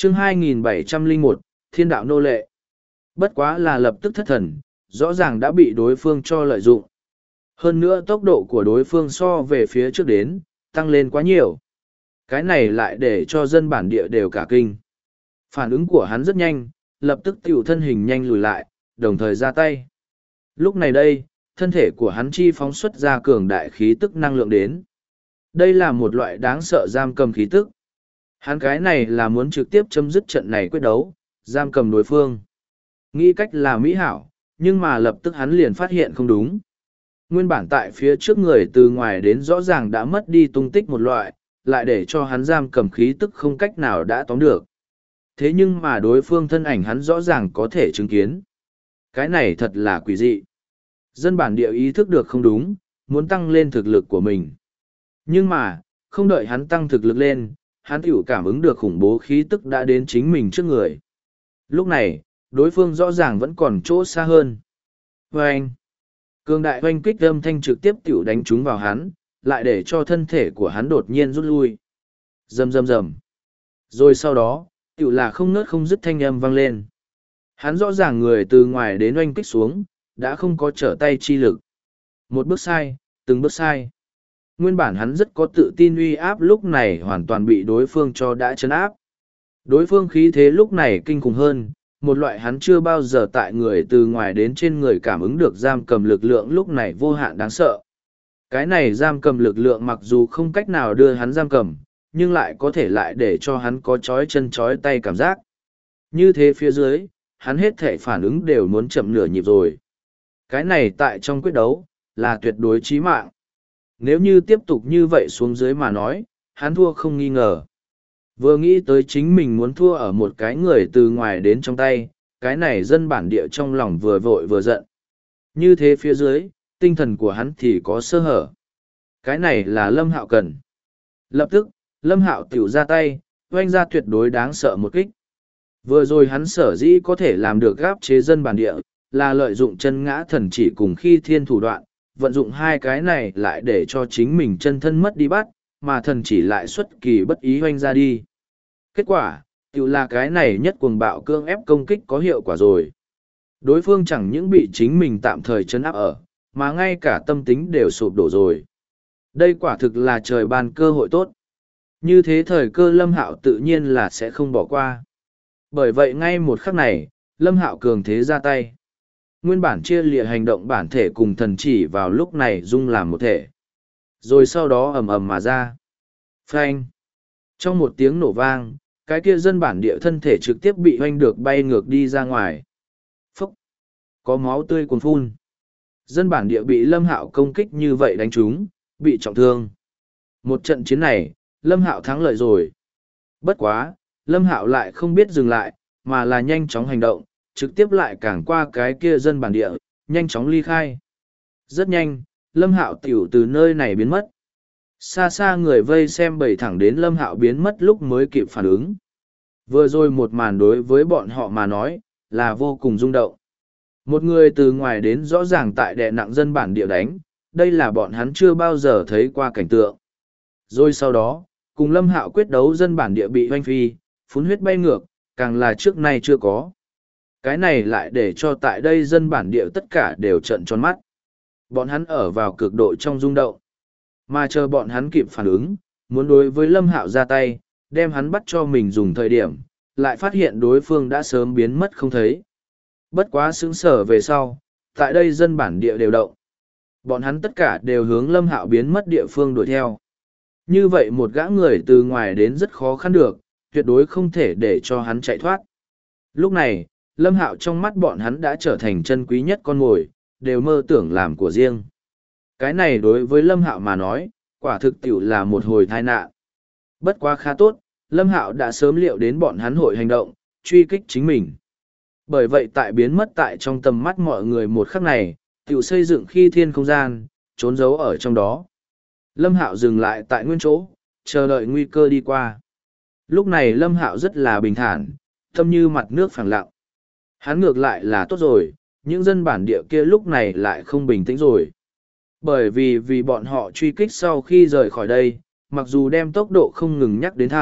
chương 2701, Thiên đạo nô lệ. Bất quá là lập tức thất thần, rõ ràng đã bị đối phương cho lợi dụng. Hơn nữa tốc độ của đối phương so về phía trước đến, tăng lên quá nhiều. Cái này lại để cho dân bản địa đều cả kinh. Phản ứng của hắn rất nhanh, lập tức tiểu thân hình nhanh lùi lại, đồng thời ra tay. Lúc này đây, thân thể của hắn chi phóng xuất ra cường đại khí tức năng lượng đến. Đây là một loại đáng sợ giam cầm khí tức. Hắn cái này là muốn trực tiếp chấm dứt trận này quyết đấu, giam cầm đối phương. Nghĩ cách là mỹ hảo, nhưng mà lập tức hắn liền phát hiện không đúng. Nguyên bản tại phía trước người từ ngoài đến rõ ràng đã mất đi tung tích một loại, lại để cho hắn giam cầm khí tức không cách nào đã tóm được. Thế nhưng mà đối phương thân ảnh hắn rõ ràng có thể chứng kiến. Cái này thật là quỷ dị. Dân bản địa ý thức được không đúng, muốn tăng lên thực lực của mình. Nhưng mà, không đợi hắn tăng thực lực lên, hắn tiểu cảm ứng được khủng bố khí tức đã đến chính mình trước người. Lúc này, đối phương rõ ràng vẫn còn chỗ xa hơn. Vâng! Cường đại oanh kích âm thanh trực tiếp tiểu đánh trúng vào hắn, lại để cho thân thể của hắn đột nhiên rút lui. Rầm rầm rầm. Rồi sau đó, tiểu là không ngớt không dứt thanh âm vang lên. Hắn rõ ràng người từ ngoài đến oanh kích xuống, đã không có trở tay chi lực. Một bước sai, từng bước sai. Nguyên bản hắn rất có tự tin uy áp lúc này hoàn toàn bị đối phương cho đã chấn áp. Đối phương khí thế lúc này kinh khủng hơn, một loại hắn chưa bao giờ tại người từ ngoài đến trên người cảm ứng được giam cầm lực lượng lúc này vô hạn đáng sợ. Cái này giam cầm lực lượng mặc dù không cách nào đưa hắn giam cầm, nhưng lại có thể lại để cho hắn có chói chân chói tay cảm giác. Như thế phía dưới, hắn hết thể phản ứng đều muốn chậm nửa nhịp rồi. Cái này tại trong quyết đấu, là tuyệt đối chí mạng. Nếu như tiếp tục như vậy xuống dưới mà nói, hắn thua không nghi ngờ. Vừa nghĩ tới chính mình muốn thua ở một cái người từ ngoài đến trong tay, cái này dân bản địa trong lòng vừa vội vừa giận. Như thế phía dưới, tinh thần của hắn thì có sơ hở. Cái này là Lâm Hạo cần. Lập tức, Lâm Hạo tiểu ra tay, oanh ra tuyệt đối đáng sợ một kích. Vừa rồi hắn sở dĩ có thể làm được gáp chế dân bản địa, là lợi dụng chân ngã thần chỉ cùng khi thiên thủ đoạn, vận dụng hai cái này lại để cho chính mình chân thân mất đi bắt, mà thần chỉ lại xuất kỳ bất ý hoanh ra đi. Kết quả, tự là cái này nhất cuồng bạo cương ép công kích có hiệu quả rồi. Đối phương chẳng những bị chính mình tạm thời chấn áp ở, mà ngay cả tâm tính đều sụp đổ rồi. Đây quả thực là trời ban cơ hội tốt. Như thế thời cơ Lâm Hạo tự nhiên là sẽ không bỏ qua. Bởi vậy ngay một khắc này, Lâm Hạo cường thế ra tay. Nguyên bản chia lìa hành động bản thể cùng thần chỉ vào lúc này dung làm một thể. Rồi sau đó ầm ầm mà ra. Phanh! Trong một tiếng nổ vang, cái kia dân bản địa thân thể trực tiếp bị hoanh được bay ngược đi ra ngoài. Phúc! Có máu tươi cuồn phun. Dân bản địa bị Lâm Hạo công kích như vậy đánh trúng, bị trọng thương. Một trận chiến này, Lâm Hạo thắng lợi rồi. Bất quá, Lâm Hạo lại không biết dừng lại, mà là nhanh chóng hành động, trực tiếp lại cảng qua cái kia dân bản địa, nhanh chóng ly khai. Rất nhanh, Lâm Hạo tiểu từ nơi này biến mất. Xa xa người vây xem bầy thẳng đến Lâm Hạo biến mất lúc mới kịp phản ứng. Vừa rồi một màn đối với bọn họ mà nói, là vô cùng rung động. Một người từ ngoài đến rõ ràng tại đè nặng dân bản địa đánh, đây là bọn hắn chưa bao giờ thấy qua cảnh tượng. Rồi sau đó, cùng Lâm Hạo quyết đấu dân bản địa bị hoanh phi, phun huyết bay ngược, càng là trước nay chưa có. Cái này lại để cho tại đây dân bản địa tất cả đều trợn tròn mắt. Bọn hắn ở vào cực độ trong rung động. Mà chờ bọn hắn kịp phản ứng, muốn đối với Lâm Hạo ra tay, đem hắn bắt cho mình dùng thời điểm, lại phát hiện đối phương đã sớm biến mất không thấy. Bất quá sững sờ về sau, tại đây dân bản địa đều động. Bọn hắn tất cả đều hướng Lâm Hạo biến mất địa phương đuổi theo. Như vậy một gã người từ ngoài đến rất khó khăn được, tuyệt đối không thể để cho hắn chạy thoát. Lúc này, Lâm Hạo trong mắt bọn hắn đã trở thành chân quý nhất con mồi, đều mơ tưởng làm của riêng. Cái này đối với Lâm Hạo mà nói, quả thực tiểu là một hồi tai nạn. Bất quá khá tốt, Lâm Hạo đã sớm liệu đến bọn hắn hội hành động, truy kích chính mình. Bởi vậy tại biến mất tại trong tầm mắt mọi người một khắc này, tiểu xây dựng khi thiên không gian, trốn giấu ở trong đó. Lâm Hạo dừng lại tại nguyên chỗ, chờ đợi nguy cơ đi qua. Lúc này Lâm Hạo rất là bình thản, tâm như mặt nước phẳng lặng. Hắn ngược lại là tốt rồi, những dân bản địa kia lúc này lại không bình tĩnh rồi. Bởi vì bọn họ truy kích sau khi rời khỏi đây, mặc dù đem tốc độ không ngừng nhắc đến thăng,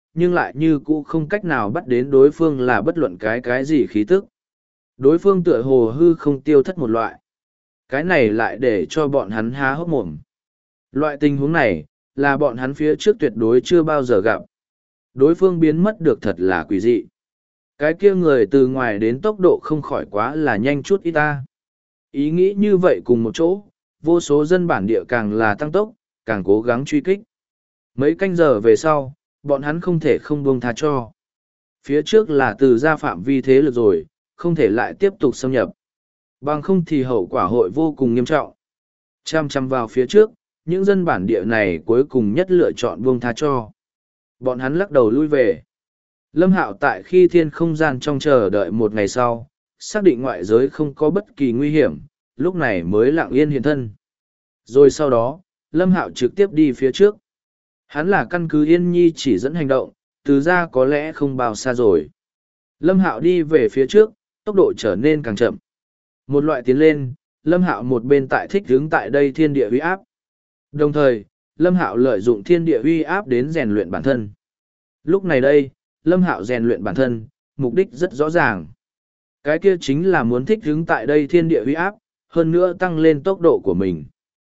nhưng lại như cũ không cách nào bắt đến đối phương là bất luận cái gì khí tức. Đối phương tựa hồ hư không tiêu thất một loại. Cái này lại để cho bọn hắn há hốc mồm. Loại tình huống này, là bọn hắn phía trước tuyệt đối chưa bao giờ gặp. Đối phương biến mất được thật là quỷ dị. Cái kia người từ ngoài đến tốc độ không khỏi quá là nhanh chút ít ta. Ý nghĩ như vậy cùng một chỗ, vô số dân bản địa càng là tăng tốc, càng cố gắng truy kích. Mấy canh giờ về sau, bọn hắn không thể không buông tha cho. Phía trước là từ ra phạm vi thế lực rồi, không thể lại tiếp tục xâm nhập. Bằng không thì hậu quả hội vô cùng nghiêm trọng. Chăm chăm vào phía trước, những dân bản địa này cuối cùng nhất lựa chọn buông tha cho. Bọn hắn lắc đầu lui về. Lâm Hạo tại khi thiên không gian trong chờ đợi một ngày sau, xác định ngoại giới không có bất kỳ nguy hiểm, lúc này mới lặng yên hiện thân. Rồi sau đó, Lâm Hạo trực tiếp đi phía trước. Hắn là căn cứ Yên Nhi chỉ dẫn hành động, từ ra có lẽ không bao xa rồi. Lâm Hạo đi về phía trước, tốc độ trở nên càng chậm. Một loại tiến lên, Lâm Hạo một bên tại thích hướng tại đây thiên địa uy áp. Đồng thời, Lâm Hạo lợi dụng thiên địa uy áp đến rèn luyện bản thân. Lúc này đây, Lâm Hạo rèn luyện bản thân, mục đích rất rõ ràng. Cái kia chính là muốn thích hướng tại đây thiên địa uy áp, hơn nữa tăng lên tốc độ của mình.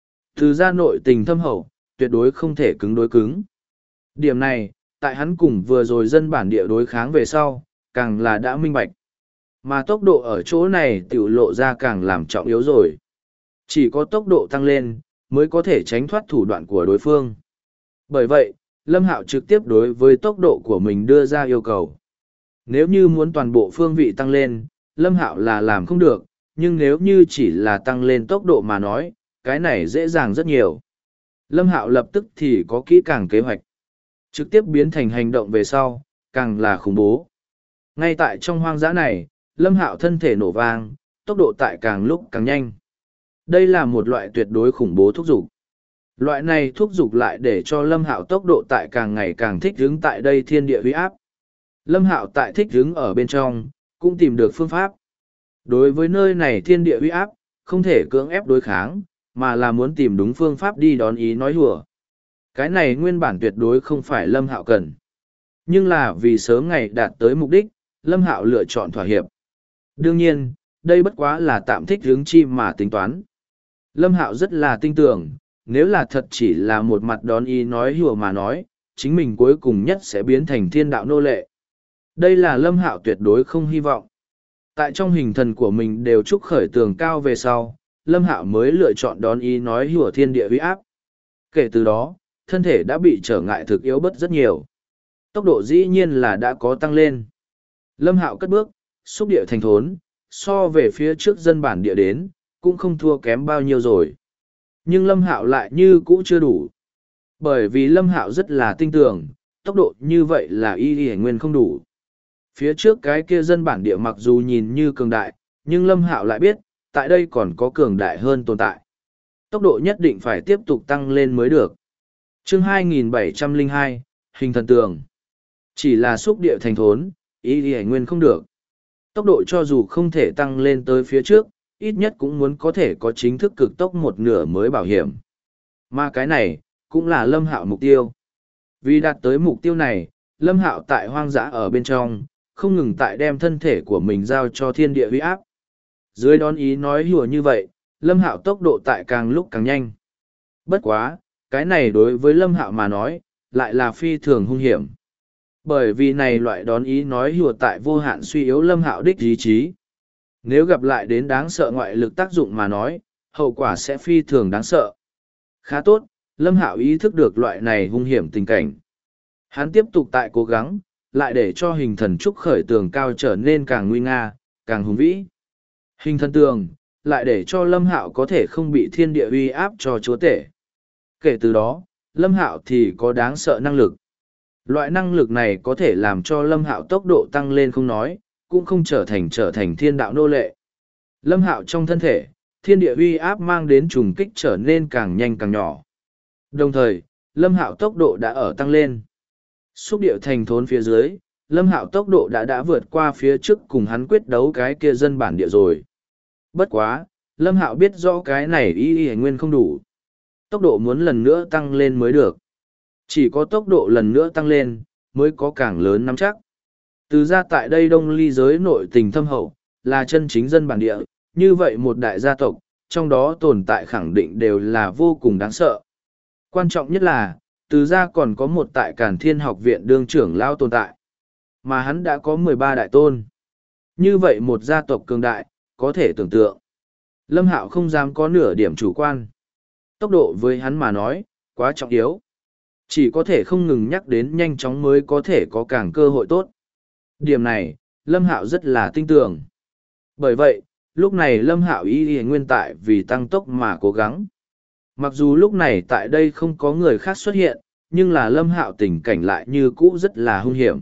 Từ ra nội tình thâm hậu, tuyệt đối không thể cứng đối cứng. Điểm này, tại hắn cùng vừa rồi dân bản địa đối kháng về sau, càng là đã minh bạch. Mà tốc độ ở chỗ này tiểu lộ ra càng làm trọng yếu rồi. Chỉ có tốc độ tăng lên, mới có thể tránh thoát thủ đoạn của đối phương. Bởi vậy, Lâm Hạo trực tiếp đối với tốc độ của mình đưa ra yêu cầu. Nếu như muốn toàn bộ phương vị tăng lên, Lâm Hạo là làm không được, nhưng nếu như chỉ là tăng lên tốc độ mà nói, cái này dễ dàng rất nhiều. Lâm Hạo lập tức thì có kỹ càng kế hoạch. Trực tiếp biến thành hành động về sau, càng là khủng bố. Ngay tại trong hoang dã này, Lâm Hạo thân thể nổ vang, tốc độ tại càng lúc càng nhanh. Đây là một loại tuyệt đối khủng bố thúc giục. Loại này thúc giục lại để cho Lâm Hạo tốc độ tại càng ngày càng thích ứng tại đây thiên địa uy áp. Lâm Hạo tại thích ứng ở bên trong, cũng tìm được phương pháp. Đối với nơi này thiên địa uy áp, không thể cưỡng ép đối kháng, mà là muốn tìm đúng phương pháp đi đón ý nói hùa. Cái này nguyên bản tuyệt đối không phải Lâm Hạo cần. Nhưng là vì sớm ngày đạt tới mục đích, Lâm Hạo lựa chọn thỏa hiệp. Đương nhiên, đây bất quá là tạm thích hướng chi mà tính toán. Lâm Hạo rất là tin tưởng, nếu là thật chỉ là một mặt đón ý nói hùa mà nói, chính mình cuối cùng nhất sẽ biến thành thiên đạo nô lệ. Đây là Lâm Hạo tuyệt đối không hy vọng. Tại trong hình thần của mình đều trúc khởi tường cao về sau, Lâm Hạo mới lựa chọn đón ý nói hùa thiên địa uy áp. Kể từ đó, thân thể đã bị trở ngại thực yếu bớt rất nhiều. Tốc độ dĩ nhiên là đã có tăng lên. Lâm Hạo cất bước, xúc địa thành thốn, so về phía trước dân bản địa đến, cũng không thua kém bao nhiêu rồi. Nhưng Lâm Hạo lại như cũ chưa đủ. Bởi vì Lâm Hạo rất là tinh tường, tốc độ như vậy là y nguyên không đủ. Phía trước cái kia dân bản địa mặc dù nhìn như cường đại, nhưng Lâm Hạo lại biết, tại đây còn có cường đại hơn tồn tại. Tốc độ nhất định phải tiếp tục tăng lên mới được. Chương 2702, Hình thần tường. Chỉ là xúc địa thành thốn, y nguyên không được. Tốc độ cho dù không thể tăng lên tới phía trước, ít nhất cũng muốn có thể có chính thức cực tốc một nửa mới bảo hiểm. Mà cái này, cũng là Lâm Hạo mục tiêu. Vì đạt tới mục tiêu này, Lâm Hạo tại hoang dã ở bên trong, không ngừng tại đem thân thể của mình giao cho thiên địa uy áp. Dưới đón ý nói hùa như vậy, Lâm Hạo tốc độ tại càng lúc càng nhanh. Bất quá, cái này đối với Lâm Hạo mà nói, lại là phi thường hung hiểm. Bởi vì này loại đón ý nói hùa tại vô hạn suy yếu Lâm Hạo đích ý chí. Nếu gặp lại đến đáng sợ ngoại lực tác dụng mà nói, hậu quả sẽ phi thường đáng sợ. Khá tốt, Lâm Hạo ý thức được loại này hung hiểm tình cảnh. Hắn tiếp tục tại cố gắng, lại để cho hình thần trúc khởi tường cao trở nên càng nguy nga, càng hùng vĩ. Hình thần tường, lại để cho Lâm Hạo có thể không bị thiên địa uy áp cho chúa tể. Kể từ đó, Lâm Hạo thì có đáng sợ năng lực. Loại năng lực này có thể làm cho Lâm Hạo tốc độ tăng lên không nói, cũng không trở thành thiên đạo nô lệ. Lâm Hạo trong thân thể, thiên địa uy áp mang đến trùng kích trở nên càng nhanh càng nhỏ. Đồng thời, Lâm Hạo tốc độ đã ở tăng lên. Xúc địa thành thốn phía dưới, Lâm Hạo tốc độ đã vượt qua phía trước cùng hắn quyết đấu cái kia dân bản địa rồi. Bất quá, Lâm Hạo biết rõ cái này y nguyên không đủ. Tốc độ muốn lần nữa tăng lên mới được. Chỉ có tốc độ lần nữa tăng lên, mới có càng lớn nắm chắc. Từ ra tại đây Đông Ly giới nội tình thâm hậu, là chân chính dân bản địa, như vậy một đại gia tộc, trong đó tồn tại khẳng định đều là vô cùng đáng sợ. Quan trọng nhất là, từ ra còn có một tại Càn Thiên học viện đương trưởng lao tồn tại, mà hắn đã có 13 đại tôn. Như vậy một gia tộc cường đại, có thể tưởng tượng. Lâm Hạo không dám có nửa điểm chủ quan. Tốc độ với hắn mà nói, quá trọng yếu. Chỉ có thể không ngừng nhắc đến nhanh chóng mới có thể có càng cơ hội tốt. Điểm này, Lâm Hạo rất là tin tưởng. Bởi vậy, lúc này Lâm Hạo ý nguyên tại vì tăng tốc mà cố gắng. Mặc dù lúc này tại đây không có người khác xuất hiện, nhưng là Lâm Hạo tình cảnh lại như cũ rất là hung hiểm.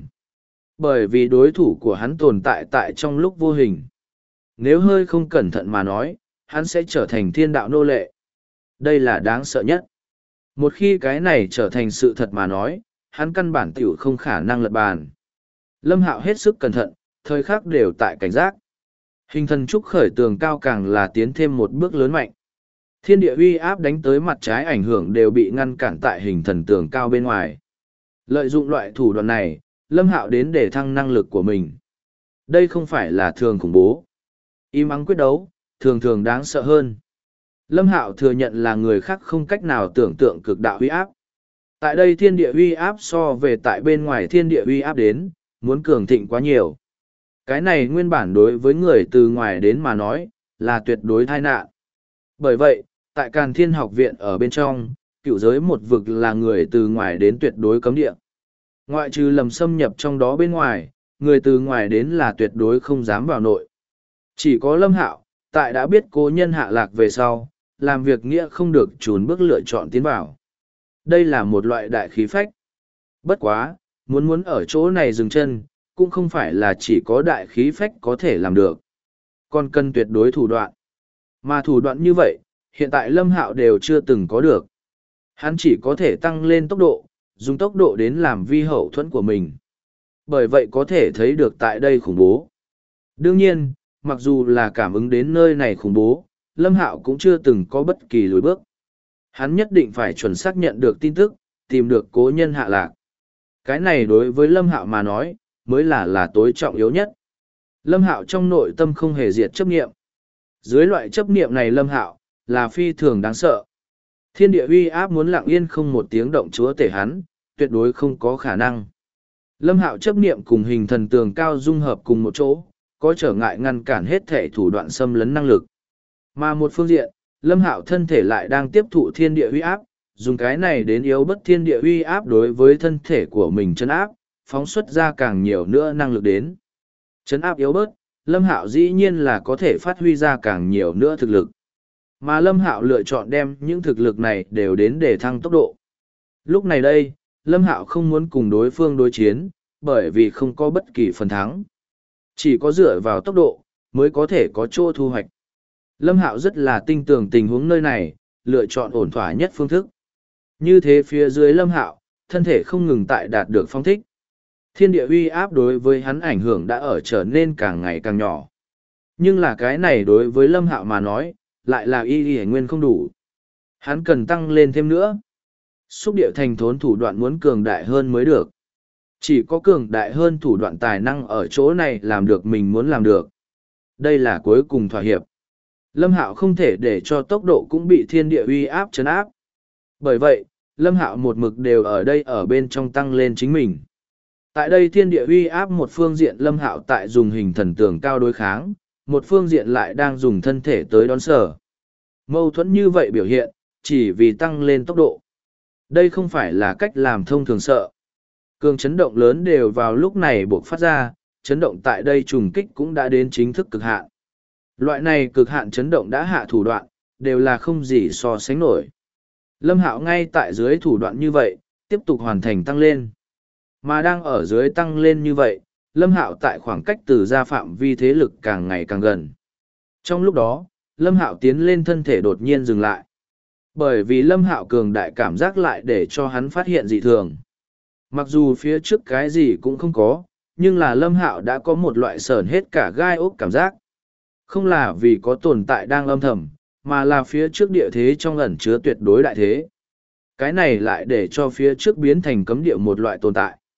Bởi vì đối thủ của hắn tồn tại tại trong lúc vô hình. Nếu hơi không cẩn thận mà nói, hắn sẽ trở thành thiên đạo nô lệ. Đây là đáng sợ nhất. Một khi cái này trở thành sự thật mà nói, hắn căn bản tiểu không khả năng lật bàn. Lâm Hạo hết sức cẩn thận, thời khắc đều tại cảnh giác. Hình thần trúc khởi tường cao càng là tiến thêm một bước lớn mạnh. Thiên địa uy áp đánh tới mặt trái ảnh hưởng đều bị ngăn cản tại hình thần tường cao bên ngoài. Lợi dụng loại thủ đoạn này, Lâm Hạo đến để thăng năng lực của mình. Đây không phải là thường khủng bố. Im ắng quyết đấu, thường thường đáng sợ hơn. Lâm Hạo thừa nhận là người khác không cách nào tưởng tượng cực đạo uy áp. Tại đây thiên địa uy áp so về tại bên ngoài thiên địa uy áp đến, muốn cường thịnh quá nhiều. Cái này nguyên bản đối với người từ ngoài đến mà nói, là tuyệt đối tai nạn. Bởi vậy, tại Càn Thiên học viện ở bên trong, cựu giới một vực là người từ ngoài đến tuyệt đối cấm địa. Ngoại trừ lầm xâm nhập trong đó bên ngoài, người từ ngoài đến là tuyệt đối không dám vào nội. Chỉ có Lâm Hạo, tại đã biết cố nhân hạ lạc về sau, làm việc nghĩa không được trốn bước lựa chọn tiến vào. Đây là một loại đại khí phách. Bất quá, muốn ở chỗ này dừng chân, cũng không phải là chỉ có đại khí phách có thể làm được. Còn cần tuyệt đối thủ đoạn. Mà thủ đoạn như vậy, hiện tại Lâm Hạo đều chưa từng có được. Hắn chỉ có thể tăng lên tốc độ, dùng tốc độ đến làm vi hậu thuẫn của mình. Bởi vậy có thể thấy được tại đây khủng bố. Đương nhiên, mặc dù là cảm ứng đến nơi này khủng bố, Lâm Hạo cũng chưa từng có bất kỳ lùi bước. Hắn nhất định phải chuẩn xác nhận được tin tức, tìm được cố nhân hạ lạc. Cái này đối với Lâm Hạo mà nói, mới là tối trọng yếu nhất. Lâm Hạo trong nội tâm không hề diệt chấp niệm. Dưới loại chấp niệm này Lâm Hạo, là phi thường đáng sợ. Thiên địa uy áp muốn lặng yên không một tiếng động chúa tể hắn, tuyệt đối không có khả năng. Lâm Hạo chấp niệm cùng hình thần tường cao dung hợp cùng một chỗ, có trở ngại ngăn cản hết thể thủ đoạn xâm lấn năng lực. Mà một phương diện, Lâm Hạo thân thể lại đang tiếp thụ thiên địa uy áp, dùng cái này đến yếu bất thiên địa uy áp đối với thân thể của mình trấn áp, phóng xuất ra càng nhiều nữa năng lực đến. Trấn áp yếu bớt, Lâm Hạo dĩ nhiên là có thể phát huy ra càng nhiều nữa thực lực. Mà Lâm Hạo lựa chọn đem những thực lực này đều đến để thăng tốc độ. Lúc này đây, Lâm Hạo không muốn cùng đối phương đối chiến, bởi vì không có bất kỳ phần thắng. Chỉ có dựa vào tốc độ, mới có thể có chỗ thu hoạch. Lâm Hạo rất là tin tưởng tình huống nơi này, lựa chọn ổn thỏa nhất phương thức. Như thế phía dưới Lâm Hạo, thân thể không ngừng tại đạt được phong thích. Thiên địa uy áp đối với hắn ảnh hưởng đã ở trở nên càng ngày càng nhỏ. Nhưng là cái này đối với Lâm Hạo mà nói, lại là y nguyên không đủ. Hắn cần tăng lên thêm nữa. Xúc địa thành thốn thủ đoạn muốn cường đại hơn mới được. Chỉ có cường đại hơn thủ đoạn tài năng ở chỗ này làm được mình muốn làm được. Đây là cuối cùng thỏa hiệp. Lâm Hạo không thể để cho tốc độ cũng bị thiên địa uy áp trấn áp. Bởi vậy, Lâm Hạo một mực đều ở đây ở bên trong tăng lên chính mình. Tại đây thiên địa uy áp một phương diện Lâm Hạo tại dùng hình thần tường cao đối kháng, một phương diện lại đang dùng thân thể tới đón sở. Mâu thuẫn như vậy biểu hiện, chỉ vì tăng lên tốc độ. Đây không phải là cách làm thông thường sợ. Cường chấn động lớn đều vào lúc này buộc phát ra, chấn động tại đây trùng kích cũng đã đến chính thức cực hạn. Loại này cực hạn chấn động đã hạ thủ đoạn, đều là không gì so sánh nổi. Lâm Hạo ngay tại dưới thủ đoạn như vậy, tiếp tục hoàn thành tăng lên. Mà đang ở dưới tăng lên như vậy, Lâm Hạo tại khoảng cách từ ra phạm vi thế lực càng ngày càng gần. Trong lúc đó, Lâm Hạo tiến lên thân thể đột nhiên dừng lại. Bởi vì Lâm Hạo cường đại cảm giác lại để cho hắn phát hiện dị thường. Mặc dù phía trước cái gì cũng không có, nhưng là Lâm Hạo đã có một loại sởn hết cả gai ốc cảm giác. Không là vì có tồn tại đang âm thầm, mà là phía trước địa thế trong ẩn chứa tuyệt đối đại thế. Cái này lại để cho phía trước biến thành cấm địa một loại tồn tại.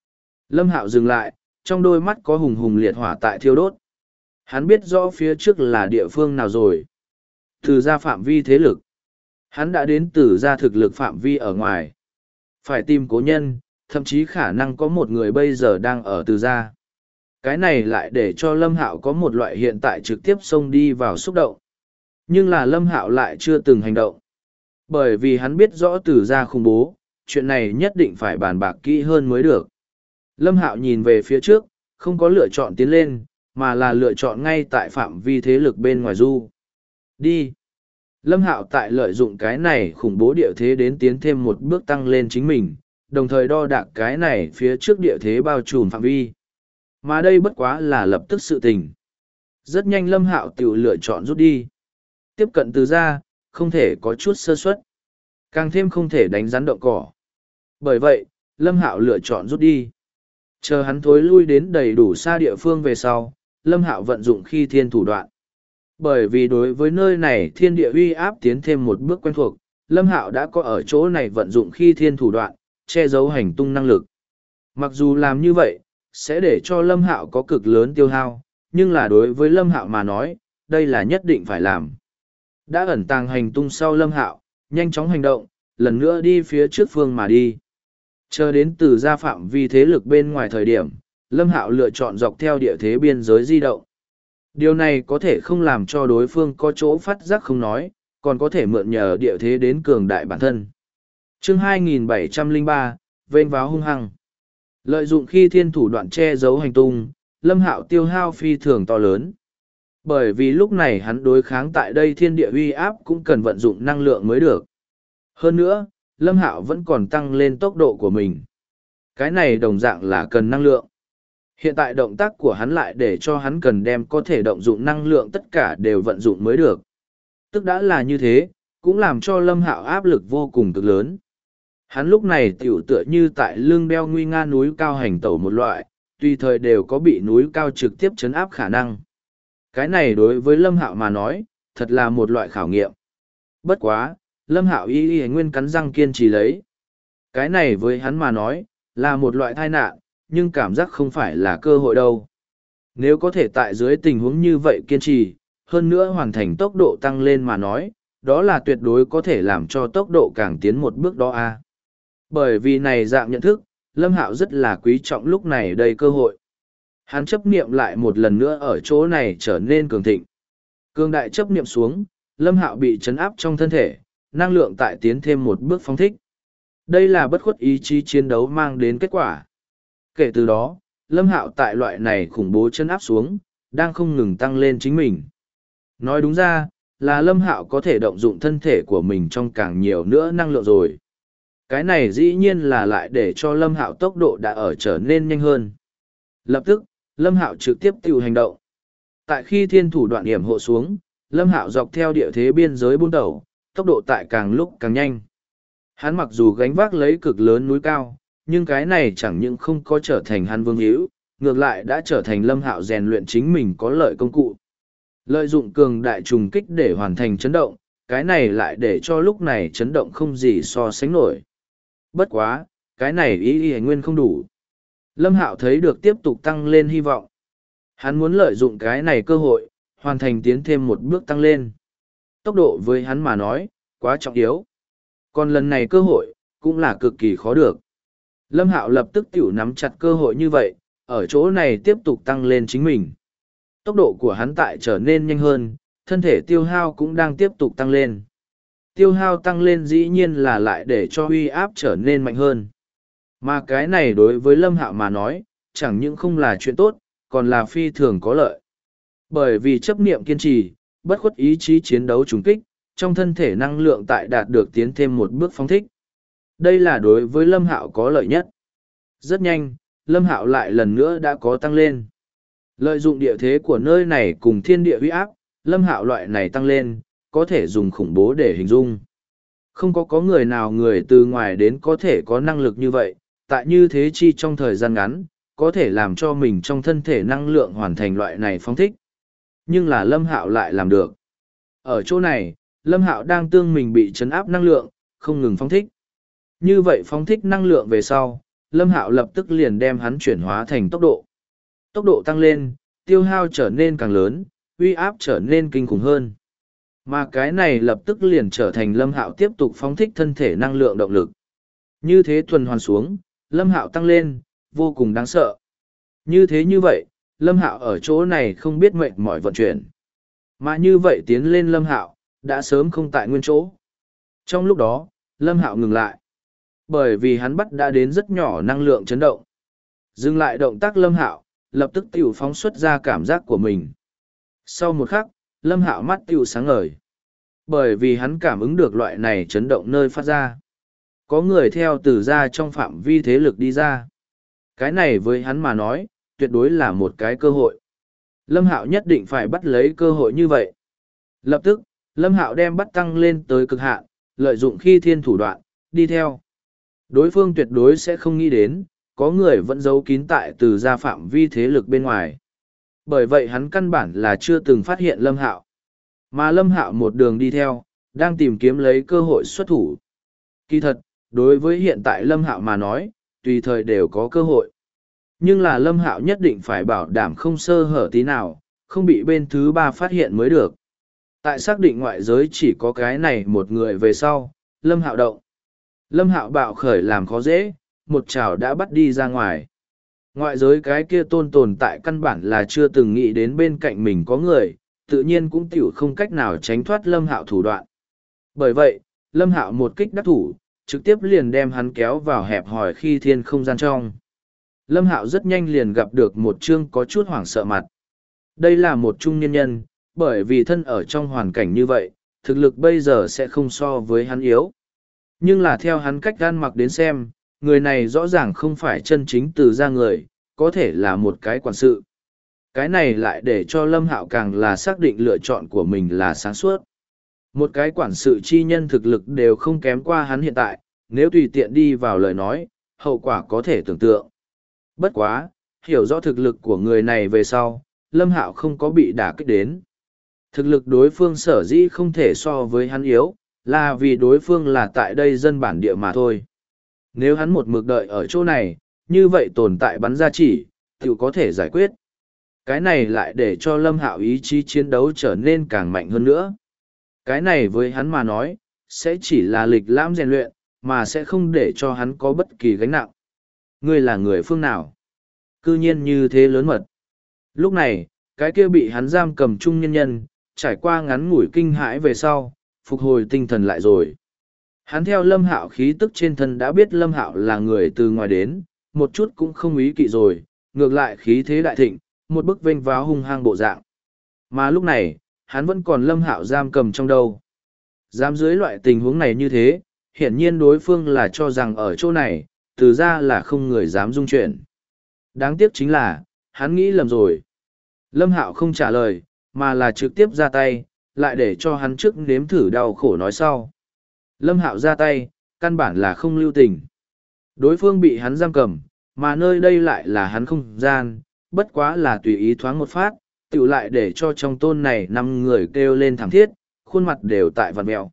Lâm Hạo dừng lại, trong đôi mắt có hùng hùng liệt hỏa tại thiêu đốt. Hắn biết rõ phía trước là địa phương nào rồi. Từ ra phạm vi thế lực. Hắn đã đến từ ra thực lực phạm vi ở ngoài. Phải tìm cố nhân, thậm chí khả năng có một người bây giờ đang ở từ ra. Cái này lại để cho Lâm Hạo có một loại hiện tại trực tiếp xông đi vào xúc động. Nhưng là Lâm Hạo lại chưa từng hành động. Bởi vì hắn biết rõ từ ra khủng bố, chuyện này nhất định phải bàn bạc kỹ hơn mới được. Lâm Hạo nhìn về phía trước, không có lựa chọn tiến lên, mà là lựa chọn ngay tại phạm vi thế lực bên ngoài du. Đi. Lâm Hạo tại lợi dụng cái này khủng bố địa thế đến tiến thêm một bước tăng lên chính mình, đồng thời đo đạc cái này phía trước địa thế bao trùm phạm vi. Mà đây bất quá là lập tức sự tình. Rất nhanh Lâm Hạo tự lựa chọn rút đi. Tiếp cận từ ra, không thể có chút sơ suất. Càng thêm không thể đánh rắn động cỏ. Bởi vậy, Lâm Hạo lựa chọn rút đi. Chờ hắn thối lui đến đầy đủ xa địa phương về sau, Lâm Hạo vận dụng khi thiên thủ đoạn. Bởi vì đối với nơi này thiên địa uy áp tiến thêm một bước quen thuộc, Lâm Hạo đã có ở chỗ này vận dụng khi thiên thủ đoạn, che giấu hành tung năng lực. Mặc dù làm như vậy, sẽ để cho Lâm Hạo có cực lớn tiêu hao, nhưng là đối với Lâm Hạo mà nói, đây là nhất định phải làm. Đã ẩn tàng hành tung sau Lâm Hạo, nhanh chóng hành động, lần nữa đi phía trước phương mà đi. Chờ đến từ gia phạm vi thế lực bên ngoài thời điểm, Lâm Hạo lựa chọn dọc theo địa thế biên giới di động. Điều này có thể không làm cho đối phương có chỗ phát giác không nói, còn có thể mượn nhờ địa thế đến cường đại bản thân. Chương 2703, vênh váo hung hăng. Lợi dụng khi thiên thủ đoạn che giấu hành tung, Lâm Hạo tiêu hao phi thường to lớn. Bởi vì lúc này hắn đối kháng tại đây thiên địa uy áp cũng cần vận dụng năng lượng mới được. Hơn nữa, Lâm Hạo vẫn còn tăng lên tốc độ của mình. Cái này đồng dạng là cần năng lượng. Hiện tại động tác của hắn lại để cho hắn cần đem có thể động dụng năng lượng tất cả đều vận dụng mới được. Tức đã là như thế, cũng làm cho Lâm Hạo áp lực vô cùng cực lớn. Hắn lúc này tiểu tựa như tại lưng đeo nguy nga núi cao hành tẩu một loại, tùy thời đều có bị núi cao trực tiếp chấn áp khả năng. Cái này đối với Lâm Hạo mà nói, thật là một loại khảo nghiệm. Bất quá, Lâm Hạo y nguyên cắn răng kiên trì lấy. Cái này với hắn mà nói, là một loại tai nạn, nhưng cảm giác không phải là cơ hội đâu. Nếu có thể tại dưới tình huống như vậy kiên trì, hơn nữa hoàn thành tốc độ tăng lên mà nói, đó là tuyệt đối có thể làm cho tốc độ càng tiến một bước đó a. Bởi vì này dạng nhận thức, Lâm Hạo rất là quý trọng lúc này đây cơ hội. Hắn chấp niệm lại một lần nữa ở chỗ này trở nên cường thịnh. Cường đại chấp niệm xuống, Lâm Hạo bị chấn áp trong thân thể, năng lượng tại tiến thêm một bước phóng thích. Đây là bất khuất ý chí chiến đấu mang đến kết quả. Kể từ đó, Lâm Hạo tại loại này khủng bố chấn áp xuống, đang không ngừng tăng lên chính mình. Nói đúng ra, là Lâm Hạo có thể động dụng thân thể của mình trong càng nhiều nữa năng lượng rồi. Cái này dĩ nhiên là lại để cho Lâm Hạo tốc độ đã ở trở nên nhanh hơn. Lập tức, Lâm Hạo trực tiếp tiêu hành động. Tại khi thiên thủ đoạn hiểm hộ xuống, Lâm Hạo dọc theo địa thế biên giới buôn đầu, tốc độ tại càng lúc càng nhanh. Hắn mặc dù gánh vác lấy cực lớn núi cao, nhưng cái này chẳng những không có trở thành hắn vương hữu, ngược lại đã trở thành Lâm Hạo rèn luyện chính mình có lợi công cụ. Lợi dụng cường đại trùng kích để hoàn thành chấn động, cái này lại để cho lúc này chấn động không gì so sánh nổi. Bất quá, cái này ý nguyên không đủ. Lâm Hạo thấy được tiếp tục tăng lên hy vọng. Hắn muốn lợi dụng cái này cơ hội, hoàn thành tiến thêm một bước tăng lên. Tốc độ với hắn mà nói, quá trọng yếu. Còn lần này cơ hội, cũng là cực kỳ khó được. Lâm Hạo lập tức tiểu nắm chặt cơ hội như vậy, ở chỗ này tiếp tục tăng lên chính mình. Tốc độ của hắn tại trở nên nhanh hơn, thân thể tiêu hao cũng đang tiếp tục tăng lên. Tiêu hao tăng lên dĩ nhiên là lại để cho uy áp trở nên mạnh hơn. Mà cái này đối với Lâm Hạo mà nói, chẳng những không là chuyện tốt, còn là phi thường có lợi. Bởi vì chấp niệm kiên trì, bất khuất ý chí chiến đấu trùng kích, trong thân thể năng lượng tại đạt được tiến thêm một bước phóng thích. Đây là đối với Lâm Hạo có lợi nhất. Rất nhanh, Lâm Hạo lại lần nữa đã có tăng lên. Lợi dụng địa thế của nơi này cùng thiên địa uy áp, Lâm Hạo loại này tăng lên, có thể dùng khủng bố để hình dung. Không có người nào người từ ngoài đến có thể có năng lực như vậy, tại như thế chi trong thời gian ngắn, có thể làm cho mình trong thân thể năng lượng hoàn thành loại này phóng thích. Nhưng là Lâm Hạo lại làm được. Ở chỗ này, Lâm Hạo đang tương mình bị chấn áp năng lượng, không ngừng phóng thích. Như vậy phóng thích năng lượng về sau, Lâm Hạo lập tức liền đem hắn chuyển hóa thành tốc độ. Tốc độ tăng lên, tiêu hao trở nên càng lớn, uy áp trở nên kinh khủng hơn. Mà cái này lập tức liền trở thành Lâm Hạo tiếp tục phóng thích thân thể năng lượng động lực. Như thế tuần hoàn xuống, Lâm Hạo tăng lên, vô cùng đáng sợ. Như thế như vậy, Lâm Hạo ở chỗ này không biết mệt mỏi vận chuyển. Mà như vậy tiến lên Lâm Hạo, đã sớm không tại nguyên chỗ. Trong lúc đó, Lâm Hạo ngừng lại. Bởi vì hắn bắt đã đến rất nhỏ năng lượng chấn động. Dừng lại động tác Lâm Hạo, lập tức tiểu phóng xuất ra cảm giác của mình. Sau một khắc, Lâm Hạo mắt tiểu sáng ngời. Bởi vì hắn cảm ứng được loại này chấn động nơi phát ra. Có người theo từ ra trong phạm vi thế lực đi ra. Cái này với hắn mà nói, tuyệt đối là một cái cơ hội. Lâm Hạo nhất định phải bắt lấy cơ hội như vậy. Lập tức, Lâm Hạo đem bắt tăng lên tới cực hạn, lợi dụng khi thiên thủ đoạn, đi theo. Đối phương tuyệt đối sẽ không nghĩ đến, có người vẫn giấu kín tại từ gia phạm vi thế lực bên ngoài. Bởi vậy hắn căn bản là chưa từng phát hiện Lâm Hạo. Mà Lâm Hạo một đường đi theo, đang tìm kiếm lấy cơ hội xuất thủ. Kỳ thật, đối với hiện tại Lâm Hạo mà nói, tùy thời đều có cơ hội. Nhưng là Lâm Hạo nhất định phải bảo đảm không sơ hở tí nào, không bị bên thứ ba phát hiện mới được. Tại xác định ngoại giới chỉ có cái này một người về sau, Lâm Hạo động. Lâm Hạo bạo khởi làm khó dễ, một chảo đã bắt đi ra ngoài. Ngoại giới cái kia tồn tại căn bản là chưa từng nghĩ đến bên cạnh mình có người, tự nhiên cũng tiểu không cách nào tránh thoát Lâm Hạo thủ đoạn. Bởi vậy, Lâm Hạo một kích đắc thủ, trực tiếp liền đem hắn kéo vào hẹp hòi khi thiên không gian trong. Lâm Hạo rất nhanh liền gặp được một chương có chút hoảng sợ mặt. Đây là một trung niên nhân, bởi vì thân ở trong hoàn cảnh như vậy, thực lực bây giờ sẽ không so với hắn yếu. Nhưng là theo hắn cách gan mặc đến xem, người này rõ ràng không phải chân chính từ ra người, có thể là một cái quản sự. Cái này lại để cho Lâm Hạo càng là xác định lựa chọn của mình là sáng suốt. Một cái quản sự chi nhân thực lực đều không kém qua hắn hiện tại, nếu tùy tiện đi vào lời nói, hậu quả có thể tưởng tượng. Bất quá, hiểu rõ thực lực của người này về sau, Lâm Hạo không có bị đả kích đến. Thực lực đối phương sở dĩ không thể so với hắn yếu, là vì đối phương là tại đây dân bản địa mà thôi. Nếu hắn một mực đợi ở chỗ này, như vậy tồn tại bắn ra chỉ, tự có thể giải quyết. Cái này lại để cho Lâm Hạo ý chí chiến đấu trở nên càng mạnh hơn nữa. Cái này với hắn mà nói, sẽ chỉ là lịch lãm rèn luyện, mà sẽ không để cho hắn có bất kỳ gánh nặng. Ngươi là người phương nào? Cư nhiên như thế lớn mật. Lúc này, cái kia bị hắn giam cầm trung nhân nhân, trải qua ngắn ngủi kinh hãi về sau, phục hồi tinh thần lại rồi. Hắn theo Lâm Hạo khí tức trên thân đã biết Lâm Hạo là người từ ngoài đến, một chút cũng không ý kỵ rồi, ngược lại khí thế đại thịnh, một bức vênh váo hung hăng bộ dạng. Mà lúc này, hắn vẫn còn Lâm Hạo giam cầm trong đầu. Dám dưới loại tình huống này như thế, hiển nhiên đối phương là cho rằng ở chỗ này, từ ra là không người dám dung chuyển. Đáng tiếc chính là, hắn nghĩ lầm rồi. Lâm Hạo không trả lời, mà là trực tiếp ra tay, lại để cho hắn trước nếm thử đau khổ nói sau. Lâm Hạo ra tay, căn bản là không lưu tình. Đối phương bị hắn giam cầm, mà nơi đây lại là hắn không gian, bất quá là tùy ý thoáng một phát, tự lại để cho trong tôn này 5 người kêu lên thảm thiết, khuôn mặt đều tại vằn mẹo.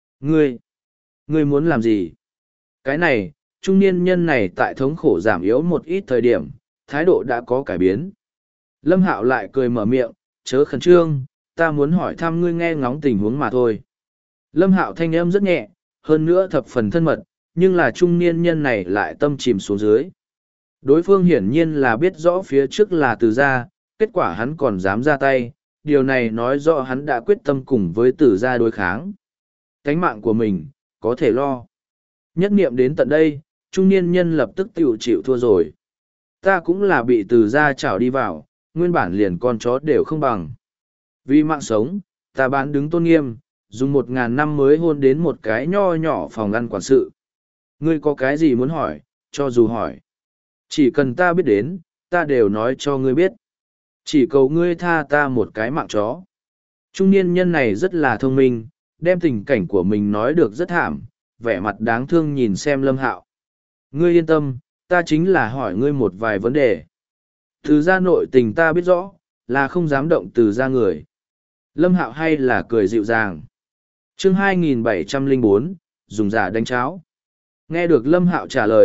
Ngươi muốn làm gì? Cái này, trung niên nhân này tại thống khổ giảm yếu một ít thời điểm, thái độ đã có cải biến. Lâm Hạo lại cười mở miệng, chớ khẩn trương, ta muốn hỏi thăm ngươi nghe ngóng tình huống mà thôi. Lâm Hạo thanh âm rất nhẹ, hơn nữa thập phần thân mật, nhưng là trung niên nhân này lại tâm chìm xuống dưới. Đối phương hiển nhiên là biết rõ phía trước là từ gia, kết quả hắn còn dám ra tay, điều này nói rõ hắn đã quyết tâm cùng với từ gia đối kháng. Cánh mạng của mình, có thể lo. Nhất niệm đến tận đây, trung niên nhân lập tức chịu thua rồi. Ta cũng là bị từ gia chảo đi vào, nguyên bản liền con chó đều không bằng. Vì mạng sống, ta bán đứng tôn nghiêm, dùng 1000 năm mới hôn đến một cái nho nhỏ phòng ăn quản sự. Ngươi có cái gì muốn hỏi, cho dù hỏi. Chỉ cần ta biết đến, ta đều nói cho ngươi biết. Chỉ cầu ngươi tha ta một cái mạng chó. Trung niên nhân này rất là thông minh, đem tình cảnh của mình nói được rất thảm, vẻ mặt đáng thương nhìn xem Lâm Hạo. Ngươi yên tâm, ta chính là hỏi ngươi một vài vấn đề. Từ gia nội tình ta biết rõ, là không dám động từ gia người. Lâm Hạo hay là cười dịu dàng. Chương 2704, dùng giả đánh cháo. Nghe được Lâm Hạo trả lời,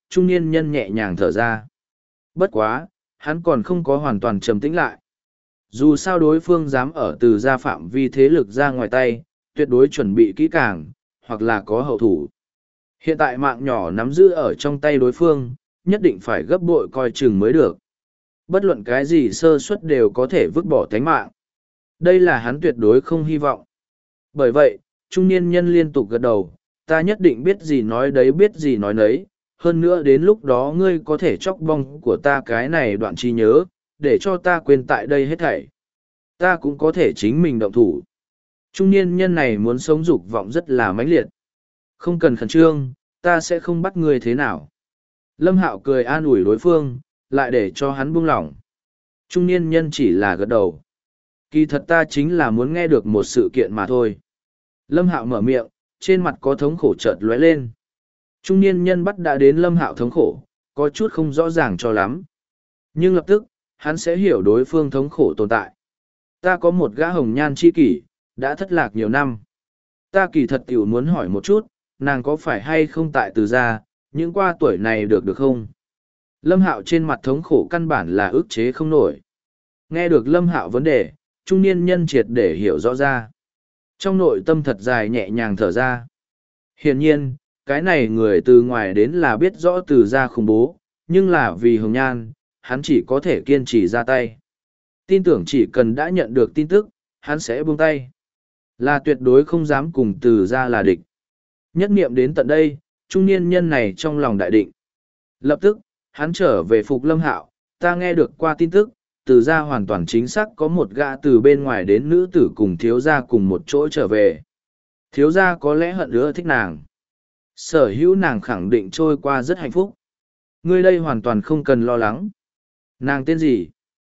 trung niên nhân nhẹ nhàng thở ra. Bất quá, hắn còn không có hoàn toàn trầm tĩnh lại. Dù sao đối phương dám ở từ gia phạm vi thế lực ra ngoài tay, tuyệt đối chuẩn bị kỹ càng, hoặc là có hậu thủ. Hiện tại mạng nhỏ nắm giữ ở trong tay đối phương, nhất định phải gấp bội coi chừng mới được. Bất luận cái gì sơ suất đều có thể vứt bỏ tánh mạng. Đây là hắn tuyệt đối không hy vọng. Bởi vậy, trung niên nhân liên tục gật đầu, ta nhất định biết gì nói đấy biết gì nói nấy, hơn nữa đến lúc đó ngươi có thể chóc bong của ta cái này đoạn trí nhớ, để cho ta quên tại đây hết thảy. Ta cũng có thể chính mình động thủ. Trung niên nhân này muốn sống dục vọng rất là mãnh liệt. Không cần khẩn trương, ta sẽ không bắt ngươi thế nào. Lâm Hạo cười an ủi đối phương, lại để cho hắn buông lỏng. Trung niên nhân chỉ là gật đầu. Kỳ thật ta chính là muốn nghe được một sự kiện mà thôi. Lâm Hạo mở miệng, trên mặt có thống khổ chợt lóe lên. Trung niên nhân bắt đã đến Lâm Hạo thống khổ, có chút không rõ ràng cho lắm. Nhưng lập tức, hắn sẽ hiểu đối phương thống khổ tồn tại. Ta có một gã hồng nhan chi kỷ, đã thất lạc nhiều năm. Ta kỳ thật tiểu muốn hỏi một chút, nàng có phải hay không tại từ gia, những qua tuổi này được không? Lâm Hạo trên mặt thống khổ căn bản là ức chế không nổi. Nghe được Lâm Hạo vấn đề, trung niên nhân triệt để hiểu rõ ra. Trong nội tâm thật dài nhẹ nhàng thở ra. Hiển nhiên, cái này người từ ngoài đến là biết rõ từ gia khủng bố, nhưng là vì hồng nhan, hắn chỉ có thể kiên trì ra tay. Tin tưởng chỉ cần đã nhận được tin tức, hắn sẽ buông tay. Là tuyệt đối không dám cùng từ gia là địch. Nhất niệm đến tận đây, trung niên nhân này trong lòng đại định. Lập tức, hắn trở về phục Lâm Hạo, ta nghe được qua tin tức, từ gia hoàn toàn chính xác có một gã từ bên ngoài đến nữ tử cùng thiếu gia cùng một chỗ trở về. Thiếu gia có lẽ hận ưa thích nàng. Sở hữu nàng khẳng định trôi qua rất hạnh phúc. Ngươi đây hoàn toàn không cần lo lắng. Nàng tên gì?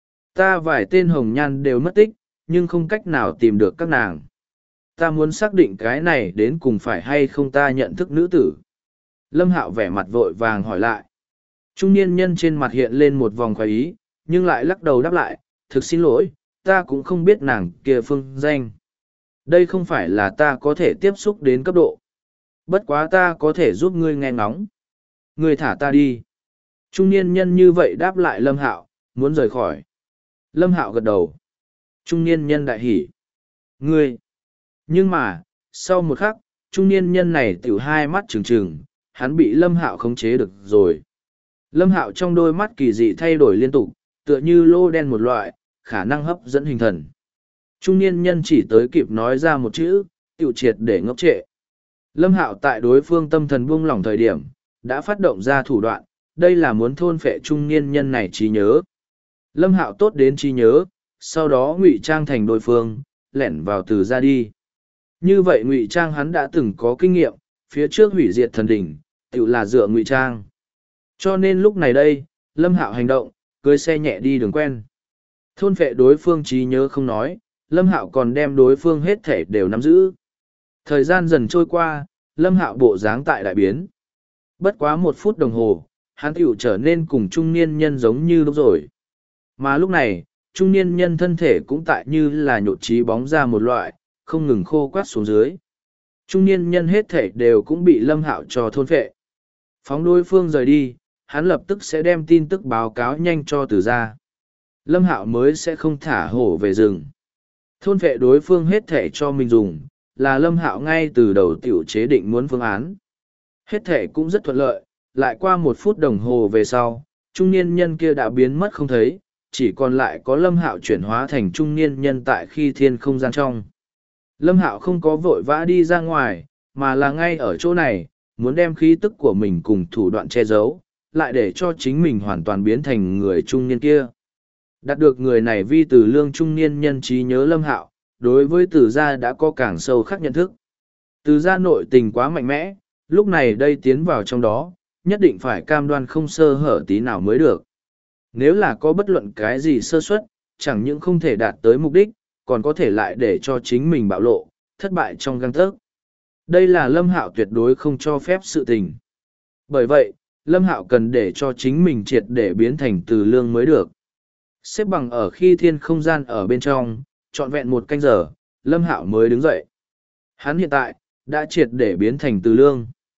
Ta vài tên hồng nhan đều mất tích, nhưng không cách nào tìm được các nàng. Ta muốn xác định cái này đến cùng phải hay không ta nhận thức nữ tử. Lâm Hạo vẻ mặt vội vàng hỏi lại. Trung niên nhân trên mặt hiện lên một vòng khoái ý, nhưng lại lắc đầu đáp lại, thực xin lỗi, ta cũng không biết nàng kia phương danh. Đây không phải là ta có thể tiếp xúc đến cấp độ. Bất quá ta có thể giúp ngươi nghe ngóng. Ngươi thả ta đi. Trung niên nhân như vậy đáp lại Lâm Hạo, muốn rời khỏi. Lâm Hạo gật đầu. Trung niên nhân đại hỉ. Ngươi. Nhưng mà, sau một khắc, trung niên nhân này tiểu hai mắt trừng trừng, hắn bị Lâm Hạo khống chế được rồi. Lâm Hạo trong đôi mắt kỳ dị thay đổi liên tục, tựa như lô đen một loại, khả năng hấp dẫn hình thần. Trung niên nhân chỉ tới kịp nói ra một chữ, tiểu triệt để ngốc trệ. Lâm Hạo tại đối phương tâm thần buông lỏng thời điểm, đã phát động ra thủ đoạn, đây là muốn thôn phệ trung niên nhân này trí nhớ. Lâm Hạo tốt đến trí nhớ, sau đó ngụy trang thành đối phương, lẻn vào từ ra đi. Như vậy ngụy trang hắn đã từng có kinh nghiệm, phía trước hủy diệt thần đỉnh, tự là dựa ngụy trang. Cho nên lúc này đây, Lâm Hạo hành động, cưới xe nhẹ đi đường quen. Thôn phệ đối phương trí nhớ không nói, Lâm Hạo còn đem đối phương hết thể đều nắm giữ. Thời gian dần trôi qua, Lâm Hạo bộ dáng tại đại biến. Bất quá 1 phút đồng hồ, hắn tiểu trở nên cùng trung niên nhân giống như lúc rồi. Mà lúc này, trung niên nhân thân thể cũng tại như là nhột trí bóng ra một loại, không ngừng khô quát xuống dưới. Trung niên nhân hết thể đều cũng bị Lâm Hạo cho thôn phệ. Phóng đối phương rời đi, hắn lập tức sẽ đem tin tức báo cáo nhanh cho từ gia. Lâm Hạo mới sẽ không thả hổ về rừng. Thôn phệ đối phương hết thể cho mình dùng, là Lâm Hạo ngay từ đầu tiểu chế định muốn phương án. Hết thể cũng rất thuận lợi, lại qua 1 phút đồng hồ về sau, trung niên nhân kia đã biến mất không thấy, chỉ còn lại có Lâm Hạo chuyển hóa thành trung niên nhân tại khi thiên không gian trong. Lâm Hạo không có vội vã đi ra ngoài, mà là ngay ở chỗ này, muốn đem khí tức của mình cùng thủ đoạn che giấu, lại để cho chính mình hoàn toàn biến thành người trung niên kia. Đạt được người này vi từ lương trung niên nhân trí nhớ Lâm Hạo, đối với từ gia đã có càng sâu khắc nhận thức. Từ gia nội tình quá mạnh mẽ, lúc này đây tiến vào trong đó, nhất định phải cam đoan không sơ hở tí nào mới được. Nếu là có bất luận cái gì sơ suất, chẳng những không thể đạt tới mục đích, còn có thể lại để cho chính mình bạo lộ, thất bại trong gang tấc. Đây là Lâm Hạo tuyệt đối không cho phép sự tình. Bởi vậy, Lâm Hạo cần để cho chính mình triệt để biến thành từ lương mới được. Xếp bằng ở khi thiên không gian ở bên trong, trọn vẹn 1 canh giờ, Lâm Hạo mới đứng dậy. Hắn hiện tại, đã triệt để biến thành từ lương.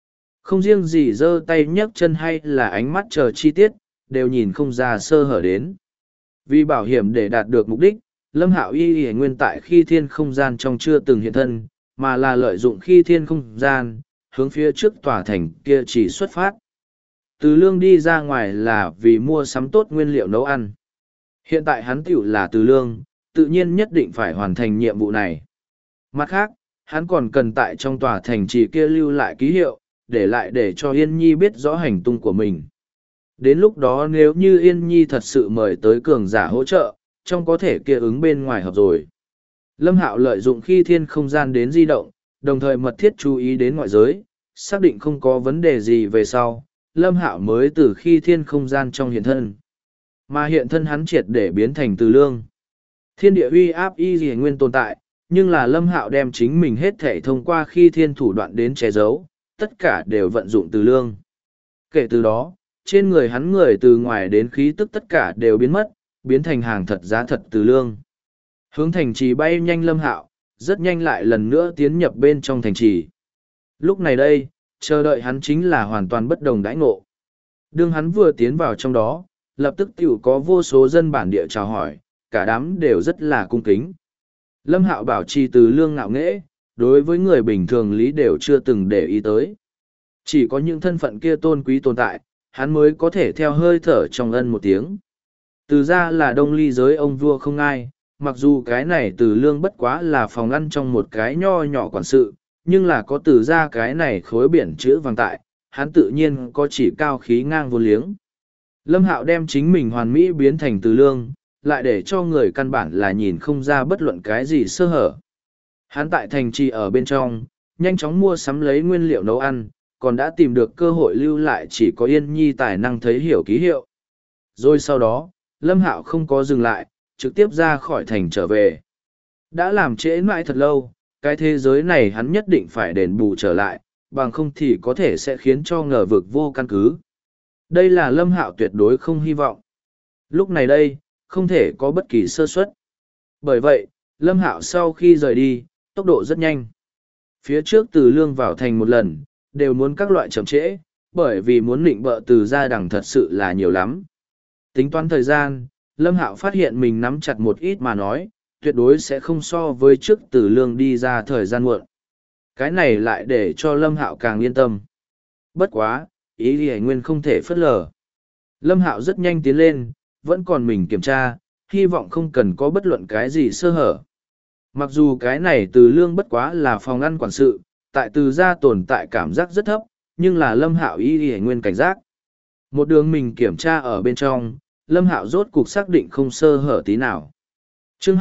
Không riêng gì giơ tay nhấc chân hay là ánh mắt chờ chi tiết, đều nhìn không ra sơ hở đến. Vì bảo hiểm để đạt được mục đích, Lâm Hạo y nguyên tại khi thiên không gian trong chưa từng hiện thân, mà là lợi dụng khi thiên không gian, hướng phía trước tòa thành kia chỉ xuất phát. Từ Lương đi ra ngoài là vì mua sắm tốt nguyên liệu nấu ăn. Hiện tại hắn tiểu là Từ Lương, tự nhiên nhất định phải hoàn thành nhiệm vụ này. Mặt khác, hắn còn cần tại trong tòa thành trì kia lưu lại ký hiệu, để lại để cho Yên Nhi biết rõ hành tung của mình. Đến lúc đó nếu như Yên Nhi thật sự mời tới cường giả hỗ trợ, trong có thể kia ứng bên ngoài hợp rồi. Lâm Hạo lợi dụng khi thiên không gian đến di động, đồng thời mật thiết chú ý đến ngoại giới, xác định không có vấn đề gì về sau, Lâm Hạo mới từ khi thiên không gian trong hiện thân. Mà hiện thân hắn triệt để biến thành Từ Lương. Thiên địa uy áp y gì nguyên tồn tại, nhưng là Lâm Hạo đem chính mình hết thể thông qua khi thiên thủ đoạn đến che giấu, tất cả đều vận dụng Từ Lương. Kể từ đó, trên người hắn người từ ngoài đến khí tức tất cả đều biến mất, biến thành hàng thật giá thật Từ Lương. Hướng thành trì bay nhanh Lâm Hạo, rất nhanh lại lần nữa tiến nhập bên trong thành trì. Lúc này đây, chờ đợi hắn chính là hoàn toàn bất đồng đãi ngộ. Đương hắn vừa tiến vào trong đó, lập tức tiểu có vô số dân bản địa chào hỏi, cả đám đều rất là cung kính. Lâm Hạo bảo trì Từ Lương ngạo nghễ, đối với người bình thường lý đều chưa từng để ý tới. Chỉ có những thân phận kia tôn quý tồn tại, hắn mới có thể theo hơi thở trong ân một tiếng. Từ ra là Đông Ly giới ông vua không ai, mặc dù cái này Từ Lương bất quá là phòng ăn trong một cái nho nhỏ quản sự, nhưng là có Từ ra cái này khối biển chữ vàng tại, hắn tự nhiên có chỉ cao khí ngang vô liếng. Lâm Hạo đem chính mình hoàn mỹ biến thành Từ Lương, lại để cho người căn bản là nhìn không ra bất luận cái gì sơ hở. Hắn tại thành trì ở bên trong, nhanh chóng mua sắm lấy nguyên liệu nấu ăn, còn đã tìm được cơ hội lưu lại chỉ có Yên Nhi tài năng thấy hiểu ký hiệu. Rồi sau đó, Lâm Hạo không có dừng lại, trực tiếp ra khỏi thành trở về. Đã làm trễ mãi thật lâu, cái thế giới này hắn nhất định phải đền bù trở lại, bằng không thì có thể sẽ khiến cho ngờ vực vô căn cứ. Đây là Lâm Hạo tuyệt đối không hy vọng. Lúc này đây, không thể có bất kỳ sơ suất. Bởi vậy, Lâm Hạo sau khi rời đi, tốc độ rất nhanh. Phía trước Từ Lương vào thành một lần, đều muốn các loại chậm trễ, bởi vì muốn định bợ Từ gia đằng thật sự là nhiều lắm. Tính toán thời gian, Lâm Hạo phát hiện mình nắm chặt một ít mà nói, tuyệt đối sẽ không so với trước Từ Lương đi ra thời gian muộn. Cái này lại để cho Lâm Hạo càng yên tâm. Bất quá, ý Lý Nguyên không thể phớt lờ. Lâm Hạo rất nhanh tiến lên, vẫn còn mình kiểm tra, hy vọng không cần có bất luận cái gì sơ hở. Mặc dù cái này Từ Lương bất quá là phòng ăn quản sự, tại Từ gia tồn tại cảm giác rất thấp, nhưng là Lâm Hạo ý Lý Nguyên cảnh giác. Một đường mình kiểm tra ở bên trong, Lâm Hạo rốt cục xác định không sơ hở tí nào. Chương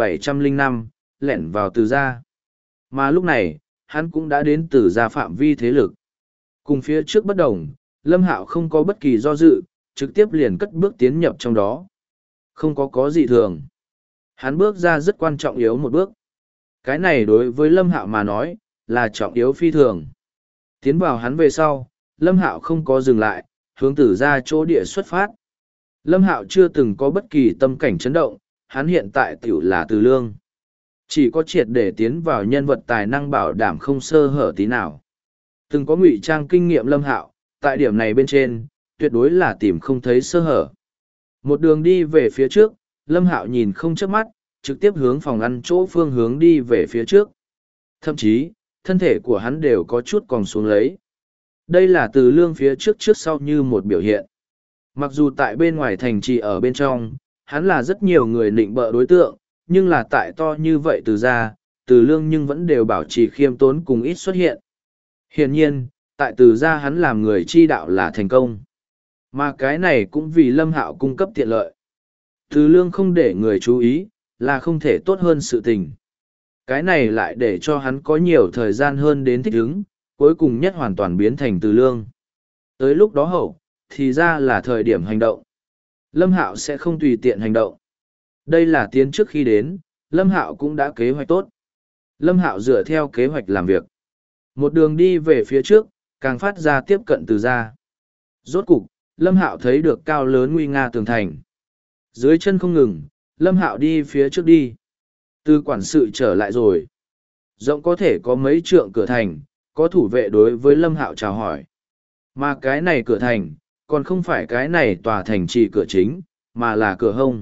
2705, lẻn vào Từ gia. Mà lúc này, hắn cũng đã đến Từ gia phạm vi thế lực. Cùng phía trước bất đồng, Lâm Hạo không có bất kỳ do dự, trực tiếp liền cất bước tiến nhập trong đó. Không có gì thường. Hắn bước ra rất quan trọng yếu một bước. Cái này đối với Lâm Hạo mà nói, là trọng yếu phi thường. Tiến vào hắn về sau, Lâm Hạo không có dừng lại, hướng Từ gia chỗ địa xuất phát. Lâm Hạo chưa từng có bất kỳ tâm cảnh chấn động, hắn hiện tại tiểu là Từ Lương. Chỉ có triệt để tiến vào nhân vật tài năng bảo đảm không sơ hở tí nào. Từng có ngụy trang kinh nghiệm Lâm Hạo, tại điểm này bên trên, tuyệt đối là tìm không thấy sơ hở. Một đường đi về phía trước, Lâm Hạo nhìn không chớp mắt, trực tiếp hướng phòng ăn chỗ phương hướng đi về phía trước. Thậm chí, thân thể của hắn đều có chút còn xuống lấy. Đây là Từ Lương phía trước trước sau như một biểu hiện. Mặc dù tại bên ngoài thành trì ở bên trong, hắn là rất nhiều người nịnh bợ đối tượng, nhưng là tại to như vậy Từ gia, Từ Lương nhưng vẫn đều bảo trì khiêm tốn cùng ít xuất hiện. Hiển nhiên, tại Từ gia hắn làm người chi đạo là thành công. Mà cái này cũng vì Lâm Hạo cung cấp tiện lợi. Từ Lương không để người chú ý, là không thể tốt hơn sự tình. Cái này lại để cho hắn có nhiều thời gian hơn đến thích ứng, cuối cùng nhất hoàn toàn biến thành Từ Lương. Tới lúc đó hậu, thì ra là thời điểm hành động. Lâm Hạo sẽ không tùy tiện hành động. Đây là tiến trước khi đến, Lâm Hạo cũng đã kế hoạch tốt. Lâm Hạo dựa theo kế hoạch làm việc. Một đường đi về phía trước, càng phát ra tiếp cận Từ gia. Rốt cục, Lâm Hạo thấy được cao lớn nguy nga tường thành. Dưới chân không ngừng, Lâm Hạo đi phía trước đi. Từ quản sự trở lại rồi. Rộng có thể có mấy trượng cửa thành, có thủ vệ đối với Lâm Hạo chào hỏi. Mà cái này cửa thành, còn không phải cái này tòa thành trì cửa chính, mà là cửa hông.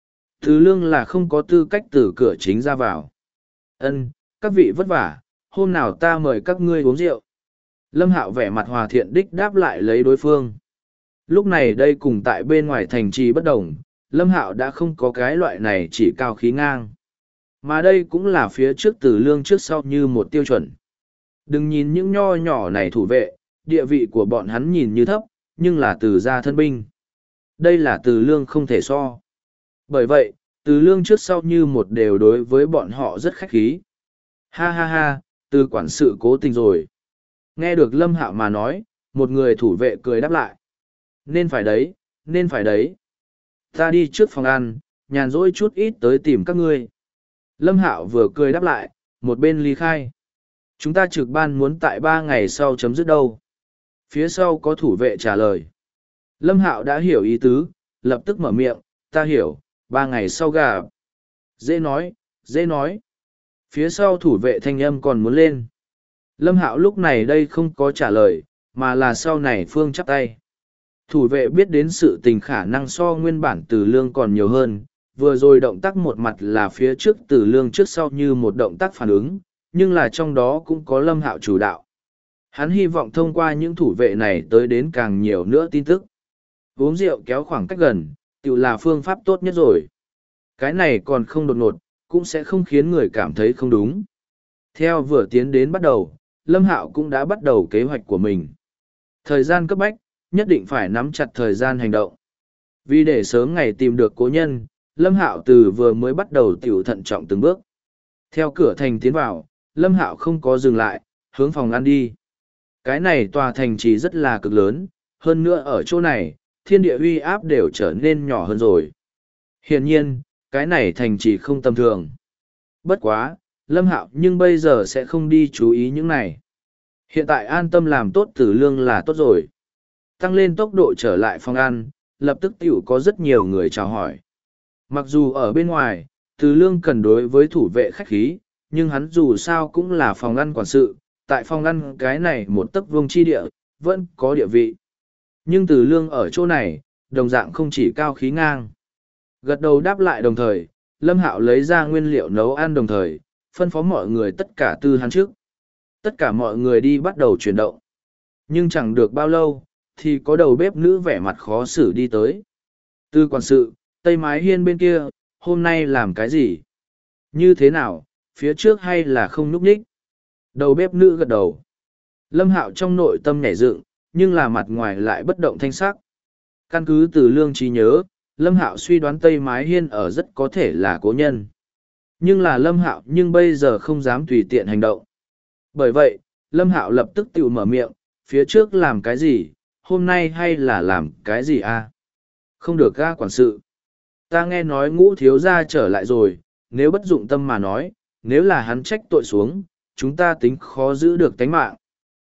Từ Lương là không có tư cách từ cửa chính ra vào. Ân, các vị vất vả, hôm nào ta mời các ngươi uống rượu. Lâm Hạo vẻ mặt hòa thiện đích đáp lại lấy đối phương. Lúc này đây cùng tại bên ngoài thành trì bất đồng, Lâm Hạo đã không có cái loại này chỉ cao khí ngang. Mà đây cũng là phía trước Từ Lương trước sau như một tiêu chuẩn. Đừng nhìn những nho nhỏ này thủ vệ, địa vị của bọn hắn nhìn như thấp, nhưng là Từ gia thân binh. Đây là Từ Lương không thể so. Bởi vậy, Từ Lương trước sau như một đều đối với bọn họ rất khách khí. Ha ha ha, Từ quản sự cố tình rồi. Nghe được Lâm Hạo mà nói, một người thủ vệ cười đáp lại. Nên phải đấy, nên phải đấy. Ta đi trước phòng ăn, nhàn rỗi chút ít tới tìm các ngươi. Lâm Hạo vừa cười đáp lại, một bên ly khai. Chúng ta trực ban muốn tại 3 ngày sau chấm dứt đâu. Phía sau có thủ vệ trả lời. Lâm Hạo đã hiểu ý tứ, lập tức mở miệng, ta hiểu, 3 ngày sau gặp. Dễ nói, dễ nói. Phía sau thủ vệ thanh âm còn muốn lên. Lâm Hạo lúc này đây không có trả lời, mà là sau này Phương chắp tay. Thủ vệ biết đến sự tình khả năng so nguyên bản Từ Lương còn nhiều hơn, vừa rồi động tác một mặt là phía trước Từ Lương trước sau như một động tác phản ứng, nhưng là trong đó cũng có Lâm Hạo chủ đạo. Hắn hy vọng thông qua những thủ vệ này tới đến càng nhiều nữa tin tức. Uống rượu kéo khoảng cách gần, tự là phương pháp tốt nhất rồi. Cái này còn không đột ngột, cũng sẽ không khiến người cảm thấy không đúng. Theo vừa tiến đến bắt đầu, Lâm Hạo cũng đã bắt đầu kế hoạch của mình. Thời gian cấp bách, nhất định phải nắm chặt thời gian hành động. Vì để sớm ngày tìm được cố nhân, Lâm Hạo từ vừa mới bắt đầu tiểu thận trọng từng bước. Theo cửa thành tiến vào, Lâm Hạo không có dừng lại, hướng phòng ăn đi. Cái này tòa thành trì rất là cực lớn, hơn nữa ở chỗ này, thiên địa uy áp đều trở nên nhỏ hơn rồi. Hiển nhiên, cái này thành trì không tầm thường. Bất quá, Lâm Hạo nhưng bây giờ sẽ không đi chú ý những này. Hiện tại an tâm làm tốt Từ Lương là tốt rồi. Tăng lên tốc độ trở lại phòng ăn, lập tức tiểu có rất nhiều người chào hỏi. Mặc dù ở bên ngoài, Từ Lương cần đối với thủ vệ khách khí, nhưng hắn dù sao cũng là phòng ăn quản sự, tại phòng ăn cái này một tấc vuông chi địa, vẫn có địa vị. Nhưng Từ Lương ở chỗ này, đồng dạng không chỉ cao khí ngang. Gật đầu đáp lại đồng thời, Lâm Hạo lấy ra nguyên liệu nấu ăn đồng thời, phân phó mọi người tất cả tư hắn trước. Tất cả mọi người đi bắt đầu chuyển động. Nhưng chẳng được bao lâu, thì có đầu bếp nữ vẻ mặt khó xử đi tới. Tư quản sự, Tây Mái Hiên bên kia, hôm nay làm cái gì? Như thế nào, phía trước hay là không núp ních? Đầu bếp nữ gật đầu. Lâm Hạo trong nội tâm nhảy dựng, nhưng là mặt ngoài lại bất động thanh sắc. Căn cứ từ lương trí nhớ, Lâm Hạo suy đoán Tây Mái Hiên ở rất có thể là cố nhân. Nhưng là Lâm Hạo nhưng bây giờ không dám tùy tiện hành động. Bởi vậy, Lâm Hạo lập tức tự mở miệng, phía trước làm cái gì, hôm nay hay là làm cái gì a? Không được ga quản sự. Ta nghe nói Ngũ thiếu gia trở lại rồi, nếu bất dụng tâm mà nói, nếu là hắn trách tội xuống, chúng ta tính khó giữ được tánh mạng.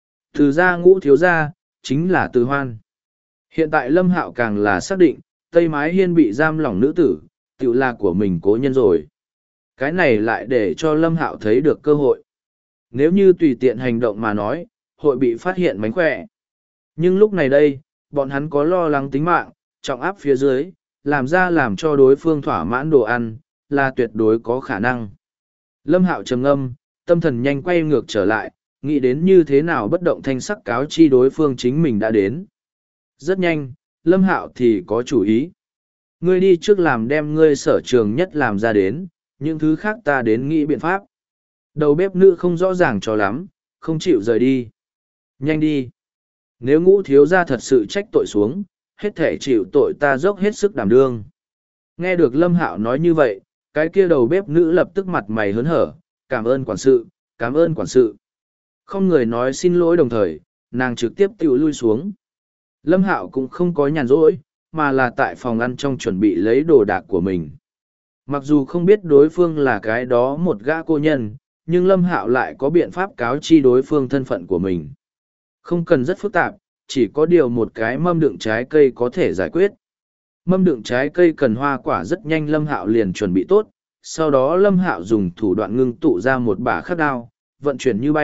Từ ra Ngũ thiếu gia, chính là Từ Hoan. Hiện tại Lâm Hạo càng là xác định, Tây Mái Hiên bị giam lỏng nữ tử, tự là của mình cố nhân rồi. Cái này lại để cho Lâm Hạo thấy được cơ hội. Nếu như tùy tiện hành động mà nói, hội bị phát hiện mánh khỏe. Nhưng lúc này đây, bọn hắn có lo lắng tính mạng, trọng áp phía dưới, làm ra làm cho đối phương thỏa mãn đồ ăn, là tuyệt đối có khả năng. Lâm Hạo trầm ngâm, tâm thần nhanh quay ngược trở lại, nghĩ đến như thế nào bất động thanh sắc cáo chi đối phương chính mình đã đến. Rất nhanh, Lâm Hạo thì có chủ ý. Ngươi đi trước làm đem ngươi sở trường nhất làm ra đến, những thứ khác ta đến nghĩ biện pháp. Đầu bếp nữ không rõ ràng cho lắm, không chịu rời đi. Nhanh đi. Nếu Ngũ thiếu gia thật sự trách tội xuống, hết thể chịu tội ta dốc hết sức đảm đương. Nghe được Lâm Hạo nói như vậy, cái kia đầu bếp nữ lập tức mặt mày hớn hở, cảm ơn quản sự, cảm ơn quản sự. Không người nói xin lỗi đồng thời, nàng trực tiếp tiểu lui xuống. Lâm Hạo cũng không có nhàn rỗi, mà là tại phòng ăn trong chuẩn bị lấy đồ đạc của mình. Mặc dù không biết đối phương là cái đó một gã cô nhân, nhưng Lâm Hạo lại có biện pháp cáo chi đối phương thân phận của mình. Không cần rất phức tạp, chỉ có điều một cái mâm đựng trái cây có thể giải quyết. Mâm đựng trái cây cần hoa quả rất nhanh Lâm Hạo liền chuẩn bị tốt, sau đó Lâm Hạo dùng thủ đoạn ngưng tụ ra một bả khắc đao, vận chuyển như bay,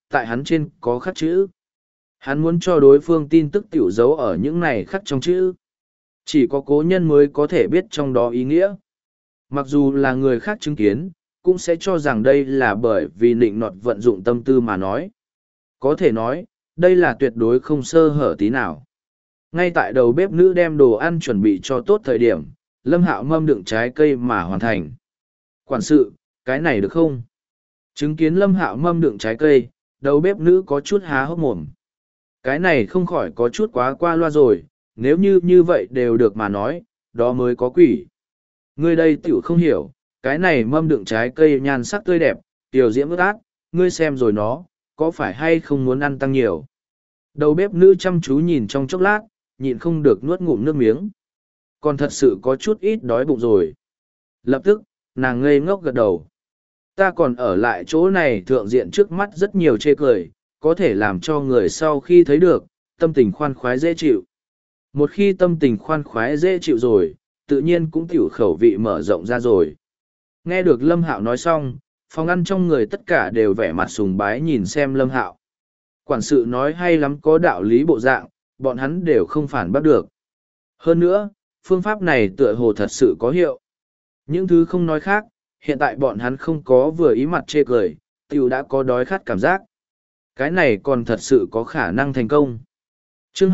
tại hắn trên có khắc chữ. Hắn muốn cho đối phương tin tức tiểu dấu ở những này khắc trong chữ. Chỉ có cố nhân mới có thể biết trong đó ý nghĩa. Mặc dù là người khác chứng kiến, cũng sẽ cho rằng đây là bởi vì nịnh nọt vận dụng tâm tư mà nói. Có thể nói, đây là tuyệt đối không sơ hở tí nào. Ngay tại đầu bếp nữ đem đồ ăn chuẩn bị cho tốt thời điểm, Lâm Hạo mâm đựng trái cây mà hoàn thành. Quản sự, cái này được không? Chứng kiến Lâm Hạo mâm đựng trái cây, đầu bếp nữ có chút há hốc mồm. Cái này không khỏi có chút quá qua loa rồi, nếu như vậy đều được mà nói, đó mới có quỷ. Ngươi đây tiểu không hiểu, cái này mâm đựng trái cây nhan sắc tươi đẹp, tiểu diễm ướt át, ngươi xem rồi nó, có phải hay không muốn ăn tăng nhiều. Đầu bếp nữ chăm chú nhìn trong chốc lát, nhịn không được nuốt ngụm nước miếng. Còn thật sự có chút ít đói bụng rồi. Lập tức, nàng ngây ngốc gật đầu. Ta còn ở lại chỗ này thượng diện trước mắt rất nhiều chê cười, có thể làm cho người sau khi thấy được, tâm tình khoan khoái dễ chịu. Một khi tâm tình khoan khoái dễ chịu rồi, tự nhiên cũng tiểu khẩu vị mở rộng ra rồi. Nghe được Lâm Hạo nói xong, phòng ăn trong người tất cả đều vẻ mặt sùng bái nhìn xem Lâm Hạo. Quản sự nói hay lắm có đạo lý bộ dạng, bọn hắn đều không phản bác được. Hơn nữa, phương pháp này tựa hồ thật sự có hiệu. Những thứ không nói khác, hiện tại bọn hắn không có vừa ý mặt chê cười, tiểu đã có đói khát cảm giác. Cái này còn thật sự có khả năng thành công. Chương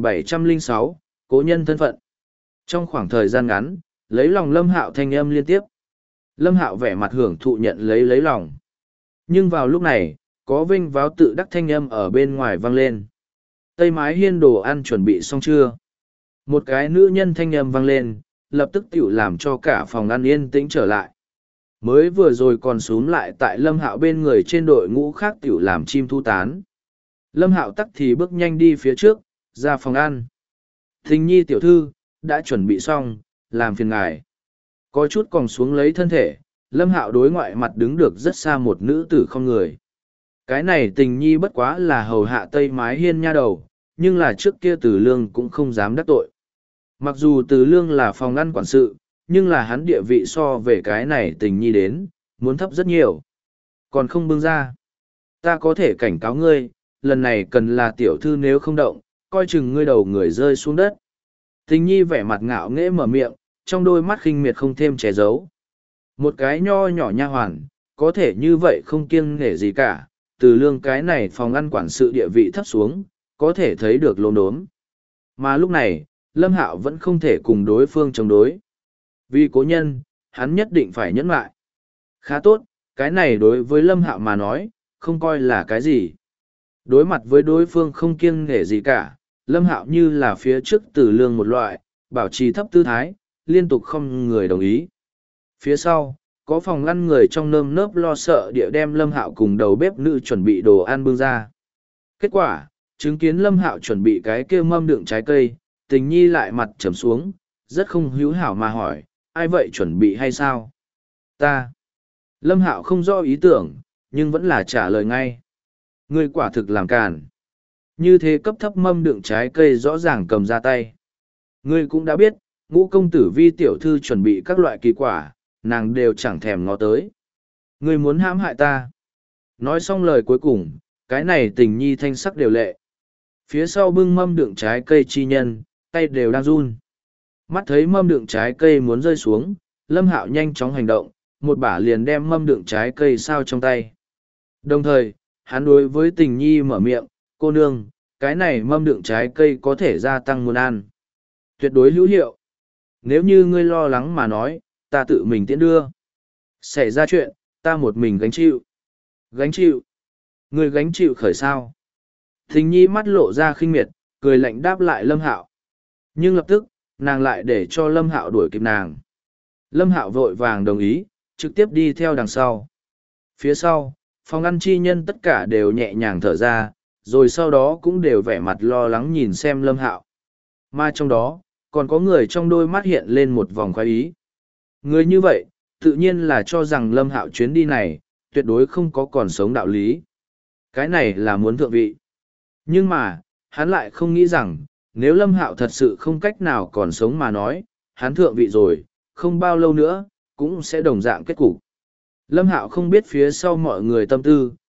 2706, Cố nhân thân phận. Trong khoảng thời gian ngắn, lấy lòng Lâm Hạo thanh âm liên tiếp. Lâm Hạo vẻ mặt hưởng thụ nhận lấy lòng. Nhưng vào lúc này, có vinh váo tự đắc thanh âm ở bên ngoài vang lên. Tây mái hiên đồ ăn chuẩn bị xong chưa? Một cái nữ nhân thanh âm vang lên, lập tức tiểu làm cho cả phòng ăn yên tĩnh trở lại. Mới vừa rồi còn xúm lại tại Lâm Hạo bên người trên đội ngũ khác tiểu làm chim thu tán. Lâm Hạo tắc thì bước nhanh đi phía trước, ra phòng ăn. Thình nhi tiểu thư, đã chuẩn bị xong, làm phiền ngài. Có chút còn xuống lấy thân thể, Lâm Hạo đối ngoại mặt đứng được rất xa một nữ tử không người. Cái này tình nhi bất quá là hầu hạ tây mái hiên nha đầu, nhưng là trước kia Từ Lương cũng không dám đắc tội. Mặc dù Từ Lương là phòng ăn quản sự, nhưng là hắn địa vị so về cái này tình nhi đến, muốn thấp rất nhiều. Còn không bưng ra. Ta có thể cảnh cáo ngươi, lần này cần là tiểu thư nếu không động, coi chừng ngươi đầu người rơi xuống đất. Tình nhi vẻ mặt ngạo nghễ mở miệng, trong đôi mắt khinh miệt không thêm che giấu. Một cái nho nhỏ nha hoàn, có thể như vậy không kiêng nể gì cả, Từ Lương cái này phòng ăn quản sự địa vị thấp xuống, có thể thấy được lồn đốm. Mà lúc này, Lâm Hạo vẫn không thể cùng đối phương chống đối. Vì cố nhân, hắn nhất định phải nhẫn lại. Khá tốt, cái này đối với Lâm Hạo mà nói, không coi là cái gì. Đối mặt với đối phương không kiêng nể gì cả, Lâm Hạo như là phía trước Từ Lương một loại, bảo trì thấp tư thái, liên tục không người đồng ý. Phía sau, có phòng ngăn người trong nơm nớp lo sợ địa đem Lâm Hạo cùng đầu bếp nữ chuẩn bị đồ ăn bưng ra. Kết quả, chứng kiến Lâm Hạo chuẩn bị cái kia mâm đựng trái cây, tình nhi lại mặt trầm xuống, rất không hữu hảo mà hỏi, ai vậy chuẩn bị hay sao? Ta. Lâm Hạo không rõ ý tưởng, nhưng vẫn là trả lời ngay. Ngươi quả thực làm càn. Như thế cấp thấp mâm đựng trái cây rõ ràng cầm ra tay. Ngươi cũng đã biết, Ngũ công tử Vi tiểu thư chuẩn bị các loại kỳ quả, nàng đều chẳng thèm ngó tới. Ngươi muốn hãm hại ta. Nói xong lời cuối cùng, cái này tình nhi thanh sắc đều lệ. Phía sau bưng mâm đựng trái cây chi nhân, tay đều đang run. Mắt thấy mâm đựng trái cây muốn rơi xuống, Lâm Hạo nhanh chóng hành động, một bả liền đem mâm đựng trái cây sao trong tay. Đồng thời, hắn đối với tình nhi mở miệng, cô nương, cái này mâm đựng trái cây có thể gia tăng muốn ăn. Tuyệt đối hữu hiệu. Nếu như ngươi lo lắng mà nói, ta tự mình tiễn đưa. Xảy ra chuyện, ta một mình gánh chịu. Gánh chịu? Ngươi gánh chịu khởi sao? Tình nhi mắt lộ ra khinh miệt, cười lạnh đáp lại Lâm Hạo. Nhưng lập tức, nàng lại để cho Lâm Hạo đuổi kịp nàng. Lâm Hạo vội vàng đồng ý, trực tiếp đi theo đằng sau. Phía sau, phòng ăn chi nhân tất cả đều nhẹ nhàng thở ra, rồi sau đó cũng đều vẻ mặt lo lắng nhìn xem Lâm Hạo. Mà trong đó, còn có người trong đôi mắt hiện lên một vòng khoái ý. Người như vậy, tự nhiên là cho rằng Lâm Hạo chuyến đi này, tuyệt đối không có còn sống đạo lý. Cái này là muốn thượng vị. Nhưng mà, hắn lại không nghĩ rằng, nếu Lâm Hạo thật sự không cách nào còn sống mà nói, hắn thượng vị rồi, không bao lâu nữa, cũng sẽ đồng dạng kết cục. Lâm Hạo không biết phía sau mọi người tâm tư,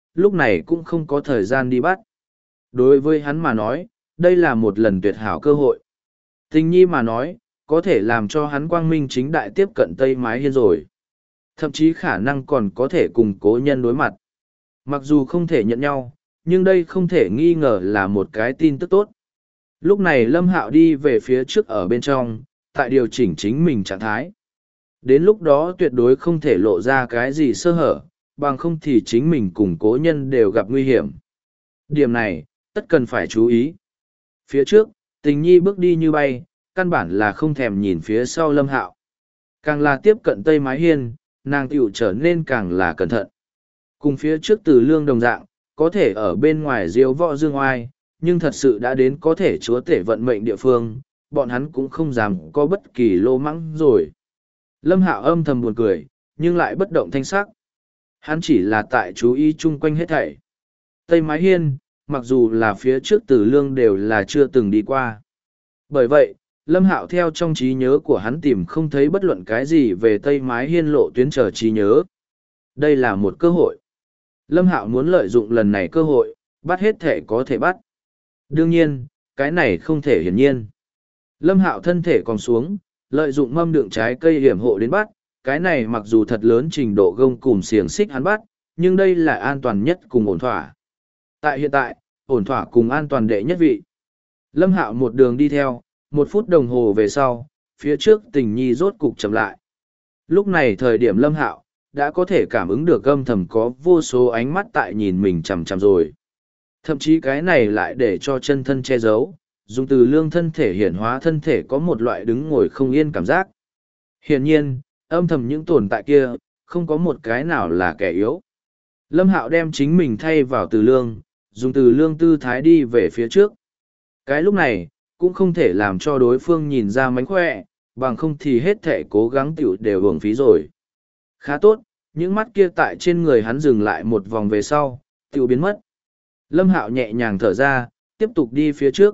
lúc này cũng không có thời gian đi bắt. Đối với hắn mà nói, đây là một lần tuyệt hảo cơ hội. Tình nhi mà nói, có thể làm cho hắn quang minh chính đại tiếp cận Tây Mái Hiên rồi. Thậm chí khả năng còn có thể cùng cố nhân đối mặt. Mặc dù không thể nhận nhau, nhưng đây không thể nghi ngờ là một cái tin tức tốt. Lúc này Lâm Hạo đi về phía trước ở bên trong, tại điều chỉnh chính mình trạng thái. Đến lúc đó tuyệt đối không thể lộ ra cái gì sơ hở, bằng không thì chính mình cùng cố nhân đều gặp nguy hiểm. Điểm này, tất cần phải chú ý. Phía trước, tình nhi bước đi như bay, căn bản là không thèm nhìn phía sau Lâm Hạo. Càng là tiếp cận Tây Mái Hiên, nàng tiểu trở nên càng là cẩn thận. Cùng phía trước Từ Lương đồng dạng, có thể ở bên ngoài diếu võ dương oai, nhưng thật sự đã đến có thể chúa tể vận mệnh địa phương, bọn hắn cũng không dám có bất kỳ lô mắng rồi. Lâm Hạo âm thầm buồn cười, nhưng lại bất động thanh sắc. Hắn chỉ là tại chú ý chung quanh hết thảy. Tây Mái Hiên, mặc dù là phía trước Từ Lương đều là chưa từng đi qua. Bởi vậy, Lâm Hạo theo trong trí nhớ của hắn tìm không thấy bất luận cái gì về Tây Mái Hiên lộ tuyến trở trí nhớ. Đây là một cơ hội. Lâm Hạo muốn lợi dụng lần này cơ hội, bắt hết thể có thể bắt. Đương nhiên, cái này không thể hiển nhiên. Lâm Hạo thân thể còn xuống, lợi dụng mâm đựng trái cây hiểm hộ đến bắt, cái này mặc dù thật lớn trình độ gông cùm xiềng xích hắn bắt, nhưng đây là an toàn nhất cùng ổn thỏa. Tại hiện tại, ổn thỏa cùng an toàn đệ nhất vị. Lâm Hạo một đường đi theo, 1 phút đồng hồ về sau, phía trước Tình Nhi rốt cục chậm lại. Lúc này thời điểm Lâm Hạo đã có thể cảm ứng được âm thầm có vô số ánh mắt tại nhìn mình chằm chằm rồi. Thậm chí cái này lại để cho chân thân che giấu, dùng Từ Lương thân thể hiển hóa thân thể có một loại đứng ngồi không yên cảm giác. Hiển nhiên, âm thầm những tồn tại kia, không có một cái nào là kẻ yếu. Lâm Hạo đem chính mình thay vào Từ Lương, dùng Từ Lương tư thái đi về phía trước. Cái lúc này, cũng không thể làm cho đối phương nhìn ra mánh khỏe, bằng không thì hết thể cố gắng tiểu đều hưởng phí rồi. Khá tốt, những mắt kia tại trên người hắn dừng lại một vòng về sau, tiểu biến mất. Lâm Hạo nhẹ nhàng thở ra, tiếp tục đi phía trước.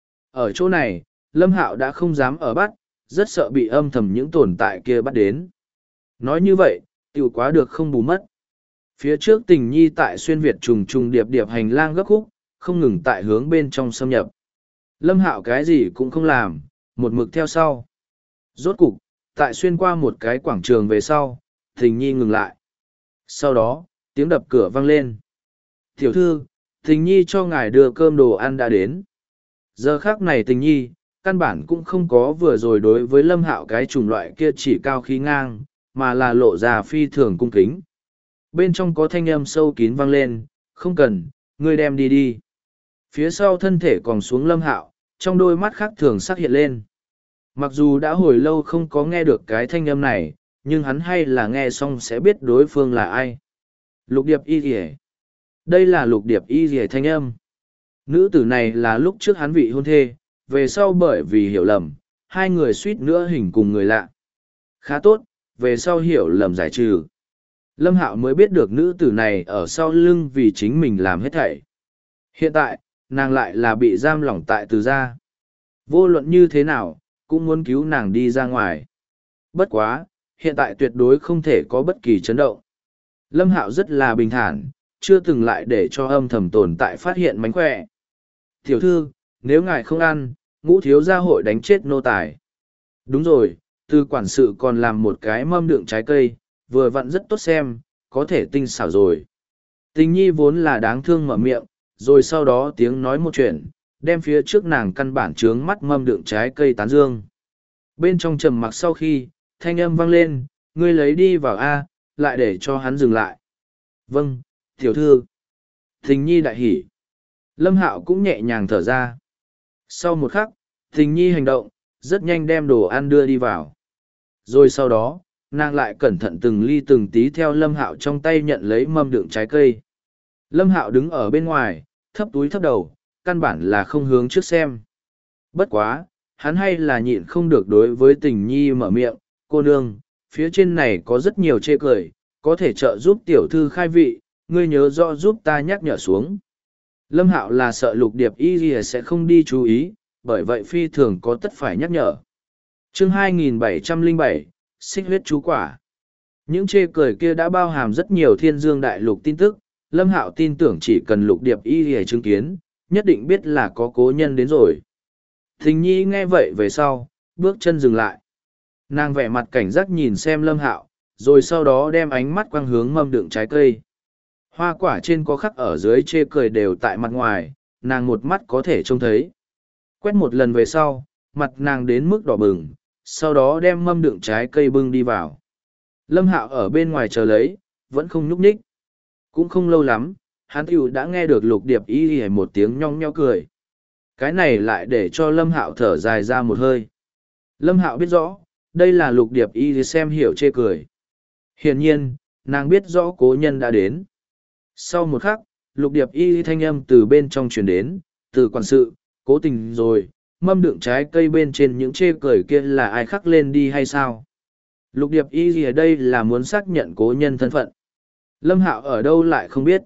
Ở chỗ này, Lâm Hạo đã không dám ở bắt, rất sợ bị âm thầm những tồn tại kia bắt đến. Nói như vậy, tiểu quá được không bù mất. Phía trước Tình Nhi tại xuyên Việt trùng trùng điệp điệp hành lang gấp khúc, không ngừng tại hướng bên trong xâm nhập. Lâm Hạo cái gì cũng không làm, một mực theo sau. Rốt cục, tại xuyên qua một cái quảng trường về sau, Tình Nhi ngừng lại. Sau đó, tiếng đập cửa vang lên. Tiểu thư, Tình Nhi cho ngài đưa cơm đồ ăn đã đến. Giờ khác này Tình Nhi, căn bản cũng không có vừa rồi đối với Lâm Hạo cái chủng loại kia chỉ cao khí ngang, mà là lộ ra phi thường cung kính. Bên trong có thanh âm sâu kín vang lên, không cần, ngươi đem đi đi. Phía sau thân thể còn xuống Lâm Hạo, trong đôi mắt khác thường sắc hiện lên. Mặc dù đã hồi lâu không có nghe được cái thanh âm này, nhưng hắn hay là nghe xong sẽ biết đối phương là ai. Lục Điệp Y Rìa. Đây là Lục Điệp Y Rìa thanh âm. Nữ tử này là lúc trước hắn vị hôn thê, về sau bởi vì hiểu lầm, hai người suýt nữa hình cùng người lạ. Khá tốt, về sau hiểu lầm giải trừ. Lâm Hạo mới biết được nữ tử này ở sau lưng vì chính mình làm hết thảy. Hiện tại, nàng lại là bị giam lỏng tại Từ gia. Vô luận như thế nào, cũng muốn cứu nàng đi ra ngoài. Bất quá, hiện tại tuyệt đối không thể có bất kỳ chấn động. Lâm Hạo rất là bình thản, chưa từng lại để cho âm thầm tồn tại phát hiện mánh khỏe. Tiểu thư, nếu ngài không ăn, Ngũ thiếu gia hội đánh chết nô tài. Đúng rồi, Từ quản sự còn làm một cái mâm đựng trái cây, vừa vặn rất tốt xem, có thể tinh xảo rồi. Tình Nhi vốn là đáng thương mở miệng, rồi sau đó tiếng nói một chuyện, đem phía trước nàng căn bản trướng mắt mâm đựng trái cây tán dương. Bên trong trầm mặc sau khi, thanh âm vang lên, ngươi lấy đi vào A, lại để cho hắn dừng lại. Vâng, tiểu thư. Tình Nhi đại hỉ. Lâm Hạo cũng nhẹ nhàng thở ra. Sau một khắc, Tình Nhi hành động, rất nhanh đem đồ ăn đưa đi vào. Rồi sau đó, nàng lại cẩn thận từng ly từng tí theo Lâm Hạo trong tay nhận lấy mâm đựng trái cây. Lâm Hạo đứng ở bên ngoài, thấp túi thấp đầu, căn bản là không hướng trước xem. Bất quá, hắn hay là nhịn không được đối với Tình Nhi mở miệng, cô nương, phía trên này có rất nhiều chê cười, có thể trợ giúp tiểu thư khai vị, ngươi nhớ rõ giúp ta nhắc nhở xuống. Lâm Hạo là sợ Lục Điệp Y gì sẽ không đi chú ý, bởi vậy phi thường có tất phải nhắc nhở. Chương 2707, Xích huyết chú quả. Những chê cười kia đã bao hàm rất nhiều thiên dương đại lục tin tức, Lâm Hạo tin tưởng chỉ cần Lục Điệp Y hề chứng kiến, nhất định biết là có cố nhân đến rồi. Thình nhi nghe vậy về sau, bước chân dừng lại. Nàng vẻ mặt cảnh giác nhìn xem Lâm Hạo, rồi sau đó đem ánh mắt quang hướng mâm đựng trái cây. Hoa quả trên có khắc ở dưới chê cười đều tại mặt ngoài, nàng một mắt có thể trông thấy. Quét một lần về sau, mặt nàng đến mức đỏ bừng, sau đó đem mâm đựng trái cây bưng đi vào. Lâm Hạo ở bên ngoài chờ lấy, vẫn không nhúc nhích. Cũng không lâu lắm, hắn tiểu đã nghe được Lục Điệp Y một tiếng nhong nheo cười. Cái này lại để cho Lâm Hạo thở dài ra một hơi. Lâm Hạo biết rõ, đây là Lục Điệp Y xem hiểu chê cười. Hiển nhiên, nàng biết rõ cố nhân đã đến. Sau một khắc, Lục Điệp Y thanh âm từ bên trong truyền đến, từ quản sự, cố tình rồi, mâm đựng trái cây bên trên những chê cười kia là ai khắc lên đi hay sao? Lục Điệp Y ở đây là muốn xác nhận cố nhân thân phận. Lâm Hạo ở đâu lại không biết.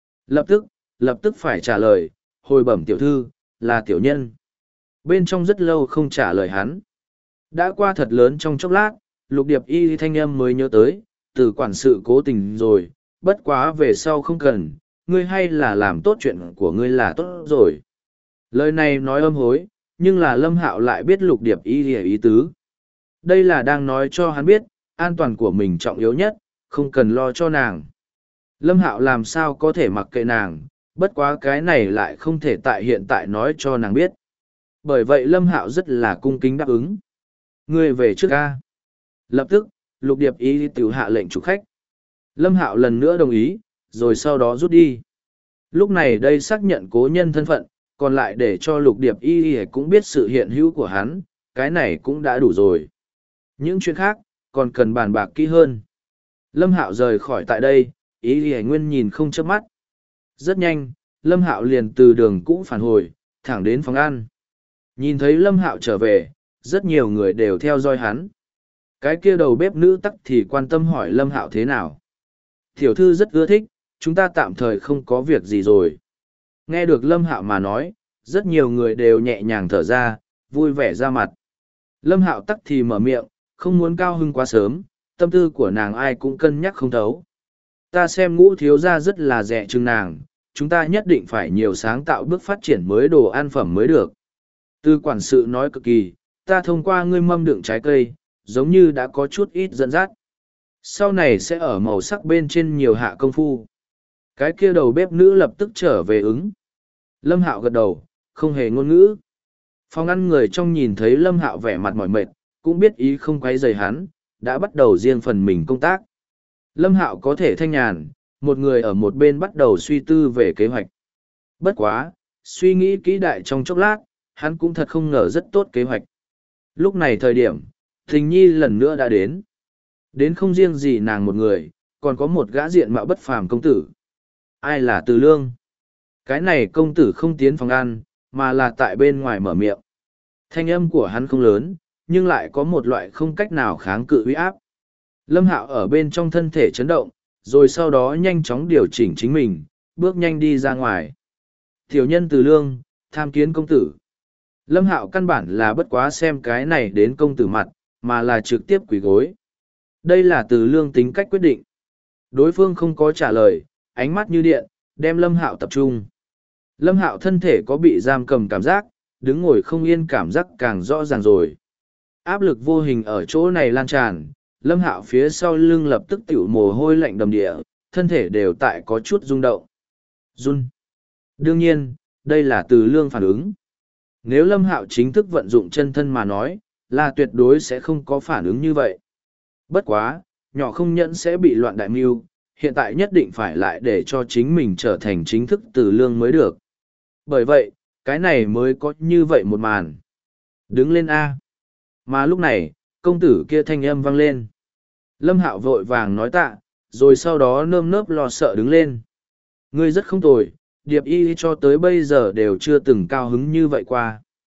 Lập tức phải trả lời, hồi bẩm tiểu thư, là tiểu nhân. Bên trong rất lâu không trả lời hắn. Đã qua thật lớn trong chốc lát, Lục Điệp Y thanh âm mới nhớ tới, từ quản sự cố tình rồi, bất quá về sau không cần, ngươi hay là làm tốt chuyện của ngươi là tốt rồi. Lời này nói âm hối, nhưng là Lâm Hạo lại biết Lục Điệp Y ý tứ. Đây là đang nói cho hắn biết, an toàn của mình trọng yếu nhất, không cần lo cho nàng. Lâm Hạo làm sao có thể mặc kệ nàng, bất quá cái này lại không thể tại hiện tại nói cho nàng biết. Bởi vậy Lâm Hạo rất là cung kính đáp ứng. Ngươi về trước ca. Lập tức, Lục Điệp Y tiểu hạ lệnh chủ khách. Lâm Hạo lần nữa đồng ý, rồi sau đó rút đi. Lúc này đây xác nhận cố nhân thân phận, còn lại để cho Lục Điệp Y cũng biết sự hiện hữu của hắn, cái này cũng đã đủ rồi. Những chuyện khác, còn cần bàn bạc kỹ hơn. Lâm Hạo rời khỏi tại đây, Y Nguyên nhìn không chớp mắt. Rất nhanh, Lâm Hạo liền từ đường cũ phản hồi, thẳng đến phòng ăn. Nhìn thấy Lâm Hạo trở về, rất nhiều người đều theo dõi hắn. Cái kia đầu bếp nữ tắc thì quan tâm hỏi Lâm Hạo thế nào. Tiểu thư rất ưa thích, chúng ta tạm thời không có việc gì rồi. Nghe được Lâm Hạo mà nói, rất nhiều người đều nhẹ nhàng thở ra, vui vẻ ra mặt. Lâm Hạo tắc thì mở miệng, không muốn cao hưng quá sớm, tâm tư của nàng ai cũng cân nhắc không thấu. Ta xem Ngũ thiếu gia rất là dè chừng nàng, chúng ta nhất định phải nhiều sáng tạo bước phát triển mới đồ ăn phẩm mới được. Tư quản sự nói cực kỳ, ta thông qua ngươi mâm đựng trái cây, giống như đã có chút ít dẫn dắt. Sau này sẽ ở màu sắc bên trên nhiều hạ công phu. Cái kia đầu bếp nữ lập tức trở về ứng. Lâm Hạo gật đầu, không hề ngôn ngữ. Phòng ăn người trong nhìn thấy Lâm Hạo vẻ mặt mỏi mệt, cũng biết ý không quấy rầy hắn, đã bắt đầu riêng phần mình công tác. Lâm Hạo có thể thanh nhàn, một người ở một bên bắt đầu suy tư về kế hoạch. Bất quá, suy nghĩ kỹ đại trong chốc lát, hắn cũng thật không ngờ rất tốt kế hoạch. Lúc này thời điểm, Thình Nhi lần nữa đã đến. Đến không riêng gì nàng một người, còn có một gã diện mạo bất phàm công tử. Ai là Từ Lương? Cái này công tử không tiến phòng ăn, mà là tại bên ngoài mở miệng. Thanh âm của hắn không lớn, nhưng lại có một loại không cách nào kháng cự uy áp. Lâm Hạo ở bên trong thân thể chấn động, rồi sau đó nhanh chóng điều chỉnh chính mình, bước nhanh đi ra ngoài. Tiểu nhân Từ Lương, tham kiến công tử. Lâm Hạo căn bản là bất quá xem cái này đến công tử mặt, mà là trực tiếp quỳ gối. Đây là Từ Lương tính cách quyết định. Đối phương không có trả lời, ánh mắt như điện, đem Lâm Hạo tập trung. Lâm Hạo thân thể có bị giam cầm cảm giác, đứng ngồi không yên cảm giác càng rõ ràng rồi. Áp lực vô hình ở chỗ này lan tràn, Lâm Hạo phía sau lưng lập tức tiểu mồ hôi lạnh đầm địa, thân thể đều tại có chút rung động. Run. Đương nhiên, đây là Từ Lương phản ứng. Nếu Lâm Hạo chính thức vận dụng chân thân mà nói, là tuyệt đối sẽ không có phản ứng như vậy. Bất quá, nhỏ không nhẫn sẽ bị loạn đại mưu, hiện tại nhất định phải lại để cho chính mình trở thành chính thức Từ Lương mới được. Bởi vậy, cái này mới có như vậy một màn. Đứng lên A. Mà lúc này, công tử kia thanh âm vang lên. Lâm Hạo vội vàng nói tạ, rồi sau đó nơm nớp lo sợ đứng lên. Ngươi rất không tồi, Điệp Y cho tới bây giờ đều chưa từng cao hứng như vậy qua.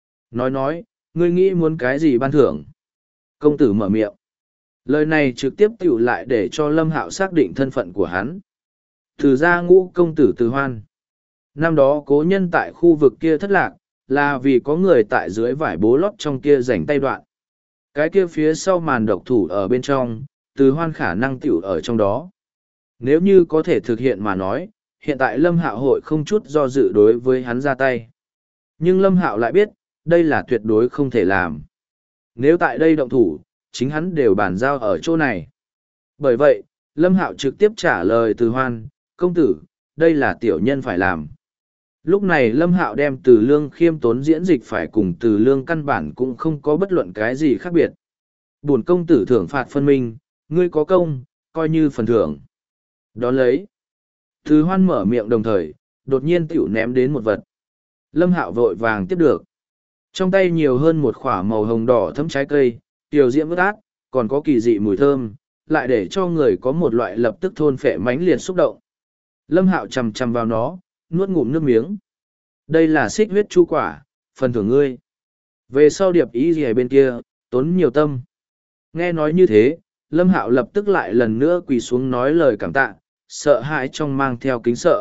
Nói, ngươi nghĩ muốn cái gì ban thưởng? Công tử mở miệng. Lời này trực tiếp tiểu lại để cho Lâm Hạo xác định thân phận của hắn. Từ gia Ngũ công tử Từ Hoan. Năm đó cố nhân tại khu vực kia thất lạc, là vì có người tại dưới vải bố lót trong kia rảnh tay đoạn. Cái kia phía sau màn độc thủ ở bên trong, Từ Hoan khả năng tiểu ở trong đó. Nếu như có thể thực hiện mà nói, hiện tại Lâm Hạo hội không chút do dự đối với hắn ra tay. Nhưng Lâm Hạo lại biết, đây là tuyệt đối không thể làm. Nếu tại đây động thủ, chính hắn đều bàn giao ở chỗ này. Bởi vậy, Lâm Hạo trực tiếp trả lời Từ Hoan, công tử, đây là tiểu nhân phải làm. Lúc này Lâm Hạo đem Từ Lương khiêm tốn diễn dịch phải cùng Từ Lương căn bản cũng không có bất luận cái gì khác biệt. Bổn công tử thưởng phạt phân minh, ngươi có công, coi như phần thưởng. Đón lấy. Từ Hoan mở miệng đồng thời, đột nhiên tiểu ném đến một vật. Lâm Hạo vội vàng tiếp được. Trong tay nhiều hơn một khỏa màu hồng đỏ thấm trái cây, tiểu diễm vớt át, còn có kỳ dị mùi thơm, lại để cho người có một loại lập tức thôn phệ mãnh liệt xúc động. Lâm Hạo chằm chằm vào nó, nuốt ngụm nước miếng. Đây là xích huyết chu quả, phần thưởng ngươi. Về sau điệp ý gì bên kia, tốn nhiều tâm. Nghe nói như thế, Lâm Hạo lập tức lại lần nữa quỳ xuống nói lời cảm tạ, sợ hãi trong mang theo kính sợ.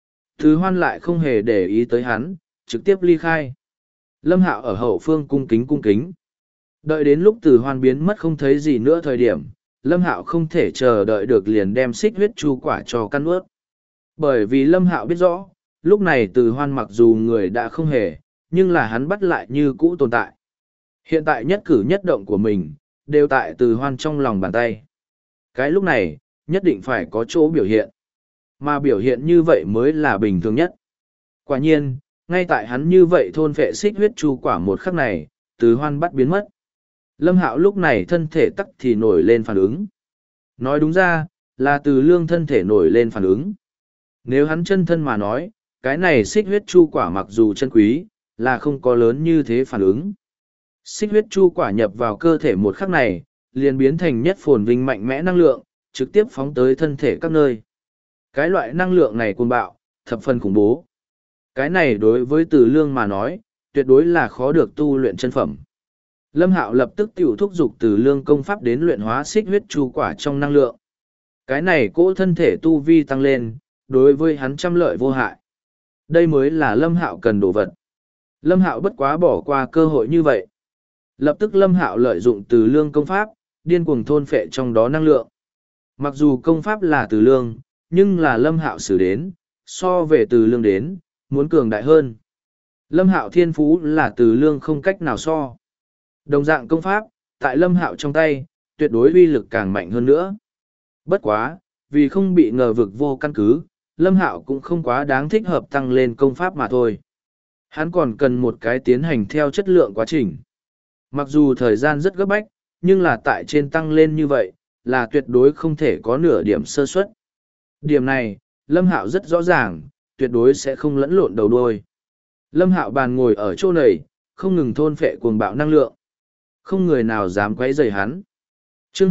Từ Hoan lại không hề để ý tới hắn, trực tiếp ly khai. Lâm Hạo ở hậu phương cung kính. Đợi đến lúc Từ Hoan biến mất không thấy gì nữa thời điểm, Lâm Hạo không thể chờ đợi được liền đem xích huyết chu quả cho căn ướt. Bởi vì Lâm Hạo biết rõ, lúc này Từ Hoan mặc dù người đã không hề, nhưng là hắn bắt lại như cũ tồn tại. Hiện tại nhất cử nhất động của mình, đều tại Từ Hoan trong lòng bàn tay. Cái lúc này, nhất định phải có chỗ biểu hiện. Mà biểu hiện như vậy mới là bình thường nhất. Quả nhiên, ngay tại hắn như vậy thôn phệ xích huyết chu quả một khắc này, Từ Hoan bắt biến mất. Lâm Hạo lúc này thân thể tắc thì nổi lên phản ứng. Nói đúng ra, là Từ Lương thân thể nổi lên phản ứng. Nếu hắn chân thân mà nói, cái này xích huyết chu quả mặc dù chân quý, là không có lớn như thế phản ứng. Xích huyết chu quả nhập vào cơ thể một khắc này, liền biến thành nhất phồn vinh mạnh mẽ năng lượng, trực tiếp phóng tới thân thể các nơi. Cái loại năng lượng này cuồng bạo, thập phần khủng bố. Cái này đối với Từ Lương mà nói, tuyệt đối là khó được tu luyện chân phẩm. Lâm Hạo lập tức tiểu thúc giục Từ Lương công pháp đến luyện hóa xích huyết chu quả trong năng lượng. Cái này cỗ thân thể tu vi tăng lên, đối với hắn trăm lợi vô hại. Đây mới là Lâm Hạo cần đồ vật. Lâm Hạo bất quá bỏ qua cơ hội như vậy. Lập tức Lâm Hạo lợi dụng Từ Lương công pháp, điên cuồng thôn phệ trong đó năng lượng. Mặc dù công pháp là Từ Lương, nhưng là Lâm Hạo sử đến, so về Từ Lương đến, muốn cường đại hơn. Lâm Hạo thiên phú là Từ Lương không cách nào so. Đồng dạng công pháp, tại Lâm Hạo trong tay, tuyệt đối uy lực càng mạnh hơn nữa. Bất quá, vì không bị ngờ vực vô căn cứ, Lâm Hạo cũng không quá đáng thích hợp tăng lên công pháp mà thôi. Hắn còn cần một cái tiến hành theo chất lượng quá trình. Mặc dù thời gian rất gấp bách, nhưng là tại trên tăng lên như vậy, là tuyệt đối không thể có nửa điểm sơ suất. Điểm này, Lâm Hạo rất rõ ràng, tuyệt đối sẽ không lẫn lộn đầu đuôi. Lâm Hạo bàn ngồi ở chỗ này, không ngừng thôn phệ cuồng bạo năng lượng. Không người nào dám quấy rầy hắn. Chương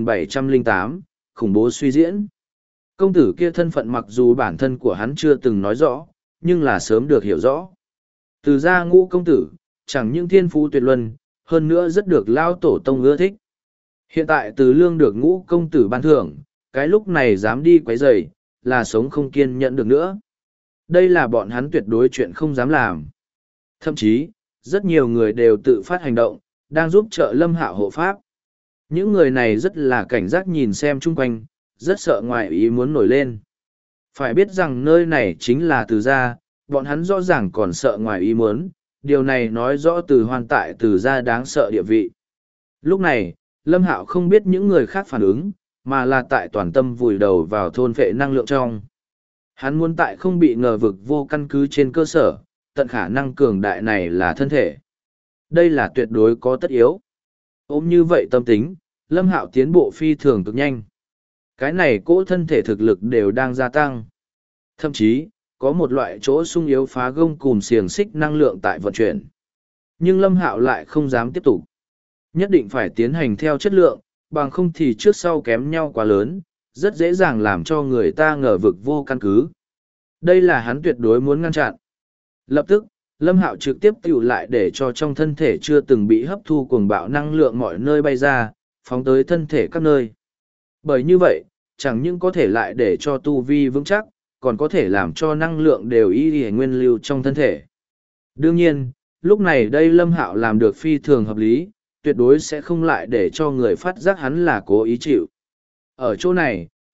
2708, khủng bố suy diễn. Công tử kia thân phận mặc dù bản thân của hắn chưa từng nói rõ, nhưng là sớm được hiểu rõ. Từ gia Ngũ công tử, chẳng những thiên phú tuyệt luân, hơn nữa rất được lao tổ tông ưa thích. Hiện tại Từ Lương được Ngũ công tử ban thưởng, cái lúc này dám đi quấy rầy, là sống không kiên nhẫn được nữa. Đây là bọn hắn tuyệt đối chuyện không dám làm. Thậm chí, rất nhiều người đều tự phát hành động, đang giúp trợ Lâm Hạo hộ pháp. Những người này rất là cảnh giác nhìn xem chung quanh, rất sợ ngoại ý muốn nổi lên. Phải biết rằng nơi này chính là Từ gia, bọn hắn rõ ràng còn sợ ngoại ý muốn, điều này nói rõ Từ Hoan tại Từ gia đáng sợ địa vị. Lúc này, Lâm Hạo không biết những người khác phản ứng, mà là tại toàn tâm vùi đầu vào thôn phệ năng lượng trong. Hắn muốn tại không bị ngờ vực vô căn cứ trên cơ sở, tận khả năng cường đại này là thân thể. Đây là tuyệt đối có tất yếu. Ôm như vậy tâm tính, Lâm Hạo tiến bộ phi thường cực nhanh. Cái này cỗ thân thể thực lực đều đang gia tăng. Thậm chí, có một loại chỗ sung yếu phá gông cùm xiềng xích năng lượng tại vận chuyển. Nhưng Lâm Hạo lại không dám tiếp tục. Nhất định phải tiến hành theo chất lượng, bằng không thì trước sau kém nhau quá lớn, rất dễ dàng làm cho người ta ngờ vực vô căn cứ. Đây là hắn tuyệt đối muốn ngăn chặn. Lập tức, Lâm Hạo trực tiếp tiểu lại để cho trong thân thể chưa từng bị hấp thu cuồng bạo năng lượng mọi nơi bay ra, phóng tới thân thể các nơi. Bởi như vậy, chẳng những có thể lại để cho tu vi vững chắc, còn có thể làm cho năng lượng đều y nguyên lưu trong thân thể. Đương nhiên, lúc này đây Lâm Hạo làm được phi thường hợp lý, tuyệt đối sẽ không lại để cho người phát giác hắn là cố ý chịu. Ở chỗ này,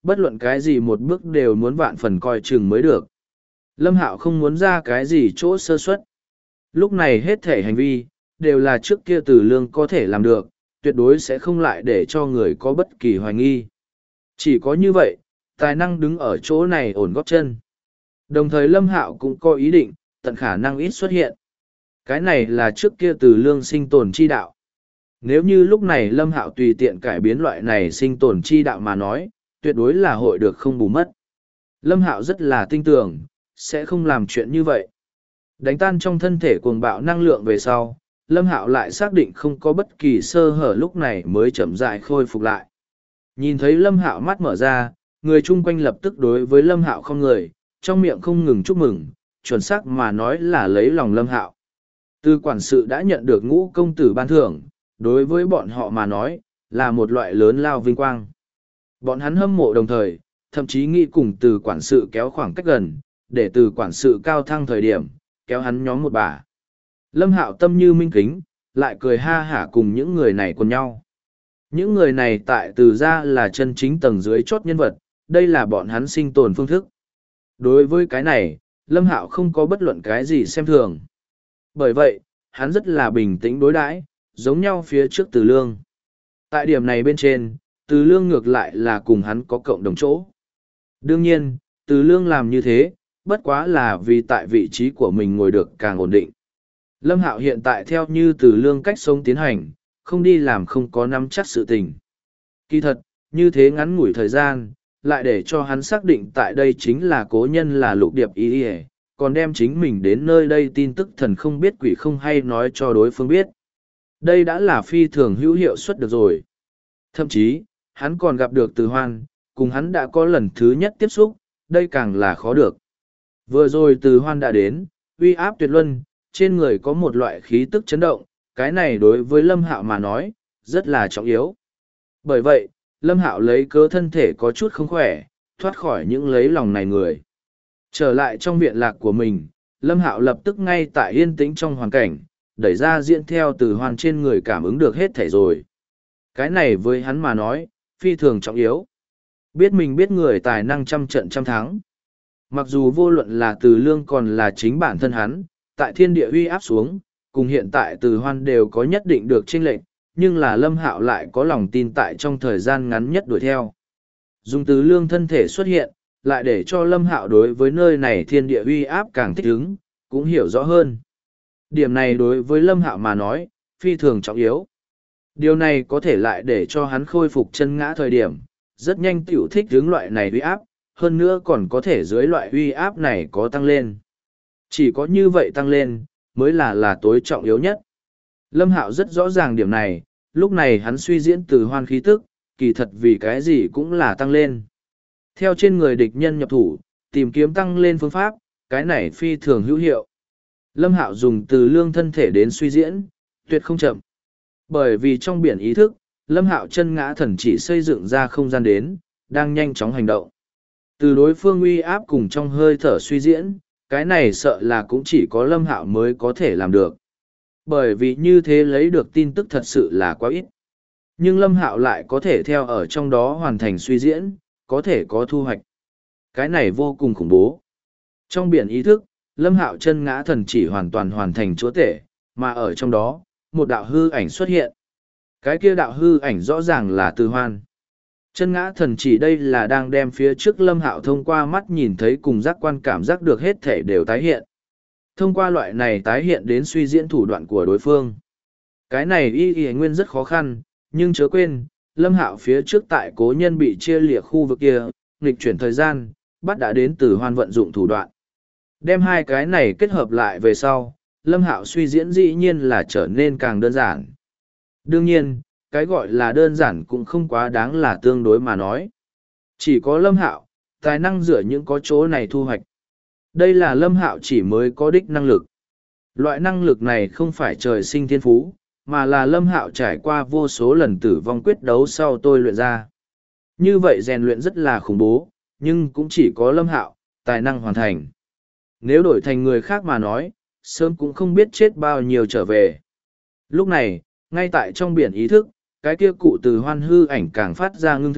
bất luận cái gì một bước đều muốn vạn phần coi chừng mới được. Lâm Hạo không muốn ra cái gì chỗ sơ suất. Lúc này hết thể hành vi, đều là trước kia Từ Lương có thể làm được, tuyệt đối sẽ không lại để cho người có bất kỳ hoài nghi. Chỉ có như vậy, tài năng đứng ở chỗ này ổn góp chân. Đồng thời Lâm Hạo cũng có ý định, tận khả năng ít xuất hiện. Cái này là trước kia Từ Lương sinh tồn chi đạo. Nếu như lúc này Lâm Hạo tùy tiện cải biến loại này sinh tồn chi đạo mà nói, tuyệt đối là hội được không bù mất. Lâm Hạo rất là tin tưởng, sẽ không làm chuyện như vậy. Đánh tan trong thân thể cuồng bạo năng lượng về sau, Lâm Hạo lại xác định không có bất kỳ sơ hở, lúc này mới chậm rãi khôi phục lại. Nhìn thấy Lâm Hạo mắt mở ra, người chung quanh lập tức đối với Lâm Hạo không người, trong miệng không ngừng chúc mừng, chuẩn xác mà nói là lấy lòng Lâm Hạo. Từ quản sự đã nhận được Ngũ công tử ban thưởng, đối với bọn họ mà nói, là một loại lớn lao vinh quang. Bọn hắn hâm mộ đồng thời, thậm chí nghĩ cùng từ quản sự kéo khoảng cách gần, để từ quản sự cao thăng thời điểm, kéo hắn nhóm một bà. Lâm Hạo tâm như minh kính, lại cười ha hả cùng những người này cùng nhau. Những người này tại từ ra là chân chính tầng dưới chốt nhân vật, đây là bọn hắn sinh tồn phương thức. Đối với cái này, Lâm Hạo không có bất luận cái gì xem thường. Bởi vậy, hắn rất là bình tĩnh đối đãi, giống nhau phía trước Từ Lương. Tại điểm này bên trên, Từ Lương ngược lại là cùng hắn có cộng đồng chỗ. Đương nhiên, Từ Lương làm như thế, bất quá là vì tại vị trí của mình ngồi được càng ổn định. Lâm Hạo hiện tại theo như Từ Lương cách sống tiến hành, không đi làm không có nắm chắc sự tình. Kỳ thật, như thế ngắn ngủi thời gian, lại để cho hắn xác định tại đây chính là cố nhân là Lục Điệp Y, còn đem chính mình đến nơi đây tin tức thần không biết quỷ không hay nói cho đối phương biết. Đây đã là phi thường hữu hiệu suất được rồi. Thậm chí, hắn còn gặp được Từ Hoan, cùng hắn đã có lần thứ nhất tiếp xúc, đây càng là khó được. Vừa rồi Từ Hoan đã đến, uy áp tuyệt luân, trên người có một loại khí tức chấn động, cái này đối với Lâm Hạo mà nói, rất là trọng yếu. Bởi vậy, Lâm Hạo lấy cớ thân thể có chút không khỏe, thoát khỏi những lấy lòng này người. Trở lại trong viện lạc của mình, Lâm Hạo lập tức ngay tại yên tĩnh trong hoàn cảnh, đẩy ra diễn theo Từ Hoan trên người cảm ứng được hết thảy rồi. Cái này với hắn mà nói, phi thường trọng yếu. Biết mình biết người tài năng trăm trận trăm thắng. Mặc dù vô luận là Từ Lương còn là chính bản thân hắn, tại thiên địa uy áp xuống, cùng hiện tại Từ Hoan đều có nhất định được chênh lệch, nhưng là Lâm Hạo lại có lòng tin tại trong thời gian ngắn nhất đuổi theo. Dùng Từ Lương thân thể xuất hiện, lại để cho Lâm Hạo đối với nơi này thiên địa uy áp càng thích ứng, cũng hiểu rõ hơn. Điểm này đối với Lâm Hạo mà nói, phi thường trọng yếu. Điều này có thể lại để cho hắn khôi phục chân ngã thời điểm, rất nhanh tiểu thích ứng loại này uy áp, hơn nữa còn có thể dưới loại uy áp này có tăng lên. Chỉ có như vậy tăng lên, mới là tối trọng yếu nhất. Lâm Hạo rất rõ ràng điểm này, lúc này hắn suy diễn Từ Hoan khí tức, kỳ thật vì cái gì cũng là tăng lên. Theo trên người địch nhân nhập thủ, tìm kiếm tăng lên phương pháp, cái này phi thường hữu hiệu. Lâm Hạo dùng Từ Lương thân thể đến suy diễn, tuyệt không chậm. Bởi vì trong biển ý thức, Lâm Hạo chân ngã thần chỉ xây dựng ra không gian đến, đang nhanh chóng hành động. Từ đối phương uy áp cùng trong hơi thở suy diễn, cái này sợ là cũng chỉ có Lâm Hạo mới có thể làm được. Bởi vì như thế lấy được tin tức thật sự là quá ít. Nhưng Lâm Hạo lại có thể theo ở trong đó hoàn thành suy diễn, có thể có thu hoạch. Cái này vô cùng khủng bố. Trong biển ý thức, Lâm Hạo chân ngã thần chỉ hoàn toàn hoàn thành chúa tể, mà ở trong đó, một đạo hư ảnh xuất hiện. Cái kia đạo hư ảnh rõ ràng là Từ Hoan. Chân ngã thần chỉ đây là đang đem phía trước Lâm Hạo thông qua mắt nhìn thấy cùng giác quan cảm giác được hết thể đều tái hiện. Thông qua loại này tái hiện đến suy diễn thủ đoạn của đối phương. Cái này y nguyên rất khó khăn, nhưng chớ quên, Lâm Hạo phía trước tại cố nhân bị chia lìa khu vực kia, nghịch chuyển thời gian, bắt đã đến Từ Hoan vận dụng thủ đoạn. Đem hai cái này kết hợp lại về sau, Lâm Hạo suy diễn dĩ nhiên là trở nên càng đơn giản. Đương nhiên, cái gọi là đơn giản cũng không quá đáng là tương đối mà nói. Chỉ có Lâm Hạo, tài năng dựa những có chỗ này thu hoạch. Đây là Lâm Hạo chỉ mới có đích năng lực. Loại năng lực này không phải trời sinh thiên phú, mà là Lâm Hạo trải qua vô số lần tử vong quyết đấu sau tôi luyện ra. Như vậy rèn luyện rất là khủng bố, nhưng cũng chỉ có Lâm Hạo, tài năng hoàn thành. Nếu đổi thành người khác mà nói, sớm cũng không biết chết bao nhiêu trở về. Lúc này, ngay tại trong biển ý thức, cái kia cụ Từ Hoan hư ảnh càng phát ra ngưng thực,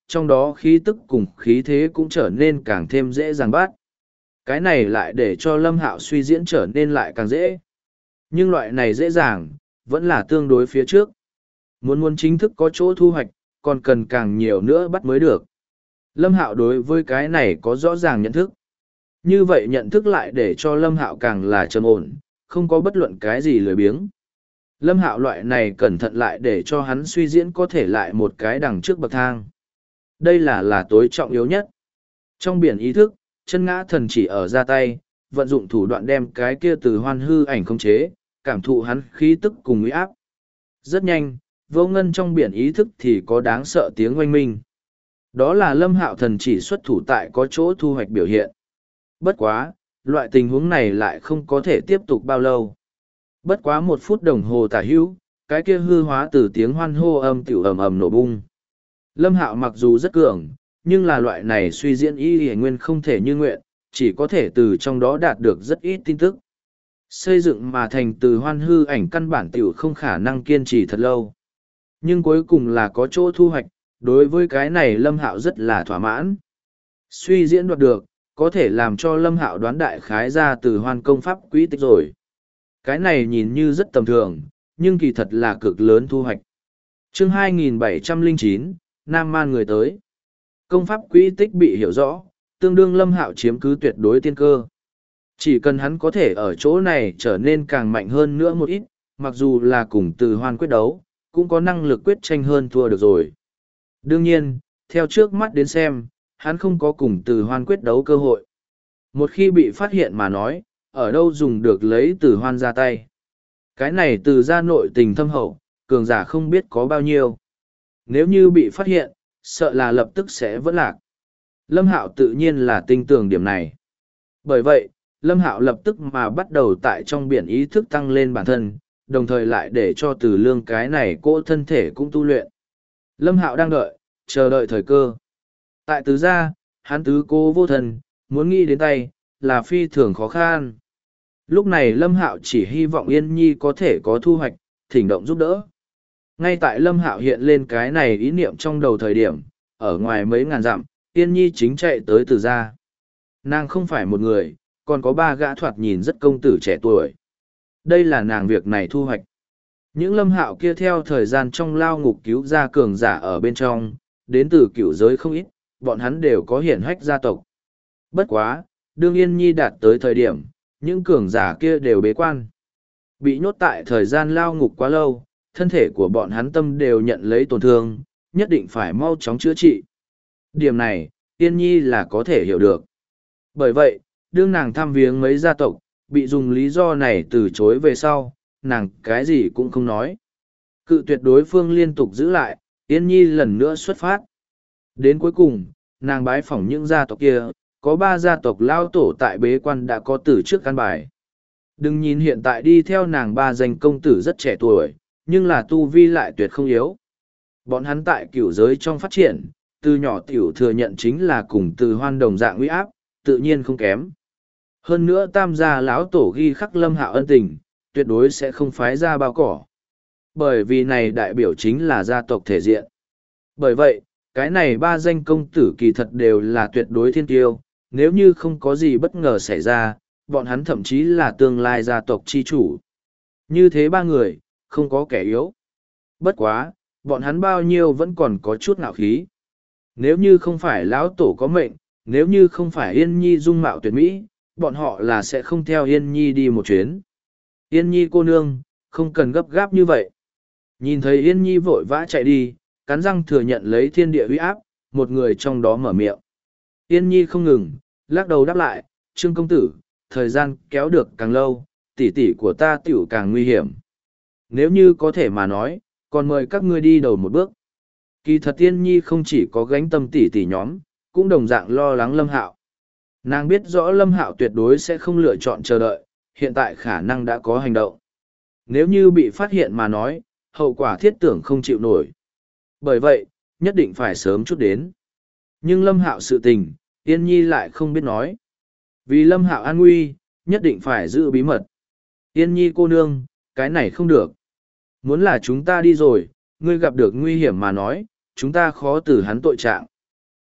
trong đó khí tức cùng khí thế cũng trở nên càng thêm dễ dàng bắt. Cái này lại để cho Lâm Hạo suy diễn trở nên lại càng dễ. Nhưng loại này dễ dàng, vẫn là tương đối phía trước. Muốn chính thức có chỗ thu hoạch, còn cần càng nhiều nữa bắt mới được. Lâm Hạo đối với cái này có rõ ràng nhận thức. Như vậy nhận thức lại để cho Lâm Hạo càng là trầm ổn, không có bất luận cái gì lười biếng. Lâm Hạo loại này cẩn thận lại để cho hắn suy diễn có thể lại một cái đằng trước bậc thang. Đây là tối trọng yếu nhất. Trong biển ý thức, chân ngã thần chỉ ở ra tay, vận dụng thủ đoạn đem cái kia từ hoan hư ảnh khống chế, cảm thụ hắn khí tức cùng uy áp. Rất nhanh, vô ngân trong biển ý thức thì có đáng sợ tiếng oanh minh. Đó là Lâm Hạo thần chỉ xuất thủ tại có chỗ thu hoạch biểu hiện. Bất quá, loại tình huống này lại không có thể tiếp tục bao lâu. Bất quá 1 phút đồng hồ tả hữu, cái kia hư hóa từ tiếng hoan hô âm tiểu ầm ầm nổ bung. Lâm Hạo mặc dù rất cường, nhưng là loại này suy diễn y hề nguyên không thể như nguyện, chỉ có thể từ trong đó đạt được rất ít tin tức. Xây dựng mà thành từ hoan hư ảnh căn bản tiểu không khả năng kiên trì thật lâu. Nhưng cuối cùng là có chỗ thu hoạch, đối với cái này Lâm Hạo rất là thỏa mãn. Suy diễn đoạt được, có thể làm cho Lâm Hạo đoán đại khái ra từ hoan công pháp quý tích rồi. Cái này nhìn như rất tầm thường, nhưng kỳ thật là cực lớn thu hoạch. Chương 2709, Nam Man người tới. Công pháp quý tích bị hiểu rõ, tương đương Lâm Hạo chiếm cứ tuyệt đối tiên cơ. Chỉ cần hắn có thể ở chỗ này trở nên càng mạnh hơn nữa một ít, mặc dù là cùng từ hoan quyết đấu, cũng có năng lực quyết tranh hơn thua được rồi. Đương nhiên, theo trước mắt đến xem, hắn không có cùng từ hoan quyết đấu cơ hội. Một khi bị phát hiện mà nói, ở đâu dùng được lấy từ hoan ra tay. Cái này từ ra nội tình thâm hậu, cường giả không biết có bao nhiêu. Nếu như bị phát hiện, sợ là lập tức sẽ vỡ lạc. Lâm Hạo tự nhiên là tin tưởng điểm này. Bởi vậy, Lâm Hạo lập tức mà bắt đầu tại trong biển ý thức tăng lên bản thân, đồng thời lại để cho từ lương cái này cỗ thân thể cũng tu luyện. Lâm Hạo đang đợi, chờ đợi thời cơ. Tại tứ gia, hắn tứ cô vô thần, muốn nghĩ đến tay, là phi thường khó khăn. Lúc này Lâm Hạo chỉ hy vọng Yên Nhi có thể có thu hoạch, thỉnh động giúp đỡ. Ngay tại Lâm Hạo hiện lên cái này ý niệm trong đầu thời điểm, ở ngoài mấy ngàn dặm, Yên Nhi chính chạy tới từ gia. Nàng không phải một người, còn có 3 gã thoạt nhìn rất công tử trẻ tuổi. Đây là nàng việc này thu hoạch. Những Lâm Hạo kia theo thời gian trong lao ngục cứu ra cường giả ở bên trong, đến từ cửu giới không ít, bọn hắn đều có hiển hách gia tộc. Bất quá, đương Yên Nhi đạt tới thời điểm, những cường giả kia đều bế quan. Bị nhốt tại thời gian lao ngục quá lâu, thân thể của bọn hắn tâm đều nhận lấy tổn thương, nhất định phải mau chóng chữa trị. Điểm này, Yên Nhi là có thể hiểu được. Bởi vậy, đương nàng thăm viếng mấy gia tộc, bị dùng lý do này từ chối về sau, nàng cái gì cũng không nói. Cự tuyệt đối phương liên tục giữ lại, Yên Nhi lần nữa xuất phát. Đến cuối cùng, nàng bái phỏng những gia tộc kia, có 3 gia tộc lao tổ tại bế quan đã có từ trước căn bài. Đừng nhìn hiện tại đi theo nàng 3 danh công tử rất trẻ tuổi, nhưng là tu vi lại tuyệt không yếu. Bọn hắn tại cửu giới trong phát triển, từ nhỏ tiểu thừa nhận chính là cùng từ hoan đồng dạng uy áp, tự nhiên không kém. Hơn nữa tam gia lão tổ ghi khắc Lâm Hạo ân tình, tuyệt đối sẽ không phái ra bao cỏ. Bởi vì này đại biểu chính là gia tộc thể diện. Bởi vậy, cái này 3 danh công tử kỳ thật đều là tuyệt đối thiên tiêu, nếu như không có gì bất ngờ xảy ra, bọn hắn thậm chí là tương lai gia tộc chi chủ. Như thế 3 người, không có kẻ yếu. Bất quá, bọn hắn bao nhiêu vẫn còn có chút ngạo khí. Nếu như không phải lão tổ có mệnh, nếu như không phải Yên Nhi dung mạo tuyệt mỹ, bọn họ là sẽ không theo Yên Nhi đi một chuyến. Yên Nhi cô nương, không cần gấp gáp như vậy. Nhìn thấy Yên Nhi vội vã chạy đi, cắn răng thừa nhận lấy thiên địa uy áp, một người trong đó mở miệng. Yên Nhi không ngừng, lắc đầu đáp lại, Trương công tử, thời gian kéo được càng lâu, tỷ tỷ của ta tiểu càng nguy hiểm. Nếu như có thể mà nói, còn mời các ngươi đi đầu một bước. Kỳ thật Yên Nhi không chỉ có gánh tâm tỷ tỷ nhóm, cũng đồng dạng lo lắng Lâm Hạo. Nàng biết rõ Lâm Hạo tuyệt đối sẽ không lựa chọn chờ đợi, hiện tại khả năng đã có hành động. Nếu như bị phát hiện mà nói, hậu quả thiết tưởng không chịu nổi. Bởi vậy, nhất định phải sớm chút đến. Nhưng Lâm Hạo sự tình, Yên Nhi lại không biết nói. Vì Lâm Hạo an nguy, nhất định phải giữ bí mật. Yên Nhi cô nương, cái này không được. Muốn là chúng ta đi rồi, ngươi gặp được nguy hiểm mà nói, chúng ta khó từ hắn tội trạng.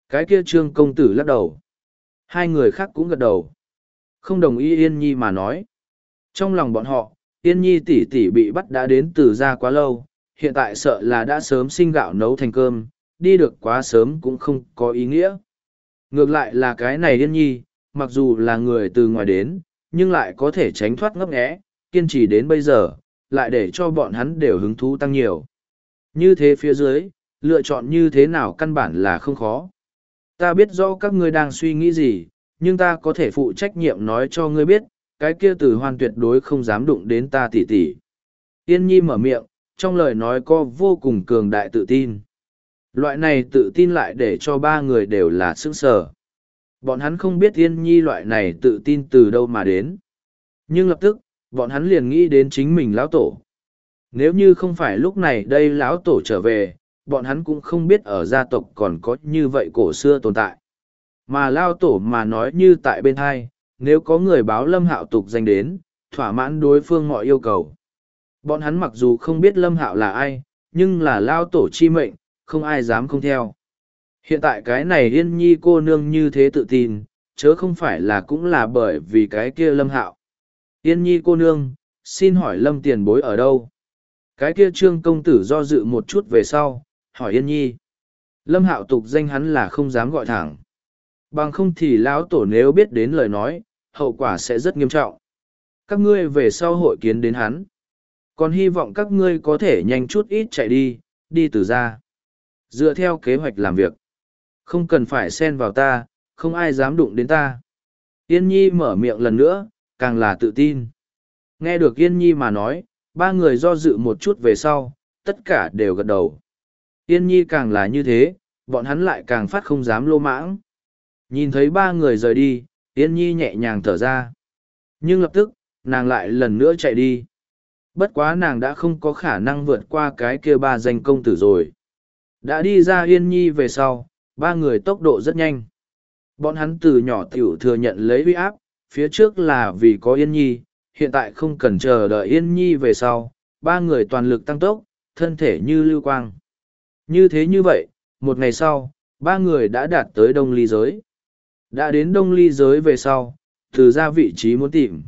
Cái kia Trương công tử lắc đầu. Hai người khác cũng gật đầu. Không đồng ý Yên Nhi mà nói. Trong lòng bọn họ, Yên Nhi tỷ tỷ bị bắt đã đến từ gia quá lâu, hiện tại sợ là đã sớm sinh gạo nấu thành cơm, đi được quá sớm cũng không có ý nghĩa. Ngược lại là cái này Yên Nhi, mặc dù là người từ ngoài đến, nhưng lại có thể tránh thoát ngấp nghé, kiên trì đến bây giờ, lại để cho bọn hắn đều hứng thú tăng nhiều. Như thế phía dưới, lựa chọn như thế nào căn bản là không khó. Ta biết rõ các ngươi đang suy nghĩ gì, nhưng ta có thể phụ trách nhiệm nói cho ngươi biết, cái kia Từ Hoan tuyệt đối không dám đụng đến ta tỷ tỷ. Yên Nhi mở miệng, trong lời nói có vô cùng cường đại tự tin. Loại này tự tin lại để cho ba người đều là sững sờ. Bọn hắn không biết Yên Nhi loại này tự tin từ đâu mà đến. Nhưng lập tức, bọn hắn liền nghĩ đến chính mình lão tổ. Nếu như không phải lúc này đây lão tổ trở về, bọn hắn cũng không biết ở gia tộc còn có như vậy cổ xưa tồn tại. Mà lao tổ mà nói như tại bên hai, nếu có người báo Lâm Hạo tục danh đến, thỏa mãn đối phương mọi yêu cầu. Bọn hắn mặc dù không biết Lâm Hạo là ai, nhưng là lao tổ chi mệnh, không ai dám không theo. Hiện tại cái này Yên Nhi cô nương như thế tự tin, chớ không phải là cũng là bởi vì cái kia Lâm Hạo. Yên Nhi cô nương, xin hỏi Lâm tiền bối ở đâu? Cái kia Trương công tử do dự một chút về sau, hỏi Yên Nhi. Lâm Hạo tục danh hắn là không dám gọi thẳng. Bằng không thì lão tổ nếu biết đến lời nói, hậu quả sẽ rất nghiêm trọng. Các ngươi về sau hội kiến đến hắn. Còn hy vọng các ngươi có thể nhanh chút ít chạy đi, đi từ ra. Dựa theo kế hoạch làm việc. Không cần phải xen vào ta, không ai dám đụng đến ta. Yên Nhi mở miệng lần nữa, càng là tự tin. Nghe được Yên Nhi mà nói, ba người do dự một chút về sau, tất cả đều gật đầu. Yên Nhi càng là như thế, bọn hắn lại càng phát không dám lô mãng. Nhìn thấy ba người rời đi, Yên Nhi nhẹ nhàng thở ra. Nhưng lập tức, nàng lại lần nữa chạy đi. Bất quá nàng đã không có khả năng vượt qua cái kia ba danh công tử rồi. Đã đi ra Yên Nhi về sau, ba người tốc độ rất nhanh. Bọn hắn từ nhỏ tiểu thừa nhận lấy uy áp, phía trước là vì có Yên Nhi, hiện tại không cần chờ đợi Yên Nhi về sau, ba người toàn lực tăng tốc, thân thể như lưu quang. Như thế như vậy, một ngày sau, ba người đã đạt tới Đông Ly giới. Đã đến Đông Ly giới về sau, từ ra vị trí muốn tìm.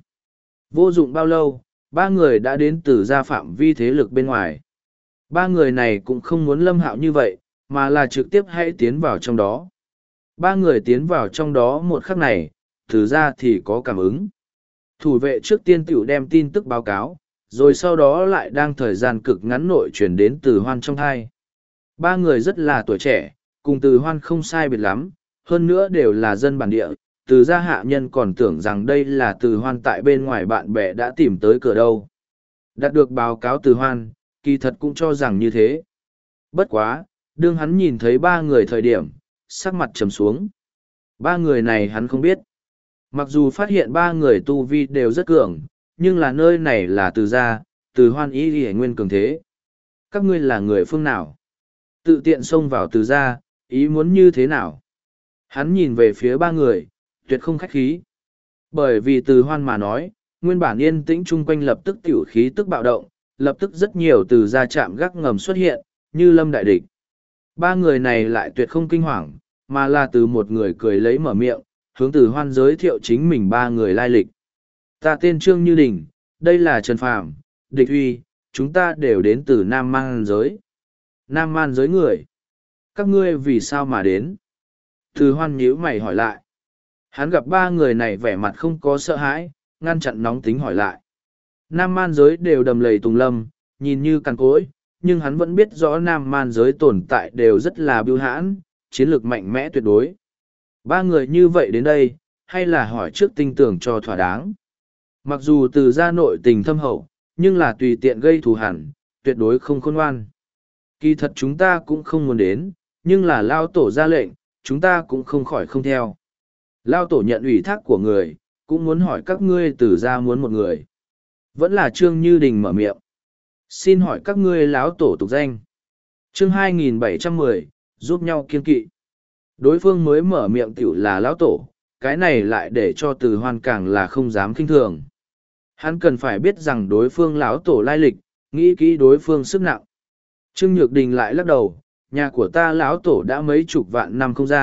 Vô dụng bao lâu, ba người đã đến từ ra phạm vi thế lực bên ngoài. Ba người này cũng không muốn Lâm Hạo như vậy, mà là trực tiếp hãy tiến vào trong đó. Ba người tiến vào trong đó một khắc này, từ ra thì có cảm ứng. Thủ vệ trước tiên tiểu đem tin tức báo cáo, rồi sau đó lại đang thời gian cực ngắn nội chuyển đến Từ Hoan trong thai. Ba người rất là tuổi trẻ, cùng Từ Hoan không sai biệt lắm, hơn nữa đều là dân bản địa. Từ gia hạ nhân còn tưởng rằng đây là Từ Hoan tại bên ngoài bạn bè đã tìm tới cửa đâu. Đạt được báo cáo Từ Hoan, kỳ thật cũng cho rằng như thế. Bất quá, đương hắn nhìn thấy ba người thời điểm, sắc mặt trầm xuống. Ba người này hắn không biết. Mặc dù phát hiện ba người tu vi đều rất cường, nhưng là nơi này là Từ gia, Từ Hoan ý ghi nguyên cường thế. Các ngươi là người phương nào? Tự tiện xông vào Từ gia, ý muốn như thế nào? Hắn nhìn về phía ba người, tuyệt không khách khí. Bởi vì Từ Hoan mà nói, nguyên bản yên tĩnh chung quanh lập tức tiểu khí tức bạo động, lập tức rất nhiều Từ gia chạm gác ngầm xuất hiện, như lâm đại địch. Ba người này lại tuyệt không kinh hoàng, mà là từ một người cười lấy mở miệng, hướng Từ Hoan giới thiệu chính mình ba người lai lịch. Ta tên Trương Như Đình, đây là Trần Phàm, Địch Uy, chúng ta đều đến từ Nam Man giới. Nam Man giới người. Các ngươi vì sao mà đến? Từ Hoan nhíu mày hỏi lại. Hắn gặp ba người này vẻ mặt không có sợ hãi, ngăn chặn nóng tính hỏi lại. Nam Man giới đều đầm lầy tùng lâm, nhìn như cằn cỗi, nhưng hắn vẫn biết rõ Nam Man giới tồn tại đều rất là bưu hãn, chiến lược mạnh mẽ tuyệt đối. Ba người như vậy đến đây, hay là hỏi trước tinh tưởng cho thỏa đáng. Mặc dù từ gia nội tình thâm hậu, nhưng là tùy tiện gây thù hẳn, tuyệt đối không khôn ngoan. Kỳ thật chúng ta cũng không muốn đến, nhưng là lao tổ ra lệnh, chúng ta cũng không khỏi không theo. Lao tổ nhận ủy thác của người, cũng muốn hỏi các ngươi từ gia muốn một người. Vẫn là Trương Như Đình mở miệng. Xin hỏi các ngươi láo tổ tục danh. Chương 2710, giúp nhau kiên kỵ. Đối phương mới mở miệng tiểu là lão tổ, cái này lại để cho Từ Hoan càng là không dám khinh thường. Hắn cần phải biết rằng đối phương lão tổ lai lịch, nghĩ kỹ đối phương sức nặng. Trương Nhược Đình lại lắc đầu, nhà của ta lão tổ đã mấy chục vạn năm không ra,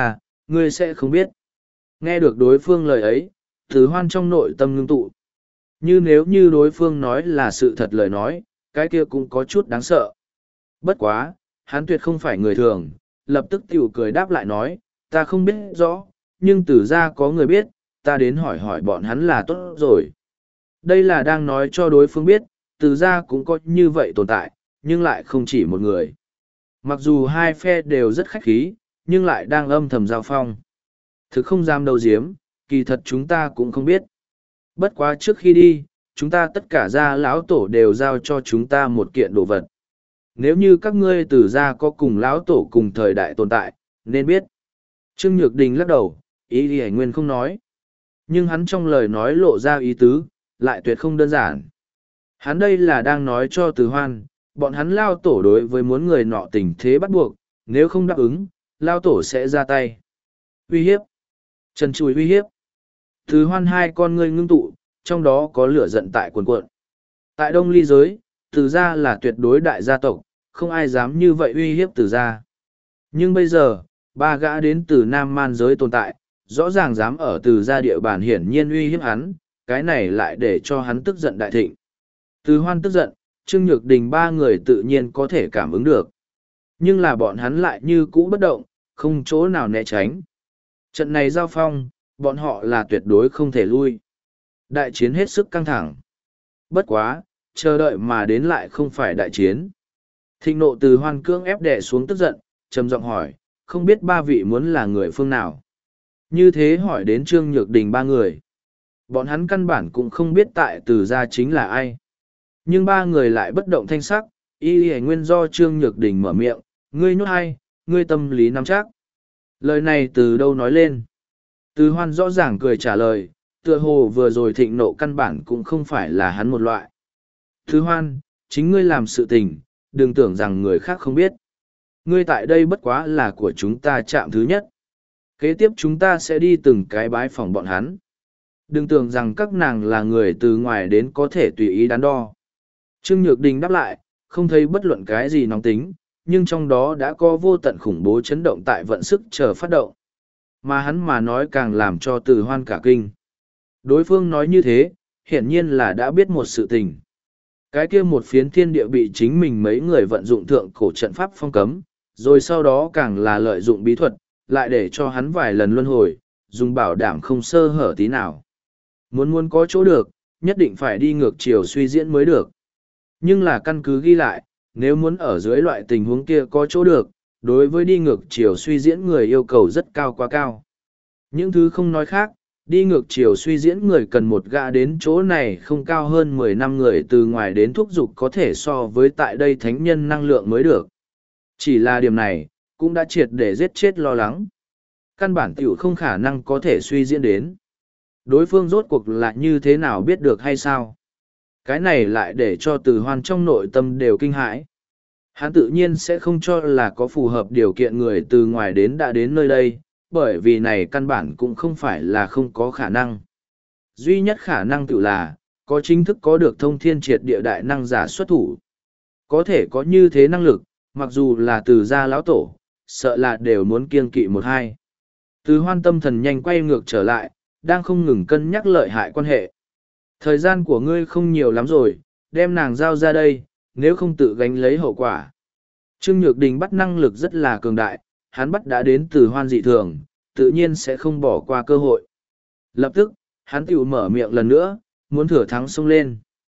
ngươi sẽ không biết. Nghe được đối phương lời ấy, Từ Hoan trong nội tâm ngưng tụ. Như nếu như đối phương nói là sự thật lời nói, cái kia cũng có chút đáng sợ. Bất quá, hắn tuyệt không phải người thường, lập tức tiểu cười đáp lại nói, ta không biết rõ, nhưng Từ ra có người biết, ta đến hỏi hỏi bọn hắn là tốt rồi. Đây là đang nói cho đối phương biết, Từ ra cũng có như vậy tồn tại, nhưng lại không chỉ một người. Mặc dù hai phe đều rất khách khí, nhưng lại đang âm thầm giao phong. Thực không dám đầu diếm, kỳ thật chúng ta cũng không biết. Bất quá trước khi đi, chúng ta tất cả gia lão tổ đều giao cho chúng ta một kiện đồ vật. Nếu như các ngươi Từ gia có cùng lão tổ cùng thời đại tồn tại, nên biết. Trương Nhược Đình lắc đầu, ý thì Hải Nguyên không nói. Nhưng hắn trong lời nói lộ ra ý tứ, lại tuyệt không đơn giản. Hắn đây là đang nói cho Từ Hoan, bọn hắn lao tổ đối với muốn người nọ tình thế bắt buộc, nếu không đáp ứng, lao tổ sẽ ra tay. Uy hiếp. Trần Chùi uy hiếp. Từ Hoan hai con ngươi ngưng tụ, trong đó có lửa giận tại cuồn cuộn. Tại Đông Ly giới, Từ gia là tuyệt đối đại gia tộc, không ai dám như vậy uy hiếp Từ gia. Nhưng bây giờ, ba gã đến từ Nam Man giới tồn tại, rõ ràng dám ở Từ gia địa bàn hiển nhiên uy hiếp hắn, cái này lại để cho hắn tức giận đại thịnh. Từ Hoan tức giận, Trương Nhược Đình ba người tự nhiên có thể cảm ứng được. Nhưng là bọn hắn lại như cũ bất động, không chỗ nào né tránh. Trận này giao phong, bọn họ là tuyệt đối không thể lui. Đại chiến hết sức căng thẳng. Bất quá, chờ đợi mà đến lại không phải đại chiến. Thịnh nộ Từ Hoan cưỡng ép đè xuống tức giận, trầm giọng hỏi, không biết ba vị muốn là người phương nào. Như thế hỏi đến Trương Nhược Đình ba người. Bọn hắn căn bản cũng không biết tại Từ gia chính là ai. Nhưng ba người lại bất động thanh sắc, y nguyên do Trương Nhược Đình mở miệng, ngươi nhốt hay, ngươi tâm lý nắm chắc. Lời này từ đâu nói lên? Từ Hoan rõ ràng cười trả lời, tựa hồ vừa rồi thịnh nộ căn bản cũng không phải là hắn một loại. Từ Hoan, chính ngươi làm sự tình, đừng tưởng rằng người khác không biết. Ngươi tại đây bất quá là của chúng ta chạm thứ nhất. Kế tiếp chúng ta sẽ đi từng cái bái phòng bọn hắn. Đừng tưởng rằng các nàng là người từ ngoài đến có thể tùy ý đắn đo. Trương Nhược Đình đáp lại, không thấy bất luận cái gì nóng tính, nhưng trong đó đã có vô tận khủng bố chấn động tại vận sức chờ phát động. Mà hắn mà nói càng làm cho Từ Hoan cả kinh. Đối phương nói như thế, hiển nhiên là đã biết một sự tình. Cái kia một phiến thiên địa bị chính mình mấy người vận dụng thượng cổ trận pháp phong cấm, rồi sau đó càng là lợi dụng bí thuật, lại để cho hắn vài lần luân hồi, dùng bảo đảm không sơ hở tí nào. Muốn có chỗ được, nhất định phải đi ngược chiều suy diễn mới được. Nhưng là căn cứ ghi lại, nếu muốn ở dưới loại tình huống kia có chỗ được, đối với đi ngược chiều suy diễn người yêu cầu rất cao quá cao. Những thứ không nói khác, đi ngược chiều suy diễn người cần một gã đến chỗ này không cao hơn 10 năm người từ ngoài đến thúc giục có thể so với tại đây thánh nhân năng lượng mới được. Chỉ là điểm này, cũng đã triệt để giết chết lo lắng. Căn bản tiểu không khả năng có thể suy diễn đến. Đối phương rốt cuộc là như thế nào biết được hay sao? Cái này lại để cho Từ Hoan trong nội tâm đều kinh hãi. Hắn tự nhiên sẽ không cho là có phù hợp điều kiện người từ ngoài đến đã đến nơi đây, bởi vì này căn bản cũng không phải là không có khả năng. Duy nhất khả năng tự là, có chính thức có được thông thiên triệt địa đại năng giả xuất thủ. Có thể có như thế năng lực, mặc dù là Từ gia lão tổ, sợ là đều muốn kiêng kỵ một hai. Từ Hoan tâm thần nhanh quay ngược trở lại, đang không ngừng cân nhắc lợi hại quan hệ. Thời gian của ngươi không nhiều lắm rồi, đem nàng giao ra đây, nếu không tự gánh lấy hậu quả. Trương Nhược Đình bắt năng lực rất là cường đại, hắn bắt đã đến Từ Hoan dị thường, tự nhiên sẽ không bỏ qua cơ hội. Lập tức, hắn tiểu mở miệng lần nữa, muốn thừa thắng xông lên.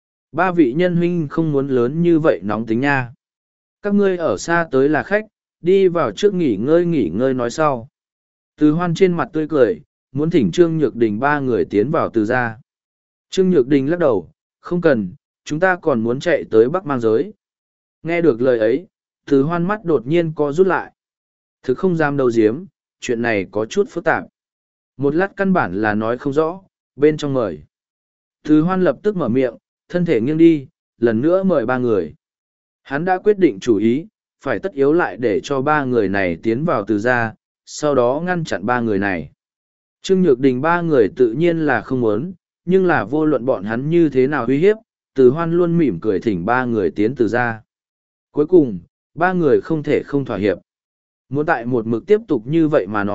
Ba vị nhân huynh không muốn lớn như vậy nóng tính nha. Các ngươi ở xa tới là khách, đi vào trước nghỉ ngơi nói sau. Từ Hoan trên mặt tươi cười, muốn thỉnh Trương Nhược Đình ba người tiến vào Từ gia. Trương Nhược Đình lắc đầu, không cần, chúng ta còn muốn chạy tới Bắc Mang giới. Nghe được lời ấy, Từ Hoan mắt đột nhiên co rút lại. Thực không dám đầu diếm, chuyện này có chút phức tạp. Một lát căn bản là nói không rõ, bên trong mời. Từ Hoan lập tức mở miệng, thân thể nghiêng đi, lần nữa mời ba người. Hắn đã quyết định chủ ý, phải tất yếu lại để cho ba người này tiến vào Từ gia, sau đó ngăn chặn ba người này. Trương Nhược Đình ba người tự nhiên là không muốn, nhưng là vô luận bọn hắn như thế nào uy hiếp, Từ Hoan luôn mỉm cười thỉnh ba người tiến Từ gia. Cuối cùng, ba người không thể không thỏa hiệp. Muốn tại một mực tiếp tục như vậy mà nói,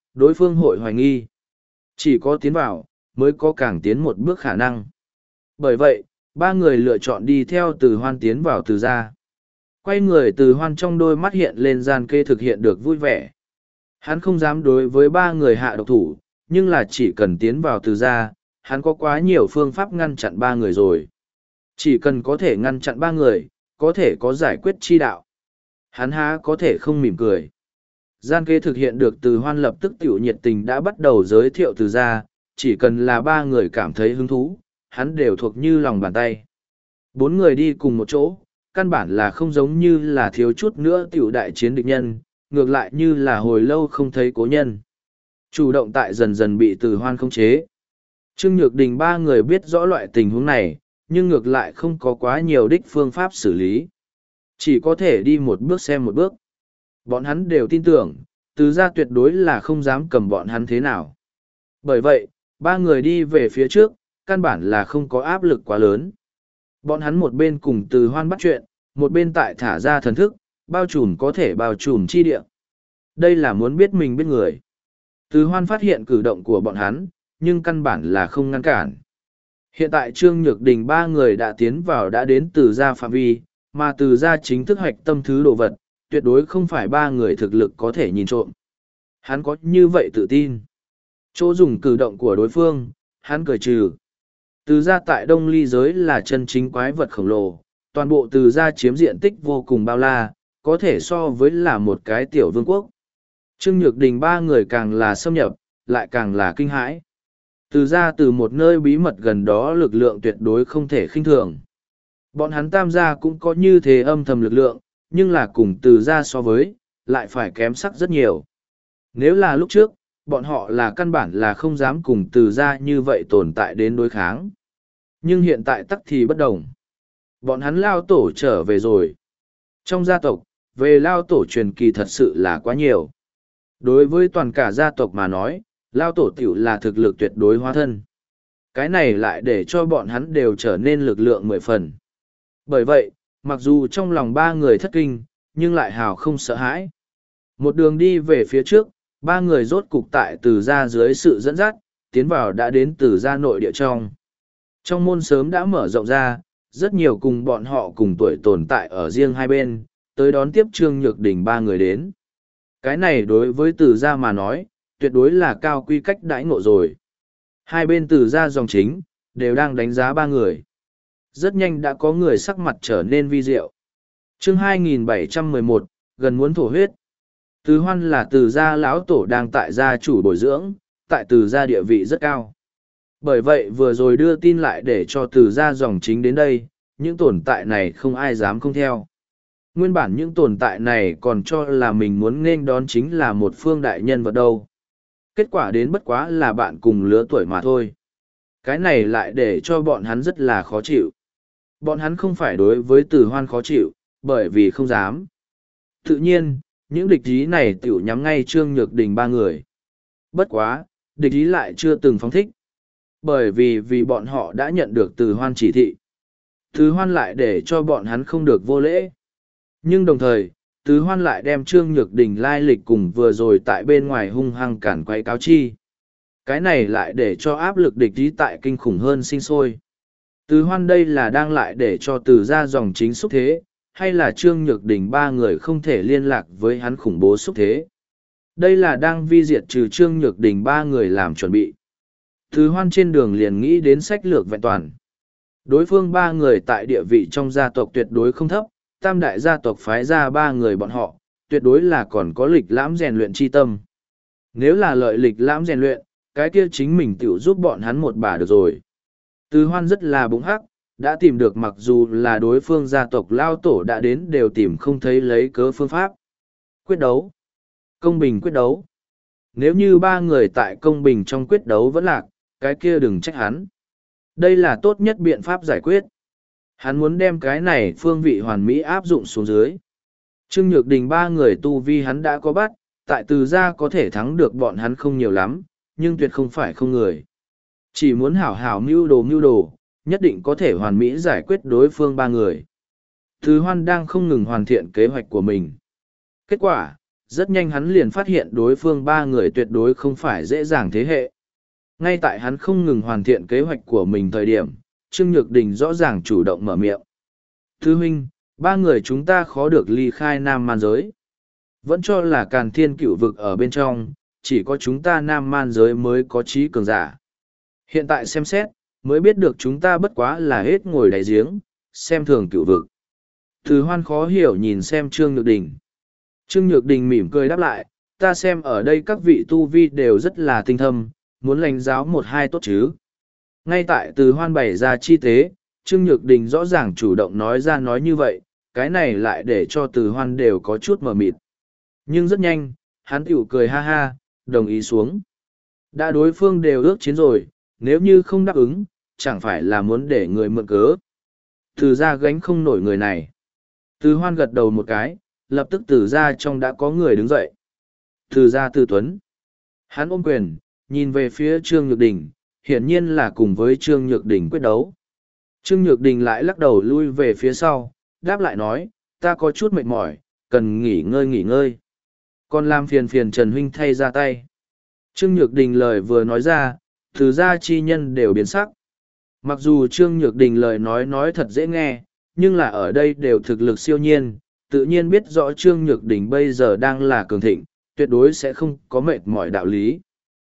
đối phương hội hoài nghi. Chỉ có tiến vào, mới có càng tiến một bước khả năng. Bởi vậy, ba người lựa chọn đi theo Từ Hoan tiến vào Từ gia. Quay người Từ Hoan trong đôi mắt hiện lên gian kê thực hiện được vui vẻ. Hắn không dám đối với ba người hạ độc thủ, nhưng là chỉ cần tiến vào Từ gia, hắn có quá nhiều phương pháp ngăn chặn ba người rồi. Chỉ cần có thể ngăn chặn ba người, có thể có giải quyết chi đạo. Hắn há có thể không mỉm cười. Gian kế thực hiện được Từ Hoan lập tức tiểu nhiệt tình đã bắt đầu giới thiệu Từ gia, chỉ cần là ba người cảm thấy hứng thú, hắn đều thuộc như lòng bàn tay. Bốn người đi cùng một chỗ, căn bản là không giống như là thiếu chút nữa tiểu đại chiến địch nhân, ngược lại như là hồi lâu không thấy cố nhân. Chủ động tại dần dần bị Từ Hoan khống chế. Trương Nhược Đình ba người biết rõ loại tình huống này, nhưng ngược lại không có quá nhiều đích phương pháp xử lý. Chỉ có thể đi một bước xem một bước. Bọn hắn đều tin tưởng, Từ gia tuyệt đối là không dám cầm bọn hắn thế nào. Bởi vậy, ba người đi về phía trước, căn bản là không có áp lực quá lớn. Bọn hắn một bên cùng Từ Hoan bắt chuyện, một bên tại thả ra thần thức, bao trùm có thể bao trùm chi địa. Đây là muốn biết mình biết người. Từ Hoan phát hiện cử động của bọn hắn, nhưng căn bản là không ngăn cản. Hiện tại Trương Nhược Đình ba người đã tiến vào đã đến Từ gia phạm vi, mà Từ gia chính thức hoạch tâm thứ đồ vật, tuyệt đối không phải ba người thực lực có thể nhìn trộm. Hắn có như vậy tự tin. Chỗ dùng cử động của đối phương, hắn cười trừ. Từ gia tại Đông Ly giới là chân chính quái vật khổng lồ, toàn bộ Từ gia chiếm diện tích vô cùng bao la, có thể so với là một cái tiểu vương quốc. Trương Nhược Đình ba người càng là xâm nhập, lại càng là kinh hãi. Từ gia từ một nơi bí mật gần đó lực lượng tuyệt đối không thể khinh thường. Bọn hắn tam gia cũng có như thế âm thầm lực lượng, nhưng là cùng Từ gia so với, lại phải kém sắc rất nhiều. Nếu là lúc trước, bọn họ là căn bản là không dám cùng Từ gia như vậy tồn tại đến đối kháng. Nhưng hiện tại tắc thì bất đồng. Bọn hắn lao tổ trở về rồi. Trong gia tộc, về lao tổ truyền kỳ thật sự là quá nhiều. Đối với toàn cả gia tộc mà nói, lao tổ tiểu là thực lực tuyệt đối hóa thân. Cái này lại để cho bọn hắn đều trở nên lực lượng 10 phần. Bởi vậy, mặc dù trong lòng ba người thất kinh, nhưng lại hào không sợ hãi. Một đường đi về phía trước, ba người rốt cục tại Từ gia dưới sự dẫn dắt, tiến vào đã đến Từ gia nội địa trong. Trong môn sớm đã mở rộng ra, rất nhiều cùng bọn họ cùng tuổi tồn tại ở riêng hai bên, tới đón tiếp Trương Nhược Đình ba người đến. Cái này đối với Từ gia mà nói, tuyệt đối là cao quy cách đãi ngộ rồi. Hai bên Từ gia dòng chính, đều đang đánh giá ba người. Rất nhanh đã có người sắc mặt trở nên vi diệu. Chương 2711, gần muốn thổ huyết. Từ Hoan là Từ gia lão tổ đang tại gia chủ bồi dưỡng, tại Từ gia địa vị rất cao. Bởi vậy vừa rồi đưa tin lại để cho Từ gia dòng chính đến đây, những tồn tại này không ai dám không theo. Nguyên bản những tồn tại này còn cho là mình muốn nghênh đón chính là một phương đại nhân vật đâu. Kết quả đến bất quá là bạn cùng lứa tuổi mà thôi. Cái này lại để cho bọn hắn rất là khó chịu. Bọn hắn không phải đối với Từ Hoan khó chịu, bởi vì không dám. Tự nhiên, những địch ý này tiểu nhắm ngay Trương Nhược Đình ba người. Bất quá, địch ý lại chưa từng phóng thích. Bởi vì bọn họ đã nhận được Từ Hoan chỉ thị. Từ Hoan lại để cho bọn hắn không được vô lễ. Nhưng đồng thời, Từ Hoan lại đem Trương Nhược Đình lai lịch cùng vừa rồi tại bên ngoài hung hăng cản quay cáo chi. Cái này lại để cho áp lực địch ý tại kinh khủng hơn sinh sôi. Từ Hoan đây là đang lại để cho Từ gia dòng chính xúc thế, hay là Trương Nhược Đình ba người không thể liên lạc với hắn khủng bố xúc thế. Đây là đang vi diệt trừ Trương Nhược Đình ba người làm chuẩn bị. Từ Hoan trên đường liền nghĩ đến sách lược vẹn toàn. Đối phương ba người tại địa vị trong gia tộc tuyệt đối không thấp, tam đại gia tộc phái ra ba người bọn họ, tuyệt đối là còn có lịch lãm rèn luyện chi tâm. Nếu là lợi lịch lãm rèn luyện, cái kia chính mình tiểu giúp bọn hắn một bà được rồi. Từ Hoan rất là búng hắc, đã tìm được mặc dù là đối phương gia tộc lao tổ đã đến đều tìm không thấy lấy cớ phương pháp. Quyết đấu. Công bình quyết đấu. Nếu như ba người tại công bình trong quyết đấu vẫn lạc, cái kia đừng trách hắn. Đây là tốt nhất biện pháp giải quyết. Hắn muốn đem cái này phương vị hoàn mỹ áp dụng xuống dưới. Trương Nhược Đình ba người tu vi hắn đã có bắt, tại Từ gia có thể thắng được bọn hắn không nhiều lắm, nhưng tuyệt không phải không người. Chỉ muốn hảo hảo mưu đồ, nhất định có thể hoàn mỹ giải quyết đối phương ba người. Từ Hoan đang không ngừng hoàn thiện kế hoạch của mình. Kết quả, rất nhanh hắn liền phát hiện đối phương ba người tuyệt đối không phải dễ dàng thế hệ. Ngay tại hắn không ngừng hoàn thiện kế hoạch của mình thời điểm, Trương Nhược Đình rõ ràng chủ động mở miệng. Thư huynh, ba người chúng ta khó được ly khai Nam Man giới. Vẫn cho là Càn Thiên Cựu vực ở bên trong, chỉ có chúng ta Nam Man giới mới có trí cường giả. Hiện tại xem xét, mới biết được chúng ta bất quá là hết ngồi đáy giếng, xem thường Cựu vực. Từ Hoan khó hiểu nhìn xem Trương Nhược Đình. Trương Nhược Đình mỉm cười đáp lại, ta xem ở đây các vị tu vi đều rất là tinh thâm, muốn lãnh giáo một hai tốt chứ. Ngay tại Từ Hoan bày ra chi tế, Trương Nhược Đình rõ ràng chủ động nói ra nói như vậy, cái này lại để cho Từ Hoan đều có chút mờ mịt. Nhưng rất nhanh, hắn tiểu cười ha ha, đồng ý xuống. Đã đối phương đều ước chiến rồi, nếu như không đáp ứng, chẳng phải là muốn để người mượn cớ. Từ ra gánh không nổi người này. Từ Hoan gật đầu một cái, lập tức từ ra trong đã có người đứng dậy. Từ ra Từ Tuấn. Hắn ôm quyền, nhìn về phía Trương Nhược Đình, hiển nhiên là cùng với Trương Nhược Đình quyết đấu. Trương Nhược Đình lại lắc đầu lui về phía sau, đáp lại nói, ta có chút mệt mỏi, cần nghỉ ngơi. Còn làm phiền Trần huynh thay ra tay. Trương Nhược Đình lời vừa nói ra, từ gia chi nhân đều biến sắc. Mặc dù Trương Nhược Đình lời nói thật dễ nghe, nhưng là ở đây đều thực lực siêu nhiên, tự nhiên biết rõ Trương Nhược Đình bây giờ đang là cường thịnh, tuyệt đối sẽ không có mệt mỏi đạo lý.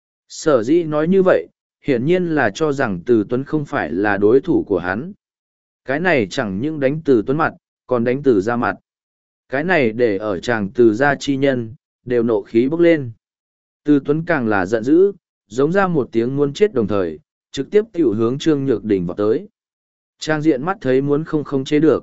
Sở dĩ nói như vậy, hiển nhiên là cho rằng Từ Tuấn không phải là đối thủ của hắn. Cái này chẳng những đánh Từ Tuấn mặt, còn đánh Từ gia mặt. Cái này để ở chàng Từ gia chi nhân, đều nộ khí bốc lên. Từ Tuấn càng là giận dữ, giống ra một tiếng muốn chết đồng thời, trực tiếp tiểu hướng Trương Nhược Đình vào tới. Trang diện mắt thấy muốn không khống chế được.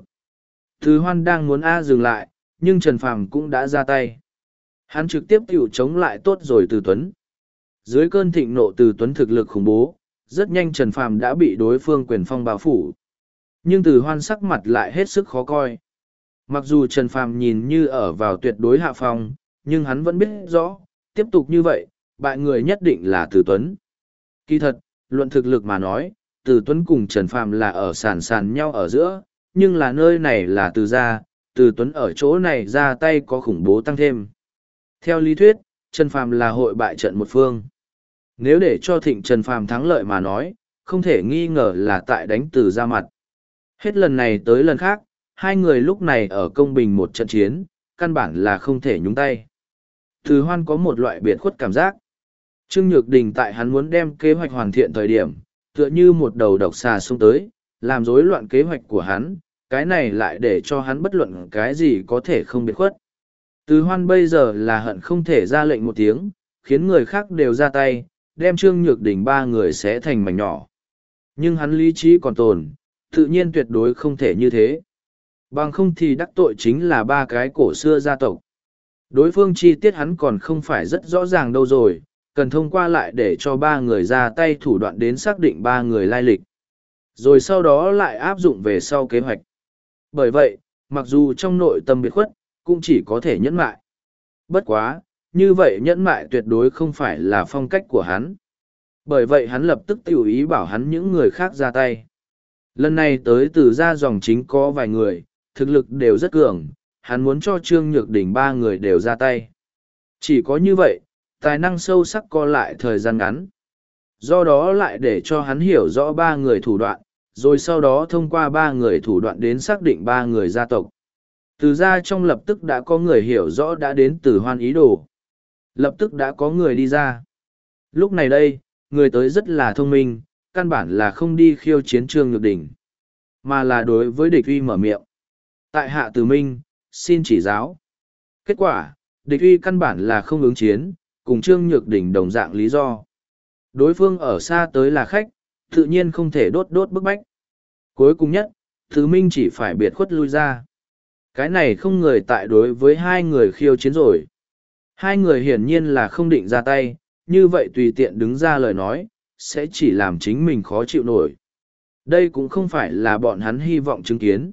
Từ Hoan đang muốn dừng lại, nhưng Trần Phàm cũng đã ra tay. Hắn trực tiếp tiểu chống lại tốt rồi Từ Tuấn. Dưới cơn thịnh nộ Từ Tuấn thực lực khủng bố, rất nhanh Trần Phàm đã bị đối phương quyền phong bao phủ. Nhưng Từ Hoan sắc mặt lại hết sức khó coi. Mặc dù Trần Phàm nhìn như ở vào tuyệt đối hạ phong, nhưng hắn vẫn biết rõ, tiếp tục như vậy, bại người nhất định là Từ Tuấn. Kỳ thật, luận thực lực mà nói, Từ Tuấn cùng Trần Phàm là ở sàn nhau ở giữa, nhưng là nơi này là Từ gia, Từ Tuấn ở chỗ này ra tay có khủng bố tăng thêm. Theo lý thuyết, Trần Phàm là hội bại trận một phương. Nếu để cho Thịnh Trần Phàm thắng lợi mà nói, không thể nghi ngờ là tại đánh Từ gia mặt. Hết lần này tới lần khác, hai người lúc này ở công bình một trận chiến, căn bản là không thể nhúng tay. Từ Hoan có một loại biệt khuất cảm giác. Trương Nhược Đình tại hắn muốn đem kế hoạch hoàn thiện thời điểm, tựa như một đầu độc xà xông tới, làm rối loạn kế hoạch của hắn, cái này lại để cho hắn bất luận cái gì có thể không biệt khuất. Từ Hoan bây giờ là hận không thể ra lệnh một tiếng, khiến người khác đều ra tay, đem Trương Nhược Đình ba người xé thành mảnh nhỏ. Nhưng hắn lý trí còn tồn, tự nhiên tuyệt đối không thể như thế. Bằng không thì đắc tội chính là ba cái cổ xưa gia tộc. Đối phương chi tiết hắn còn không phải rất rõ ràng đâu rồi, cần thông qua lại để cho ba người ra tay thủ đoạn đến xác định ba người lai lịch. Rồi sau đó lại áp dụng về sau kế hoạch. Bởi vậy, mặc dù trong nội tâm biệt khuất, cũng chỉ có thể nhẫn mại. Bất quá, như vậy nhẫn mại tuyệt đối không phải là phong cách của hắn. Bởi vậy hắn lập tức tiểu ý bảo hắn những người khác ra tay. Lần này tới Từ gia dòng chính có vài người, thực lực đều rất cường, hắn muốn cho Trương Nhược Đình ba người đều ra tay. Chỉ có như vậy, tài năng sâu sắc co lại thời gian ngắn. Do đó lại để cho hắn hiểu rõ ba người thủ đoạn, rồi sau đó thông qua ba người thủ đoạn đến xác định ba người gia tộc. Từ gia trong lập tức đã có người hiểu rõ đã đến Từ Hoan ý đồ. Lập tức đã có người đi ra. Lúc này đây, người tới rất là thông minh, căn bản là không đi khiêu chiến Trương Nhược Đình, mà là đối với địch uy mở miệng. Tại hạ Từ Minh, xin chỉ giáo. Kết quả, địch uy căn bản là không ứng chiến, cùng Trương Nhược Đình đồng dạng lý do. Đối phương ở xa tới là khách, tự nhiên không thể đốt bức bách. Cuối cùng nhất, Từ Minh chỉ phải biệt khuất lui ra. Cái này không người tại đối với hai người khiêu chiến rồi. Hai người hiển nhiên là không định ra tay, như vậy tùy tiện đứng ra lời nói, sẽ chỉ làm chính mình khó chịu nổi. Đây cũng không phải là bọn hắn hy vọng chứng kiến.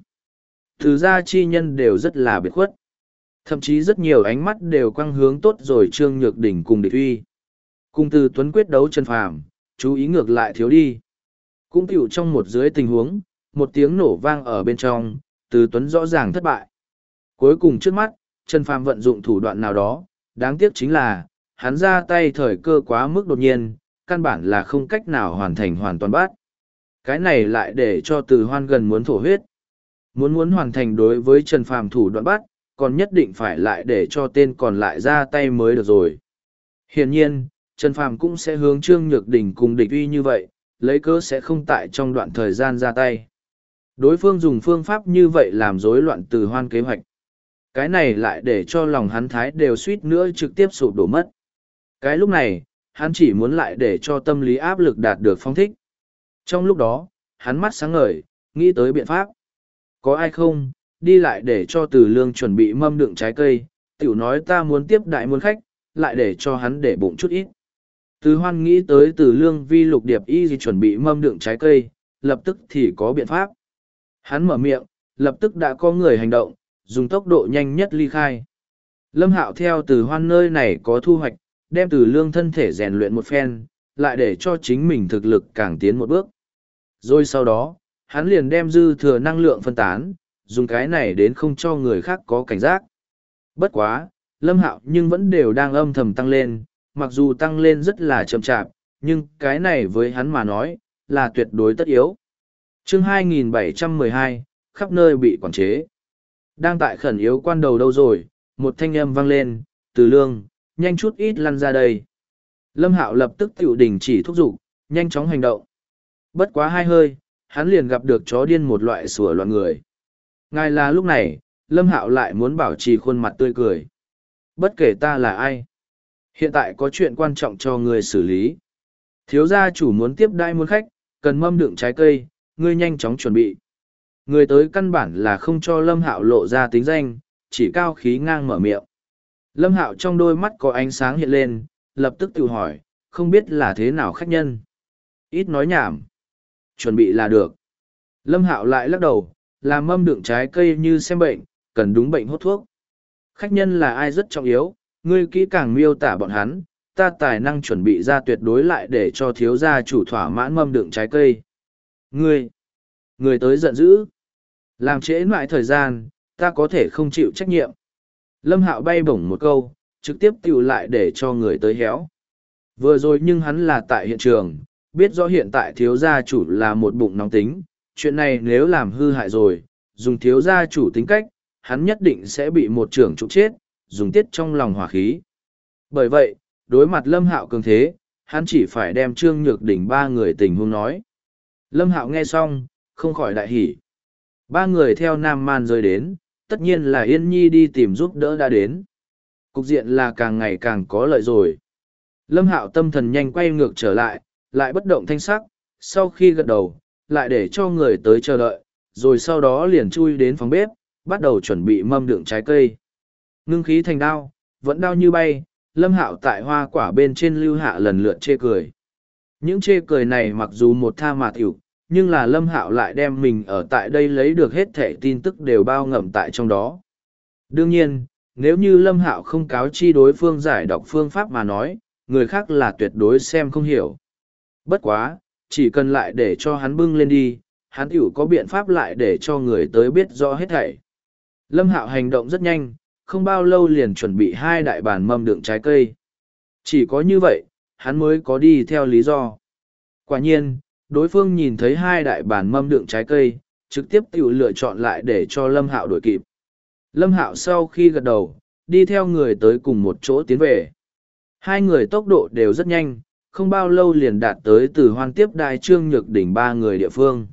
Từ gia chi nhân đều rất là biệt khuất. Thậm chí rất nhiều ánh mắt đều quăng hướng tốt rồi Trương Nhược Đình cùng địch uy. Cùng Từ Tuấn quyết đấu Trần Phàm, chú ý ngược lại thiếu đi. Cũng tiểu trong một dưới tình huống, một tiếng nổ vang ở bên trong, Từ Tuấn rõ ràng thất bại. Cuối cùng trước mắt, Trần Phàm vận dụng thủ đoạn nào đó, đáng tiếc chính là, hắn ra tay thời cơ quá mức đột nhiên, căn bản là không cách nào hoàn thành hoàn toàn bắt. Cái này lại để cho Từ Hoan gần muốn thổ huyết. Muốn hoàn thành đối với Trần Phàm thủ đoạn bắt, còn nhất định phải lại để cho tên còn lại ra tay mới được rồi. Hiển nhiên, Trần Phàm cũng sẽ hướng Trương Nhược Đình cùng địch uy như vậy, lấy cớ sẽ không tại trong đoạn thời gian ra tay. Đối phương dùng phương pháp như vậy làm rối loạn Từ Hoan kế hoạch. Cái này lại để cho lòng hắn thái đều suýt nữa trực tiếp sụp đổ mất. Cái lúc này, hắn chỉ muốn lại để cho tâm lý áp lực đạt được phong thích. Trong lúc đó, hắn mắt sáng ngời, nghĩ tới biện pháp. Có ai không, đi lại để cho Từ Lương chuẩn bị mâm đựng trái cây, tiểu nói ta muốn tiếp đại muôn khách, lại để cho hắn để bụng chút ít. Từ Hoan nghĩ tới Từ Lương vi lục điệp y gì chuẩn bị mâm đựng trái cây, lập tức thì có biện pháp. Hắn mở miệng, lập tức đã có người hành động, dùng tốc độ nhanh nhất ly khai. Lâm Hạo theo Từ Hoan nơi này có thu hoạch, đem Từ Lương thân thể rèn luyện một phen, lại để cho chính mình thực lực càng tiến một bước. Rồi sau đó, hắn liền đem dư thừa năng lượng phân tán, dùng cái này đến không cho người khác có cảnh giác. Bất quá, Lâm Hạo nhưng vẫn đều đang âm thầm tăng lên, mặc dù tăng lên rất là chậm chạp, nhưng cái này với hắn mà nói, là tuyệt đối tất yếu. Chương 2712, khắp nơi bị quản chế. Đang tại khẩn yếu quan đầu đâu rồi, một thanh âm vang lên, Từ Lương, nhanh chút ít lăn ra đây. Lâm Hạo lập tức tiểu đình chỉ thúc giục, nhanh chóng hành động. Bất quá hai hơi, hắn liền gặp được chó điên một loại sủa loạn người. Ngài là lúc này, Lâm Hạo lại muốn bảo trì khuôn mặt tươi cười. Bất kể ta là ai, hiện tại có chuyện quan trọng cho người xử lý. Thiếu gia chủ muốn tiếp đãi muôn khách, cần mâm đựng trái cây, ngươi nhanh chóng chuẩn bị. Người tới căn bản là không cho Lâm Hạo lộ ra tính danh, chỉ cao khí ngang mở miệng. Lâm Hạo trong đôi mắt có ánh sáng hiện lên, lập tức tự hỏi, không biết là thế nào khách nhân. Ít nói nhảm. Chuẩn bị là được. Lâm Hạo lại lắc đầu, làm mâm đựng trái cây như xem bệnh, cần đúng bệnh hốt thuốc. Khách nhân là ai rất trọng yếu, ngươi kỹ càng miêu tả bọn hắn, ta tài năng chuẩn bị ra tuyệt đối lại để cho thiếu gia chủ thỏa mãn mâm đựng trái cây. Người tới giận dữ. Làm trễ mãi thời gian, ta có thể không chịu trách nhiệm. Lâm Hạo bay bổng một câu, trực tiếp tiêu lại để cho người tới héo. Vừa rồi nhưng hắn là tại hiện trường, biết rõ hiện tại thiếu gia chủ là một bụng nóng tính, chuyện này nếu làm hư hại rồi, dùng thiếu gia chủ tính cách, hắn nhất định sẽ bị một trưởng trục chết, dùng tiết trong lòng hỏa khí. Bởi vậy, đối mặt Lâm Hạo cường thế, hắn chỉ phải đem Trương Nhược Đỉnh ba người tình huống nói. Lâm Hạo nghe xong, không khỏi đại hỉ. Ba người theo Nam Man rơi đến, tất nhiên là Yên Nhi đi tìm giúp đỡ đã đến. Cục diện là càng ngày càng có lợi rồi. Lâm Hạo tâm thần nhanh quay ngược trở lại, lại bất động thanh sắc, sau khi gật đầu, lại để cho người tới chờ đợi, rồi sau đó liền chui đến phòng bếp, bắt đầu chuẩn bị mâm đựng trái cây. Ngưng khí thành đao, vẫn đao như bay, Lâm Hạo tại hoa quả bên trên lưu hạ lần lượt chê cười. Những chê cười này mặc dù một tha mà tiểu, nhưng là Lâm Hạo lại đem mình ở tại đây lấy được hết thẻ tin tức đều bao ngậm tại trong đó. Đương nhiên, nếu như Lâm Hạo không cáo chi đối phương giải đọc phương pháp mà nói, người khác là tuyệt đối xem không hiểu. Bất quá, chỉ cần lại để cho hắn bưng lên đi, hắn tiểu có biện pháp lại để cho người tới biết rõ hết thảy. Lâm Hạo hành động rất nhanh, không bao lâu liền chuẩn bị 2 đại bàn mâm đựng trái cây. Chỉ có như vậy, hắn mới có đi theo lý do. Quả nhiên, đối phương nhìn thấy 2 đại bàn mâm đựng trái cây, trực tiếp tiểu lựa chọn lại để cho Lâm Hạo đuổi kịp. Lâm Hạo sau khi gật đầu, đi theo người tới cùng một chỗ tiến về. Hai người tốc độ đều rất nhanh, không bao lâu liền đạt tới Từ Hoan tiếp đại Trương Nhược Đỉnh ba người địa phương.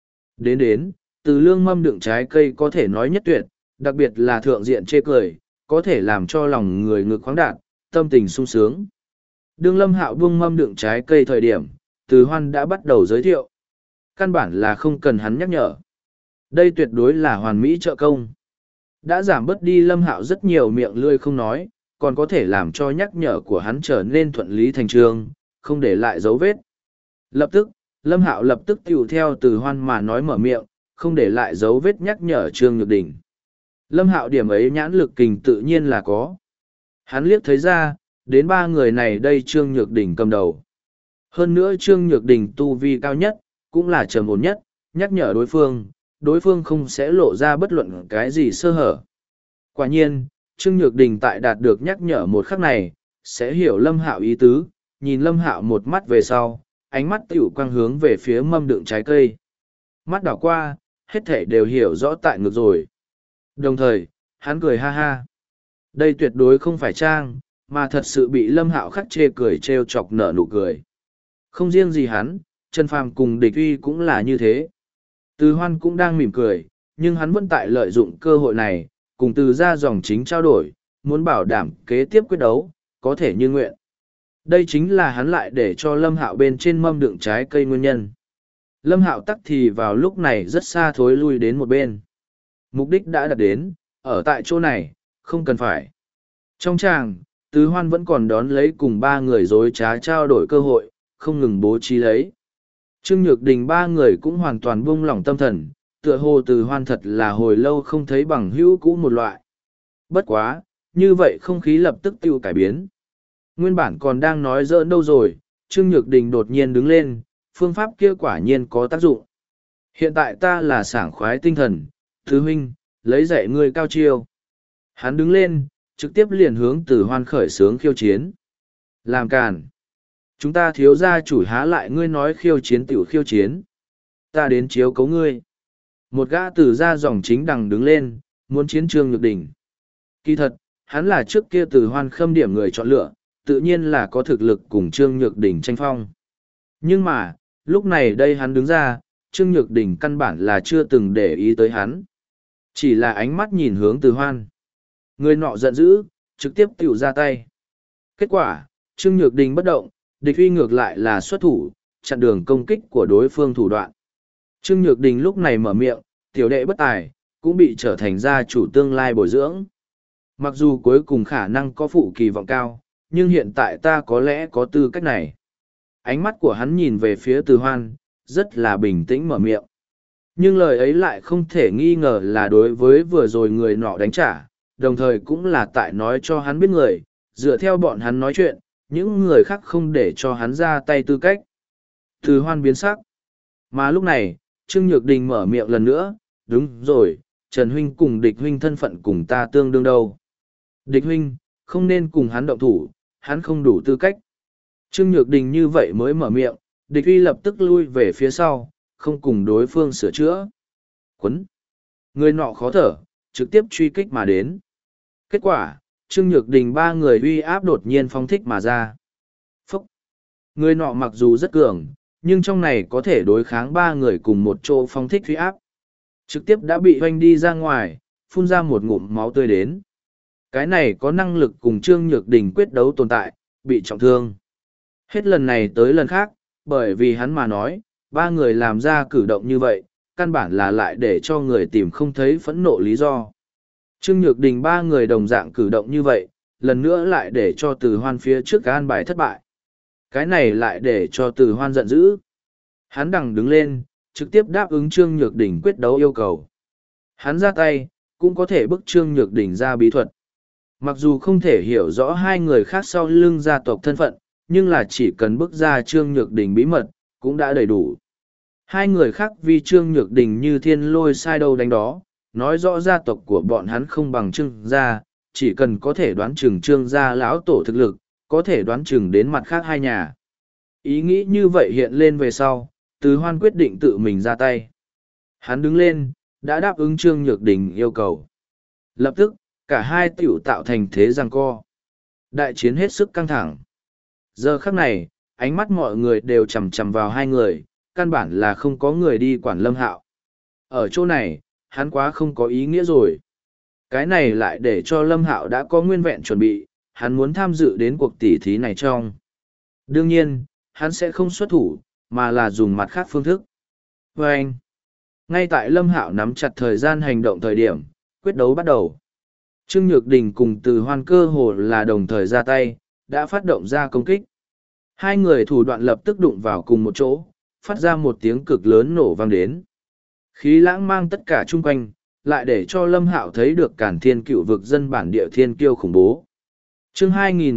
Đến, Từ Lương mâm đựng trái cây có thể nói nhất tuyệt, đặc biệt là thượng diện chê cười, có thể làm cho lòng người ngực khoáng đạt, tâm tình sung sướng. Đương Lâm Hạo buông mâm đựng trái cây thời điểm, Từ Hoan đã bắt đầu giới thiệu. Căn bản là không cần hắn nhắc nhở. Đây tuyệt đối là hoàn mỹ trợ công. Đã giảm bớt đi Lâm Hạo rất nhiều miệng lươi không nói, còn có thể làm cho nhắc nhở của hắn trở nên thuận lý thành trương, không để lại dấu vết. Lập tức, Lâm Hạo lập tức tiểu theo Từ Hoan mà nói mở miệng, không để lại dấu vết nhắc nhở Trương Nhược Đình. Lâm Hạo điểm ấy nhãn lực kình tự nhiên là có. Hắn liếc thấy ra, đến 3 người này đây Trương Nhược Đình cầm đầu. Hơn nữa Trương Nhược Đình tu vi cao nhất, cũng là trầm ổn nhất, nhắc nhở đối phương không sẽ lộ ra bất luận cái gì sơ hở. Quả nhiên, Trương Nhược Đình tại đạt được nhắc nhở một khắc này, sẽ hiểu Lâm Hạo ý tứ, nhìn Lâm Hạo một mắt về sau, ánh mắt tiểu quang hướng về phía mâm đựng trái cây. Mắt đảo qua, hết thể đều hiểu rõ tại ngược rồi. Đồng thời, hắn cười ha ha. Đây tuyệt đối không phải trang, mà thật sự bị Lâm Hạo khắc chê cười trêu chọc nở nụ cười. Không riêng gì hắn, Trần Phàm cùng Địch Uy cũng là như thế. Từ Hoan cũng đang mỉm cười, nhưng hắn vẫn tại lợi dụng cơ hội này, cùng Từ ra dòng chính trao đổi, muốn bảo đảm kế tiếp quyết đấu, có thể như nguyện. Đây chính là hắn lại để cho Lâm Hạo bên trên mâm đựng trái cây nguyên nhân. Lâm Hạo tắc thì vào lúc này rất xa thối lui đến một bên. Mục đích đã đạt đến, ở tại chỗ này, không cần phải. Trong tràng, Từ Hoan vẫn còn đón lấy cùng ba người dối trá trao đổi cơ hội, không ngừng bố trí lấy. Trương Nhược Đình ba người cũng hoàn toàn buông lỏng tâm thần, tựa hồ Từ Hoan thật là hồi lâu không thấy bằng hữu cũ một loại. Bất quá, như vậy không khí lập tức tiêu cải biến. Nguyên bản còn đang nói giỡn đâu rồi, Trương Nhược Đình đột nhiên đứng lên, phương pháp kia quả nhiên có tác dụng. Hiện tại ta là sảng khoái tinh thần, Thứ huynh, lấy dạy ngươi cao chiêu. Hắn đứng lên, trực tiếp liền hướng Từ Hoan khởi xướng khiêu chiến. Làm càn. Chúng ta thiếu gia chủ há lại ngươi nói khiêu chiến tiểu khiêu chiến. Ta đến chiếu cấu ngươi. Một gã Từ gia dòng chính đằng đứng lên, muốn chiến Trương Nhược Đình. Kỳ thật, hắn là trước kia Từ Hoan khâm điểm người chọn lựa, tự nhiên là có thực lực cùng Trương Nhược Đình tranh phong. Nhưng mà, lúc này đây hắn đứng ra, Trương Nhược Đình căn bản là chưa từng để ý tới hắn. Chỉ là ánh mắt nhìn hướng Từ Hoan. Người nọ giận dữ, trực tiếp tiểu ra tay. Kết quả, Trương Nhược Đình bất động, Địch Uy ngược lại là xuất thủ, chặn đường công kích của đối phương thủ đoạn. Trương Nhược Đình lúc này mở miệng, tiểu đệ bất tài, cũng bị trở thành gia chủ tương lai bồi dưỡng. Mặc dù cuối cùng khả năng có phụ kỳ vọng cao, nhưng hiện tại ta có lẽ có tư cách này. Ánh mắt của hắn nhìn về phía Từ Hoan, rất là bình tĩnh mở miệng. Nhưng lời ấy lại không thể nghi ngờ là đối với vừa rồi người nọ đánh trả, đồng thời cũng là tại nói cho hắn biết người, dựa theo bọn hắn nói chuyện, những người khác không để cho hắn ra tay tư cách. Từ Hoan biến sắc. Mà lúc này, Trương Nhược Đình mở miệng lần nữa, đúng rồi, Trần Huynh cùng Địch Huynh thân phận cùng ta tương đương đâu. Địch Huynh, không nên cùng hắn động thủ, hắn không đủ tư cách. Trương Nhược Đình như vậy mới mở miệng, Địch Uy lập tức lui về phía sau, không cùng đối phương sửa chữa. Quấn. Người nọ khó thở, trực tiếp truy kích mà đến. Kết quả, Trương Nhược Đình ba người uy áp đột nhiên phóng thích mà ra. Phúc. Người nọ mặc dù rất cường, nhưng trong này có thể đối kháng ba người cùng một chỗ phóng thích uy áp. Trực tiếp đã bị hoanh đi ra ngoài, phun ra một ngụm máu tươi đến. Cái này có năng lực cùng Trương Nhược Đình quyết đấu tồn tại, bị trọng thương. Hết lần này tới lần khác, bởi vì hắn mà nói, ba người làm ra cử động như vậy, căn bản là lại để cho người tìm không thấy phẫn nộ lý do. Trương Nhược Đình ba người đồng dạng cử động như vậy, lần nữa lại để cho Từ Hoan phía trước an bài thất bại. Cái này lại để cho Từ Hoan giận dữ. Hắn đằng đứng lên, trực tiếp đáp ứng Trương Nhược Đình quyết đấu yêu cầu. Hắn ra tay, cũng có thể bức Trương Nhược Đình ra bí thuật. Mặc dù không thể hiểu rõ hai người khác sau lưng gia tộc thân phận, nhưng là chỉ cần bức ra Trương Nhược Đình bí mật, cũng đã đầy đủ. Hai người khác vì Trương Nhược Đình như thiên lôi sai đâu đánh đó, nói rõ gia tộc của bọn hắn không bằng Trương gia, chỉ cần có thể đoán chừng Trương gia lão tổ thực lực, có thể đoán chừng đến mặt khác hai nhà. Ý nghĩ như vậy hiện lên về sau, Từ Hoan quyết định tự mình ra tay. Hắn đứng lên, đã đáp ứng Trương Nhược Đình yêu cầu. Lập tức, cả hai tiểu tạo thành thế giằng co. Đại chiến hết sức căng thẳng. Giờ khắc này, ánh mắt mọi người đều chằm chằm vào hai người, căn bản là không có người đi quản Lâm Hạo. Ở chỗ này, hắn quá không có ý nghĩa rồi. Cái này lại để cho Lâm Hạo đã có nguyên vẹn chuẩn bị, hắn muốn tham dự đến cuộc tỉ thí này trong. Đương nhiên, hắn sẽ không xuất thủ, mà là dùng mặt khác phương thức. Và anh, ngay tại Lâm Hạo nắm chặt thời gian hành động thời điểm, quyết đấu bắt đầu. Trương Nhược Đình cùng Từ Hoan cơ hồ là đồng thời ra tay, đã phát động ra công kích. Hai người thủ đoạn lập tức đụng vào cùng một chỗ, phát ra một tiếng cực lớn nổ vang đến. Khí lãng mang tất cả chung quanh, lại để cho Lâm Hạo thấy được Cản Thiên Cựu vực dân bản địa thiên kiêu khủng bố. Chương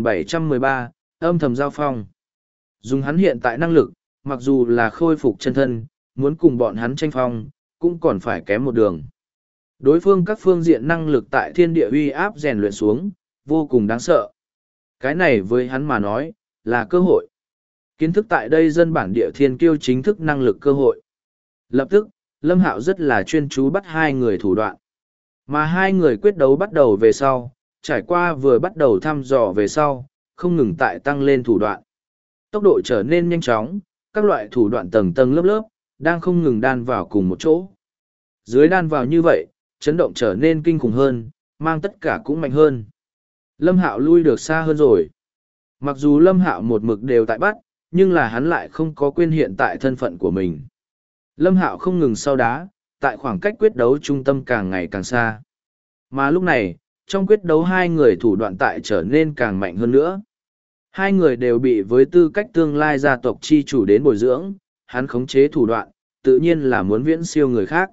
2713, âm thầm giao phong. Dùng hắn hiện tại năng lực, mặc dù là khôi phục chân thân, muốn cùng bọn hắn tranh phong, cũng còn phải kém một đường. Đối phương các phương diện năng lực tại thiên địa uy áp rèn luyện xuống, vô cùng đáng sợ. Cái này với hắn mà nói, là cơ hội. Kiến thức tại đây dân bản địa thiên kiêu chính thức năng lực cơ hội. Lập tức, Lâm Hạo rất là chuyên chú bắt hai người thủ đoạn. Mà hai người quyết đấu bắt đầu về sau, trải qua vừa bắt đầu thăm dò về sau, không ngừng tại tăng lên thủ đoạn. Tốc độ trở nên nhanh chóng, các loại thủ đoạn tầng tầng lớp lớp, đang không ngừng đan vào cùng một chỗ. Dưới đan vào như vậy, chấn động trở nên kinh khủng hơn, mang tất cả cũng mạnh hơn. Lâm Hạo lui được xa hơn rồi. Mặc dù Lâm Hạo một mực đều tại bắt, nhưng là hắn lại không có quên hiện tại thân phận của mình. Lâm Hạo không ngừng sau đá, tại khoảng cách quyết đấu trung tâm càng ngày càng xa. Mà lúc này, trong quyết đấu hai người thủ đoạn tại trở nên càng mạnh hơn nữa. Hai người đều bị với tư cách tương lai gia tộc chi chủ đến bồi dưỡng, hắn khống chế thủ đoạn, tự nhiên là muốn viễn siêu người khác.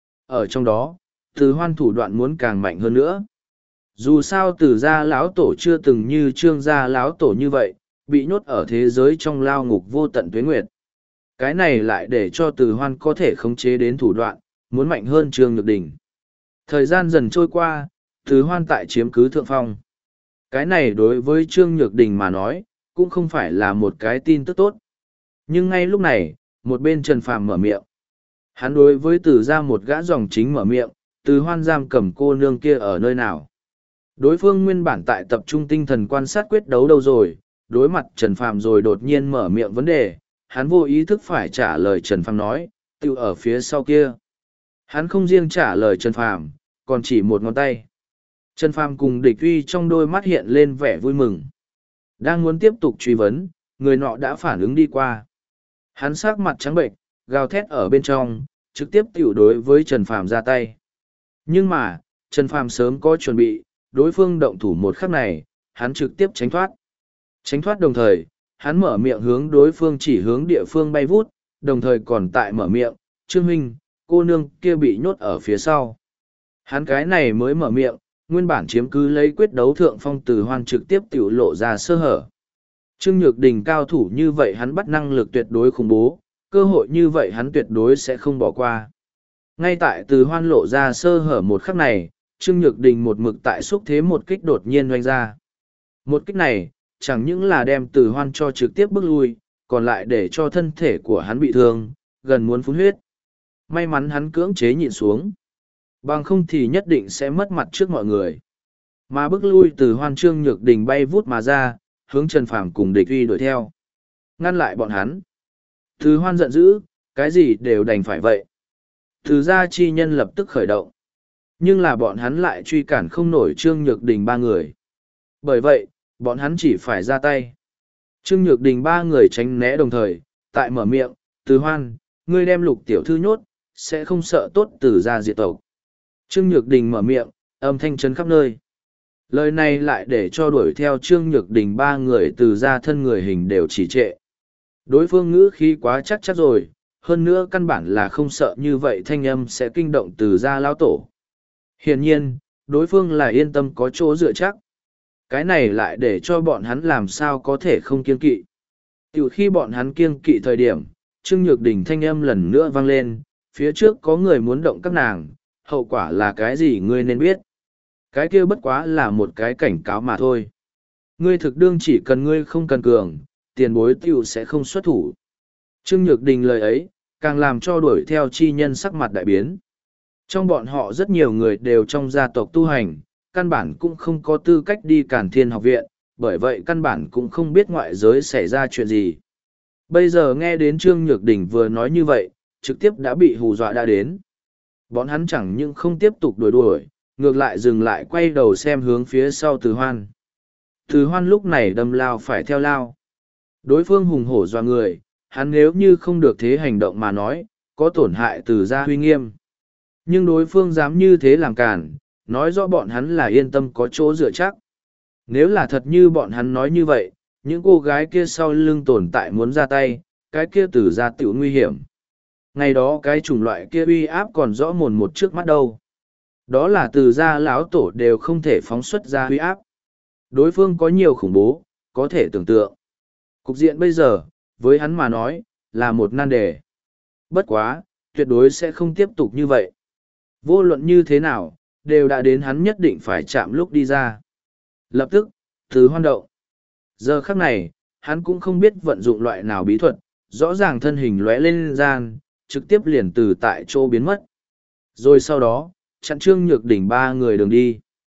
Ở trong đó, Từ Hoan thủ đoạn muốn càng mạnh hơn nữa. Dù sao Từ gia lão tổ chưa từng như Trương gia lão tổ như vậy, bị nhốt ở thế giới trong lao ngục vô tận tuế nguyệt. Cái này lại để cho Từ Hoan có thể khống chế đến thủ đoạn, muốn mạnh hơn Trương Nhược Đình. Thời gian dần trôi qua, Từ Hoan tại chiếm cứ thượng phong. Cái này đối với Trương Nhược Đình mà nói, cũng không phải là một cái tin tức tốt. Nhưng ngay lúc này, một bên Trần Phàm mở miệng. Hắn đối với Từ gia một gã dòng chính mở miệng, Từ Hoan giam cầm cô nương kia ở nơi nào. Đối phương nguyên bản tại tập trung tinh thần quan sát quyết đấu đâu rồi, đối mặt Trần Phàm rồi đột nhiên mở miệng vấn đề, hắn vô ý thức phải trả lời Trần Phàm nói, tự ở phía sau kia. Hắn không riêng trả lời Trần Phàm, còn chỉ một ngón tay. Trần Phàm cùng Địch Uy trong đôi mắt hiện lên vẻ vui mừng. Đang muốn tiếp tục truy vấn, người nọ đã phản ứng đi qua. Hắn sắc mặt trắng bệnh, gào thét ở bên trong, trực tiếp tiểu đối với Trần Phàm ra tay. Nhưng mà, Trần Phàm sớm có chuẩn bị, đối phương động thủ một khắc này, hắn trực tiếp tránh thoát. Tránh thoát đồng thời, hắn mở miệng hướng đối phương chỉ hướng địa phương bay vút, đồng thời còn tại mở miệng, Trương Minh, cô nương kia bị nhốt ở phía sau. Hắn cái này mới mở miệng, nguyên bản chiếm cứ lấy quyết đấu thượng phong Từ Hoan trực tiếp tiểu lộ ra sơ hở. Trương Nhược Đình cao thủ như vậy hắn bắt năng lực tuyệt đối khủng bố, cơ hội như vậy hắn tuyệt đối sẽ không bỏ qua. Ngay tại Từ Hoan lộ ra sơ hở một khắc này, Trương Nhược Đình một mực tại xúc thế một kích đột nhiên doanh ra. Một kích này, chẳng những là đem Từ Hoan cho trực tiếp bước lui, còn lại để cho thân thể của hắn bị thương, gần muốn phun huyết. May mắn hắn cưỡng chế nhịn xuống. Bằng không thì nhất định sẽ mất mặt trước mọi người. Mà bước lui Từ Hoan, Trương Nhược Đình bay vút mà ra, hướng Trần Phàm cùng Địch Uy đuổi theo. Ngăn lại bọn hắn. Từ Hoan giận dữ, cái gì đều đành phải vậy. Từ gia chi nhân lập tức khởi động. Nhưng là bọn hắn lại truy cản không nổi Trương Nhược Đình ba người. Bởi vậy, bọn hắn chỉ phải ra tay. Trương Nhược Đình ba người tránh né đồng thời, tại mở miệng, Từ Hoan, ngươi đem Lục tiểu thư nhốt, sẽ không sợ tốt Từ gia diệt tộc. Trương Nhược Đình mở miệng, âm thanh chấn khắp nơi. Lời này lại để cho đuổi theo Trương Nhược Đình ba người Từ gia thân người hình đều chỉ trệ. Đối phương ngữ khí quá chắc rồi, hơn nữa căn bản là không sợ như vậy thanh âm sẽ kinh động Từ gia lão tổ. Hiển nhiên, đối phương là yên tâm có chỗ dựa chắc. Cái này lại để cho bọn hắn làm sao có thể không kiêng kỵ. Từ khi bọn hắn kiêng kỵ thời điểm, Trương Nhược Đình thanh âm lần nữa vang lên, phía trước có người muốn động các nàng, hậu quả là cái gì ngươi nên biết. Cái kia bất quá là một cái cảnh cáo mà thôi. Ngươi thực đương chỉ cần ngươi không cần cường, tiền bối tiểu sẽ không xuất thủ. Trương Nhược Đình lời ấy, càng làm cho đuổi theo chi nhân sắc mặt đại biến. Trong bọn họ rất nhiều người đều trong gia tộc tu hành, căn bản cũng không có tư cách đi Càn Thiên học viện, bởi vậy căn bản cũng không biết ngoại giới xảy ra chuyện gì. Bây giờ nghe đến Trương Nhược Đình vừa nói như vậy, trực tiếp đã bị hù dọa đã đến. Bọn hắn chẳng những không tiếp tục đuổi, ngược lại dừng lại quay đầu xem hướng phía sau Từ Hoan. Từ Hoan lúc này đâm lao phải theo lao. Đối phương hùng hổ dọa người, hắn nếu như không được thế hành động mà nói, có tổn hại Từ gia huy nghiêm. Nhưng đối phương dám như thế làm cản, nói rõ bọn hắn là yên tâm có chỗ dựa chắc. Nếu là thật như bọn hắn nói như vậy, những cô gái kia sau lưng tồn tại muốn ra tay, cái kia Từ gia tiểu nguy hiểm. Ngày đó cái chủng loại kia uy áp còn rõ mồn một trước mắt đâu. Đó là Từ gia lão tổ đều không thể phóng xuất ra uy áp. Đối phương có nhiều khủng bố, có thể tưởng tượng. Cục diện bây giờ, với hắn mà nói, là một nan đề. Bất quá, tuyệt đối sẽ không tiếp tục như vậy. Vô luận như thế nào, đều đã đến hắn nhất định phải chạm lúc đi ra. Lập tức, từ hoan động. Giờ khắc này, hắn cũng không biết vận dụng loại nào bí thuật, rõ ràng thân hình lóe lên gian, trực tiếp liền từ tại chỗ biến mất. Rồi sau đó, chặn Trương Nhược Đỉnh ba người đường đi.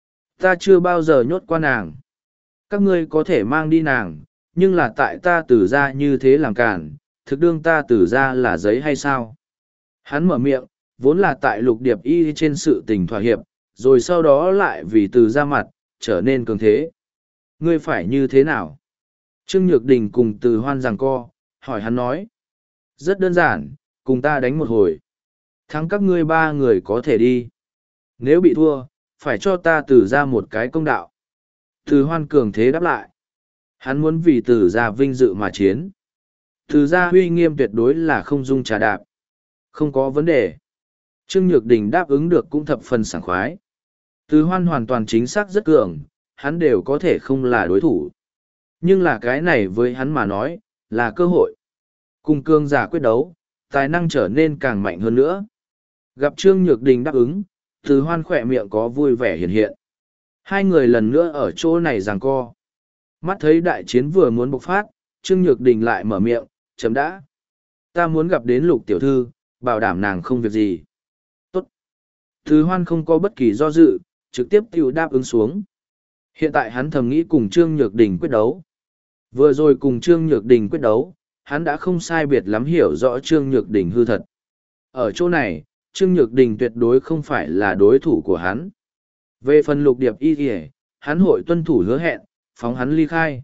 Ta chưa bao giờ nhốt qua nàng. Các ngươi có thể mang đi nàng, nhưng là tại ta tử ra như thế làm cản, thực đương ta tử ra là giấy hay sao? Hắn mở miệng, vốn là tại Lục Điệp Y trên sự tình thỏa hiệp, rồi sau đó lại vì từ ra mặt, trở nên cường thế. Ngươi phải như thế nào? Trương Nhược Đình cùng từ hoan giằng co, hỏi hắn nói. Rất đơn giản, cùng ta đánh một hồi. Thắng các ngươi ba người có thể đi. Nếu bị thua, phải cho ta tử ra một cái công đạo. Từ hoan cường thế đáp lại. Hắn muốn vì tử ra vinh dự mà chiến. Tử ra uy nghiêm tuyệt đối là không dung trà đạp. Không có vấn đề. Trương Nhược Đình đáp ứng được cũng thập phần sảng khoái. Từ hoan hoàn toàn chính xác rất cường, hắn đều có thể không là đối thủ. Nhưng là cái này với hắn mà nói, là cơ hội. Cùng cương giả quyết đấu, tài năng trở nên càng mạnh hơn nữa. Gặp Trương Nhược Đình đáp ứng, từ hoan khỏe miệng có vui vẻ hiện hiện. Hai người lần nữa ở chỗ này giằng co. Mắt thấy đại chiến vừa muốn bộc phát, Trương Nhược Đình lại mở miệng, chấm đã. Ta muốn gặp đến Lục tiểu thư, bảo đảm nàng không việc gì. Tốt. Từ hoan không có bất kỳ do dự, trực tiếp tiêu đáp ứng xuống. Hiện tại hắn thầm nghĩ cùng Trương Nhược Đình quyết đấu. Vừa rồi cùng Trương Nhược Đình quyết đấu, hắn đã không sai biệt lắm hiểu rõ Trương Nhược Đình hư thật. Ở chỗ này, Trương Nhược Đình tuyệt đối không phải là đối thủ của hắn. Về phần Lục Điệp Y Y, hắn hội tuân thủ hứa hẹn, phóng hắn ly khai.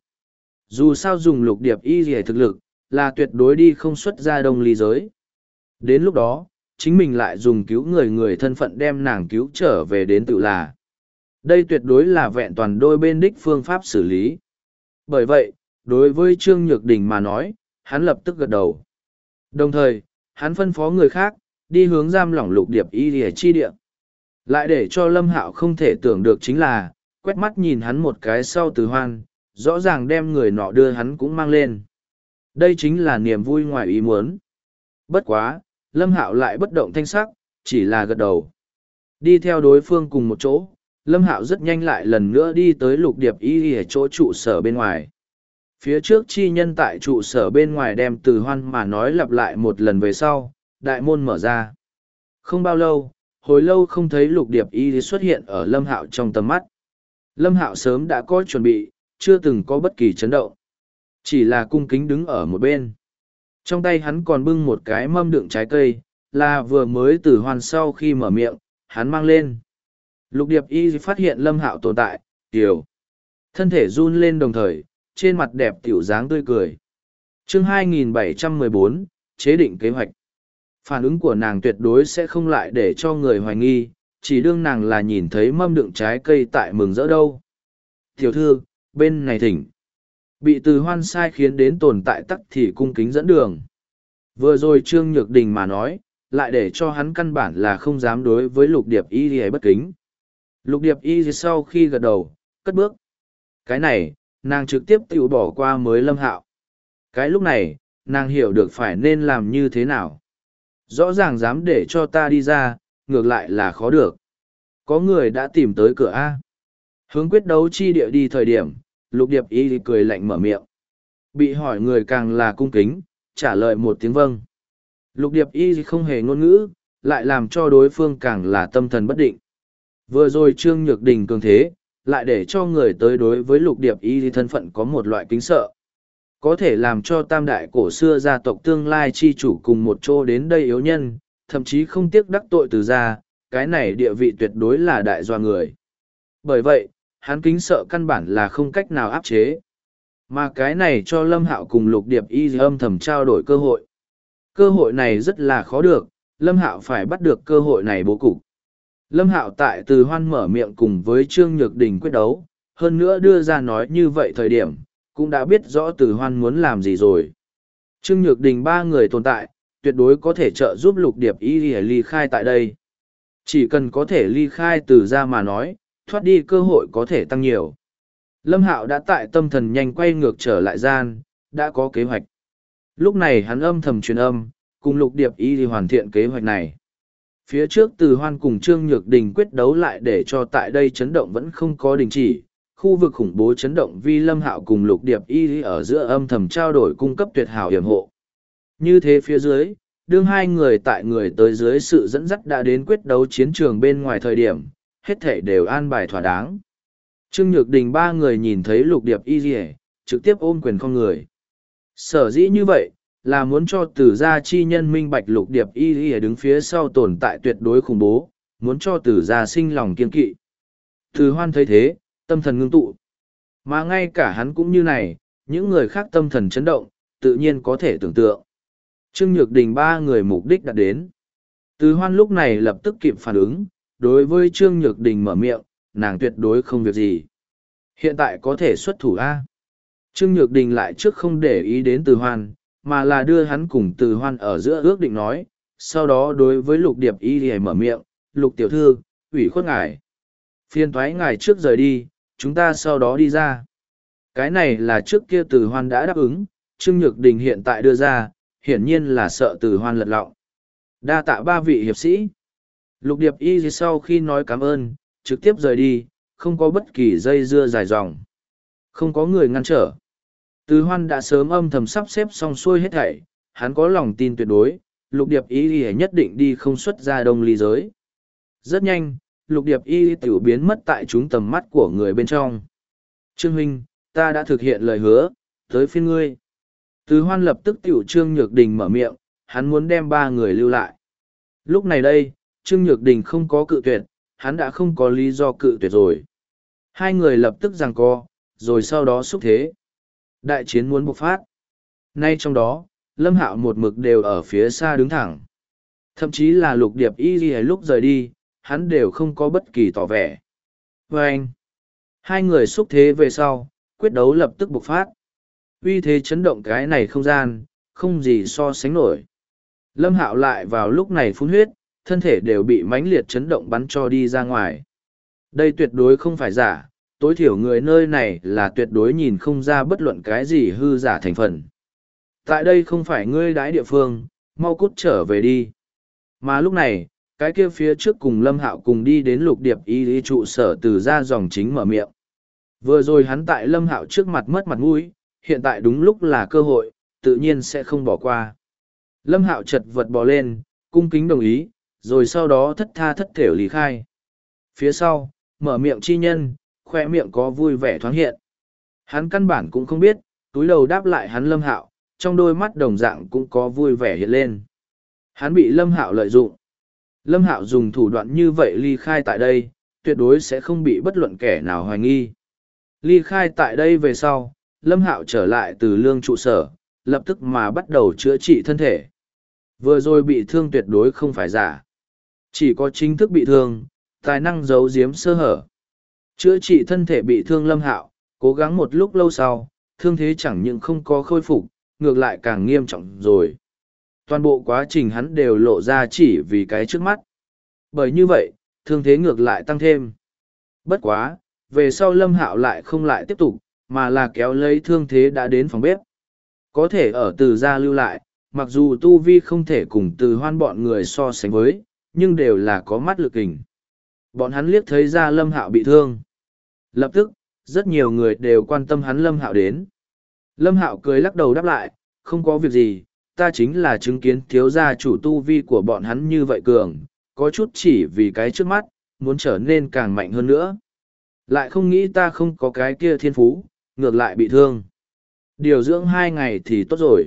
Dù sao dùng Lục Điệp Y Y thực lực, là tuyệt đối đi không xuất ra đông ly giới. Đến lúc đó, chính mình lại dùng cứu người thân phận đem nàng cứu trở về đến tự là. Đây tuyệt đối là vẹn toàn đôi bên đích phương pháp xử lý. Bởi vậy, đối với Trương Nhược Đình mà nói, hắn lập tức gật đầu. Đồng thời, hắn phân phó người khác, đi hướng giam lỏng Lục Điệp Y Y chi địa. Lại để cho Lâm Hạo không thể tưởng được chính là, quét mắt nhìn hắn một cái sau từ hoan, rõ ràng đem người nọ đưa hắn cũng mang lên. Đây chính là niềm vui ngoài ý muốn. Bất quá, Lâm Hạo lại bất động thanh sắc, chỉ là gật đầu. Đi theo đối phương cùng một chỗ, Lâm Hạo rất nhanh lại lần nữa đi tới Lục Điệp Y ở chỗ trụ sở bên ngoài. Phía trước chi nhân tại trụ sở bên ngoài đem từ hoan mà nói lặp lại một lần về sau, đại môn mở ra. Không bao lâu, hồi lâu không thấy Lục Điệp Y xuất hiện ở Lâm Hạo trong tầm mắt. Lâm Hạo sớm đã có chuẩn bị, chưa từng có bất kỳ chấn động. Chỉ là cung kính đứng ở một bên. Trong tay hắn còn bưng một cái mâm đựng trái cây, là vừa mới từ hoan sau khi mở miệng, hắn mang lên. Lục Điệp Y phát hiện Lâm Hạo tồn tại, tiểu. Thân thể run lên đồng thời, trên mặt đẹp tiểu dáng tươi cười. Chương 2714, chế định kế hoạch. Phản ứng của nàng tuyệt đối sẽ không lại để cho người hoài nghi, chỉ đương nàng là nhìn thấy mâm đựng trái cây tại mừng rỡ đâu. Tiểu thư, bên này thỉnh. Bị từ hoan sai khiến đến tồn tại tắc thì cung kính dẫn đường. Vừa rồi Trương Nhược Đình mà nói, lại để cho hắn căn bản là không dám đối với Lục Điệp Y hay bất kính. Lục Điệp Y sau khi gật đầu, cất bước. Cái này, nàng trực tiếp tự bỏ qua mới Lâm Hạo. Cái lúc này, nàng hiểu được phải nên làm như thế nào. Rõ ràng dám để cho ta đi ra, ngược lại là khó được. Có người đã tìm tới cửa A. Hướng quyết đấu chi địa đi thời điểm, Lục Điệp Y cười lạnh mở miệng. Bị hỏi người càng là cung kính, trả lời một tiếng vâng. Lục Điệp Y không hề ngôn ngữ, lại làm cho đối phương càng là tâm thần bất định. Vừa rồi Trương Nhược Đình cường thế, lại để cho người tới đối với Lục Điệp Y thân phận có một loại kính sợ. Có thể làm cho tam đại cổ xưa gia tộc tương lai chi chủ cùng một chỗ đến đây yếu nhân, thậm chí không tiếc đắc tội từ gia, cái này địa vị tuyệt đối là đại doa người. Bởi vậy, hắn kính sợ căn bản là không cách nào áp chế. Mà cái này cho Lâm Hạo cùng Lục Điệp Y âm thầm trao đổi cơ hội. Cơ hội này rất là khó được, Lâm Hạo phải bắt được cơ hội này bố cục. Lâm Hạo tại từ hoan mở miệng cùng với Trương Nhược Đình quyết đấu, hơn nữa đưa ra nói như vậy thời điểm, cũng đã biết rõ từ hoan muốn làm gì rồi. Trương Nhược Đình ba người tồn tại, tuyệt đối có thể trợ giúp Lục Điệp Y ly khai tại đây. Chỉ cần có thể ly khai từ ra mà nói, thoát đi cơ hội có thể tăng nhiều. Lâm Hạo đã tại tâm thần nhanh quay ngược trở lại gian, đã có kế hoạch. Lúc này hắn âm thầm truyền âm, cùng Lục Điệp Y hoàn thiện kế hoạch này. Phía trước Từ Hoan cùng Trương Nhược Đình quyết đấu lại để cho tại đây chấn động vẫn không có đình chỉ. Khu vực khủng bố chấn động vi Lâm Hạo cùng Lục Điệp Y ở giữa âm thầm trao đổi cung cấp tuyệt hảo hiểm hộ. Như thế phía dưới, đương hai người tại người tới dưới sự dẫn dắt đã đến quyết đấu chiến trường bên ngoài thời điểm, hết thể đều an bài thỏa đáng. Trương Nhược Đình ba người nhìn thấy Lục Điệp Y trực tiếp ôm quyền con người. Sở dĩ như vậy, là muốn cho Tử gia chi nhân minh bạch Lục Điệp Y đứng phía sau tồn tại tuyệt đối khủng bố, muốn cho Tử gia sinh lòng kiên kỵ. Từ Hoan thấy thế, tâm thần ngưng tụ. Mà ngay cả hắn cũng như này, những người khác tâm thần chấn động, tự nhiên có thể tưởng tượng. Trương Nhược Đình ba người mục đích đạt đến. Từ Hoan lúc này lập tức kịp phản ứng, đối với Trương Nhược Đình mở miệng, nàng tuyệt đối không việc gì. Hiện tại có thể xuất thủ A. Trương Nhược Đình lại trước không để ý đến Từ Hoan, mà là đưa hắn cùng Từ Hoan ở giữa ước định nói, sau đó đối với Lục Điệp Y thì mở miệng, Lục tiểu thư, ủy khuất ngài. Phiên thoái ngài trước rời đi, chúng ta sau đó đi ra. Cái này là trước kia Từ Hoan đã đáp ứng, Trương Nhược Đình hiện tại đưa ra, hiển nhiên là sợ Từ Hoan lật lọng. Đa tạ ba vị hiệp sĩ. Lục Điệp Y sau khi nói cảm ơn, trực tiếp rời đi, không có bất kỳ dây dưa dài dòng. Không có người ngăn trở. Từ Hoan đã sớm âm thầm sắp xếp xong xuôi hết thảy, hắn có lòng tin tuyệt đối, Lục Điệp Y nhất định đi không xuất ra đông ly giới. Rất nhanh, Lục Điệp Y tiểu biến mất tại chúng tầm mắt của người bên trong. Trương huynh, ta đã thực hiện lời hứa, tới phiên ngươi. Từ Hoan lập tức tiểu Trương Nhược Đình mở miệng, hắn muốn đem ba người lưu lại. Lúc này đây, Trương Nhược Đình không có cự tuyệt, hắn đã không có lý do cự tuyệt rồi. Hai người lập tức giằng co, rồi sau đó xúc thế. Đại chiến muốn bộc phát. Nay trong đó, Lâm Hạo một mực đều ở phía xa đứng thẳng. Thậm chí là Lục Điệp Y lúc rời đi, hắn đều không có bất kỳ tỏ vẻ. Và anh, hai người xúc thế về sau, quyết đấu lập tức bộc phát. Uy thế chấn động cái này không gian, không gì so sánh nổi. Lâm Hạo lại vào lúc này phun huyết, thân thể đều bị mãnh liệt chấn động bắn cho đi ra ngoài. Đây tuyệt đối không phải giả, tối thiểu người nơi này là tuyệt đối nhìn không ra bất luận cái gì hư giả thành phần. Tại đây không phải ngươi đái địa phương, mau cút trở về đi. Mà lúc này, cái kia phía trước cùng Lâm Hạo cùng đi đến Lục Điệp Y trụ sở Từ ra dòng chính mở miệng. Vừa rồi hắn tại Lâm Hạo trước mặt mất mặt mũi, hiện tại đúng lúc là cơ hội, tự nhiên sẽ không bỏ qua. Lâm Hạo chật vật bò lên, cung kính đồng ý, rồi sau đó thất tha thất thểu lý khai. Phía sau, mở miệng chi nhân, khoe miệng có vui vẻ thoáng hiện. Hắn căn bản cũng không biết, túi đầu đáp lại hắn Lâm Hạo, trong đôi mắt đồng dạng cũng có vui vẻ hiện lên. Hắn bị Lâm Hạo lợi dụng. Lâm Hạo dùng thủ đoạn như vậy ly khai tại đây, tuyệt đối sẽ không bị bất luận kẻ nào hoài nghi. Ly khai tại đây về sau, Lâm Hạo trở lại từ lương trụ sở, lập tức mà bắt đầu chữa trị thân thể. Vừa rồi bị thương tuyệt đối không phải giả. Chỉ có chính thức bị thương, tài năng giấu giếm sơ hở. Chữa trị thân thể bị thương Lâm Hạo, cố gắng một lúc lâu sau, thương thế chẳng những không có khôi phục, ngược lại càng nghiêm trọng rồi. Toàn bộ quá trình hắn đều lộ ra chỉ vì cái trước mắt. Bởi như vậy, thương thế ngược lại tăng thêm. Bất quá, về sau Lâm Hạo lại không lại tiếp tục, mà là kéo lấy thương thế đã đến phòng bếp. Có thể ở Từ gia lưu lại, mặc dù tu vi không thể cùng Từ Hoan bọn người so sánh với, nhưng đều là có mắt lực kình. Bọn hắn liếc thấy ra Lâm Hạo bị thương. Lập tức, rất nhiều người đều quan tâm hắn Lâm Hạo đến. Lâm Hạo cười lắc đầu đáp lại, không có việc gì, ta chính là chứng kiến thiếu gia chủ tu vi của bọn hắn như vậy cường, có chút chỉ vì cái trước mắt, muốn trở nên càng mạnh hơn nữa. Lại không nghĩ ta không có cái kia thiên phú, ngược lại bị thương. Điều dưỡng 2 ngày thì tốt rồi.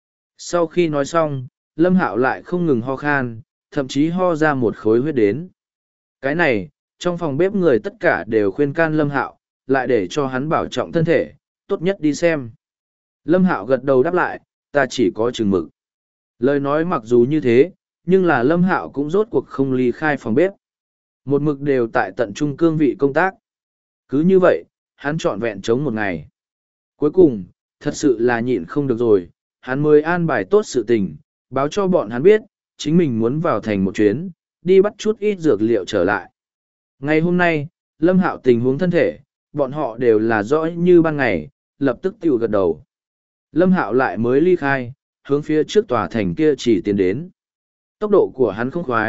Sau khi nói xong, Lâm Hạo lại không ngừng ho khan, thậm chí ho ra một khối huyết đến. Cái này, trong phòng bếp người tất cả đều khuyên can Lâm Hạo, lại để cho hắn bảo trọng thân thể, tốt nhất đi xem. Lâm Hạo gật đầu đáp lại, ta chỉ có chừng mực. Lời nói mặc dù như thế, nhưng là Lâm Hạo cũng rốt cuộc không ly khai phòng bếp. Một mực đều tại tận trung cương vị công tác. Cứ như vậy, hắn trọn vẹn chống một ngày. Cuối cùng, thật sự là nhịn không được rồi, hắn mới an bài tốt sự tình, báo cho bọn hắn biết, chính mình muốn vào thành một chuyến, đi bắt chút ít dược liệu trở lại. Ngày hôm nay, Lâm Hạo tình huống thân thể, bọn họ đều là rõ như ban ngày, lập tức tiêu gật đầu. Lâm Hạo lại mới ly khai, hướng phía trước tòa thành kia chỉ tiến đến. Tốc độ của hắn không khoái,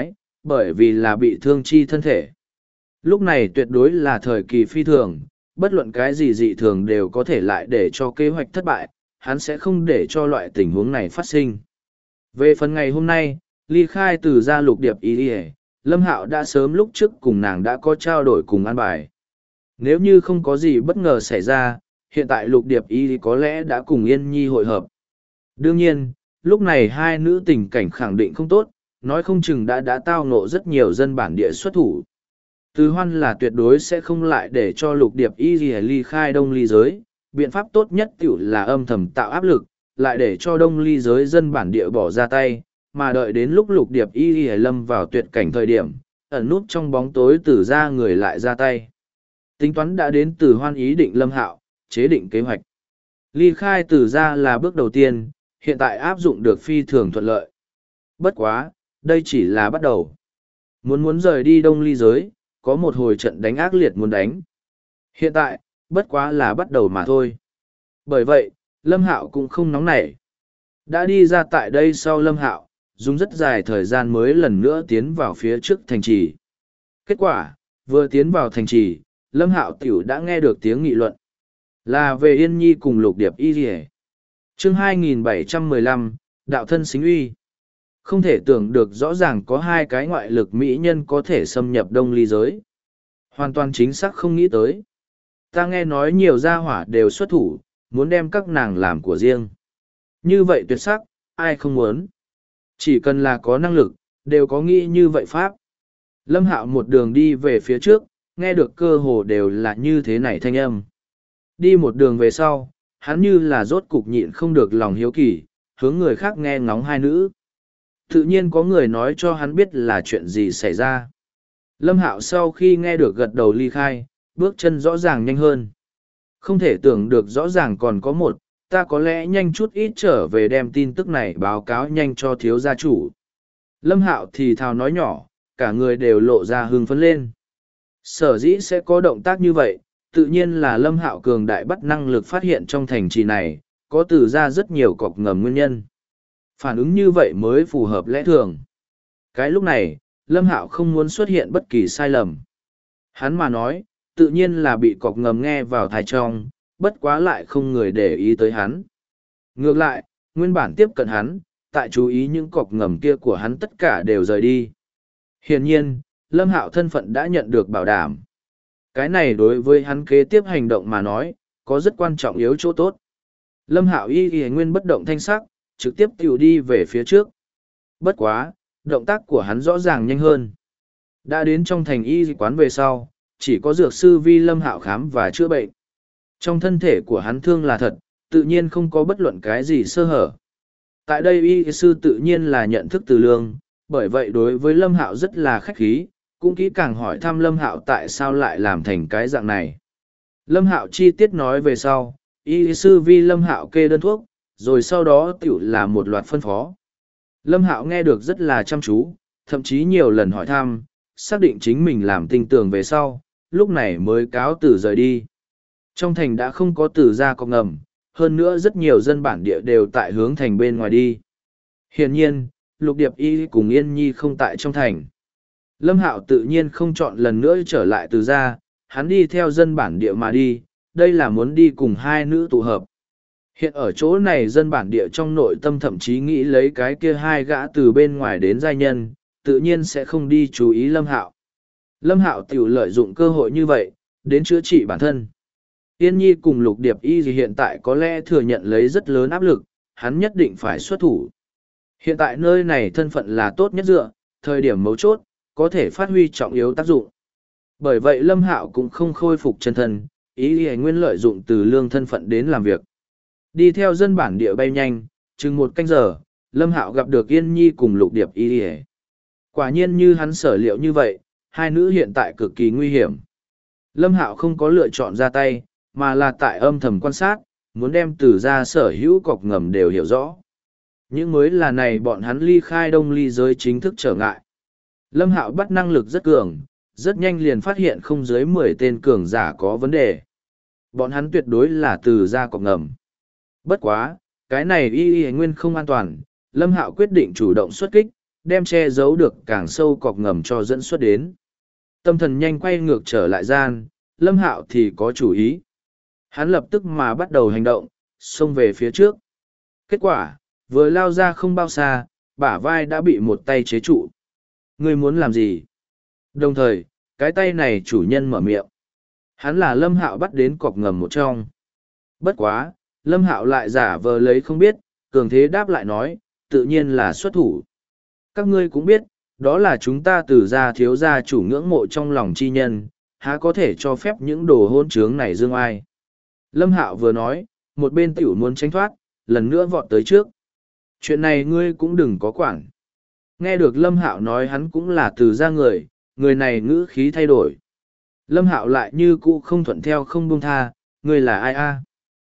bởi vì là bị thương chi thân thể. Lúc này tuyệt đối là thời kỳ phi thường, bất luận cái gì dị thường đều có thể lại để cho kế hoạch thất bại, hắn sẽ không để cho loại tình huống này phát sinh. Về phần ngày hôm nay, ly khai từ gia Lục Điệp Y, Lâm Hạo đã sớm lúc trước cùng nàng đã có trao đổi cùng an bài. Nếu như không có gì bất ngờ xảy ra, hiện tại Lục Điệp Y có lẽ đã cùng Yên Nhi hội hợp. Đương nhiên, lúc này hai nữ tình cảnh khẳng định không tốt, nói không chừng đã tao ngộ rất nhiều dân bản địa xuất thủ. Từ Hoan là tuyệt đối sẽ không lại để cho Lục Điệp Y ly khai Đông Ly giới, biện pháp tốt nhất tiểu là âm thầm tạo áp lực, lại để cho Đông Ly giới dân bản địa bỏ ra tay, mà đợi đến lúc Lục Điệp Y lâm vào tuyệt cảnh thời điểm, ẩn nút trong bóng tối Từ ra người lại ra tay. Tính toán đã đến Từ Hoan ý định Lâm Hạo, chế định kế hoạch. Ly khai Từ ra là bước đầu tiên, hiện tại áp dụng được phi thường thuận lợi. Bất quá, đây chỉ là bắt đầu. Muốn rời đi Đông Ly giới, có một hồi trận đánh ác liệt muốn đánh. Hiện tại, bất quá là bắt đầu mà thôi. Bởi vậy, Lâm Hạo cũng không nóng nảy. Đã đi ra tại đây sau Lâm Hạo, dùng rất dài thời gian mới lần nữa tiến vào phía trước thành trì. Kết quả, vừa tiến vào thành trì, Lâm Hạo tiểu đã nghe được tiếng nghị luận. Là về Yên Nhi cùng Lục Điệp Y Liề. Chương 2715, Đạo thân xính uy. Không thể tưởng được rõ ràng có hai cái ngoại lực mỹ nhân có thể xâm nhập Đông Ly giới. Hoàn toàn chính xác không nghĩ tới. Ta nghe nói nhiều gia hỏa đều xuất thủ, muốn đem các nàng làm của riêng. Như vậy tuyệt sắc, ai không muốn. Chỉ cần là có năng lực, đều có nghĩ như vậy pháp. Lâm Hạo một đường đi về phía trước, nghe được cơ hồ đều là như thế này thanh âm. Đi một đường về sau, hắn như là rốt cục nhịn không được lòng hiếu kỳ, hướng người khác nghe ngóng hai nữ. Tự nhiên có người nói cho hắn biết là chuyện gì xảy ra. Lâm Hạo sau khi nghe được gật đầu ly khai, bước chân rõ ràng nhanh hơn. Không thể tưởng được rõ ràng còn có một, ta có lẽ nhanh chút ít trở về đem tin tức này báo cáo nhanh cho thiếu gia chủ. Lâm Hạo thì thào nói nhỏ, cả người đều lộ ra hưng phấn lên. Sở dĩ sẽ có động tác như vậy, tự nhiên là Lâm Hạo cường đại bắt năng lực phát hiện trong thành trì này, có từ ra rất nhiều cọc ngầm nguyên nhân. Phản ứng như vậy mới phù hợp lẽ thường. Cái lúc này, Lâm Hạo không muốn xuất hiện bất kỳ sai lầm. Hắn mà nói, tự nhiên là bị cọc ngầm nghe vào thai trong, bất quá lại không người để ý tới hắn. Ngược lại, nguyên bản tiếp cận hắn, tại chú ý những cọc ngầm kia của hắn tất cả đều rời đi. Hiển nhiên, Lâm Hạo thân phận đã nhận được bảo đảm. Cái này đối với hắn kế tiếp hành động mà nói, có rất quan trọng yếu chỗ tốt. Lâm Hạo y nguyên bất động thanh sắc, trực tiếp tiểu đi về phía trước. Bất quá, động tác của hắn rõ ràng nhanh hơn. Đã đến trong thành y quán về sau, chỉ có dược sư vi Lâm Hạo khám và chữa bệnh. Trong thân thể của hắn thương là thật, tự nhiên không có bất luận cái gì sơ hở. Tại đây y sư tự nhiên là nhận thức từ lương, bởi vậy đối với Lâm Hạo rất là khách khí, cũng kỹ càng hỏi thăm Lâm Hạo tại sao lại làm thành cái dạng này. Lâm Hạo chi tiết nói về sau, y sư vi Lâm Hạo kê đơn thuốc, rồi sau đó tiểu là một loạt phân phó. Lâm Hạo nghe được rất là chăm chú, thậm chí nhiều lần hỏi thăm, xác định chính mình làm tinh tường về sau, lúc này mới cáo từ rời đi. Trong thành đã không có từ ra có ngầm, hơn nữa rất nhiều dân bản địa đều tại hướng thành bên ngoài đi. Hiển nhiên, Lục Điệp Y cùng Yên Nhi không tại trong thành. Lâm Hạo tự nhiên không chọn lần nữa trở lại từ ra, hắn đi theo dân bản địa mà đi, đây là muốn đi cùng hai nữ tụ hợp. Hiện ở chỗ này dân bản địa trong nội tâm thậm chí nghĩ lấy cái kia hai gã từ bên ngoài đến giai nhân, tự nhiên sẽ không đi chú ý Lâm Hạo. Lâm Hạo tiểu lợi dụng cơ hội như vậy, đến chữa trị bản thân. Yên Nhi cùng Lục Điệp Y gì hiện tại có lẽ thừa nhận lấy rất lớn áp lực, hắn nhất định phải xuất thủ. Hiện tại nơi này thân phận là tốt nhất dựa, thời điểm mấu chốt, có thể phát huy trọng yếu tác dụng. Bởi vậy Lâm Hạo cũng không khôi phục chân thân, ý nguyên lợi dụng từ lương thân phận đến làm việc. Đi theo dân bản địa bay nhanh, chừng một canh giờ, Lâm Hạo gặp được Yên Nhi cùng Lục Điệp Y. Quả nhiên như hắn sở liệu như vậy, hai nữ hiện tại cực kỳ nguy hiểm. Lâm Hạo không có lựa chọn ra tay, mà là tại âm thầm quan sát, muốn đem từ ra sở hữu cọc ngầm đều hiểu rõ. Những mới là này bọn hắn ly khai Đông Ly giới chính thức trở ngại. Lâm Hạo bắt năng lực rất cường, rất nhanh liền phát hiện không dưới 10 tên cường giả có vấn đề. Bọn hắn tuyệt đối là từ ra cọc ngầm. Bất quá, cái này y nguyên không an toàn, Lâm Hạo quyết định chủ động xuất kích, đem che giấu được càng sâu cọc ngầm cho dẫn xuất đến. Tâm thần nhanh quay ngược trở lại gian, Lâm Hạo thì có chủ ý. Hắn lập tức mà bắt đầu hành động, xông về phía trước. Kết quả, vừa lao ra không bao xa, bả vai đã bị một tay chế trụ. Ngươi muốn làm gì? Đồng thời, cái tay này chủ nhân mở miệng. Hắn là Lâm Hạo bắt đến cọc ngầm một trong. Bất quá, Lâm Hạo lại giả vờ lấy không biết, cường thế đáp lại nói, tự nhiên là xuất thủ. Các ngươi cũng biết, đó là chúng ta từ gia thiếu gia chủ ngưỡng mộ trong lòng chi nhân, há có thể cho phép những đồ hôn trướng này dương ai. Lâm Hạo vừa nói, một bên tiểu muốn tránh thoát, lần nữa vọt tới trước. Chuyện này ngươi cũng đừng có quản. Nghe được Lâm Hạo nói hắn cũng là từ gia người này ngữ khí thay đổi. Lâm Hạo lại như cũ không thuận theo không buông tha, ngươi là ai a?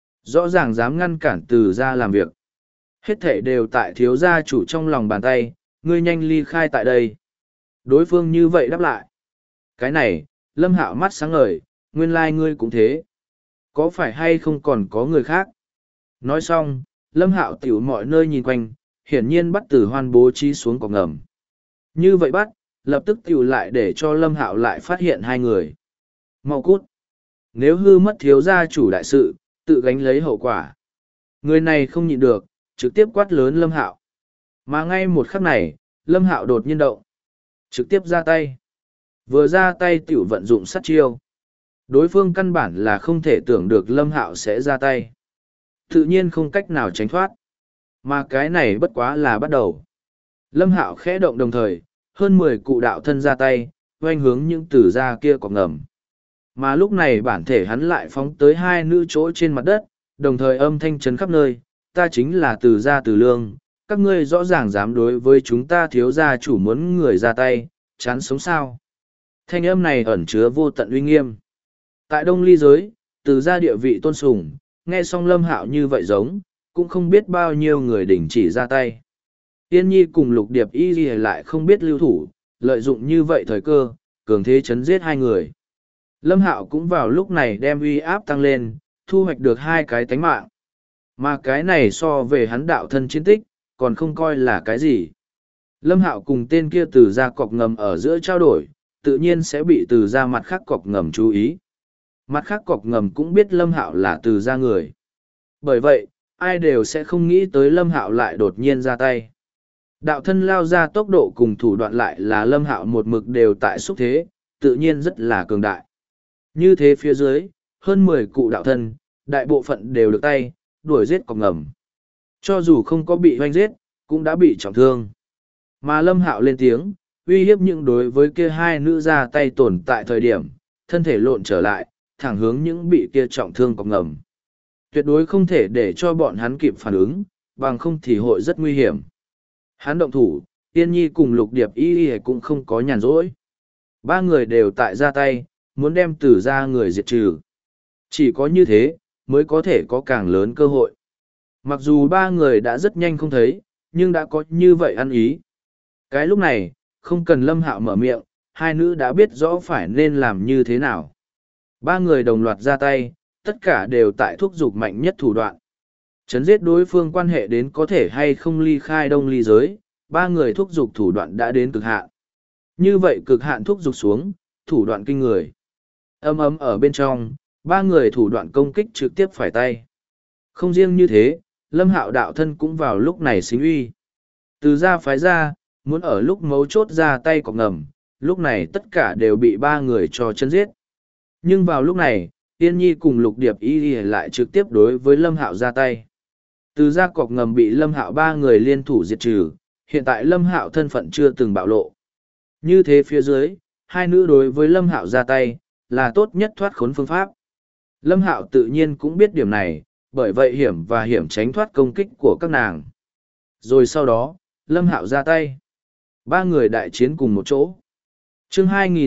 Rõ ràng dám ngăn cản từ gia làm việc. Hết thảy đều tại thiếu gia chủ trong lòng bàn tay, ngươi nhanh ly khai tại đây. Đối phương như vậy đáp lại. Cái này, Lâm Hạo mắt sáng ngời, nguyên lai ngươi cũng thế. Có phải hay không còn có người khác? Nói xong, Lâm Hạo tiểu mọi nơi nhìn quanh, hiển nhiên bắt Tử Hoan bố trí xuống cọc ngầm. Như vậy bắt, lập tức tiểu lại để cho Lâm Hạo lại phát hiện hai người. Mau cút! Nếu hư mất thiếu gia chủ đại sự, tự gánh lấy hậu quả. Người này không nhịn được, trực tiếp quát lớn Lâm Hạo. Mà ngay một khắc này, Lâm Hạo đột nhiên động. Trực tiếp ra tay. Vừa ra tay tiểu vận dụng sát chiêu. Đối phương căn bản là không thể tưởng được Lâm Hạo sẽ ra tay. Tự nhiên không cách nào tránh thoát. Mà cái này bất quá là bắt đầu. Lâm Hạo khẽ động đồng thời, hơn 10 cụ đạo thân ra tay, oanh hướng những tử gia kia có ngầm. Mà lúc này bản thể hắn lại phóng tới hai nữ chỗ trên mặt đất, đồng thời âm thanh chấn khắp nơi, ta chính là từ gia từ lương, các ngươi rõ ràng dám đối với chúng ta thiếu gia chủ muốn người ra tay, chán sống sao. Thanh âm này ẩn chứa vô tận uy nghiêm. Tại Đông Ly giới, từ gia địa vị tôn sùng, nghe xong Lâm Hạo như vậy giống, cũng không biết bao nhiêu người đình chỉ ra tay. Tiên Nhi cùng Lục Điệp Y lại không biết lưu thủ, lợi dụng như vậy thời cơ, cường thế chấn giết hai người. Lâm Hạo cũng vào lúc này đem uy áp tăng lên, thu hoạch được hai cái tánh mạng. Mà cái này so về hắn đạo thân chiến tích, còn không coi là cái gì. Lâm Hạo cùng tên kia từ ra cọc ngầm ở giữa trao đổi, tự nhiên sẽ bị từ ra mặt khác cọc ngầm chú ý. Mặt khác cọc ngầm cũng biết Lâm Hạo là từ ra người. Bởi vậy, ai đều sẽ không nghĩ tới Lâm Hạo lại đột nhiên ra tay. Đạo thân lao ra tốc độ cùng thủ đoạn lại là Lâm Hạo một mực đều tại xúc thế, tự nhiên rất là cường đại. Như thế phía dưới, hơn 10 cụ đạo thân, đại bộ phận đều được tay, đuổi giết cọc ngầm. Cho dù không có bị hoanh giết, cũng đã bị trọng thương. Mà Lâm Hạo lên tiếng, uy hiếp những đối với kia hai nữ ra tay tồn tại thời điểm, thân thể lộn trở lại, thẳng hướng những bị kia trọng thương cọc ngầm. Tuyệt đối không thể để cho bọn hắn kịp phản ứng, bằng không thì hội rất nguy hiểm. Hắn động thủ, Tiên Nhi cùng Lục Điệp Y cũng không có nhàn rỗi. Ba người đều tại ra tay, muốn đem tử ra người diệt trừ. Chỉ có như thế, mới có thể có càng lớn cơ hội. Mặc dù ba người đã rất nhanh không thấy, nhưng đã có như vậy ăn ý. Cái lúc này, không cần Lâm Hạo mở miệng, hai nữ đã biết rõ phải nên làm như thế nào. Ba người đồng loạt ra tay, tất cả đều tại thúc giục mạnh nhất thủ đoạn. Chấn giết đối phương quan hệ đến có thể hay không ly khai Đông Ly giới, ba người thúc giục thủ đoạn đã đến cực hạn. Như vậy cực hạn thúc giục xuống, thủ đoạn kinh người. Ấm ấm ở bên trong, ba người thủ đoạn công kích trực tiếp phải tay. Không riêng như thế, Lâm Hạo đạo thân cũng vào lúc này xính uy. Từ ra phái ra, muốn ở lúc mấu chốt ra tay cọc ngầm, lúc này tất cả đều bị ba người cho chân giết. Nhưng vào lúc này, Tiên Nhi cùng Lục Điệp Y lại trực tiếp đối với Lâm Hạo ra tay. Từ ra cọc ngầm bị Lâm Hạo ba người liên thủ diệt trừ, hiện tại Lâm Hạo thân phận chưa từng bạo lộ. Như thế phía dưới, hai nữ đối với Lâm Hạo ra tay, là tốt nhất thoát khốn phương pháp. Lâm Hạo tự nhiên cũng biết điểm này, bởi vậy hiểm tránh thoát công kích của các nàng. Rồi sau đó, Lâm Hạo ra tay. Ba người đại chiến cùng một chỗ. Chương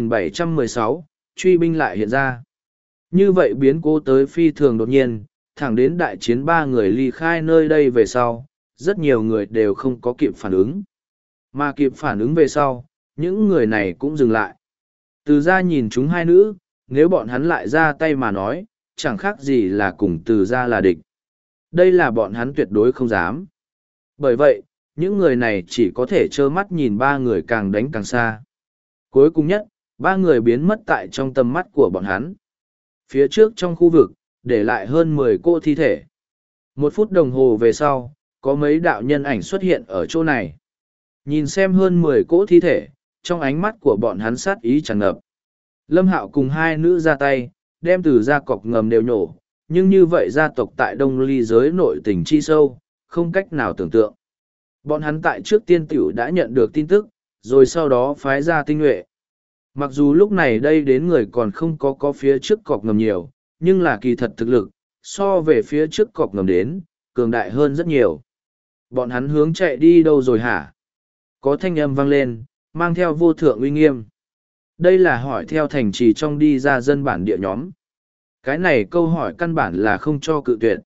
2716, truy binh lại hiện ra. Như vậy biến cố tới phi thường đột nhiên, thẳng đến đại chiến ba người ly khai nơi đây về sau, rất nhiều người đều không có kịp phản ứng. Mà kịp phản ứng về sau, những người này cũng dừng lại. Từ ra nhìn chúng hai nữ, nếu bọn hắn lại ra tay mà nói, chẳng khác gì là cùng từ ra là địch. Đây là bọn hắn tuyệt đối không dám. Bởi vậy, những người này chỉ có thể trơ mắt nhìn ba người càng đánh càng xa. Cuối cùng nhất, ba người biến mất tại trong tầm mắt của bọn hắn. Phía trước trong khu vực, để lại hơn 10 cô thi thể. 1 phút đồng hồ về sau, có mấy đạo nhân ảnh xuất hiện ở chỗ này. Nhìn xem hơn 10 cỗ thi thể, trong ánh mắt của bọn hắn sát ý tràn ngập. Lâm Hạo cùng hai nữ ra tay, đem từ gia cọc ngầm đều nhổ, nhưng như vậy gia tộc tại Đông Ly giới nội tình chi sâu, không cách nào tưởng tượng. Bọn hắn tại trước tiên tiểu đã nhận được tin tức, rồi sau đó phái ra tinh nhuệ. Mặc dù lúc này đây đến người còn không có phía trước cọc ngầm nhiều, nhưng là kỳ thật thực lực, so về phía trước cọc ngầm đến, cường đại hơn rất nhiều. Bọn hắn hướng chạy đi đâu rồi hả? Có thanh âm vang lên, mang theo vô thượng uy nghiêm. Đây là hỏi theo thành trì trong đi ra dân bản địa nhóm. Cái này câu hỏi căn bản là không cho cự tuyệt.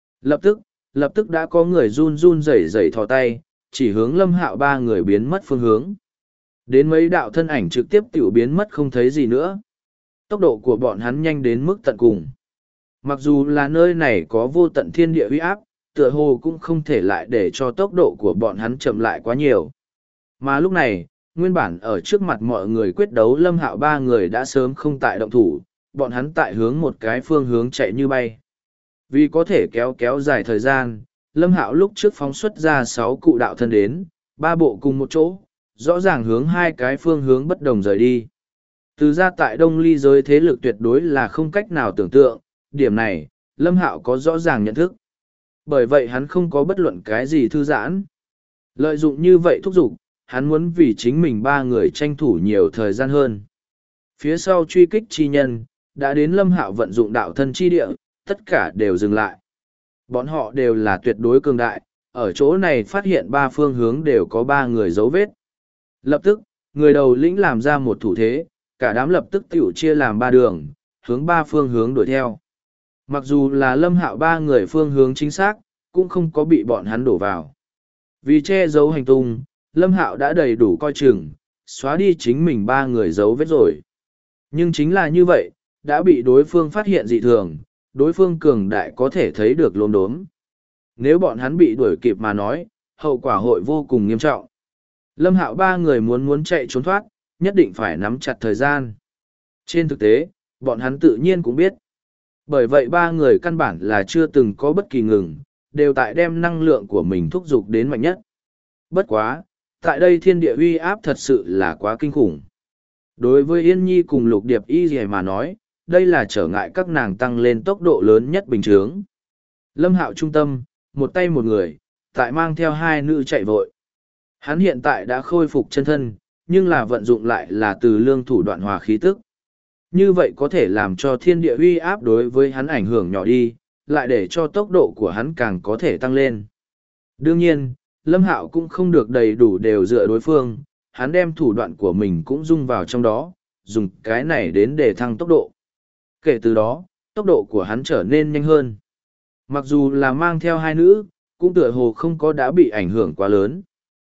Lập tức đã có người run run rẩy rẩy thò tay, chỉ hướng Lâm Hạo ba người biến mất phương hướng. Đến mấy đạo thân ảnh trực tiếp tiểu biến mất không thấy gì nữa. Tốc độ của bọn hắn nhanh đến mức tận cùng. Mặc dù là nơi này có vô tận thiên địa uy áp, tựa hồ cũng không thể lại để cho tốc độ của bọn hắn chậm lại quá nhiều. Mà lúc này, nguyên bản ở trước mặt mọi người quyết đấu Lâm Hạo ba người đã sớm không tại động thủ, bọn hắn tại hướng một cái phương hướng chạy như bay. Vì có thể kéo dài thời gian, Lâm Hạo lúc trước phóng xuất ra 6 cụ đạo thân đến, 3 bộ cùng một chỗ, rõ ràng hướng 2 cái phương hướng bất đồng rời đi. Từ ra tại Đông Ly giới thế lực tuyệt đối là không cách nào tưởng tượng, điểm này, Lâm Hạo có rõ ràng nhận thức. Bởi vậy hắn không có bất luận cái gì thư giãn. Lợi dụng như vậy thúc giục, hắn muốn vì chính mình ba người tranh thủ nhiều thời gian hơn. Phía sau truy kích chi nhân, đã đến Lâm Hạo vận dụng đạo thân chi địa, tất cả đều dừng lại. Bọn họ đều là tuyệt đối cường đại, ở chỗ này phát hiện 3 phương hướng đều có 3 người dấu vết. Lập tức, người đầu lĩnh làm ra một thủ thế, cả đám lập tức tiểu chia làm 3 đường, hướng 3 phương hướng đuổi theo. Mặc dù là Lâm Hạo 3 người phương hướng chính xác, cũng không có bị bọn hắn đổ vào. Vì che giấu hành tung, Lâm Hạo đã đầy đủ coi chừng, xóa đi chính mình 3 người dấu vết rồi. Nhưng chính là như vậy, đã bị đối phương phát hiện dị thường, đối phương cường đại có thể thấy được lốm đốm. Nếu bọn hắn bị đuổi kịp mà nói, hậu quả hội vô cùng nghiêm trọng. Lâm Hạo 3 người muốn chạy trốn thoát, nhất định phải nắm chặt thời gian. Trên thực tế, bọn hắn tự nhiên cũng biết. Bởi vậy 3 người căn bản là chưa từng có bất kỳ ngừng, đều tại đem năng lượng của mình thúc giục đến mạnh nhất. Bất quá, tại đây thiên địa uy áp thật sự là quá kinh khủng. Đối với Yên Nhi cùng Lục Điệp Y gì mà nói, đây là trở ngại các nàng tăng lên tốc độ lớn nhất bình thường. Lâm Hạo trung tâm, một tay một người, tại mang theo 2 nữ chạy vội. Hắn hiện tại đã khôi phục chân thân, nhưng là vận dụng lại là từ lương thủ đoạn hòa khí tức. Như vậy có thể làm cho thiên địa uy áp đối với hắn ảnh hưởng nhỏ đi, lại để cho tốc độ của hắn càng có thể tăng lên. Đương nhiên, Lâm Hạo cũng không được đầy đủ đều dựa đối phương, hắn đem thủ đoạn của mình cũng dung vào trong đó, dùng cái này đến để thăng tốc độ. Kể từ đó, tốc độ của hắn trở nên nhanh hơn. Mặc dù là mang theo 2 nữ, cũng tựa hồ không có đã bị ảnh hưởng quá lớn.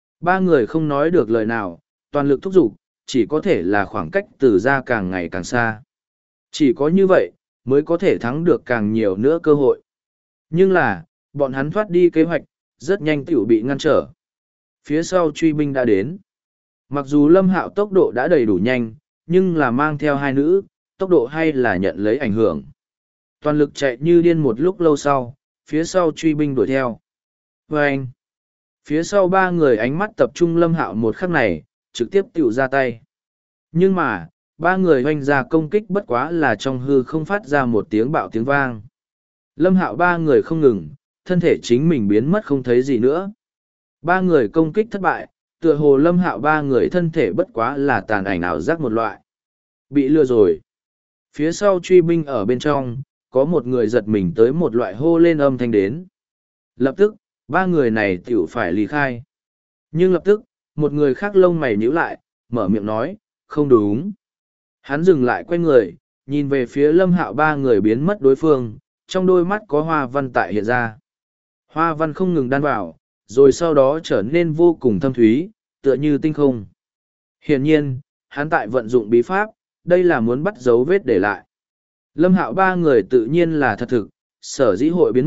3 người không nói được lời nào, toàn lực thúc giục, chỉ có thể là khoảng cách từ ra càng ngày càng xa. Chỉ có như vậy, mới có thể thắng được càng nhiều nữa cơ hội. Nhưng là, bọn hắn thoát đi kế hoạch, rất nhanh tiểu bị ngăn trở. Phía sau truy binh đã đến. Mặc dù Lâm Hạo tốc độ đã đầy đủ nhanh, nhưng là mang theo 2 nữ, tốc độ hay là nhận lấy ảnh hưởng. Toàn lực chạy như điên một lúc lâu sau, phía sau truy binh đuổi theo. Và anh, phía sau 3 người ánh mắt tập trung Lâm Hạo một khắc này, trực tiếp tiểu ra tay. Nhưng mà, 3 người hoành ra công kích bất quá là trong hư không phát ra một tiếng bạo tiếng vang. Lâm Hạo 3 người không ngừng, thân thể chính mình biến mất không thấy gì nữa. 3 người công kích thất bại, tựa hồ Lâm Hạo 3 người thân thể bất quá là tàn ảnh ảo giác một loại. Bị lừa rồi. Phía sau truy binh ở bên trong, có một người giật mình tới một loại hô lên âm thanh đến. Lập tức, 3 người này tiểu phải ly khai. Nhưng lập tức, một người khác lông mày nhíu lại, mở miệng nói, không đúng. Hắn dừng lại quay người, nhìn về phía Lâm Hạo 3 người biến mất đối phương, trong đôi mắt có hoa văn tại hiện ra. Hoa văn không ngừng đan vào, rồi sau đó trở nên vô cùng thâm thúy, tựa như tinh không. Hiển nhiên, hắn tại vận dụng bí pháp, đây là muốn bắt dấu vết để lại. Lâm Hạo 3 người tự nhiên là thật thực, sở dĩ hội biến mất,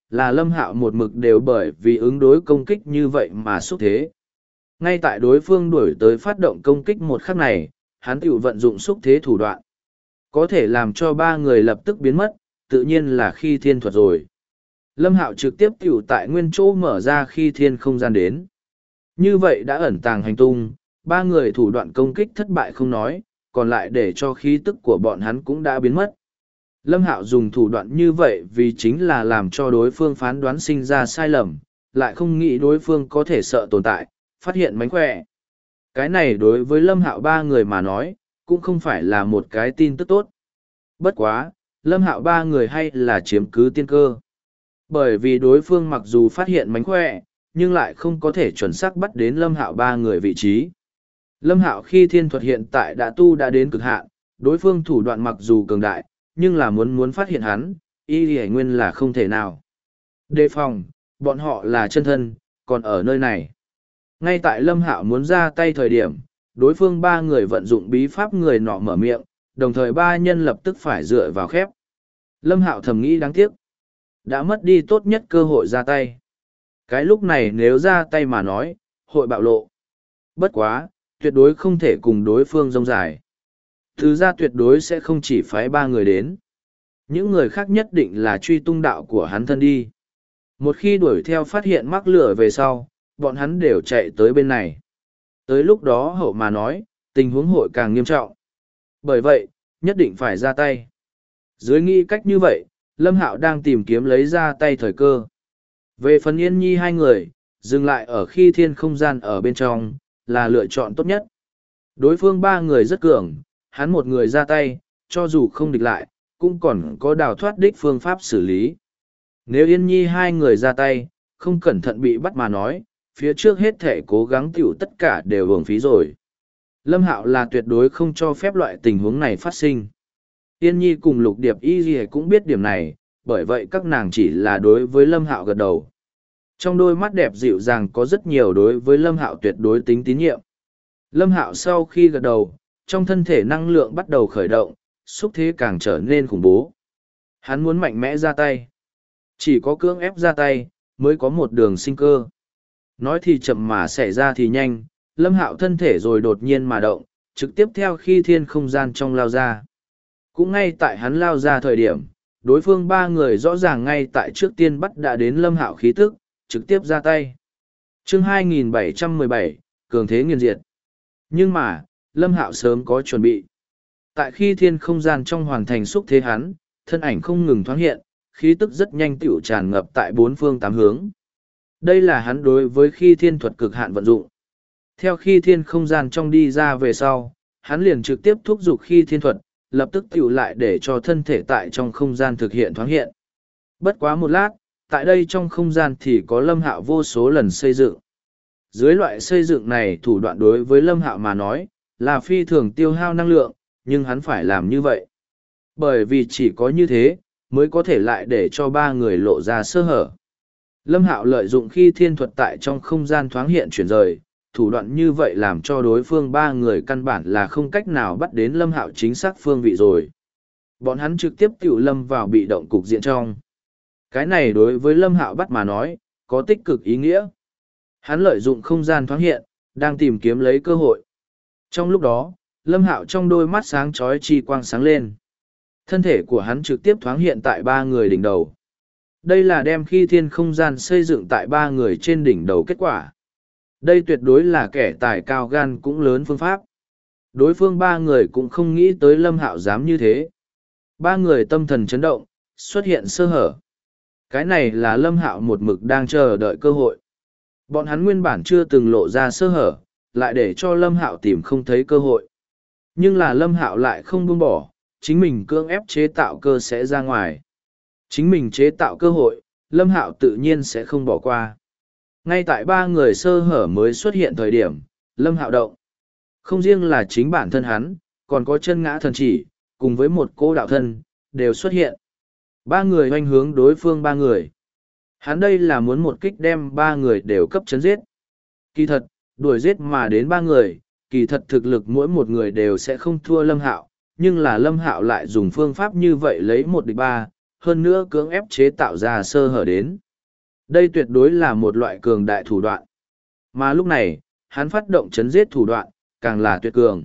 là Lâm Hạo một mực đều bởi vì ứng đối công kích như vậy mà xúc thế. Ngay tại đối phương đuổi tới phát động công kích một khắc này, hắn tự vận dụng xúc thế thủ đoạn. Có thể làm cho ba người lập tức biến mất, tự nhiên là khi thiên thuật rồi. Lâm Hạo trực tiếp tiểu tại nguyên chỗ mở ra khi thiên không gian đến. Như vậy đã ẩn tàng hành tung, ba người thủ đoạn công kích thất bại không nói, còn lại để cho khí tức của bọn hắn cũng đã biến mất. Lâm Hạo dùng thủ đoạn như vậy vì chính là làm cho đối phương phán đoán sinh ra sai lầm, lại không nghĩ đối phương có thể sợ tồn tại, phát hiện mánh khỏe. Cái này đối với Lâm Hạo ba người mà nói, cũng không phải là một cái tin tức tốt. Bất quá, Lâm Hạo ba người hay là chiếm cứ tiên cơ. Bởi vì đối phương mặc dù phát hiện mánh khỏe, nhưng lại không có thể chuẩn xác bắt đến Lâm Hạo ba người vị trí. Lâm Hạo khi thiên thuật hiện tại đã đến cực hạn, đối phương thủ đoạn mặc dù cường đại, nhưng là muốn phát hiện hắn, y nguyên là không thể nào. Đề phòng, bọn họ là chân thân, còn ở nơi này. Ngay tại Lâm Hạo muốn ra tay thời điểm, đối phương ba người vận dụng bí pháp người nọ mở miệng, đồng thời ba nhân lập tức phải dựa vào khép. Lâm Hạo thầm nghĩ đáng tiếc, đã mất đi tốt nhất cơ hội ra tay. Cái lúc này nếu ra tay mà nói, hội bạo lộ. Bất quá, tuyệt đối không thể cùng đối phương rông dài. Thứ ra tuyệt đối sẽ không chỉ phái ba người đến. Những người khác nhất định là truy tung đạo của hắn thân đi. Một khi đuổi theo phát hiện mắc lửa về sau, bọn hắn đều chạy tới bên này. Tới lúc đó hậu mà nói, tình huống hội càng nghiêm trọng. Bởi vậy, nhất định phải ra tay. Dưới nghĩ cách như vậy, Lâm Hạo đang tìm kiếm lấy ra tay thời cơ. Về phần Yên Nhi hai người, dừng lại ở khi thiên không gian ở bên trong, là lựa chọn tốt nhất. Đối phương ba người rất cường, hắn một người ra tay, cho dù không địch lại, cũng còn có đào thoát đích phương pháp xử lý. Nếu Yên Nhi hai người ra tay, không cẩn thận bị bắt mà nói, phía trước hết thể cố gắng tiểu tất cả đều uổng phí rồi. Lâm Hạo là tuyệt đối không cho phép loại tình huống này phát sinh. Yên Nhi cùng Lục Điệp Y Ghi cũng biết điểm này, bởi vậy các nàng chỉ là đối với Lâm Hạo gật đầu. Trong đôi mắt đẹp dịu dàng có rất nhiều đối với Lâm Hạo tuyệt đối tính tín nhiệm. Lâm Hạo sau khi gật đầu, trong thân thể năng lượng bắt đầu khởi động, xúc thế càng trở nên khủng bố. Hắn muốn mạnh mẽ ra tay. Chỉ có cưỡng ép ra tay, mới có một đường sinh cơ. Nói thì chậm mà xảy ra thì nhanh, Lâm Hạo thân thể rồi đột nhiên mà động, trực tiếp theo khi thiên không gian trong lao ra. Cũng ngay tại hắn lao ra thời điểm, đối phương ba người rõ ràng ngay tại trước tiên bắt đã đến Lâm Hạo khí tức, trực tiếp ra tay. Chương 2717, Cường thế nghiền diệt. Nhưng mà, Lâm Hạo sớm có chuẩn bị. Tại khi thiên không gian trong hoàn thành xúc thế hắn, thân ảnh không ngừng thoáng hiện, khí tức rất nhanh tiểu tràn ngập tại bốn phương tám hướng. Đây là hắn đối với khi thiên thuật cực hạn vận dụng. Theo khi thiên không gian trong đi ra về sau, hắn liền trực tiếp thúc giục khi thiên thuật, lập tức tiểu lại để cho thân thể tại trong không gian thực hiện thoáng hiện. Bất quá một lát, tại đây trong không gian thì có Lâm Hạo vô số lần xây dựng. Dưới loại xây dựng này thủ đoạn đối với Lâm Hạo mà nói, là phi thường tiêu hao năng lượng, nhưng hắn phải làm như vậy. Bởi vì chỉ có như thế, mới có thể lại để cho ba người lộ ra sơ hở. Lâm Hạo lợi dụng khi thiên thuật tại trong không gian thoáng hiện chuyển rời, thủ đoạn như vậy làm cho đối phương ba người căn bản là không cách nào bắt đến Lâm Hạo chính xác phương vị rồi. Bọn hắn trực tiếp tiểu lâm vào bị động cục diện trong. Cái này đối với Lâm Hạo bắt mà nói, có tích cực ý nghĩa. Hắn lợi dụng không gian thoáng hiện, đang tìm kiếm lấy cơ hội. Trong lúc đó, Lâm Hạo trong đôi mắt sáng chói chi quang sáng lên. Thân thể của hắn trực tiếp thoáng hiện tại ba người đỉnh đầu. Đây là đem khi thiên không gian xây dựng tại ba người trên đỉnh đầu kết quả. Đây tuyệt đối là kẻ tài cao gan cũng lớn phương pháp. Đối phương ba người cũng không nghĩ tới Lâm Hạo dám như thế. Ba người tâm thần chấn động, xuất hiện sơ hở. Cái này là Lâm Hạo một mực đang chờ đợi cơ hội. Bọn hắn nguyên bản chưa từng lộ ra sơ hở, lại để cho Lâm Hạo tìm không thấy cơ hội. Nhưng là Lâm Hạo lại không buông bỏ, chính mình cưỡng ép chế tạo cơ sẽ ra ngoài. Chính mình chế tạo cơ hội, Lâm Hạo tự nhiên sẽ không bỏ qua. Ngay tại ba người sơ hở mới xuất hiện thời điểm, Lâm Hạo động. Không riêng là chính bản thân hắn, còn có chân ngã thần chỉ, cùng với một cô đạo thân, đều xuất hiện. Ba người hoành hướng đối phương ba người. Hắn đây là muốn một kích đem ba người đều cấp chấn giết. Kỳ thật, đuổi giết mà đến ba người, kỳ thật thực lực mỗi một người đều sẽ không thua Lâm Hạo, nhưng là Lâm Hạo lại dùng phương pháp như vậy lấy một địch ba, hơn nữa cưỡng ép chế tạo ra sơ hở đến. Đây tuyệt đối là một loại cường đại thủ đoạn. Mà lúc này, hắn phát động chấn giết thủ đoạn, càng là tuyệt cường.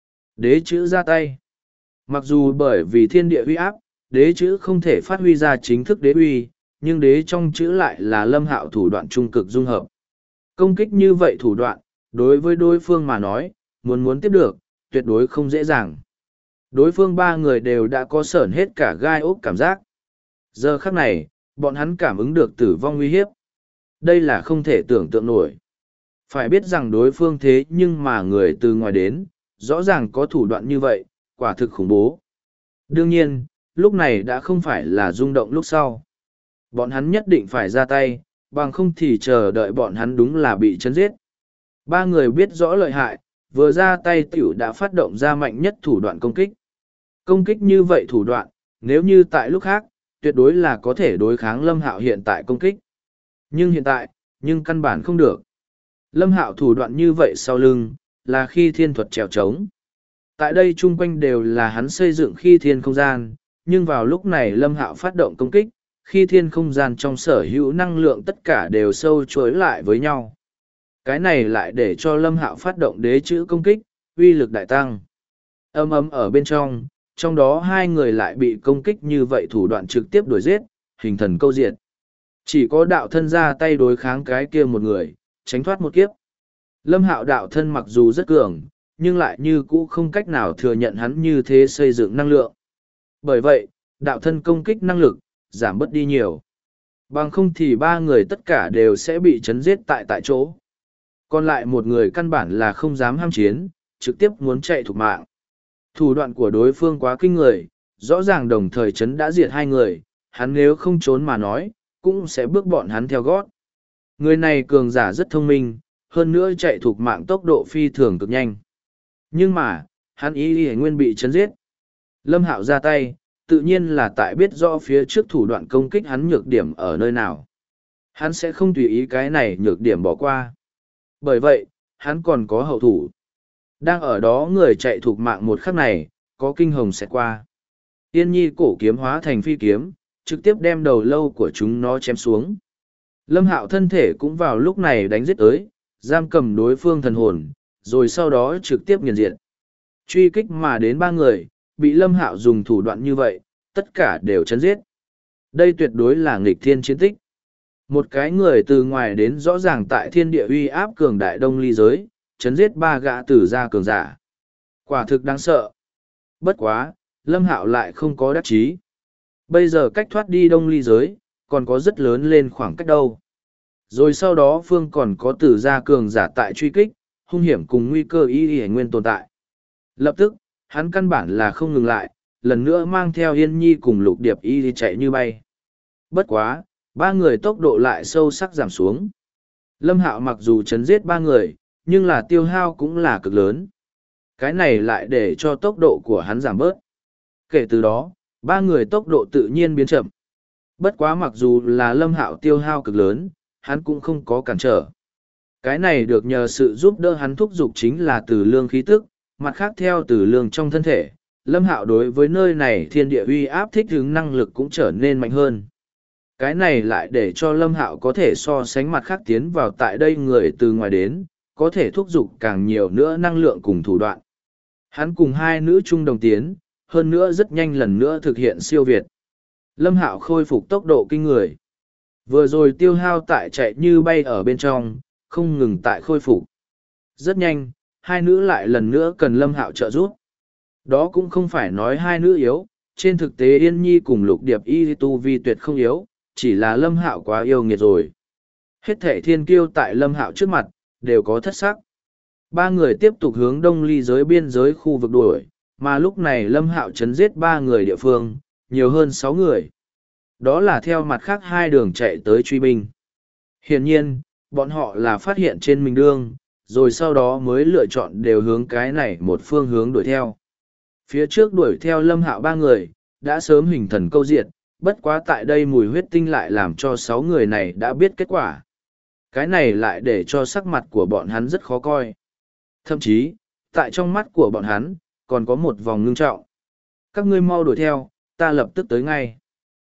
Đế chữ ra tay. Mặc dù bởi vì thiên địa uy áp, đế chữ không thể phát huy ra chính thức đế uy, nhưng đế trong chữ lại là Lâm Hạo thủ đoạn trung cực dung hợp. Công kích như vậy thủ đoạn, đối với đối phương mà nói, muốn tiếp được, tuyệt đối không dễ dàng. Đối phương ba người đều đã có sởn hết cả gai ốc cảm giác. Giờ khắc này, bọn hắn cảm ứng được tử vong uy hiếp. Đây là không thể tưởng tượng nổi. Phải biết rằng đối phương thế nhưng mà người từ ngoài đến, rõ ràng có thủ đoạn như vậy, quả thực khủng bố. Đương nhiên, lúc này đã không phải là rung động lúc sau. Bọn hắn nhất định phải ra tay, bằng không thì chờ đợi bọn hắn đúng là bị chấn giết. Ba người biết rõ lợi hại, vừa ra tay tiểu đã phát động ra mạnh nhất thủ đoạn công kích. Công kích như vậy thủ đoạn, nếu như tại lúc khác, tuyệt đối là có thể đối kháng Lâm Hạo hiện tại công kích. Nhưng hiện tại, căn bản không được. Lâm Hạo thủ đoạn như vậy sau lưng, là khi thiên thuật trèo trống. Tại đây chung quanh đều là hắn xây dựng khi thiên không gian, nhưng vào lúc này Lâm Hạo phát động công kích, khi thiên không gian trong sở hữu năng lượng tất cả đều sâu chuối lại với nhau. Cái này lại để cho Lâm Hạo phát động đế chữ công kích, uy lực đại tăng. Âm ấm ở bên trong đó hai người lại bị công kích như vậy thủ đoạn trực tiếp đuổi giết, hình thần câu diệt. Chỉ có đạo thân ra tay đối kháng cái kia một người, tránh thoát một kiếp. Lâm Hạo đạo thân mặc dù rất cường, nhưng lại như cũ không cách nào thừa nhận hắn như thế xây dựng năng lượng. Bởi vậy, đạo thân công kích năng lực, giảm bớt đi nhiều. Bằng không thì ba người tất cả đều sẽ bị chấn giết tại chỗ. Còn lại một người căn bản là không dám ham chiến, trực tiếp muốn chạy thục mạng. Thủ đoạn của đối phương quá kinh người, rõ ràng đồng thời chấn đã diệt hai người, hắn nếu không trốn mà nói, cũng sẽ bước bọn hắn theo gót. Người này cường giả rất thông minh, hơn nữa chạy thục mạng tốc độ phi thường cực nhanh. Nhưng mà, hắn ý nguyên bị chấn giết. Lâm Hạo ra tay, tự nhiên là tại biết rõ phía trước thủ đoạn công kích hắn nhược điểm ở nơi nào. Hắn sẽ không tùy ý cái này nhược điểm bỏ qua. Bởi vậy, hắn còn có hậu thủ. Đang ở đó người chạy thục mạng một khắc này, có kinh hồng xẹt qua. Yên nhi cổ kiếm hóa thành phi kiếm, trực tiếp đem đầu lâu của chúng nó chém xuống. Lâm Hạo thân thể cũng vào lúc này đánh giết tới, giam cầm đối phương thần hồn, rồi sau đó trực tiếp nghiền diệt. Truy kích mà đến ba người, bị Lâm Hạo dùng thủ đoạn như vậy, tất cả đều chấn giết. Đây tuyệt đối là nghịch thiên chiến tích. Một cái người từ ngoài đến rõ ràng tại thiên địa uy áp cường đại đông ly giới, chấn giết ba gã tử gia cường giả. Quả thực đáng sợ. Bất quá, Lâm Hạo lại không có đắc chí. Bây giờ cách thoát đi đông ly giới, còn có rất lớn lên khoảng cách đâu. Rồi sau đó phương còn có tử gia cường giả tại truy kích, hung hiểm cùng nguy cơ y nguyên tồn tại. Lập tức, hắn căn bản là không ngừng lại, lần nữa mang theo Yên Nhi cùng Lục Điệp y chạy như bay. Bất quá, ba người tốc độ lại sâu sắc giảm xuống. Lâm Hạo mặc dù chấn giết ba người, nhưng là tiêu hao cũng là cực lớn. Cái này lại để cho tốc độ của hắn giảm bớt. Kể từ đó, ba người tốc độ tự nhiên biến chậm. Bất quá mặc dù là Lâm Hạo tiêu hao cực lớn, hắn cũng không có cản trở. Cái này được nhờ sự giúp đỡ hắn thúc giục chính là từ lương khí tức, mặt khác theo từ lương trong thân thể. Lâm Hạo đối với nơi này thiên địa uy áp thích ứng năng lực cũng trở nên mạnh hơn. Cái này lại để cho Lâm Hạo có thể so sánh mặt khác tiến vào tại đây người từ ngoài đến, có thể thúc giục càng nhiều nữa năng lượng cùng thủ đoạn. Hắn cùng hai nữ chung đồng tiến, hơn nữa rất nhanh lần nữa thực hiện siêu việt. Lâm Hạo khôi phục tốc độ kinh người. Vừa rồi tiêu hao tại chạy như bay ở bên trong, không ngừng tại khôi phục. Rất nhanh, hai nữ lại lần nữa cần Lâm Hạo trợ giúp. Đó cũng không phải nói hai nữ yếu, trên thực tế Yên Nhi cùng Lục Điệp y tu vi tuyệt không yếu, chỉ là Lâm Hạo quá yêu nghiệt rồi. Hết thể thiên kiêu tại Lâm Hạo trước mặt, đều có thất sắc. Ba người tiếp tục hướng đông ly giới biên giới khu vực đuổi, mà lúc này Lâm Hạo chấn giết ba người địa phương, nhiều hơn 6 người. Đó là theo mặt khác hai đường chạy tới truy binh. Hiển nhiên, bọn họ là phát hiện trên mình đương, rồi sau đó mới lựa chọn đều hướng cái này một phương hướng đuổi theo. Phía trước đuổi theo Lâm Hạo ba người, đã sớm hình thần câu diệt, bất quá tại đây mùi huyết tinh lại làm cho 6 người này đã biết kết quả. Cái này lại để cho sắc mặt của bọn hắn rất khó coi. Thậm chí, tại trong mắt của bọn hắn, còn có một vòng ngưng trọng. Các ngươi mau đuổi theo, ta lập tức tới ngay.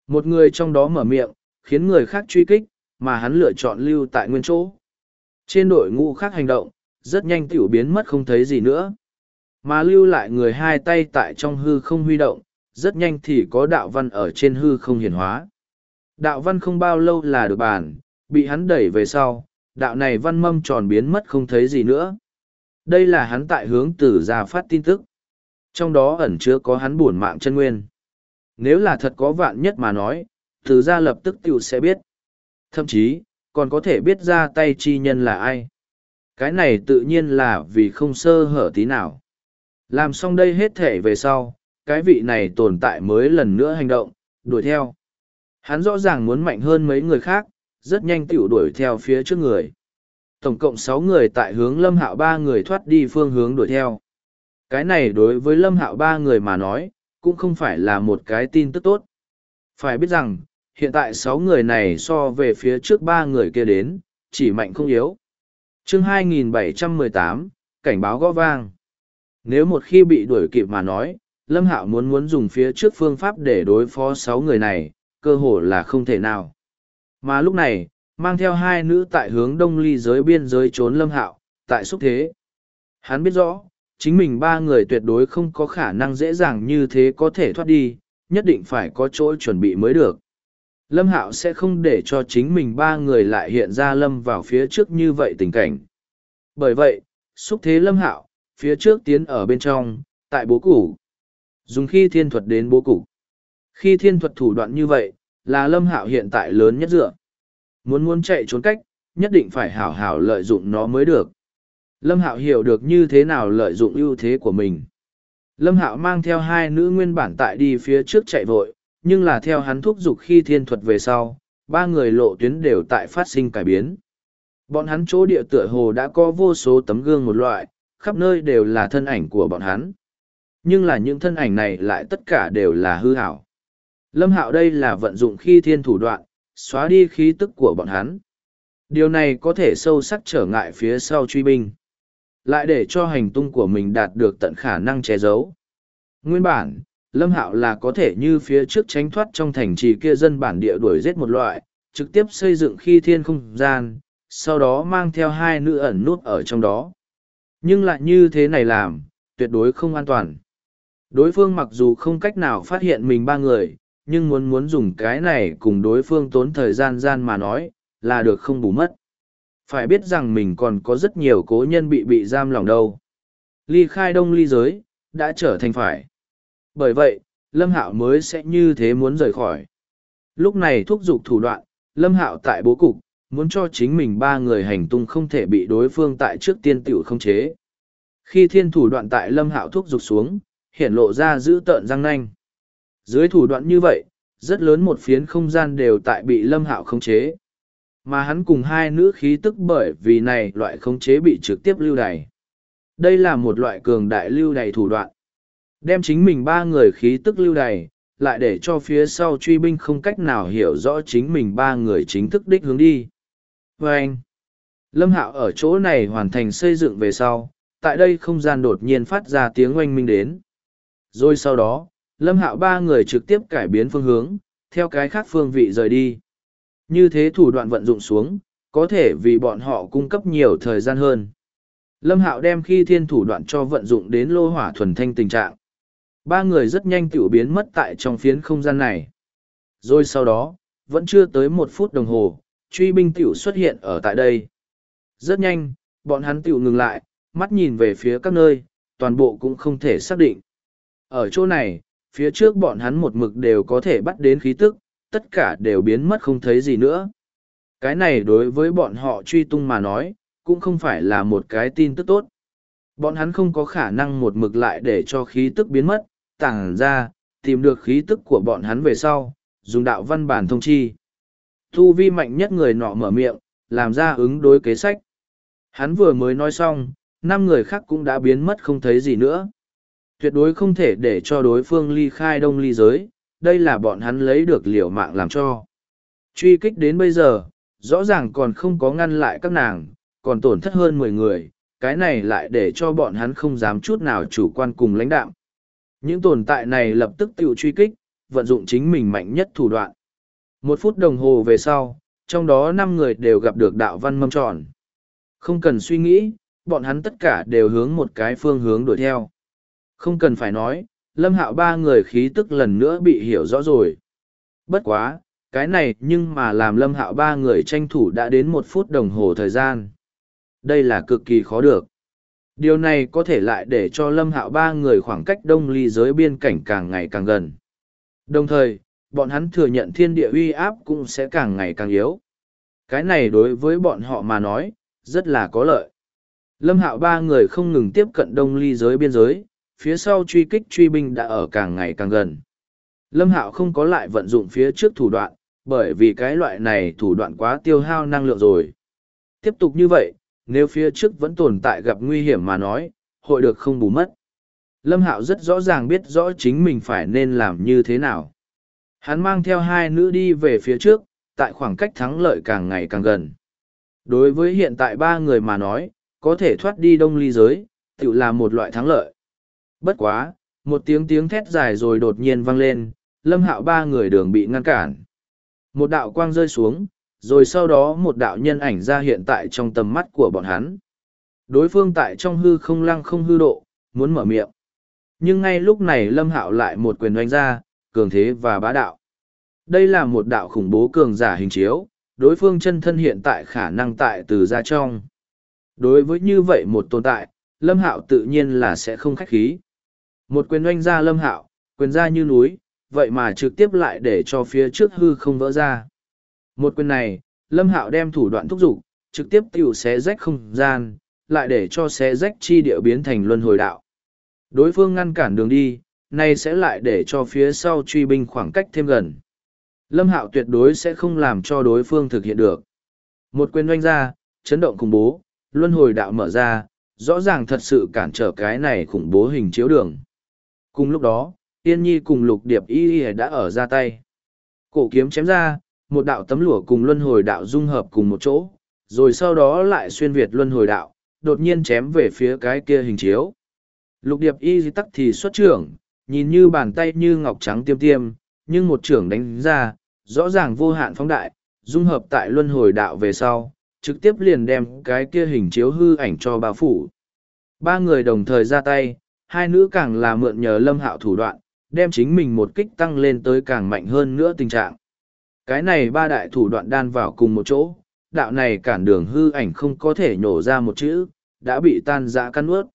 Một người trong đó mở miệng, khiến người khác truy kích, mà hắn lựa chọn lưu tại nguyên chỗ. Trên đội ngũ khác hành động, rất nhanh tiểu biến mất không thấy gì nữa. Mà lưu lại người hai tay tại trong hư không huy động, rất nhanh thì có đạo văn ở trên hư không hiển hóa. Đạo văn không bao lâu là được bàn, bị hắn đẩy về sau, đạo này văn mâm tròn biến mất không thấy gì nữa. Đây là hắn tại hướng tử ra phát tin tức. Trong đó ẩn chứa có hắn bổn mạng chân nguyên. Nếu là thật có vạn nhất mà nói, tử ra lập tức tiểu sẽ biết. Thậm chí, còn có thể biết ra tay chi nhân là ai. Cái này tự nhiên là vì không sơ hở tí nào. Làm xong đây hết thể về sau, cái vị này tồn tại mới lần nữa hành động, đuổi theo. Hắn rõ ràng muốn mạnh hơn mấy người khác, rất nhanh tiểu đuổi theo phía trước người. Tổng cộng 6 người tại hướng Lâm Hạo 3 người thoát đi phương hướng đuổi theo. Cái này đối với Lâm Hạo 3 người mà nói, cũng không phải là một cái tin tức tốt. Phải biết rằng, hiện tại 6 người này so về phía trước 3 người kia đến, chỉ mạnh không yếu. Chương 2718, cảnh báo gõ vang. Nếu một khi bị đuổi kịp mà nói, Lâm Hạo muốn dùng phía trước phương pháp để đối phó 6 người này, cơ hồ là không thể nào. Mà lúc này, mang theo 2 nữ tại hướng đông ly giới biên giới trốn Lâm Hạo, tại xúc thế. Hắn biết rõ, chính mình 3 người tuyệt đối không có khả năng dễ dàng như thế có thể thoát đi, nhất định phải có chỗ chuẩn bị mới được. Lâm Hạo sẽ không để cho chính mình 3 người lại hiện ra lâm vào phía trước như vậy tình cảnh. Bởi vậy, xúc thế Lâm Hạo, phía trước tiến ở bên trong, tại bố cục. Dùng khi thiên thuật đến bố cục. Khi thiên thuật thủ đoạn như vậy, là Lâm Hạo hiện tại lớn nhất dựa. Muốn chạy trốn cách, nhất định phải hảo hảo lợi dụng nó mới được. Lâm Hạo hiểu được như thế nào lợi dụng ưu thế của mình. Lâm Hạo mang theo 2 nữ nguyên bản tại đi phía trước chạy vội, nhưng là theo hắn thúc giục khi thiên thuật về sau, 3 người lộ tuyến đều tại phát sinh cải biến. Bọn hắn chỗ địa tựa hồ đã có vô số tấm gương một loại, khắp nơi đều là thân ảnh của bọn hắn. Nhưng là những thân ảnh này lại tất cả đều là hư ảo. Lâm Hạo đây là vận dụng khi thiên thủ đoạn, xóa đi khí tức của bọn hắn. Điều này có thể sâu sắc trở ngại phía sau truy binh. Lại để cho hành tung của mình đạt được tận khả năng che giấu. Nguyên bản, Lâm Hạo là có thể như phía trước tránh thoát trong thành trì kia dân bản địa đuổi giết một loại, trực tiếp xây dựng khi thiên không gian, sau đó mang theo 2 nữ ẩn nút ở trong đó. Nhưng lại như thế này làm, tuyệt đối không an toàn. Đối phương mặc dù không cách nào phát hiện mình 3 người, nhưng muốn dùng cái này cùng đối phương tốn thời gian mà nói, là được không bù mất. Phải biết rằng mình còn có rất nhiều cố nhân bị giam lòng đâu. Ly khai đông ly giới, đã trở thành phải. Bởi vậy, Lâm Hạo mới sẽ như thế muốn rời khỏi. Lúc này thúc giục thủ đoạn, Lâm Hạo tại bố cục, muốn cho chính mình 3 người hành tung không thể bị đối phương tại trước tiên tiểu không chế. Khi thiên thủ đoạn tại Lâm Hạo thúc giục xuống, hiện lộ ra dữ tợn răng nanh. Dưới thủ đoạn như vậy, rất lớn một phiến không gian đều tại bị Lâm Hạo khống chế. Mà hắn cùng 2 nữ khí tức bởi vì này loại khống chế bị trực tiếp lưu đày. Đây là một loại cường đại lưu đày thủ đoạn. Đem chính mình 3 người khí tức lưu đày, lại để cho phía sau truy binh không cách nào hiểu rõ chính mình 3 người chính thức đích hướng đi. Và anh, Lâm Hạo ở chỗ này hoàn thành xây dựng về sau, tại đây không gian đột nhiên phát ra tiếng oanh minh đến. Rồi sau đó, Lâm Hạo 3 người trực tiếp cải biến phương hướng, theo cái khác phương vị rời đi. Như thế thủ đoạn vận dụng xuống, có thể vì bọn họ cung cấp nhiều thời gian hơn. Lâm Hạo đem khi thiên thủ đoạn cho vận dụng đến lô hỏa thuần thanh tình trạng. 3 người rất nhanh tiểu biến mất tại trong phiến không gian này. Rồi sau đó, vẫn chưa tới 1 phút đồng hồ, truy binh tiểu xuất hiện ở tại đây. Rất nhanh, bọn hắn tiểu ngừng lại, mắt nhìn về phía các nơi, toàn bộ cũng không thể xác định. Ở chỗ này, phía trước bọn hắn một mực đều có thể bắt đến khí tức, tất cả đều biến mất không thấy gì nữa. Cái này đối với bọn họ truy tung mà nói, cũng không phải là một cái tin tức tốt. Bọn hắn không có khả năng một mực lại để cho khí tức biến mất, tàng ra, tìm được khí tức của bọn hắn về sau, dùng đạo văn bản thông chi. Thu vi mạnh nhất người nọ mở miệng, làm ra ứng đối kế sách. Hắn vừa mới nói xong, 5 người khác cũng đã biến mất không thấy gì nữa. Tuyệt đối không thể để cho đối phương ly khai đông ly giới, đây là bọn hắn lấy được liều mạng làm cho. Truy kích đến bây giờ, rõ ràng còn không có ngăn lại các nàng, còn tổn thất hơn 10 người, cái này lại để cho bọn hắn không dám chút nào chủ quan cùng lãnh đạm. Những tồn tại này lập tức tự truy kích, vận dụng chính mình mạnh nhất thủ đoạn. 1 phút đồng hồ về sau, trong đó 5 người đều gặp được đạo văn mâm tròn. Không cần suy nghĩ, bọn hắn tất cả đều hướng một cái phương hướng đuổi theo. Không cần phải nói, Lâm Hạo 3 người khí tức lần nữa bị hiểu rõ rồi. Bất quá, cái này nhưng mà làm Lâm Hạo 3 người tranh thủ đã đến 1 phút đồng hồ thời gian. Đây là cực kỳ khó được. Điều này có thể lại để cho Lâm Hạo 3 người khoảng cách đông ly giới biên cảnh càng ngày càng gần. Đồng thời, bọn hắn thừa nhận thiên địa uy áp cũng sẽ càng ngày càng yếu. Cái này đối với bọn họ mà nói, rất là có lợi. Lâm Hạo 3 người không ngừng tiếp cận đông ly giới biên giới, phía sau truy kích truy binh đã ở càng ngày càng gần. Lâm Hạo không có lại vận dụng phía trước thủ đoạn, bởi vì cái loại này thủ đoạn quá tiêu hao năng lượng rồi. Tiếp tục như vậy, nếu phía trước vẫn tồn tại gặp nguy hiểm mà nói, hội được không bù mất. Lâm Hạo rất rõ ràng biết rõ chính mình phải nên làm như thế nào. Hắn mang theo 2 nữ đi về phía trước, tại khoảng cách thắng lợi càng ngày càng gần. Đối với hiện tại 3 người mà nói, có thể thoát đi đông ly giới, tự là một loại thắng lợi. Bất quá, một tiếng thét dài rồi đột nhiên vang lên, Lâm Hạo 3 người đường bị ngăn cản. Một đạo quang rơi xuống, rồi sau đó một đạo nhân ảnh ra hiện tại trong tầm mắt của bọn hắn. Đối phương tại trong hư không lăng không hư độ, muốn mở miệng. Nhưng ngay lúc này Lâm Hạo lại một quyền oanh ra, cường thế và bá đạo. Đây là một đạo khủng bố cường giả hình chiếu, đối phương chân thân hiện tại khả năng tại từ ra trong. Đối với như vậy một tồn tại, Lâm Hạo tự nhiên là sẽ không khách khí. Một quyền oanh ra Lâm Hạo, quyền ra như núi, vậy mà trực tiếp lại để cho phía trước hư không vỡ ra. Một quyền này, Lâm Hạo đem thủ đoạn thúc giục, trực tiếp tiểu xé rách không gian, lại để cho xé rách chi địa biến thành luân hồi đạo. Đối phương ngăn cản đường đi, nay sẽ lại để cho phía sau truy binh khoảng cách thêm gần. Lâm Hạo tuyệt đối sẽ không làm cho đối phương thực hiện được. Một quyền oanh ra, chấn động khủng bố, luân hồi đạo mở ra, rõ ràng thật sự cản trở cái này khủng bố hình chiếu đường. Cùng lúc đó, Yên Nhi cùng Lục Điệp Y đã ở ra tay. Cổ kiếm chém ra, một đạo tấm lụa cùng luân hồi đạo dung hợp cùng một chỗ, rồi sau đó lại xuyên việt luân hồi đạo, đột nhiên chém về phía cái kia hình chiếu. Lục Điệp Y tắc thì xuất trưởng, nhìn như bàn tay như ngọc trắng tiêm tiêm, nhưng một trưởng đánh ra, rõ ràng vô hạn phóng đại, dung hợp tại luân hồi đạo về sau, trực tiếp liền đem cái kia hình chiếu hư ảnh cho bao phủ. 3 người đồng thời ra tay, 2 nữ càng là mượn nhờ Lâm Hạo thủ đoạn, đem chính mình một kích tăng lên tới càng mạnh hơn nữa tình trạng. Cái này 3 đại thủ đoạn đan vào cùng một chỗ, đạo này cản đường hư ảnh không có thể nhổ ra một chữ, đã bị tan rã cắn nuốt.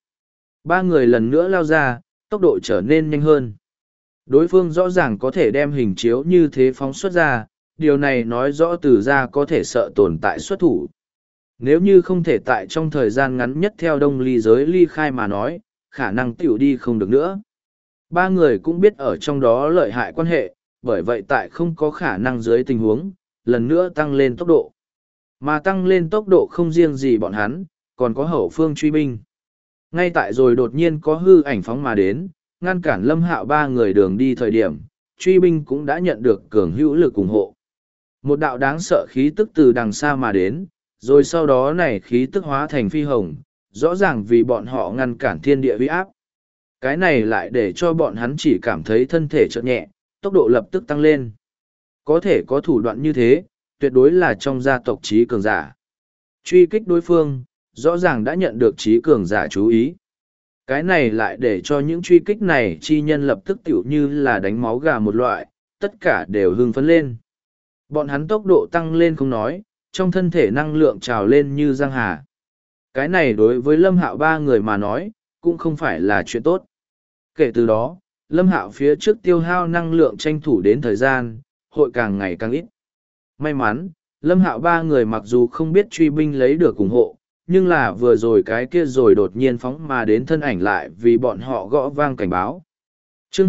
3 người lần nữa lao ra, tốc độ trở nên nhanh hơn. Đối phương rõ ràng có thể đem hình chiếu như thế phóng xuất ra, điều này nói rõ từ ra có thể sợ tồn tại xuất thủ. Nếu như không thể tại trong thời gian ngắn nhất theo đông ly giới ly khai mà nói, khả năng tiểu đi không được nữa. 3 người cũng biết ở trong đó lợi hại quan hệ, bởi vậy tại không có khả năng dưới tình huống, lần nữa tăng lên tốc độ. Mà tăng lên tốc độ không riêng gì bọn hắn, còn có hậu phương truy binh. Ngay tại rồi đột nhiên có hư ảnh phóng mà đến, ngăn cản Lâm Hạo 3 người đường đi thời điểm, truy binh cũng đã nhận được cường hữu lực ủng hộ. Một đạo đáng sợ khí tức từ đằng xa mà đến, rồi sau đó này khí tức hóa thành phi hồng, rõ ràng vì bọn họ ngăn cản thiên địa uy áp. Cái này lại để cho bọn hắn chỉ cảm thấy thân thể chợt nhẹ, tốc độ lập tức tăng lên. Có thể có thủ đoạn như thế, tuyệt đối là trong gia tộc trí cường giả. Truy kích đối phương, rõ ràng đã nhận được trí cường giả chú ý. Cái này lại để cho những truy kích này chi nhân lập tức tiểu như là đánh máu gà một loại, tất cả đều hưng phấn lên. Bọn hắn tốc độ tăng lên không nói, trong thân thể năng lượng trào lên như giang hà. Cái này đối với Lâm Hạo 3 người mà nói, cũng không phải là chuyện tốt. Kể từ đó, Lâm Hạo phía trước tiêu hao năng lượng tranh thủ đến thời gian, hội càng ngày càng ít. May mắn, Lâm Hạo 3 người mặc dù không biết truy binh lấy được ủng hộ, nhưng là vừa rồi cái kia rồi đột nhiên phóng mà đến thân ảnh lại vì bọn họ gõ vang cảnh báo. Chương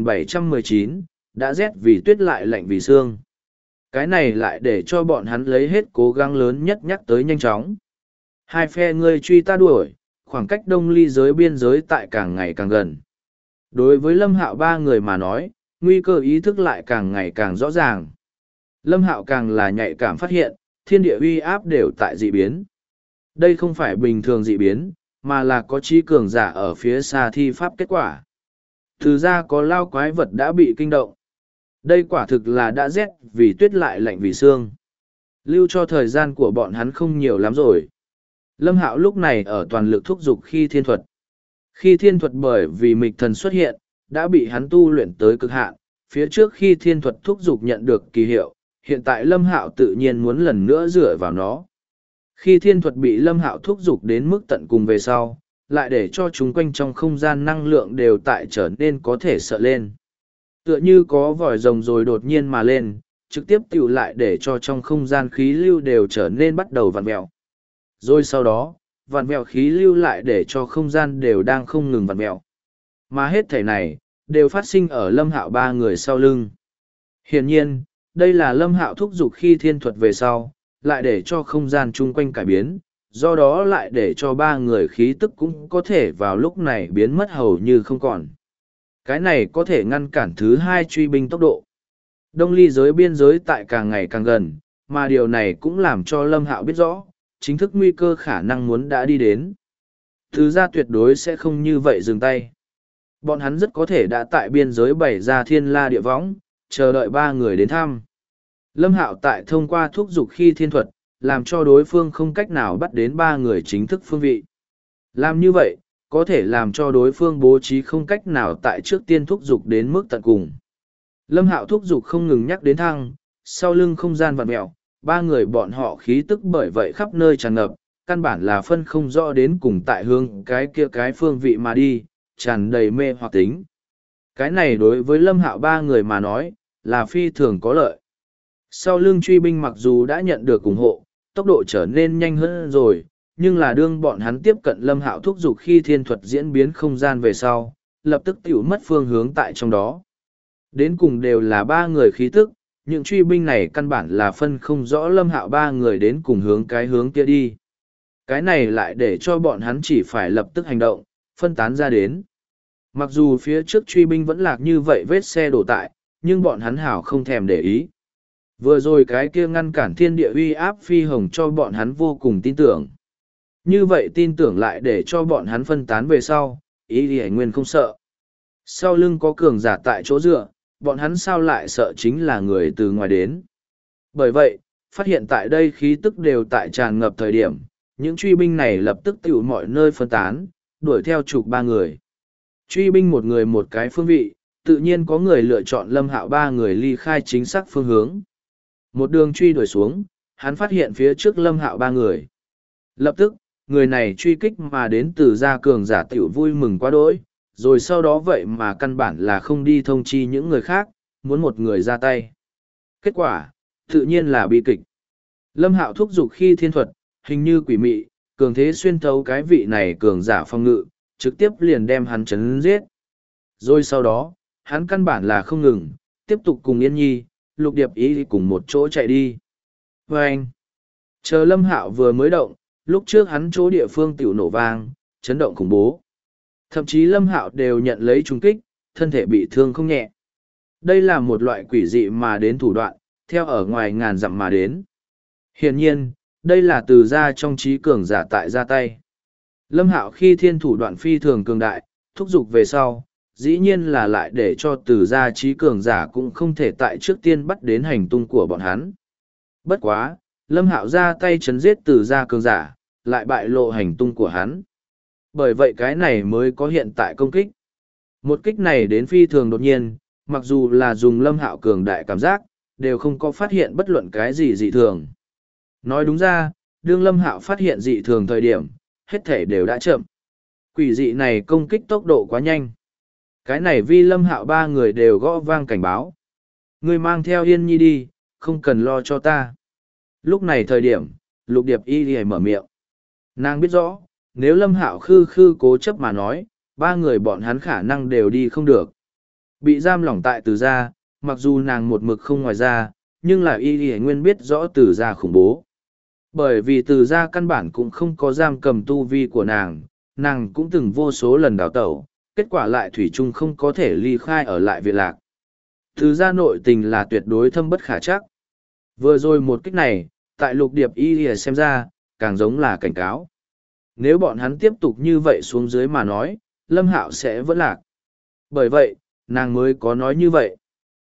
2719, đã rét vì tuyết lại lạnh vì sương. Cái này lại để cho bọn hắn lấy hết cố gắng lớn nhất nhắc tới nhanh chóng. Hai phe ngươi truy ta đuổi, khoảng cách đông ly giới biên giới tại càng ngày càng gần. Đối với Lâm Hạo 3 người mà nói, nguy cơ ý thức lại càng ngày càng rõ ràng. Lâm Hạo càng là nhạy cảm phát hiện, thiên địa uy áp đều tại dị biến. Đây không phải bình thường dị biến, mà là có trí cường giả ở phía xa thi pháp kết quả. Từ ra có lao quái vật đã bị kinh động. Đây quả thực là đã rét vì tuyết lại lạnh vì xương. Lưu cho thời gian của bọn hắn không nhiều lắm rồi. Lâm Hạo lúc này ở toàn lực thúc giục khi thiên thuật. Khi thiên thuật bởi vì mịch thần xuất hiện, đã bị hắn tu luyện tới cực hạn. Phía trước khi thiên thuật thúc giục nhận được kỳ hiệu, hiện tại Lâm Hạo tự nhiên muốn lần nữa dựa vào nó. Khi thiên thuật bị Lâm Hạo thúc giục đến mức tận cùng về sau, lại để cho chúng quanh trong không gian năng lượng đều tại trở nên có thể sợ lên. Tựa như có vòi rồng rồi đột nhiên mà lên, trực tiếp tựu lại để cho trong không gian khí lưu đều trở nên bắt đầu vặn vẹo. Rồi sau đó, vặn vẹo khí lưu lại để cho không gian đều đang không ngừng vặn vẹo. Mà hết thể này, đều phát sinh ở Lâm Hạo ba người sau lưng. Hiển nhiên, đây là Lâm Hạo thúc giục khi thiên thuật về sau, lại để cho không gian chung quanh cải biến, do đó lại để cho ba người khí tức cũng có thể vào lúc này biến mất hầu như không còn. Cái này có thể ngăn cản thứ hai truy binh tốc độ. Đông ly giới biên giới tại càng ngày càng gần, mà điều này cũng làm cho Lâm Hạo biết rõ, chính thức nguy cơ khả năng muốn đã đi đến. Thứ ra tuyệt đối sẽ không như vậy dừng tay. Bọn hắn rất có thể đã tại biên giới bày ra thiên la địa võng, chờ đợi ba người đến thăm. Lâm Hạo tại thông qua thúc giục khi thiên thuật, làm cho đối phương không cách nào bắt đến ba người chính thức phương vị. Làm như vậy, có thể làm cho đối phương bố trí không cách nào tại trước tiên thúc giục đến mức tận cùng. Lâm Hạo thúc giục không ngừng nhắc đến thăng, sau lưng không gian vặn mẹo, ba người bọn họ khí tức bởi vậy khắp nơi tràn ngập, căn bản là phân không rõ đến cùng tại hướng cái kia cái phương vị mà đi, tràn đầy mê hoặc tính. Cái này đối với Lâm Hạo ba người mà nói, là phi thường có lợi. Sau lưng truy binh mặc dù đã nhận được ủng hộ, tốc độ trở nên nhanh hơn rồi, nhưng là đương bọn hắn tiếp cận Lâm Hạo thúc giục khi thiên thuật diễn biến không gian về sau, lập tức tiểu mất phương hướng tại trong đó. Đến cùng đều là ba người khí tức, những truy binh này căn bản là phân không rõ Lâm Hạo ba người đến cùng hướng cái hướng kia đi. Cái này lại để cho bọn hắn chỉ phải lập tức hành động, phân tán ra đến. Mặc dù phía trước truy binh vẫn lạc như vậy vết xe đổ tại, nhưng bọn hắn hảo không thèm để ý. Vừa rồi cái kia ngăn cản thiên địa uy áp phi hồng cho bọn hắn vô cùng tin tưởng. Như vậy tin tưởng lại để cho bọn hắn phân tán về sau, ý thì nguyên không sợ. Sau lưng có cường giả tại chỗ dựa, bọn hắn sao lại sợ chính là người từ ngoài đến. Bởi vậy, phát hiện tại đây khí tức đều tại tràn ngập thời điểm, những truy binh này lập tức tiểu mọi nơi phân tán, đuổi theo chục ba người. Truy binh một người một cái phương vị, tự nhiên có người lựa chọn Lâm Hạo ba người ly khai chính xác phương hướng. Một đường truy đuổi xuống, hắn phát hiện phía trước Lâm Hạo ba người. Lập tức, người này truy kích mà đến từ gia cường giả tiểu vui mừng quá đỗi, rồi sau đó vậy mà căn bản là không đi thông chi những người khác, muốn một người ra tay. Kết quả, tự nhiên là bi kịch. Lâm Hạo thúc giục khi thiên thuật, hình như quỷ mị, cường thế xuyên thấu cái vị này cường giả phong ngự, trực tiếp liền đem hắn chấn giết. Rồi sau đó, hắn căn bản là không ngừng, tiếp tục cùng Yên Nhi, Lục Điệp Ý cùng một chỗ chạy đi. Và anh, chờ Lâm Hạo vừa mới động, lúc trước hắn chỗ địa phương tiểu nổ vang, chấn động khủng bố. Thậm chí Lâm Hạo đều nhận lấy trùng kích, thân thể bị thương không nhẹ. Đây là một loại quỷ dị mà đến thủ đoạn, theo ở ngoài ngàn dặm mà đến. Hiển nhiên, đây là từ ra trong trí cường giả tại ra tay. Lâm Hạo khi thiên thủ đoạn phi thường cường đại, thúc giục về sau, dĩ nhiên là lại để cho từ gia trí cường giả cũng không thể tại trước tiên bắt đến hành tung của bọn hắn. Bất quá, Lâm Hạo ra tay chấn giết từ gia cường giả, lại bại lộ hành tung của hắn. Bởi vậy cái này mới có hiện tại công kích. Một kích này đến phi thường đột nhiên, mặc dù là dùng Lâm Hạo cường đại cảm giác, đều không có phát hiện bất luận cái gì dị thường. Nói đúng ra, đương Lâm Hạo phát hiện dị thường thời điểm, hết thể đều đã chậm. Quỷ dị này công kích tốc độ quá nhanh. Cái này vi Lâm Hạo ba người đều gõ vang cảnh báo. Ngươi mang theo Yên Nhi đi, không cần lo cho ta. Lúc này thời điểm, Lục Điệp Y lìa mở miệng. Nàng biết rõ, nếu Lâm Hạo khư khư cố chấp mà nói, ba người bọn hắn khả năng đều đi không được. Bị giam lỏng tại từ gia, mặc dù nàng một mực không ngoài ra, nhưng là Y lìa nguyên biết rõ từ gia khủng bố. Bởi vì từ gia căn bản cũng không có giam cầm tu vi của nàng cũng từng vô số lần đào tẩu, kết quả lại thủy chung không có thể ly khai ở lại viện lạc. Từ gia nội tình là tuyệt đối thâm bất khả chắc. Vừa rồi một kích này, tại Lục Điệp Y lìa xem ra, càng giống là cảnh cáo. Nếu bọn hắn tiếp tục như vậy xuống dưới mà nói, Lâm Hạo sẽ vẫn lạc. Bởi vậy, nàng mới có nói như vậy.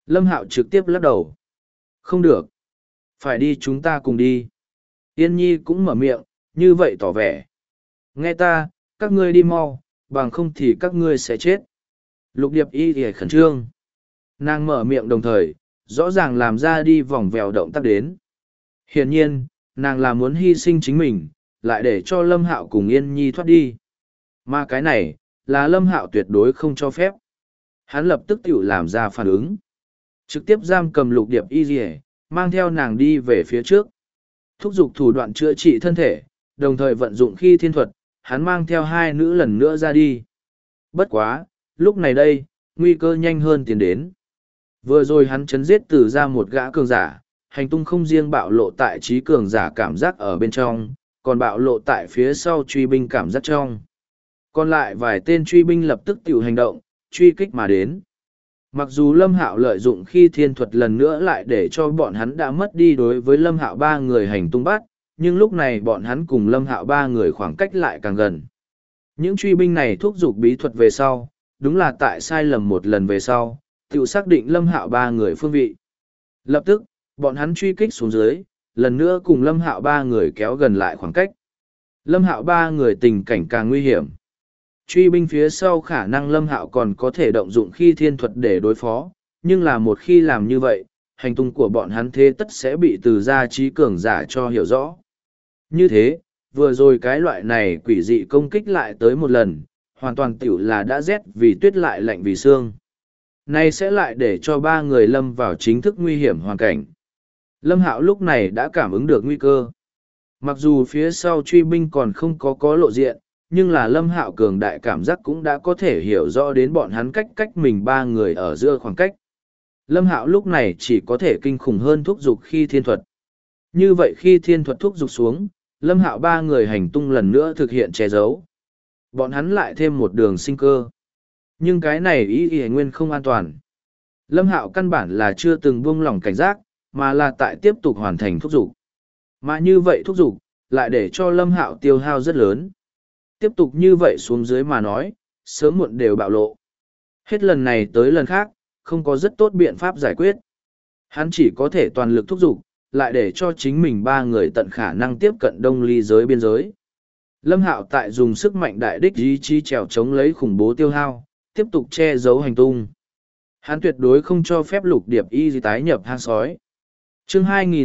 Lâm Hạo trực tiếp lắc đầu. Không được. Phải đi, chúng ta cùng đi. Yên Nhi cũng mở miệng, như vậy tỏ vẻ. Nghe ta, các ngươi đi mau, bằng không thì các ngươi sẽ chết. Lục Điệp Y thì khẩn trương. Nàng mở miệng đồng thời, rõ ràng làm ra đi vòng vèo động tác đến. Hiển nhiên, nàng là muốn hy sinh chính mình, lại để cho Lâm Hạo cùng Yên Nhi thoát đi. Mà cái này, là Lâm Hạo tuyệt đối không cho phép. Hắn lập tức tự làm ra phản ứng. Trực tiếp giam cầm Lục Điệp Y rìa, mang theo nàng đi về phía trước. Thúc giục thủ đoạn chữa trị thân thể, đồng thời vận dụng khi thiên thuật, hắn mang theo hai nữ lần nữa ra đi. Bất quá, lúc này đây, nguy cơ nhanh hơn tiến đến. Vừa rồi hắn chấn giết từ ra một gã cường giả, hành tung không riêng bạo lộ tại trí cường giả cảm giác ở bên trong, còn bạo lộ tại phía sau truy binh cảm giác trong. Còn lại vài tên truy binh lập tức tiểu hành động, truy kích mà đến. Mặc dù Lâm Hạo lợi dụng khi thiên thuật lần nữa lại để cho bọn hắn đã mất đi đối với Lâm Hạo ba người hành tung bắt, nhưng lúc này bọn hắn cùng Lâm Hạo ba người khoảng cách lại càng gần. Những truy binh này thúc giục bí thuật về sau, đúng là tại sai lầm một lần về sau, tự xác định Lâm Hạo ba người phương vị. Lập tức, bọn hắn truy kích xuống dưới, lần nữa cùng Lâm Hạo ba người kéo gần lại khoảng cách. Lâm Hạo ba người tình cảnh càng nguy hiểm. Truy binh phía sau khả năng Lâm Hạo còn có thể động dụng khi thiên thuật để đối phó, nhưng là một khi làm như vậy, hành tung của bọn hắn thế tất sẽ bị từ gia trí cường giả cho hiểu rõ. Như thế, vừa rồi cái loại này quỷ dị công kích lại tới một lần, hoàn toàn tiểu là đã rét vì tuyết lại lạnh vì xương. Này sẽ lại để cho ba người lâm vào chính thức nguy hiểm hoàn cảnh. Lâm Hạo lúc này đã cảm ứng được nguy cơ. Mặc dù phía sau truy binh còn không có lộ diện, nhưng là Lâm Hạo cường đại cảm giác cũng đã có thể hiểu rõ đến bọn hắn cách mình ba người ở giữa khoảng cách. Lâm Hạo lúc này chỉ có thể kinh khủng hơn thúc giục khi thiên thuật. Như vậy khi thiên thuật thúc giục xuống, Lâm Hạo ba người hành tung lần nữa thực hiện che giấu. Bọn hắn lại thêm một đường sinh cơ. Nhưng cái này ý nguyên không an toàn. Lâm Hạo căn bản là chưa từng buông lỏng cảnh giác, mà là tại tiếp tục hoàn thành thúc giục. Mà như vậy thúc giục, lại để cho Lâm Hạo tiêu hao rất lớn. Tiếp tục như vậy xuống dưới mà nói, sớm muộn đều bạo lộ. Hết lần này tới lần khác, không có rất tốt biện pháp giải quyết. Hắn chỉ có thể toàn lực thúc giục, lại để cho chính mình ba người tận khả năng tiếp cận đông ly giới biên giới. Lâm Hạo tại dùng sức mạnh đại đích ý chí trèo chống lấy khủng bố tiêu hao, tiếp tục che giấu hành tung. Hắn tuyệt đối không cho phép Lục Điệp Y tái nhập hang sói. Chương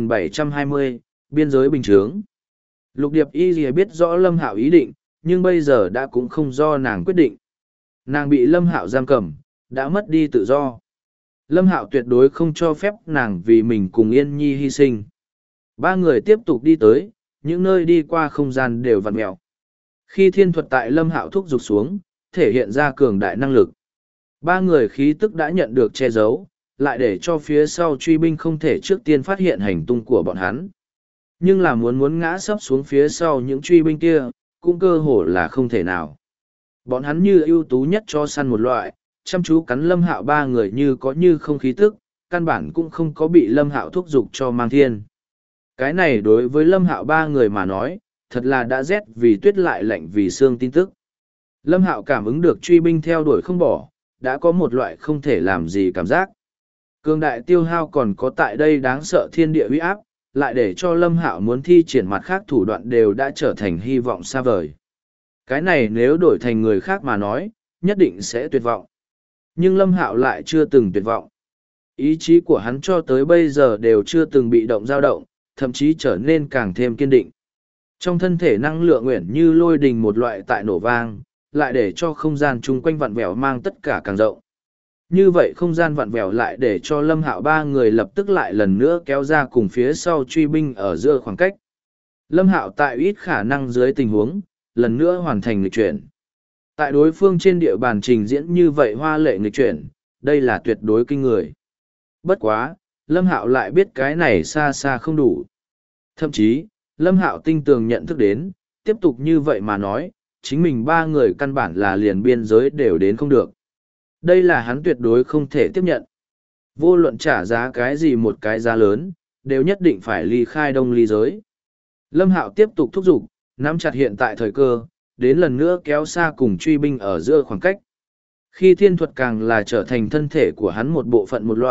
2720, biên giới bình chướng. Lục Điệp Y biết rõ Lâm Hạo ý định, nhưng bây giờ đã cũng không do nàng quyết định. Nàng bị Lâm Hạo giam cầm, đã mất đi tự do. Lâm Hạo tuyệt đối không cho phép nàng vì mình cùng Yên Nhi hy sinh. Ba người tiếp tục đi tới, những nơi đi qua không gian đều vặn mẹo. Khi thiên thuật tại Lâm Hạo thúc giục xuống, thể hiện ra cường đại năng lực. Ba người khí tức đã nhận được che giấu, lại để cho phía sau truy binh không thể trước tiên phát hiện hành tung của bọn hắn. Nhưng là muốn ngã sấp xuống phía sau những truy binh kia, cũng cơ hồ là không thể nào. Bọn hắn như ưu tú nhất cho săn một loại, chăm chú cắn Lâm Hạo ba người như có như không khí tức, căn bản cũng không có bị Lâm Hạo thúc giục cho mang thiên. Cái này đối với Lâm Hạo ba người mà nói, thật là đã rét vì tuyết lại lạnh vì xương tin tức. Lâm Hạo cảm ứng được truy binh theo đuổi không bỏ, đã có một loại không thể làm gì cảm giác. Cường đại tiêu hao còn có tại đây đáng sợ thiên địa uy áp, lại để cho Lâm Hạo muốn thi triển mặt khác thủ đoạn đều đã trở thành hy vọng xa vời. Cái này nếu đổi thành người khác mà nói, nhất định sẽ tuyệt vọng. Nhưng Lâm Hạo lại chưa từng tuyệt vọng. Ý chí của hắn cho tới bây giờ đều chưa từng bị động dao động, thậm chí trở nên càng thêm kiên định. Trong thân thể năng lượng nguyện như lôi đình một loại tại nổ vang, lại để cho không gian chung quanh vặn vẹo mang tất cả càng rộng. Như vậy không gian vặn vẹo lại để cho Lâm Hạo ba người lập tức lại lần nữa kéo ra cùng phía sau truy binh ở giữa khoảng cách. Lâm Hạo tại ít khả năng dưới tình huống, lần nữa hoàn thành nghịch chuyển. Tại đối phương trên địa bàn trình diễn như vậy hoa lệ nghịch chuyển, đây là tuyệt đối kinh người. Bất quá, Lâm Hạo lại biết cái này xa xa không đủ. Thậm chí, Lâm Hạo tinh tường nhận thức đến, tiếp tục như vậy mà nói, chính mình ba người căn bản là liền biên giới đều đến không được. Đây là hắn tuyệt đối không thể tiếp nhận. Vô luận trả giá cái gì một cái giá lớn, đều nhất định phải ly khai đông ly giới. Lâm Hạo tiếp tục thúc giục, nắm chặt hiện tại thời cơ, đến lần nữa kéo xa cùng truy binh ở giữa khoảng cách. Khi thiên thuật càng là trở thành thân thể của hắn một bộ phận một loại,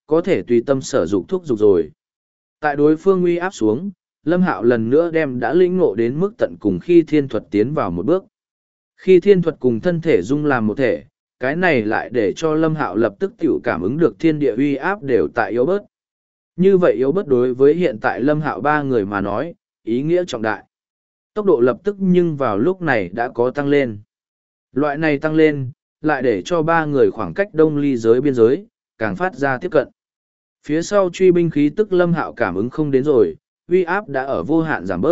có thể tùy tâm sở dục thúc dục rồi. Tại đối phương uy áp xuống, Lâm Hạo lần nữa đem đã lĩnh ngộ đến mức tận cùng khi thiên thuật tiến vào một bước. Khi thiên thuật cùng thân thể dung làm một thể, cái này lại để cho Lâm Hạo lập tức tiểu cảm ứng được thiên địa uy áp đều tại yếu bớt. Như vậy yếu bớt đối với hiện tại Lâm Hạo ba người mà nói, ý nghĩa trọng đại. Tốc độ lập tức nhưng vào lúc này đã có tăng lên. Loại này tăng lên, lại để cho ba người khoảng cách đông ly giới biên giới, càng phát ra tiếp cận. Phía sau truy binh khí tức Lâm Hạo cảm ứng không đến rồi, uy áp đã ở vô hạn giảm bớt.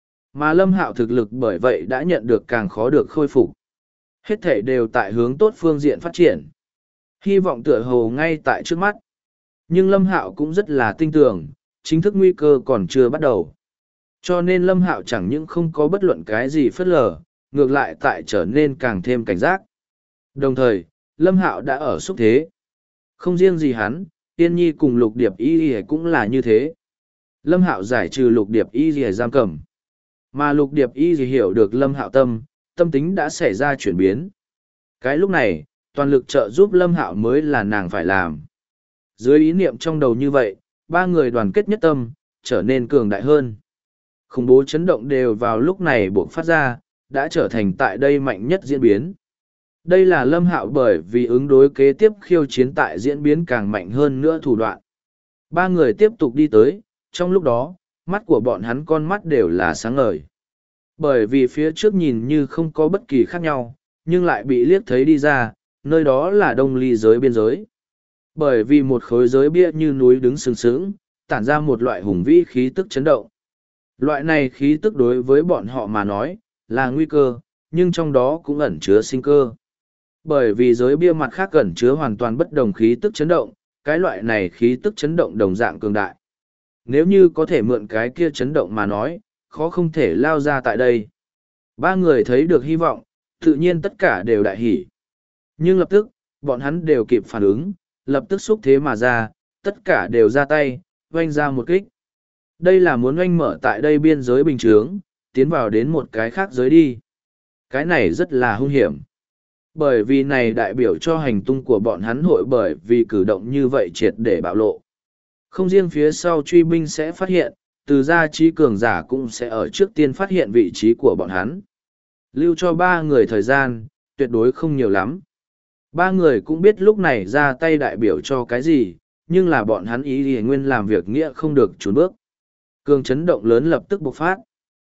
Mà Lâm Hạo thực lực bởi vậy đã nhận được càng khó được khôi phục. Hết thể đều tại hướng tốt phương diện phát triển. Hy vọng tựa hồ ngay tại trước mắt. Nhưng Lâm Hạo cũng rất là tin tưởng, chính thức nguy cơ còn chưa bắt đầu. Cho nên Lâm Hạo chẳng những không có bất luận cái gì phớt lờ, ngược lại tại trở nên càng thêm cảnh giác. Đồng thời, Lâm Hạo đã ở xúc thế. Không riêng gì hắn, Yên Nhi cùng Lục Điệp Y cũng là như thế. Lâm Hạo giải trừ Lục Điệp Y giam cầm. Mà Lục Điệp Y hiểu được Lâm Hạo tâm tính đã xảy ra chuyển biến. Cái lúc này, toàn lực trợ giúp Lâm Hạo mới là nàng phải làm. Dưới ý niệm trong đầu như vậy, ba người đoàn kết nhất tâm, trở nên cường đại hơn. Khủng bố chấn động đều vào lúc này buộc phát ra, đã trở thành tại đây mạnh nhất diễn biến. Đây là Lâm Hạo bởi vì ứng đối kế tiếp khiêu chiến tại diễn biến càng mạnh hơn nữa thủ đoạn. Ba người tiếp tục đi tới, trong lúc đó, mắt của bọn hắn con mắt đều là sáng ngời. Bởi vì phía trước nhìn như không có bất kỳ khác nhau, nhưng lại bị liếc thấy đi ra, nơi đó là đông ly giới biên giới. Bởi vì một khối giới bia như núi đứng sừng sững, tản ra một loại hùng vĩ khí tức chấn động. Loại này khí tức đối với bọn họ mà nói, là nguy cơ, nhưng trong đó cũng ẩn chứa sinh cơ. Bởi vì giới bia mặt khác ẩn chứa hoàn toàn bất đồng khí tức chấn động, cái loại này khí tức chấn động đồng dạng cường đại. Nếu như có thể mượn cái kia chấn động mà nói, khó không thể lao ra tại đây. Ba người thấy được hy vọng, tự nhiên tất cả đều đại hỉ. Nhưng lập tức, bọn hắn đều kịp phản ứng, lập tức xúc thế mà ra, tất cả đều ra tay, oanh ra một kích. Đây là muốn oanh mở tại đây biên giới bình chướng, tiến vào đến một cái khác giới đi. Cái này rất là hung hiểm. Bởi vì này đại biểu cho hành tung của bọn hắn hội bởi vì cử động như vậy triệt để bạo lộ. Không riêng phía sau truy binh sẽ phát hiện, từ gia trí cường giả cũng sẽ ở trước tiên phát hiện vị trí của bọn hắn. Lưu cho ba người thời gian, tuyệt đối không nhiều lắm. Ba người cũng biết lúc này ra tay đại biểu cho cái gì, nhưng là bọn hắn ý thì nguyên làm việc nghĩa không được trốn bước. Cường chấn động lớn lập tức bộc phát.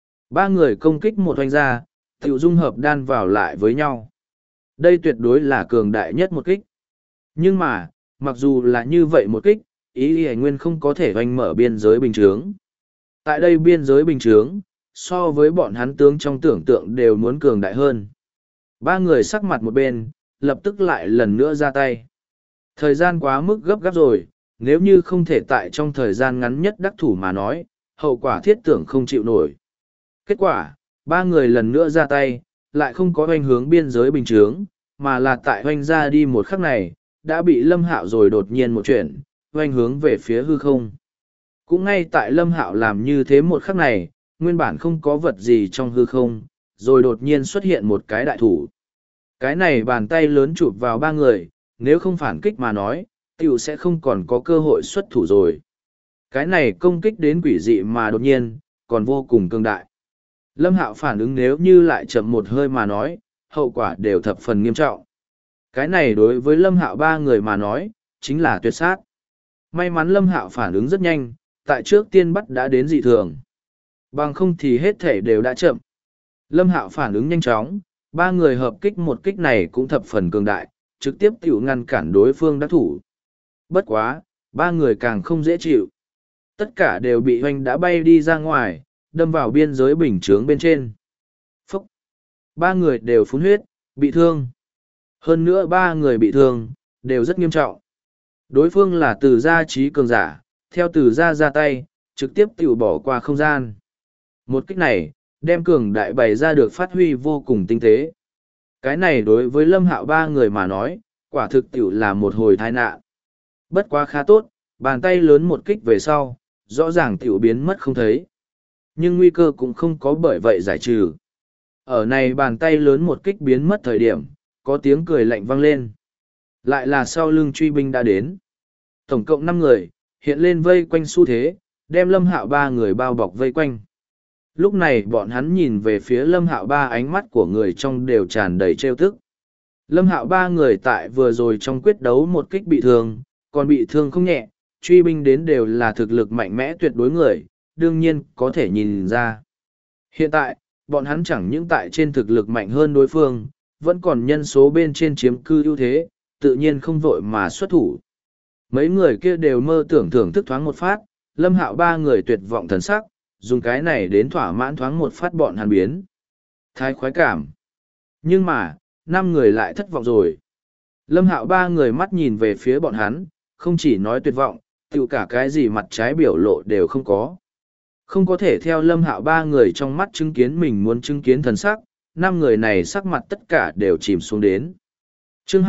Ba người công kích một hoành ra, tiểu dung hợp đan vào lại với nhau. Đây tuyệt đối là cường đại nhất một kích. Nhưng mà, mặc dù là như vậy một kích, ý thì nguyên không có thể hoành mở biên giới bình chướng. Tại đây biên giới bình chướng, so với bọn hắn tướng trong tưởng tượng đều muốn cường đại hơn. Ba người sắc mặt một bên, lập tức lại lần nữa ra tay. Thời gian quá mức gấp gáp rồi, nếu như không thể tại trong thời gian ngắn nhất đắc thủ mà nói, hậu quả thiết tưởng không chịu nổi. Kết quả, ba người lần nữa ra tay, lại không có hoành hướng biên giới bình chướng, mà là tại hoành ra đi một khắc này, đã bị Lâm Hạo rồi đột nhiên một chuyện, hoành hướng về phía hư không. Cũng ngay tại Lâm Hạo làm như thế một khắc này, nguyên bản không có vật gì trong hư không, rồi đột nhiên xuất hiện một cái đại thủ. Cái này bàn tay lớn chụp vào ba người, nếu không phản kích mà nói, tiểu sẽ không còn có cơ hội xuất thủ rồi. Cái này công kích đến quỷ dị mà đột nhiên, còn vô cùng cường đại. Lâm Hạo phản ứng nếu như lại chậm một hơi mà nói, hậu quả đều thập phần nghiêm trọng. Cái này đối với Lâm Hạo ba người mà nói, chính là tuyệt sát. May mắn Lâm Hạo phản ứng rất nhanh, tại trước tiên bắt đã đến dị thường. Bằng không thì hết thể đều đã chậm. Lâm Hạo phản ứng nhanh chóng, ba người hợp kích một kích này cũng thập phần cường đại, trực tiếp tiểu ngăn cản đối phương đắc thủ. Bất quá, ba người càng không dễ chịu. Tất cả đều bị hoành đã bay đi ra ngoài, đâm vào biên giới bình chướng bên trên. Phúc! Ba người đều phun huyết, bị thương. Hơn nữa ba người bị thương, đều rất nghiêm trọng. Đối phương là từ gia trí cường giả, theo từ gia ra tay, trực tiếp tiểu bỏ qua không gian. Một kích này, đem cường đại bày ra được phát huy vô cùng tinh tế. Cái này đối với Lâm Hạo ba người mà nói, quả thực tiểu là một hồi tai nạn. Bất quá khá tốt, bàn tay lớn một kích về sau, rõ ràng tiểu biến mất không thấy. Nhưng nguy cơ cũng không có bởi vậy giải trừ. Ở này bàn tay lớn một kích biến mất thời điểm, có tiếng cười lạnh vang lên. Lại là sau lưng truy binh đã đến. Tổng cộng 5 người, hiện lên vây quanh xu thế, đem Lâm Hạo ba người bao bọc vây quanh. Lúc này bọn hắn nhìn về phía Lâm Hạo ba, ánh mắt của người trong đều tràn đầy trêu tức. Lâm Hạo ba người tại vừa rồi trong quyết đấu một kích bị thương, còn bị thương không nhẹ, truy binh đến đều là thực lực mạnh mẽ tuyệt đối người, đương nhiên có thể nhìn ra. Hiện tại, bọn hắn chẳng những tại trên thực lực mạnh hơn đối phương, vẫn còn nhân số bên trên chiếm cư ưu thế, tự nhiên không vội mà xuất thủ. Mấy người kia đều mơ tưởng thưởng thức thoáng một phát, Lâm Hạo ba người tuyệt vọng thần sắc, dùng cái này đến thỏa mãn thoáng một phát bọn hắn biến. Thái khoái cảm. Nhưng mà, 5 người lại thất vọng rồi. Lâm Hạo ba người mắt nhìn về phía bọn hắn, không chỉ nói tuyệt vọng, tự cả cái gì mặt trái biểu lộ đều không có. Không có thể theo Lâm Hạo ba người trong mắt chứng kiến mình muốn chứng kiến thần sắc, 5 người này sắc mặt tất cả đều chìm xuống đến. Chương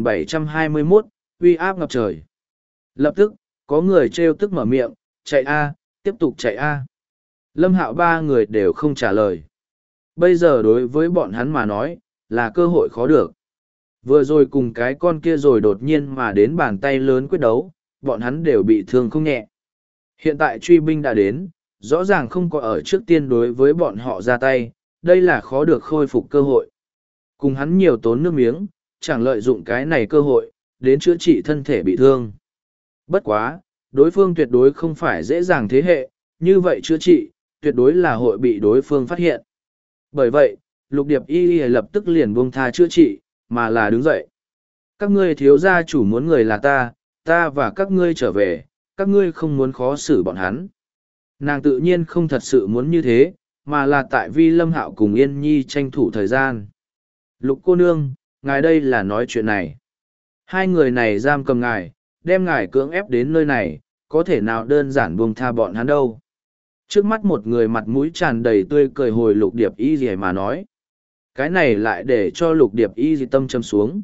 2721, uy áp ngập trời. Lập tức, có người trêu tức mở miệng, chạy a, tiếp tục chạy a. Lâm Hạo ba người đều không trả lời. Bây giờ đối với bọn hắn mà nói, là cơ hội khó được. Vừa rồi cùng cái con kia rồi đột nhiên mà đến bàn tay lớn quyết đấu, bọn hắn đều bị thương không nhẹ. Hiện tại truy binh đã đến, rõ ràng không có ở trước tiên đối với bọn họ ra tay, đây là khó được khôi phục cơ hội. Cùng hắn nhiều tốn nước miếng, chẳng lợi dụng cái này cơ hội, đến chữa trị thân thể bị thương. Bất quá, đối phương tuyệt đối không phải dễ dàng thế hệ, như vậy chữa trị, tuyệt đối là hội bị đối phương phát hiện. Bởi vậy, Lục Điệp Y lập tức liền buông tha chữa trị, mà là đứng dậy. Các ngươi thiếu gia chủ muốn người là ta và các ngươi trở về, các ngươi không muốn khó xử bọn hắn. Nàng tự nhiên không thật sự muốn như thế, mà là tại vì Lâm Hạo cùng Yên Nhi tranh thủ thời gian. Lục cô nương, ngài đây là nói chuyện này. Hai người này giam cầm ngài, đem ngài cưỡng ép đến nơi này, có thể nào đơn giản buông tha bọn hắn đâu. Trước mắt một người mặt mũi tràn đầy tươi cười hồi Lục Điệp Y gì mà nói. Cái này lại để cho Lục Điệp Y gì tâm châm xuống.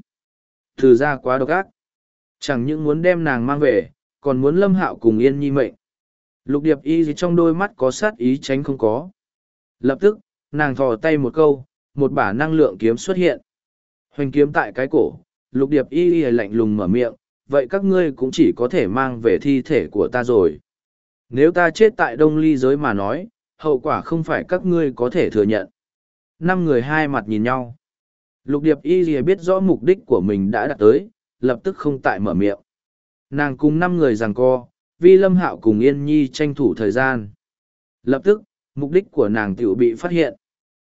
Từ ra quá độc ác. Chẳng những muốn đem nàng mang về, còn muốn Lâm Hạo cùng Yên Nhi mệnh. Lục Điệp Y gì trong đôi mắt có sát ý tránh không có. Lập tức, nàng thò tay một câu, một bả năng lượng kiếm xuất hiện. Hoành kiếm tại cái cổ, Lục Điệp Y gì lạnh lùng mở miệng, vậy các ngươi cũng chỉ có thể mang về thi thể của ta rồi. Nếu ta chết tại Đông Ly giới mà nói, hậu quả không phải các ngươi có thể thừa nhận. 5 người hai mặt nhìn nhau. Lục Điệp Y gì biết rõ mục đích của mình đã đạt tới, lập tức không tại mở miệng. Nàng cùng 5 người giằng co, vì Lâm Hạo cùng Yên Nhi tranh thủ thời gian. Lập tức, mục đích của nàng tiểu bị phát hiện.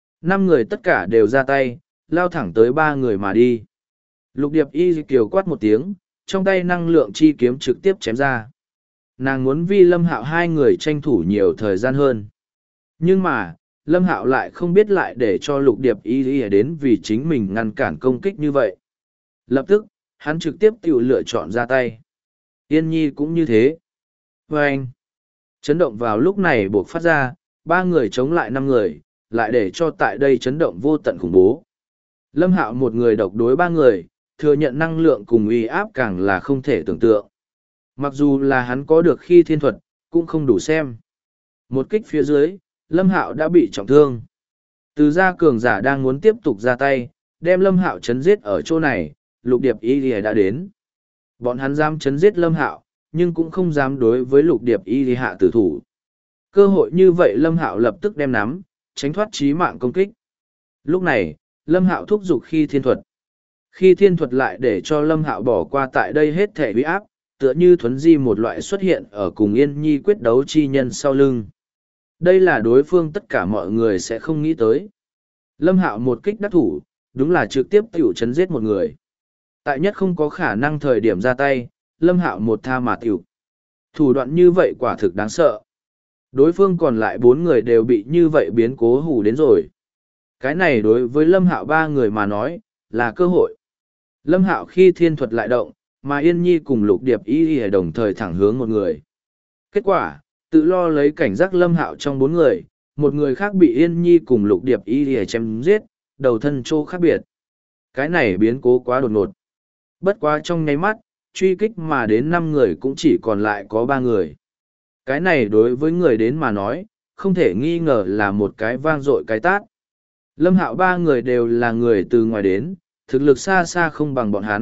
5 người tất cả đều ra tay, lao thẳng tới 3 người mà đi. Lục Điệp Y kiều quát một tiếng, trong tay năng lượng chi kiếm trực tiếp chém ra. Nàng muốn vì Lâm Hạo 2 người tranh thủ nhiều thời gian hơn. Nhưng mà, Lâm Hạo lại không biết lại để cho Lục Điệp Y đến vì chính mình ngăn cản công kích như vậy. Lập tức, hắn trực tiếp tự lựa chọn ra tay. Yên Nhi cũng như thế. Và anh, chấn động vào lúc này buộc phát ra, 3 người chống lại 5 người, lại để cho tại đây chấn động vô tận khủng bố. Lâm Hạo một người độc đối 3 người, thừa nhận năng lượng cùng uy áp càng là không thể tưởng tượng. Mặc dù là hắn có được khi thiên thuật, cũng không đủ xem. Một kích phía dưới, Lâm Hạo đã bị trọng thương. Từ gia cường giả đang muốn tiếp tục ra tay, đem Lâm Hạo chấn giết ở chỗ này, Lục Điệp Y đã đến. Bọn hắn dám chấn giết Lâm Hạo, nhưng cũng không dám đối với Lục Điệp Y hạ tử thủ. Cơ hội như vậy Lâm Hạo lập tức đem nắm, tránh thoát chí mạng công kích. Lúc này, Lâm Hạo thúc giục khi thiên thuật. Khi thiên thuật lại để cho Lâm Hạo bỏ qua tại đây hết thể uy áp, tựa như thuấn di một loại xuất hiện ở cùng Yên Nhi quyết đấu chi nhân sau lưng. Đây là đối phương tất cả mọi người sẽ không nghĩ tới. Lâm Hạo một kích đắc thủ, đúng là trực tiếp tiểu chấn giết một người. Tại nhất không có khả năng thời điểm ra tay, Lâm Hạo một tha mà tiểu. Thủ đoạn như vậy quả thực đáng sợ. Đối phương còn lại 4 người đều bị như vậy biến cố hù đến rồi. Cái này đối với Lâm Hạo 3 người mà nói, là cơ hội. Lâm Hạo khi thiên thuật lại động, mà Yên Nhi cùng Lục Điệp Y đồng thời thẳng hướng một người. Kết quả, tự lo lấy cảnh giác Lâm Hạo trong 4 người, một người khác bị Yên Nhi cùng Lục Điệp Y chém giết, đầu thân trô khác biệt. Cái này biến cố quá đột ngột. Bất quá trong nháy mắt, truy kích mà đến 5 người cũng chỉ còn lại có 3 người. Cái này đối với người đến mà nói, không thể nghi ngờ là một cái vang dội cái tát. Lâm Hạo 3 người đều là người từ ngoài đến, thực lực xa xa không bằng bọn hắn,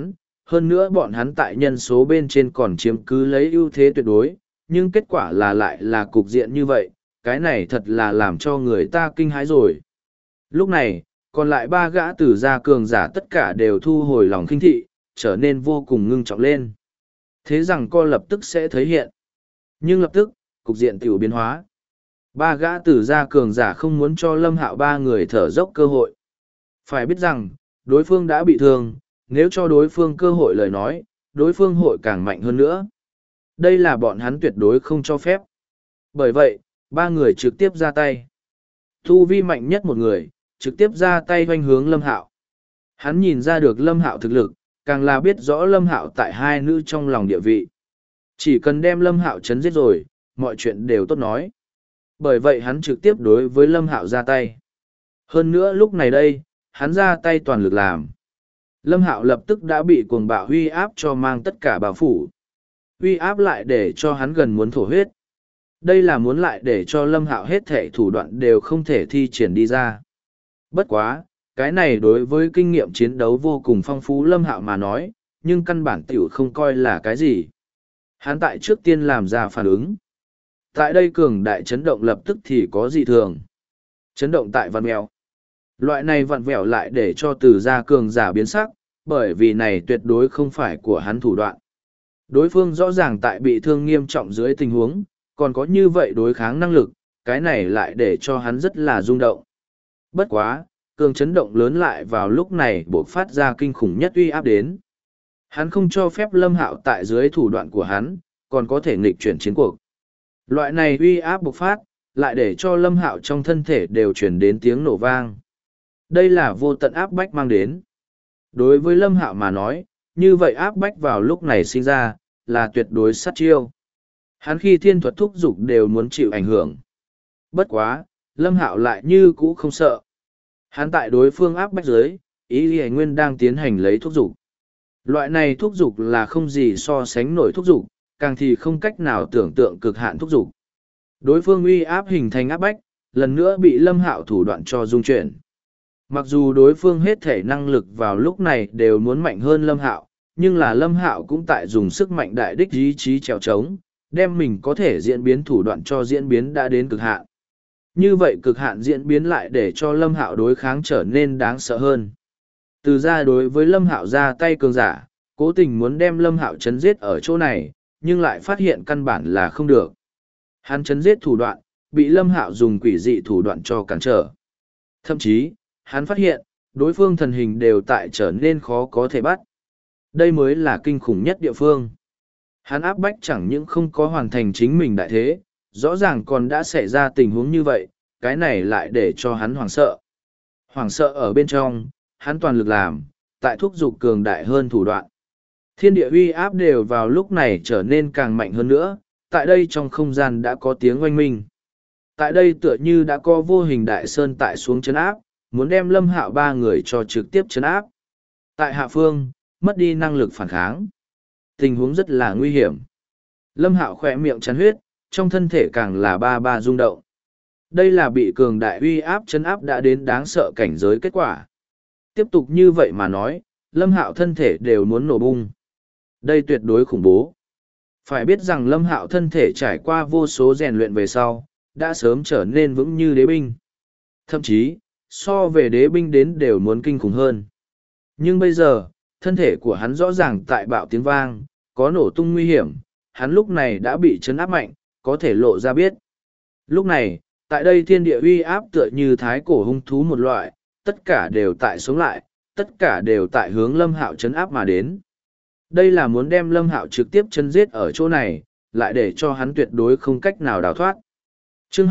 Hơn nữa bọn hắn tại nhân số bên trên còn chiếm cứ lấy ưu thế tuyệt đối, nhưng kết quả là lại là cục diện như vậy, cái này thật là làm cho người ta kinh hãi rồi. Lúc này, còn lại ba gã tử gia cường giả tất cả đều thu hồi lòng khinh thị, trở nên vô cùng ngưng trọng lên. Thế rằng co lập tức sẽ thấy hiện. Nhưng lập tức, cục diện tiểu biến hóa. Ba gã tử gia cường giả không muốn cho Lâm Hạo ba người thở dốc cơ hội. Phải biết rằng, đối phương đã bị thương, nếu cho đối phương cơ hội lời nói, đối phương hội càng mạnh hơn nữa. Đây là bọn hắn tuyệt đối không cho phép. Bởi vậy, ba người trực tiếp ra tay. Thu vi mạnh nhất một người, trực tiếp ra tay hoành hướng Lâm Hạo. Hắn nhìn ra được Lâm Hạo thực lực, càng là biết rõ Lâm Hạo tại hai nữ trong lòng địa vị. Chỉ cần đem Lâm Hạo chấn giết rồi, mọi chuyện đều tốt nói. Bởi vậy hắn trực tiếp đối với Lâm Hạo ra tay. Hơn nữa lúc này đây, hắn ra tay toàn lực làm. Lâm Hạo lập tức đã bị cuồng bạo huy áp cho mang tất cả bao phủ. Huy áp lại để cho hắn gần muốn thổ huyết. Đây là muốn lại để cho Lâm Hạo hết thể thủ đoạn đều không thể thi triển đi ra. Bất quá, cái này đối với kinh nghiệm chiến đấu vô cùng phong phú Lâm Hạo mà nói, nhưng căn bản tiểu không coi là cái gì. Hắn tại trước tiên làm ra phản ứng. Tại đây cường đại chấn động lập tức thì có dị thường. Chấn động tại vặn mèo. Loại này vặn vẹo lại để cho từ gia cường giả biến sắc, bởi vì này tuyệt đối không phải của hắn thủ đoạn. Đối phương rõ ràng tại bị thương nghiêm trọng dưới tình huống, còn có như vậy đối kháng năng lực, cái này lại để cho hắn rất là rung động. Bất quá, cường chấn động lớn lại vào lúc này buộc phát ra kinh khủng nhất uy áp đến. Hắn không cho phép Lâm Hạo tại dưới thủ đoạn của hắn, còn có thể nghịch chuyển chiến cuộc. Loại này uy áp bộc phát, lại để cho Lâm Hạo trong thân thể đều chuyển đến tiếng nổ vang. Đây là vô tận áp bách mang đến. Đối với Lâm Hạo mà nói, như vậy áp bách vào lúc này sinh ra, là tuyệt đối sát chiêu. Hắn khi thiên thuật thúc dục đều muốn chịu ảnh hưởng. Bất quá, Lâm Hạo lại như cũ không sợ. Hắn tại đối phương áp bách dưới, ý Lý Nguyên đang tiến hành lấy thúc dục. Loại này thúc dục là không gì so sánh nổi thúc dục, càng thì không cách nào tưởng tượng cực hạn thúc dục. Đối phương uy áp hình thành áp bách, lần nữa bị Lâm Hạo thủ đoạn cho dung chuyển. Mặc dù đối phương hết thể năng lực vào lúc này đều muốn mạnh hơn Lâm Hạo, nhưng là Lâm Hạo cũng tại dùng sức mạnh đại đích ý chí trèo trống, đem mình có thể diễn biến thủ đoạn cho diễn biến đã đến cực hạn. Như vậy cực hạn diễn biến lại để cho Lâm Hạo đối kháng trở nên đáng sợ hơn. Từ ra đối với Lâm Hạo ra tay cường giả, cố tình muốn đem Lâm Hạo chấn giết ở chỗ này, nhưng lại phát hiện căn bản là không được. Hắn chấn giết thủ đoạn, bị Lâm Hạo dùng quỷ dị thủ đoạn cho cản trở. Thậm chí, hắn phát hiện, đối phương thần hình đều tại trở nên khó có thể bắt. Đây mới là kinh khủng nhất địa phương. Hắn áp bách chẳng những không có hoàn thành chính mình đại thế, rõ ràng còn đã xảy ra tình huống như vậy, cái này lại để cho hắn hoảng sợ. Hoảng sợ ở bên trong, hắn toàn lực làm, tại thúc dục cường đại hơn thủ đoạn. Thiên địa uy áp đều vào lúc này trở nên càng mạnh hơn nữa, tại đây trong không gian đã có tiếng oanh minh. Tại đây tựa như đã có vô hình đại sơn tại xuống chấn áp, muốn đem Lâm Hạo ba người cho trực tiếp chấn áp. Tại hạ phương, mất đi năng lực phản kháng. Tình huống rất là nguy hiểm. Lâm Hạo khỏe miệng chắn huyết, trong thân thể càng là ba rung động. Đây là bị cường đại uy áp chấn áp đã đến đáng sợ cảnh giới kết quả. Tiếp tục như vậy mà nói, Lâm Hạo thân thể đều muốn nổ bung. Đây tuyệt đối khủng bố. Phải biết rằng Lâm Hạo thân thể trải qua vô số rèn luyện về sau, đã sớm trở nên vững như đế binh. Thậm chí, so về đế binh đến đều muốn kinh khủng hơn. Nhưng bây giờ, thân thể của hắn rõ ràng tại bạo tiếng vang, có nổ tung nguy hiểm, hắn lúc này đã bị chấn áp mạnh, có thể lộ ra biết. Lúc này, tại đây thiên địa uy áp tựa như thái cổ hung thú một loại, tất cả đều tại sống lại, tất cả đều tại hướng Lâm Hạo chấn áp mà đến. Đây là muốn đem Lâm Hạo trực tiếp chân giết ở chỗ này, lại để cho hắn tuyệt đối không cách nào đào thoát. Chương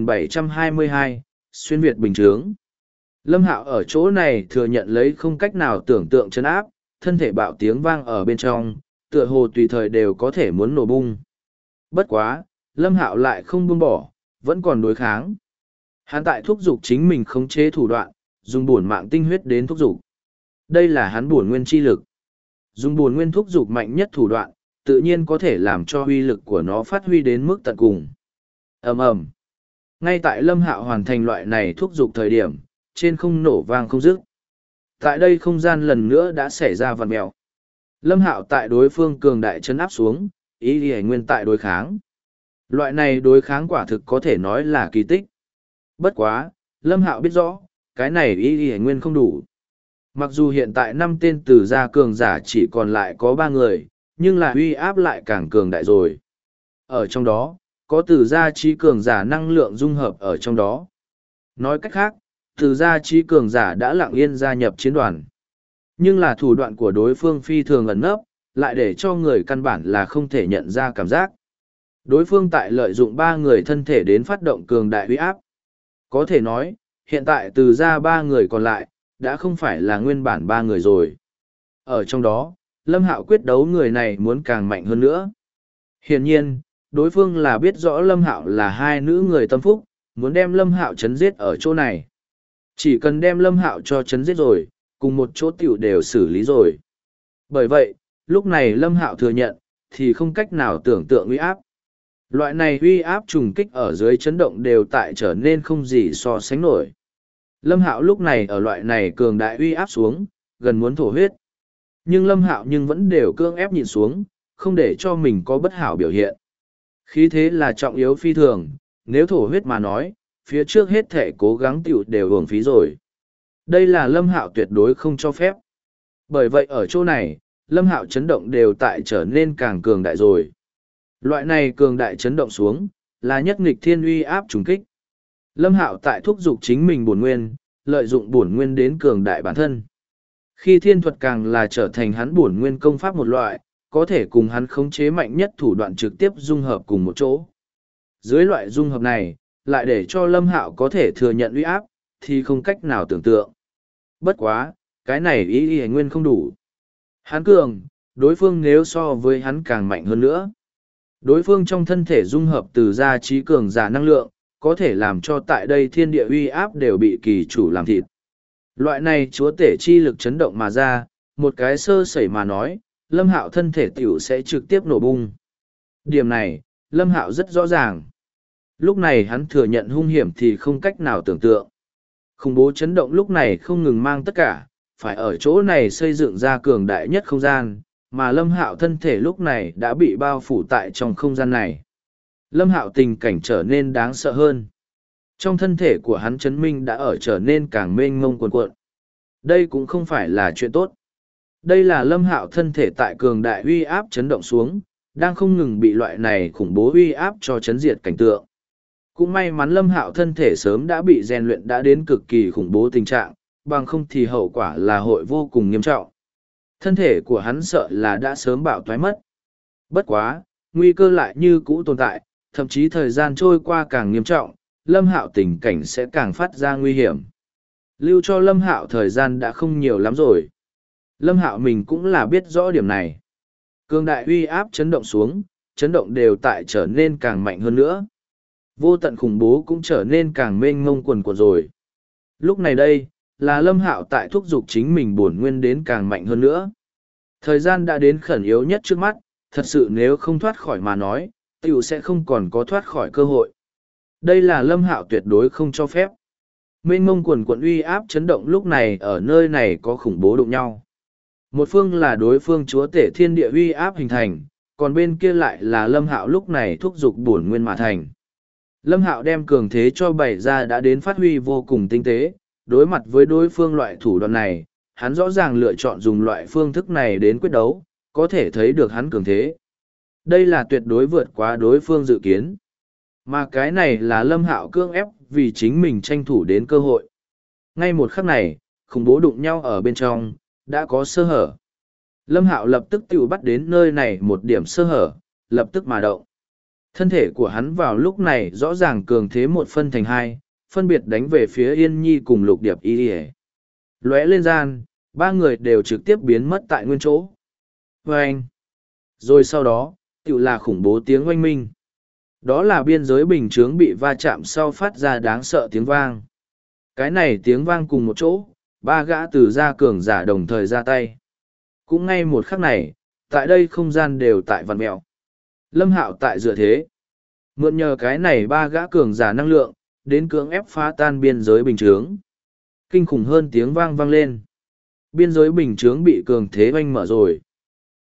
2722, Xuyên Việt bình chướng. Lâm Hạo ở chỗ này thừa nhận lấy không cách nào tưởng tượng chấn áp, thân thể bạo tiếng vang ở bên trong, tựa hồ tùy thời đều có thể muốn nổ bung. Bất quá, Lâm Hạo lại không buông bỏ, vẫn còn đối kháng. Hắn tại thúc giục chính mình khống chế thủ đoạn, dùng bổn mạng tinh huyết đến thúc giục. Đây là hắn bổn nguyên chi lực. Dùng bổn nguyên thúc giục mạnh nhất thủ đoạn, tự nhiên có thể làm cho uy lực của nó phát huy đến mức tận cùng. Ầm ầm. Ngay tại Lâm Hạo hoàn thành loại này thúc giục thời điểm, trên không nổ vang không dứt. Tại đây không gian lần nữa đã xảy ra vặn mèo. Lâm Hạo tại đối phương cường đại chấn áp xuống, Y Y Nguyên tại đối kháng. Loại này đối kháng quả thực có thể nói là kỳ tích. Bất quá, Lâm Hạo biết rõ, cái này Y Y Nguyên không đủ. Mặc dù hiện tại 5 tên Từ gia cường giả chỉ còn lại có 3 người, nhưng là uy áp lại càng cường đại rồi. Ở trong đó, có Từ gia trí cường giả năng lượng dung hợp ở trong đó. Nói cách khác, Từ gia trí cường giả đã lặng yên gia nhập chiến đoàn. Nhưng là thủ đoạn của đối phương phi thường ẩn nấp, lại để cho người căn bản là không thể nhận ra cảm giác. Đối phương tại lợi dụng 3 người thân thể đến phát động cường đại uy áp. Có thể nói, hiện tại Từ gia 3 người còn lại, đã không phải là nguyên bản 3 người rồi. Ở trong đó, Lâm Hạo quyết đấu người này muốn càng mạnh hơn nữa. Hiển nhiên, đối phương là biết rõ Lâm Hạo là 2 nữ người tâm phúc, muốn đem Lâm Hạo chấn giết ở chỗ này. Chỉ cần đem Lâm Hạo cho chấn giết rồi, cùng một chỗ tiểu đều xử lý rồi. Bởi vậy, lúc này Lâm Hạo thừa nhận, thì không cách nào tưởng tượng uy áp. Loại này uy áp trùng kích ở dưới chấn động đều tại trở nên không gì so sánh nổi. Lâm Hạo lúc này ở loại này cường đại uy áp xuống, gần muốn thổ huyết. Nhưng Lâm Hạo nhưng vẫn đều cương ép nhìn xuống, không để cho mình có bất hảo biểu hiện. Khí thế là trọng yếu phi thường, nếu thổ huyết mà nói, phía trước hết thể cố gắng tiểu đều uổng phí rồi. Đây là Lâm Hạo tuyệt đối không cho phép. Bởi vậy ở chỗ này, Lâm Hạo chấn động đều tại trở nên càng cường đại rồi. Loại này cường đại chấn động xuống, là nhất nghịch thiên uy áp trùng kích. Lâm Hạo tại thúc giục chính mình bổn nguyên, lợi dụng bổn nguyên đến cường đại bản thân. Khi thiên thuật càng là trở thành hắn bổn nguyên công pháp một loại, có thể cùng hắn khống chế mạnh nhất thủ đoạn trực tiếp dung hợp cùng một chỗ. Dưới loại dung hợp này, lại để cho Lâm Hạo có thể thừa nhận uy áp, thì không cách nào tưởng tượng. Bất quá, cái này ý ý nguyên không đủ. Hắn cường, đối phương nếu so với hắn càng mạnh hơn nữa. Đối phương trong thân thể dung hợp từ gia trí cường giả năng lượng, có thể làm cho tại đây thiên địa uy áp đều bị kỳ chủ làm thịt. Loại này chúa tể chi lực chấn động mà ra, một cái sơ sẩy mà nói, Lâm Hạo thân thể tiểu sẽ trực tiếp nổ bung. Điểm này, Lâm Hạo rất rõ ràng. Lúc này hắn thừa nhận hung hiểm thì không cách nào tưởng tượng. Khủng bố chấn động lúc này không ngừng mang tất cả, phải ở chỗ này xây dựng ra cường đại nhất không gian, mà Lâm Hạo thân thể lúc này đã bị bao phủ tại trong không gian này. Lâm Hạo tình cảnh trở nên đáng sợ hơn. Trong thân thể của hắn chấn minh đã ở trở nên càng mênh mông cuồn cuộn. Đây cũng không phải là chuyện tốt. Đây là Lâm Hạo thân thể tại cường đại uy áp chấn động xuống, đang không ngừng bị loại này khủng bố uy áp cho chấn diệt cảnh tượng. Cũng may mắn Lâm Hạo thân thể sớm đã bị rèn luyện đã đến cực kỳ khủng bố tình trạng, bằng không thì hậu quả là hội vô cùng nghiêm trọng. Thân thể của hắn sợ là đã sớm bạo toái mất. Bất quá, nguy cơ lại như cũ tồn tại, thậm chí thời gian trôi qua càng nghiêm trọng, Lâm Hạo tình cảnh sẽ càng phát ra nguy hiểm. Lưu cho Lâm Hạo thời gian đã không nhiều lắm rồi. Lâm Hạo mình cũng là biết rõ điểm này. Cường đại uy áp chấn động xuống, chấn động đều tại trở nên càng mạnh hơn nữa. Vô tận khủng bố cũng trở nên càng mênh mông quần quần rồi. Lúc này đây, là Lâm Hạo tại thúc giục chính mình bổn nguyên đến càng mạnh hơn nữa. Thời gian đã đến khẩn yếu nhất trước mắt, thật sự nếu không thoát khỏi mà nói, tiểu sẽ không còn có thoát khỏi cơ hội. Đây là Lâm Hạo tuyệt đối không cho phép. Mênh mông quần quần uy áp chấn động lúc này ở nơi này có khủng bố đụng nhau. Một phương là đối phương chúa tể thiên địa uy áp hình thành, còn bên kia lại là Lâm Hạo lúc này thúc giục bổn nguyên mà thành. Lâm Hạo đem cường thế cho bày ra đã đến phát huy vô cùng tinh tế, đối mặt với đối phương loại thủ đoạn này, hắn rõ ràng lựa chọn dùng loại phương thức này đến quyết đấu, có thể thấy được hắn cường thế. Đây là tuyệt đối vượt quá đối phương dự kiến. Mà cái này là Lâm Hạo cưỡng ép vì chính mình tranh thủ đến cơ hội. Ngay một khắc này, khủng bố đụng nhau ở bên trong, đã có sơ hở. Lâm Hạo lập tức tự bắt đến nơi này một điểm sơ hở, lập tức mà động. Thân thể của hắn vào lúc này rõ ràng cường thế một phân thành hai, phân biệt đánh về phía Yên Nhi cùng Lục Điệp Y. Lóe lên gian, ba người đều trực tiếp biến mất tại nguyên chỗ. Vâng! Rồi sau đó, tự là khủng bố tiếng oanh minh. Đó là biên giới bình chướng bị va chạm sau phát ra đáng sợ tiếng vang. Cái này tiếng vang cùng một chỗ, ba gã từ gia cường giả đồng thời ra tay. Cũng ngay một khắc này, tại đây không gian đều tại vằn mẹo. Lâm Hạo tại dựa thế. Mượn nhờ cái này ba gã cường giả năng lượng, đến cưỡng ép phá tan biên giới bình chướng. Kinh khủng hơn tiếng vang vang lên. Biên giới bình chướng bị cường thế oanh mở rồi.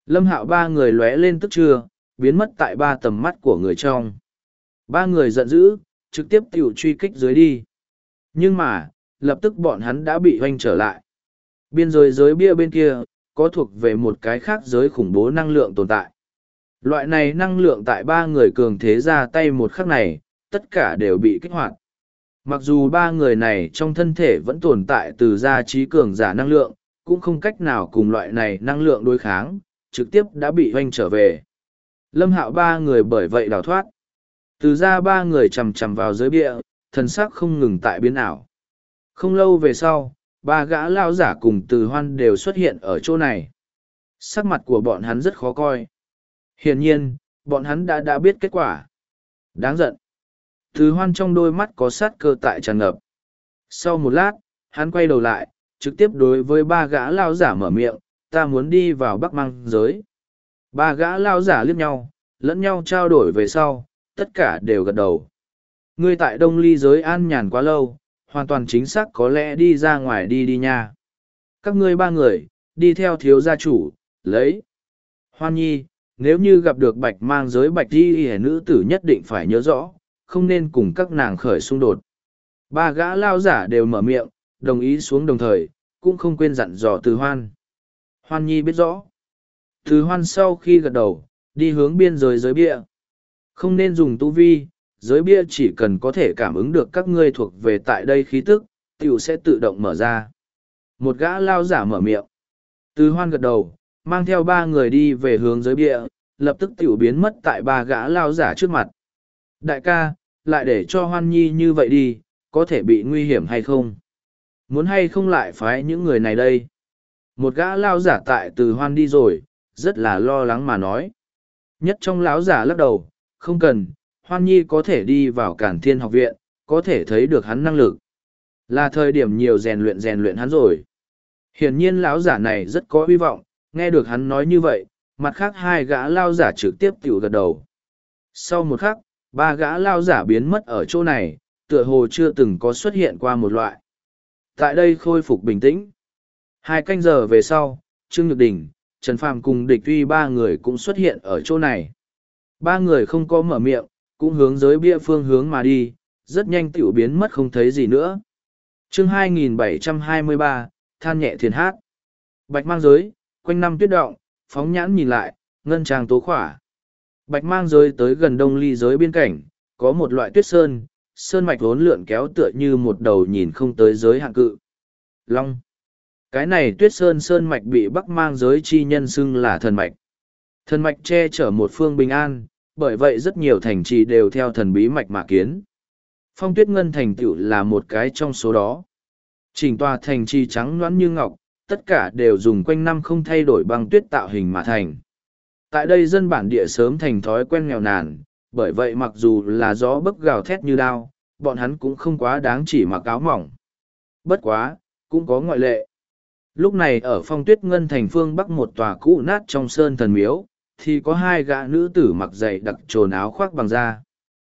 Lâm Hạo ba người lóe lên tức trưa, biến mất tại ba tầm mắt của người trong. Ba người giận dữ, trực tiếp tiểu truy kích dưới đi. Nhưng mà, lập tức bọn hắn đã bị hoanh trở lại. Biên giới giới bia bên kia, có thuộc về một cái khác giới khủng bố năng lượng tồn tại. Loại này năng lượng tại ba người cường thế ra tay một khắc này, tất cả đều bị kích hoạt. Mặc dù ba người này trong thân thể vẫn tồn tại từ gia trí cường giả năng lượng, cũng không cách nào cùng loại này năng lượng đối kháng, trực tiếp đã bị hoanh trở về. Lâm Hạo ba người bởi vậy đào thoát. Từ ra ba người chầm chầm vào giới bia, thần sắc không ngừng tại biến ảo. Không lâu về sau, ba gã lao giả cùng Từ Hoan đều xuất hiện ở chỗ này. Sắc mặt của bọn hắn rất khó coi. Hiển nhiên, bọn hắn đã biết kết quả. Đáng giận. Từ Hoan trong đôi mắt có sát cơ tại tràn ngập. Sau một lát, hắn quay đầu lại, trực tiếp đối với ba gã lao giả mở miệng, ta muốn đi vào Bắc Mang giới. Ba gã lao giả liếc nhau, lẫn nhau trao đổi về sau, tất cả đều gật đầu. Ngươi tại Đông Ly giới an nhàn quá lâu, hoàn toàn chính xác có lẽ đi ra ngoài đi nha. Các ngươi ba người, đi theo thiếu gia chủ, lấy. Hoan Nhi, nếu như gặp được Bạch Mang giới Bạch Di hề nữ tử nhất định phải nhớ rõ, không nên cùng các nàng khởi xung đột. Ba gã lao giả đều mở miệng, đồng ý xuống đồng thời, cũng không quên dặn dò Từ Hoan. Hoan Nhi biết rõ. Từ Hoan sau khi gật đầu, đi hướng biên giới giới bia. Không nên dùng tu vi, giới bia chỉ cần có thể cảm ứng được các ngươi thuộc về tại đây khí tức, tiểu sẽ tự động mở ra. Một gã lao giả mở miệng. Từ Hoan gật đầu, mang theo ba người đi về hướng giới bia, lập tức tiểu biến mất tại ba gã lao giả trước mặt. Đại ca, lại để cho Hoan Nhi như vậy đi, có thể bị nguy hiểm hay không? Muốn hay không lại phái những người này đây? Một gã lao giả tại Từ Hoan đi rồi, rất là lo lắng mà nói. Nhất trong lão giả lắc đầu, không cần, Hoan Nhi có thể đi vào Cản Thiên học viện, có thể thấy được hắn năng lực. Là thời điểm nhiều rèn luyện hắn rồi. Hiển nhiên lão giả này rất có hy vọng, nghe được hắn nói như vậy, mặt khác hai gã lao giả trực tiếp tiểu gật đầu. Sau một khắc, ba gã lao giả biến mất ở chỗ này, tựa hồ chưa từng có xuất hiện qua một loại. Tại đây khôi phục bình tĩnh. 2 canh giờ về sau, Trương Nhược Đình, Trần Phàm cùng Địch Uy ba người cũng xuất hiện ở chỗ này. Ba người không có mở miệng, cũng hướng giới bia phương hướng mà đi, rất nhanh tiểu biến mất không thấy gì nữa. Chương 2723, than nhẹ thiền hát. Bạch Mang giới, quanh năm tuyết động, phóng nhãn nhìn lại, ngân trang tố khỏa. Bạch Mang giới tới gần Đông Ly giới biên cảnh, có một loại tuyết sơn, sơn mạch vốn lượn kéo tựa như một đầu nhìn không tới giới hạn cự. Long. Cái này tuyết sơn mạch bị Bắc Mang giới chi nhân xưng là thần mạch. Thần mạch che chở một phương bình an, bởi vậy rất nhiều thành trì đều theo thần bí mạch mà kiến. Phong Tuyết Ngân thành tựu là một cái trong số đó. Chỉnh tòa thành trì trắng nõn như ngọc, tất cả đều dùng quanh năm không thay đổi băng tuyết tạo hình mà thành. Tại đây dân bản địa sớm thành thói quen nghèo nàn, bởi vậy mặc dù là gió bấc gào thét như đao, bọn hắn cũng không quá đáng chỉ mặc áo mỏng. Bất quá, cũng có ngoại lệ. Lúc này ở Phong Tuyết Ngân thành phương bắc một tòa cũ nát trong sơn thần miếu, thì có 2 gã nữ tử mặc dày đặc trồn áo khoác bằng da.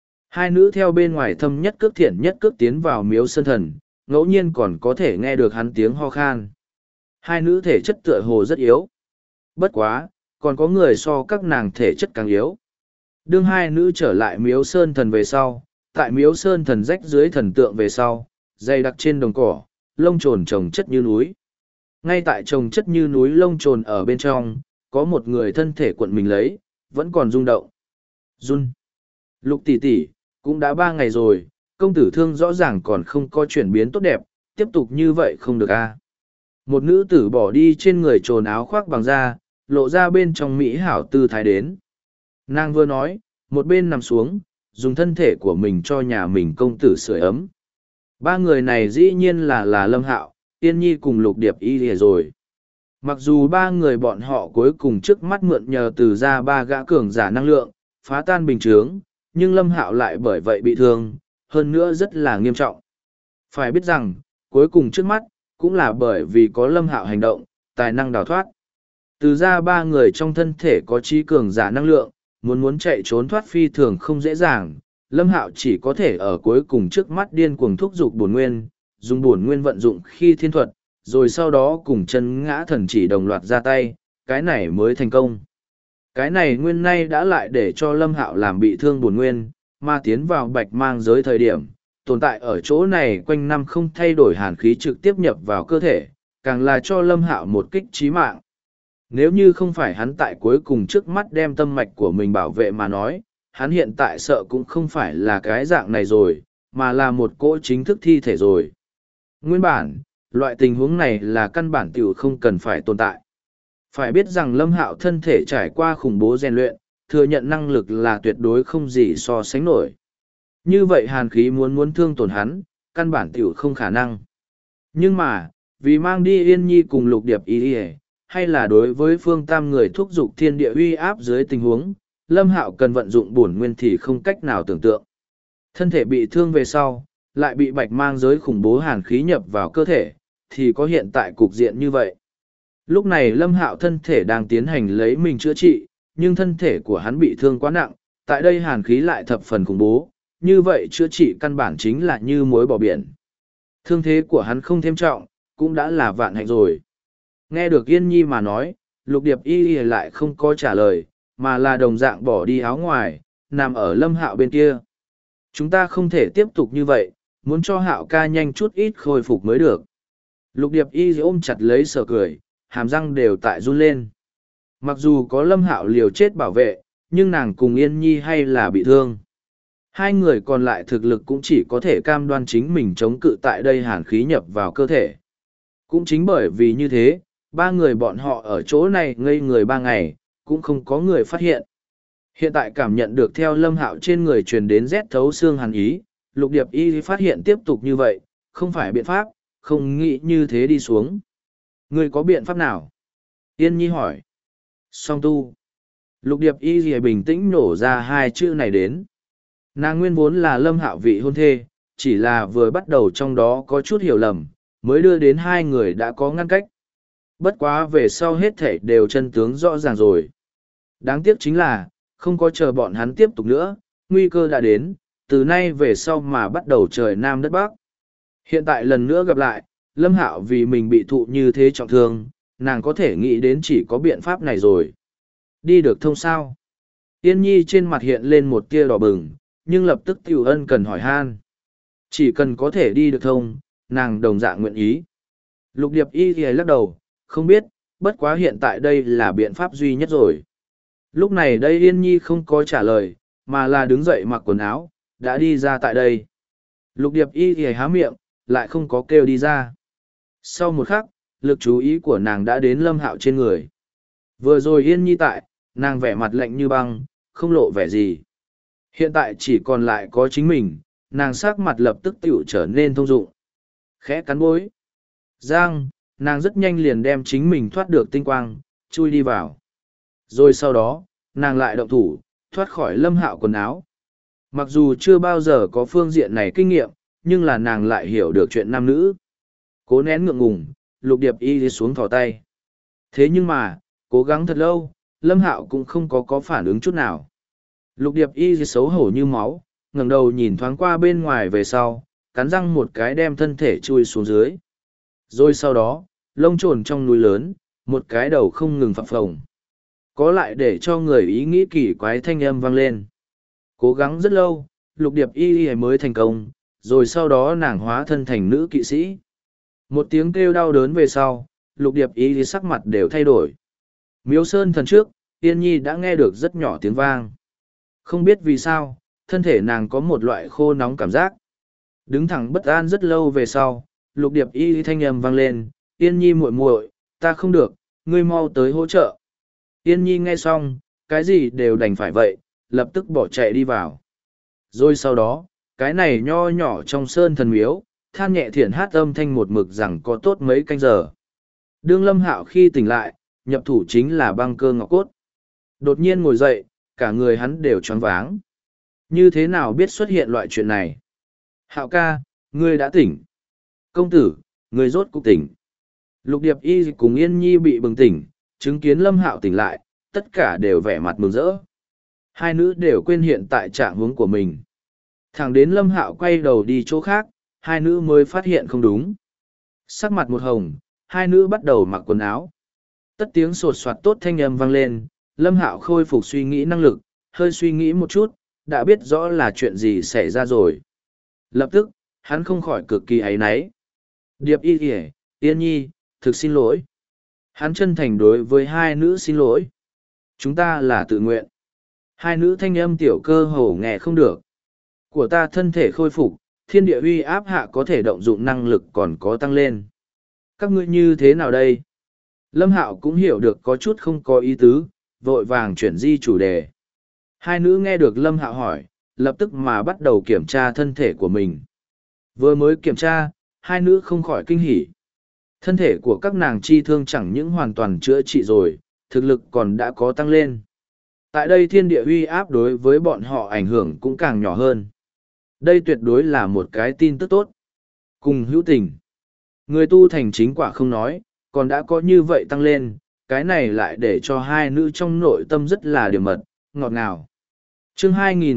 2 nữ theo bên ngoài thâm nhất cước thiện nhất cước tiến vào miếu sơn thần, ngẫu nhiên còn có thể nghe được hắn tiếng ho khan. 2 nữ thể chất tựa hồ rất yếu. Bất quá, còn có người so các nàng thể chất càng yếu. Đương 2 nữ trở lại miếu sơn thần về sau, tại miếu sơn thần rách dưới thần tượng về sau, dày đặc trên đồng cỏ, lông trồn trồng chất như núi. Ngay tại trồng chất như núi lông trồn ở bên trong, có một người thân thể cuộn mình lấy, vẫn còn rung động. Run. Lục tỷ tỷ, cũng đã 3 ngày rồi, công tử thương rõ ràng còn không có chuyển biến tốt đẹp, tiếp tục như vậy không được a. Một nữ tử bỏ đi trên người trồn áo khoác bằng da, lộ ra bên trong mỹ hảo tư thái đến. Nàng vừa nói, một bên nằm xuống, dùng thân thể của mình cho nhà mình công tử sưởi ấm. 3 người này dĩ nhiên là Lâm Hạo, Yên Nhi cùng Lục Điệp Y lìa rồi. Mặc dù 3 người bọn họ cuối cùng trước mắt mượn nhờ từ ra 3 gã cường giả năng lượng, phá tan bình chướng, nhưng Lâm Hạo lại bởi vậy bị thương, hơn nữa rất là nghiêm trọng. Phải biết rằng, cuối cùng trước mắt, cũng là bởi vì có Lâm Hạo hành động, tài năng đào thoát. Từ ra 3 người trong thân thể có trí cường giả năng lượng, muốn chạy trốn thoát phi thường không dễ dàng, Lâm Hạo chỉ có thể ở cuối cùng trước mắt điên cuồng thúc giục bổn nguyên, dùng bổn nguyên vận dụng khi thiên thuật, rồi sau đó cùng chân ngã thần chỉ đồng loạt ra tay, cái này mới thành công. Cái này nguyên nay đã lại để cho Lâm Hạo làm bị thương bổn nguyên, mà tiến vào bạch mang giới thời điểm, tồn tại ở chỗ này quanh năm không thay đổi hàn khí trực tiếp nhập vào cơ thể, càng là cho Lâm Hạo một kích chí mạng. Nếu như không phải hắn tại cuối cùng trước mắt đem tâm mạch của mình bảo vệ mà nói, hắn hiện tại sợ cũng không phải là cái dạng này rồi, mà là một cỗ chính thức thi thể rồi. Nguyên bản, loại tình huống này là căn bản tiểu không cần phải tồn tại. Phải biết rằng Lâm Hạo thân thể trải qua khủng bố rèn luyện, thừa nhận năng lực là tuyệt đối không gì so sánh nổi. Như vậy hàn khí muốn thương tổn hắn, căn bản tiểu không khả năng. Nhưng mà, vì mang đi Yên Nhi cùng Lục Điệp Y, hay là đối với Phương Tam người thúc giục thiên địa uy áp dưới tình huống, Lâm Hạo cần vận dụng bổn nguyên thì không cách nào tưởng tượng. Thân thể bị thương về sau, lại bị bạch mang giới khủng bố hàn khí nhập vào cơ thể, thì có hiện tại cục diện như vậy. Lúc này Lâm Hạo thân thể đang tiến hành lấy mình chữa trị, nhưng thân thể của hắn bị thương quá nặng, tại đây hàn khí lại thập phần khủng bố, như vậy chữa trị căn bản chính là như muối bỏ biển. Thương thế của hắn không thêm trọng, cũng đã là vạn hạnh rồi. Nghe được Yên Nhi mà nói, Lục Điệp Y lại không có trả lời, mà là đồng dạng bỏ đi áo ngoài, nằm ở Lâm Hạo bên kia. Chúng ta không thể tiếp tục như vậy, muốn cho Hạo ca nhanh chút ít khôi phục mới được. Lục Điệp Y ôm chặt lấy Sở Cười, hàm răng đều tại run lên. Mặc dù có Lâm Hạo liều chết bảo vệ, nhưng nàng cùng Yên Nhi hay là bị thương. Hai người còn lại thực lực cũng chỉ có thể cam đoan chính mình chống cự tại đây hàn khí nhập vào cơ thể. Cũng chính bởi vì như thế, ba người bọn họ ở chỗ này ngây người 3 ngày, cũng không có người phát hiện. Hiện tại cảm nhận được theo Lâm Hạo trên người truyền đến rét thấu xương hàn ý, Lục Điệp Y phát hiện tiếp tục như vậy, không phải biện pháp, không nghĩ như thế đi xuống. Ngươi có biện pháp nào? Yên Nhi hỏi. Song tu. Lục Điệp Y bình tĩnh nổ ra hai chữ này đến. Nàng nguyên vốn là Lâm Hạo vị hôn thê, chỉ là vừa bắt đầu trong đó có chút hiểu lầm, mới đưa đến hai người đã có ngăn cách. Bất quá về sau hết thể đều chân tướng rõ ràng rồi. Đáng tiếc chính là, không có chờ bọn hắn tiếp tục nữa, nguy cơ đã đến, từ nay về sau mà bắt đầu trời Nam đất Bắc. Hiện tại lần nữa gặp lại, Lâm Hạo vì mình bị thụ như thế trọng thương, nàng có thể nghĩ đến chỉ có biện pháp này rồi. Đi được thông sao? Yên Nhi trên mặt hiện lên một tia đỏ bừng, nhưng lập tức Tiểu Ân cần hỏi han. Chỉ cần có thể đi được thông, nàng đồng dạng nguyện ý. Lục Điệp Y thì lắc đầu, không biết, bất quá hiện tại đây là biện pháp duy nhất rồi. Lúc này đây Yên Nhi không có trả lời, mà là đứng dậy mặc quần áo, đã đi ra tại đây. Lục Điệp Y thì há miệng, lại không có kêu đi ra. Sau một khắc, lực chú ý của nàng đã đến Lâm Hạo trên người. Vừa rồi Yên Nhi tại, nàng vẻ mặt lạnh như băng, không lộ vẻ gì. Hiện tại chỉ còn lại có chính mình, nàng sắc mặt lập tức tiểu trở nên thông dụng. Khẽ cắn môi. Giang, nàng rất nhanh liền đem chính mình thoát được tinh quang, chui đi vào. Rồi sau đó, nàng lại động thủ, thoát khỏi Lâm Hạo quần áo. Mặc dù chưa bao giờ có phương diện này kinh nghiệm, nhưng là nàng lại hiểu được chuyện nam nữ. Cố nén ngượng ngùng, Lục Điệp Y đi xuống thò tay. Thế nhưng mà, cố gắng thật lâu, Lâm Hạo cũng không có phản ứng chút nào. Lục Điệp Y xấu hổ như máu, ngẩng đầu nhìn thoáng qua bên ngoài về sau, cắn răng một cái đem thân thể chui xuống dưới. Rồi sau đó, lông trồn trong núi lớn, một cái đầu không ngừng phập phồng. Có lại để cho người ý nghĩ kỳ quái thanh âm vang lên. Cố gắng rất lâu, Lục Điệp Y mới thành công, rồi sau đó nàng hóa thân thành nữ kỵ sĩ. Một tiếng kêu đau đớn về sau, Lục Điệp Y sắc mặt đều thay đổi. Miếu Sơn thần trước, Yên Nhi đã nghe được rất nhỏ tiếng vang. Không biết vì sao, thân thể nàng có một loại khô nóng cảm giác. Đứng thẳng bất an rất lâu về sau, Lục Điệp Y thanh âm vang lên, Yên Nhi muội muội, ta không được, ngươi mau tới hỗ trợ. Yên Nhi nghe xong, cái gì đều đành phải vậy, lập tức bỏ chạy đi vào. Rồi sau đó, cái này nho nhỏ trong sơn thần miếu, than nhẹ thiện hát âm thanh một mực rằng có tốt mấy canh giờ. Đương Lâm Hạo khi tỉnh lại, nhập thủ chính là băng cơ ngọc cốt. Đột nhiên ngồi dậy, cả người hắn đều choáng váng. Như thế nào biết xuất hiện loại chuyện này? Hạo ca, ngươi đã tỉnh. Công tử, ngươi rốt cục tỉnh. Lục Điệp Y cùng Yên Nhi bị bừng tỉnh, chứng kiến Lâm Hạo tỉnh lại, tất cả đều vẻ mặt mừng rỡ. Hai nữ đều quên hiện tại trạng huống của mình. Thẳng đến Lâm Hạo quay đầu đi chỗ khác, hai nữ mới phát hiện không đúng. Sắc mặt một hồng, hai nữ bắt đầu mặc quần áo. Tất tiếng sột soạt tốt thanh âm vang lên, Lâm Hạo khôi phục suy nghĩ năng lực, hơi suy nghĩ một chút, đã biết rõ là chuyện gì xảy ra rồi. Lập tức, hắn không khỏi cực kỳ áy náy. Điệp y kìa, Yên Nhi, thực xin lỗi. Hắn chân thành đối với hai nữ xin lỗi. Chúng ta là tự nguyện. Hai nữ thanh âm tiểu cơ hồ nghe không được. Của ta thân thể khôi phục, thiên địa uy áp hạ có thể động dụng năng lực còn có tăng lên. Các ngươi như thế nào đây? Lâm Hạo cũng hiểu được có chút không có ý tứ, vội vàng chuyển di chủ đề. Hai nữ nghe được Lâm Hạo hỏi, lập tức mà bắt đầu kiểm tra thân thể của mình. Vừa mới kiểm tra, hai nữ không khỏi kinh hỉ. Thân thể của các nàng chi thương chẳng những hoàn toàn chữa trị rồi, thực lực còn đã có tăng lên. Tại đây thiên địa uy áp đối với bọn họ ảnh hưởng cũng càng nhỏ hơn. Đây tuyệt đối là một cái tin tức tốt. Cùng hữu tình. Người tu thành chính quả không nói, còn đã có như vậy tăng lên, cái này lại để cho hai nữ trong nội tâm rất là điểm mật, ngọt ngào. Chương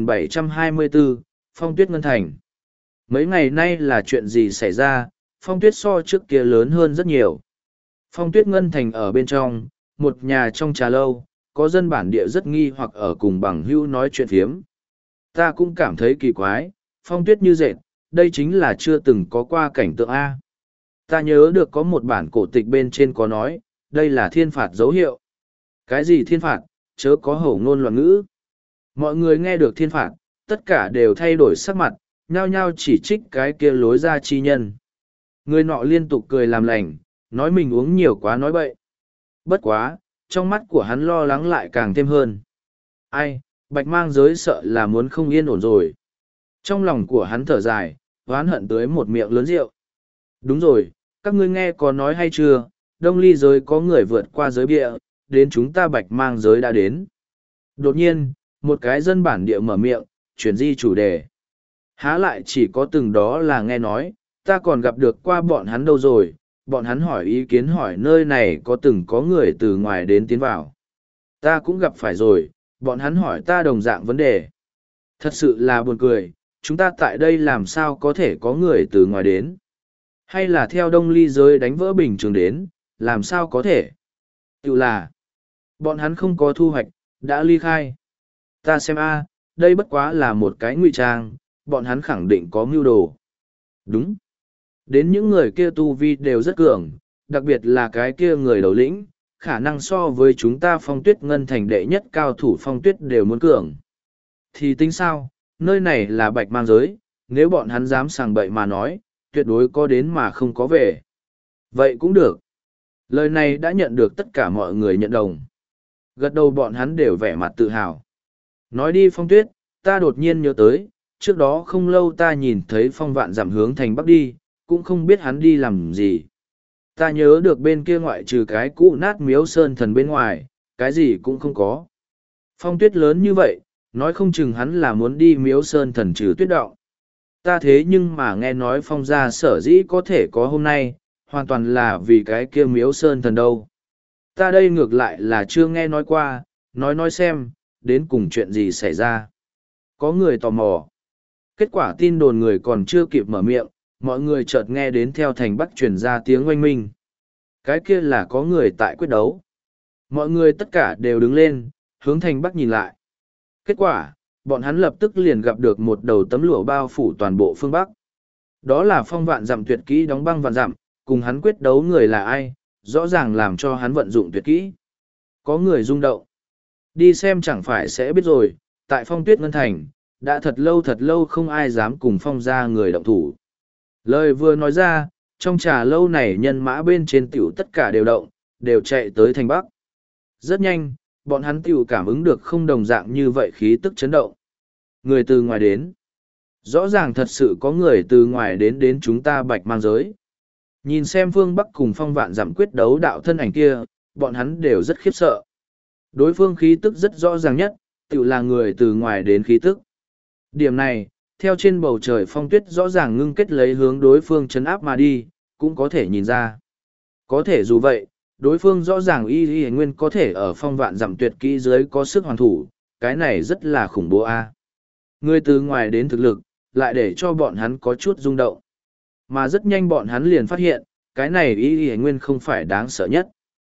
2724, Phong Tuyết Ngân Thành. Mấy ngày nay là chuyện gì xảy ra, phong tuyết so trước kia lớn hơn rất nhiều. Phong Tuyết Ngân Thành ở bên trong, một nhà trong trà lâu, có dân bản địa rất nghi hoặc ở cùng bằng hữu nói chuyện phiếm. Ta cũng cảm thấy kỳ quái, phong tuyết như dệt, đây chính là chưa từng có qua cảnh tượng A. Ta nhớ được có một bản cổ tịch bên trên có nói, đây là thiên phạt dấu hiệu. Cái gì thiên phạt, chớ có hổ ngôn loạn ngữ. Mọi người nghe được thiên phạt, tất cả đều thay đổi sắc mặt, nhao nhao chỉ trích cái kia lối ra chi nhân. Người nọ liên tục cười làm lành, nói mình uống nhiều quá nói bậy. Bất quá, trong mắt của hắn lo lắng lại càng thêm hơn. Ai, bạch mang giới sợ là muốn không yên ổn rồi. Trong lòng của hắn thở dài, oán hận tới một miệng lớn rượu. Đúng rồi, các ngươi nghe có nói hay chưa, Đông Ly giới có người vượt qua giới bịa, đến chúng ta bạch mang giới đã đến. Đột nhiên, một cái dân bản địa mở miệng, chuyển di chủ đề. Há lại chỉ có từng đó là nghe nói, ta còn gặp được qua bọn hắn đâu rồi, bọn hắn hỏi ý kiến hỏi nơi này có từng có người từ ngoài đến tiến vào. Ta cũng gặp phải rồi, bọn hắn hỏi ta đồng dạng vấn đề. Thật sự là buồn cười, chúng ta tại đây làm sao có thể có người từ ngoài đến. Hay là theo Đông Ly giới đánh vỡ bình thường đến, làm sao có thể. Tự là, bọn hắn không có thu hoạch, đã ly khai. Ta xem a, đây bất quá là một cái ngụy trang, bọn hắn khẳng định có mưu đồ. Đúng. Đến những người kia tu vi đều rất cường, đặc biệt là cái kia người đầu lĩnh, khả năng so với chúng ta Phong Tuyết Ngân Thành đệ nhất cao thủ Phong Tuyết đều muốn cường. Thì tính sao, nơi này là bạch mang giới, nếu bọn hắn dám sàng bậy mà nói, tuyệt đối có đến mà không có về. Vậy cũng được. Lời này đã nhận được tất cả mọi người nhận đồng. Gật đầu bọn hắn đều vẻ mặt tự hào. Nói đi Phong Tuyết, ta đột nhiên nhớ tới, trước đó không lâu ta nhìn thấy Phong Vạn Dặm hướng thành bắc đi, cũng không biết hắn đi làm gì. Ta nhớ được bên kia ngoại trừ cái cũ nát miếu sơn thần bên ngoài, cái gì cũng không có. Phong tuyết lớn như vậy, nói không chừng hắn là muốn đi miếu sơn thần trừ tuyết động. Ta thế nhưng mà nghe nói phong gia sở dĩ có thể có hôm nay, hoàn toàn là vì cái kia miếu sơn thần đâu. Ta đây ngược lại là chưa nghe nói qua, nói xem, đến cùng chuyện gì xảy ra. Có người tò mò. Kết quả tin đồn người còn chưa kịp mở miệng, mọi người chợt nghe đến theo thành bắc truyền ra tiếng oanh minh. Cái kia là có người tại quyết đấu. Mọi người tất cả đều đứng lên, hướng thành bắc nhìn lại. Kết quả, bọn hắn lập tức liền gặp được một đầu tấm lụa bao phủ toàn bộ phương bắc. Đó là Phong Vạn Dặm tuyệt kỹ đóng băng vạn dặm, cùng hắn quyết đấu người là ai, rõ ràng làm cho hắn vận dụng tuyệt kỹ. Có người rung động. Đi xem chẳng phải sẽ biết rồi, tại Phong Tuyết Ngân Thành, đã thật lâu không ai dám cùng Phong gia người động thủ. Lời vừa nói ra, trong trà lâu này nhân mã bên trên tiểu tất cả đều động, đều chạy tới thành Bắc. Rất nhanh, bọn hắn tiểu cảm ứng được không đồng dạng như vậy khí tức chấn động. Người từ ngoài đến. Rõ ràng thật sự có người từ ngoài đến chúng ta bạch mang giới. Nhìn xem phương Bắc cùng Phong Vạn Dặm quyết đấu đạo thân ảnh kia, bọn hắn đều rất khiếp sợ. Đối phương khí tức rất rõ ràng nhất, tiểu là người từ ngoài đến khí tức. Điểm này, theo trên bầu trời phong tuyết rõ ràng ngưng kết lấy hướng đối phương chấn áp mà đi, cũng có thể nhìn ra. Có thể dù vậy, đối phương rõ ràng y nguyên có thể ở Phong Vạn Dặm tuyệt kỹ dưới có sức hoàn thủ, cái này rất là khủng bố a. Người từ ngoài đến thực lực, lại để cho bọn hắn có chút rung động. Mà rất nhanh bọn hắn liền phát hiện, cái này y nguyên không phải đáng sợ nhất.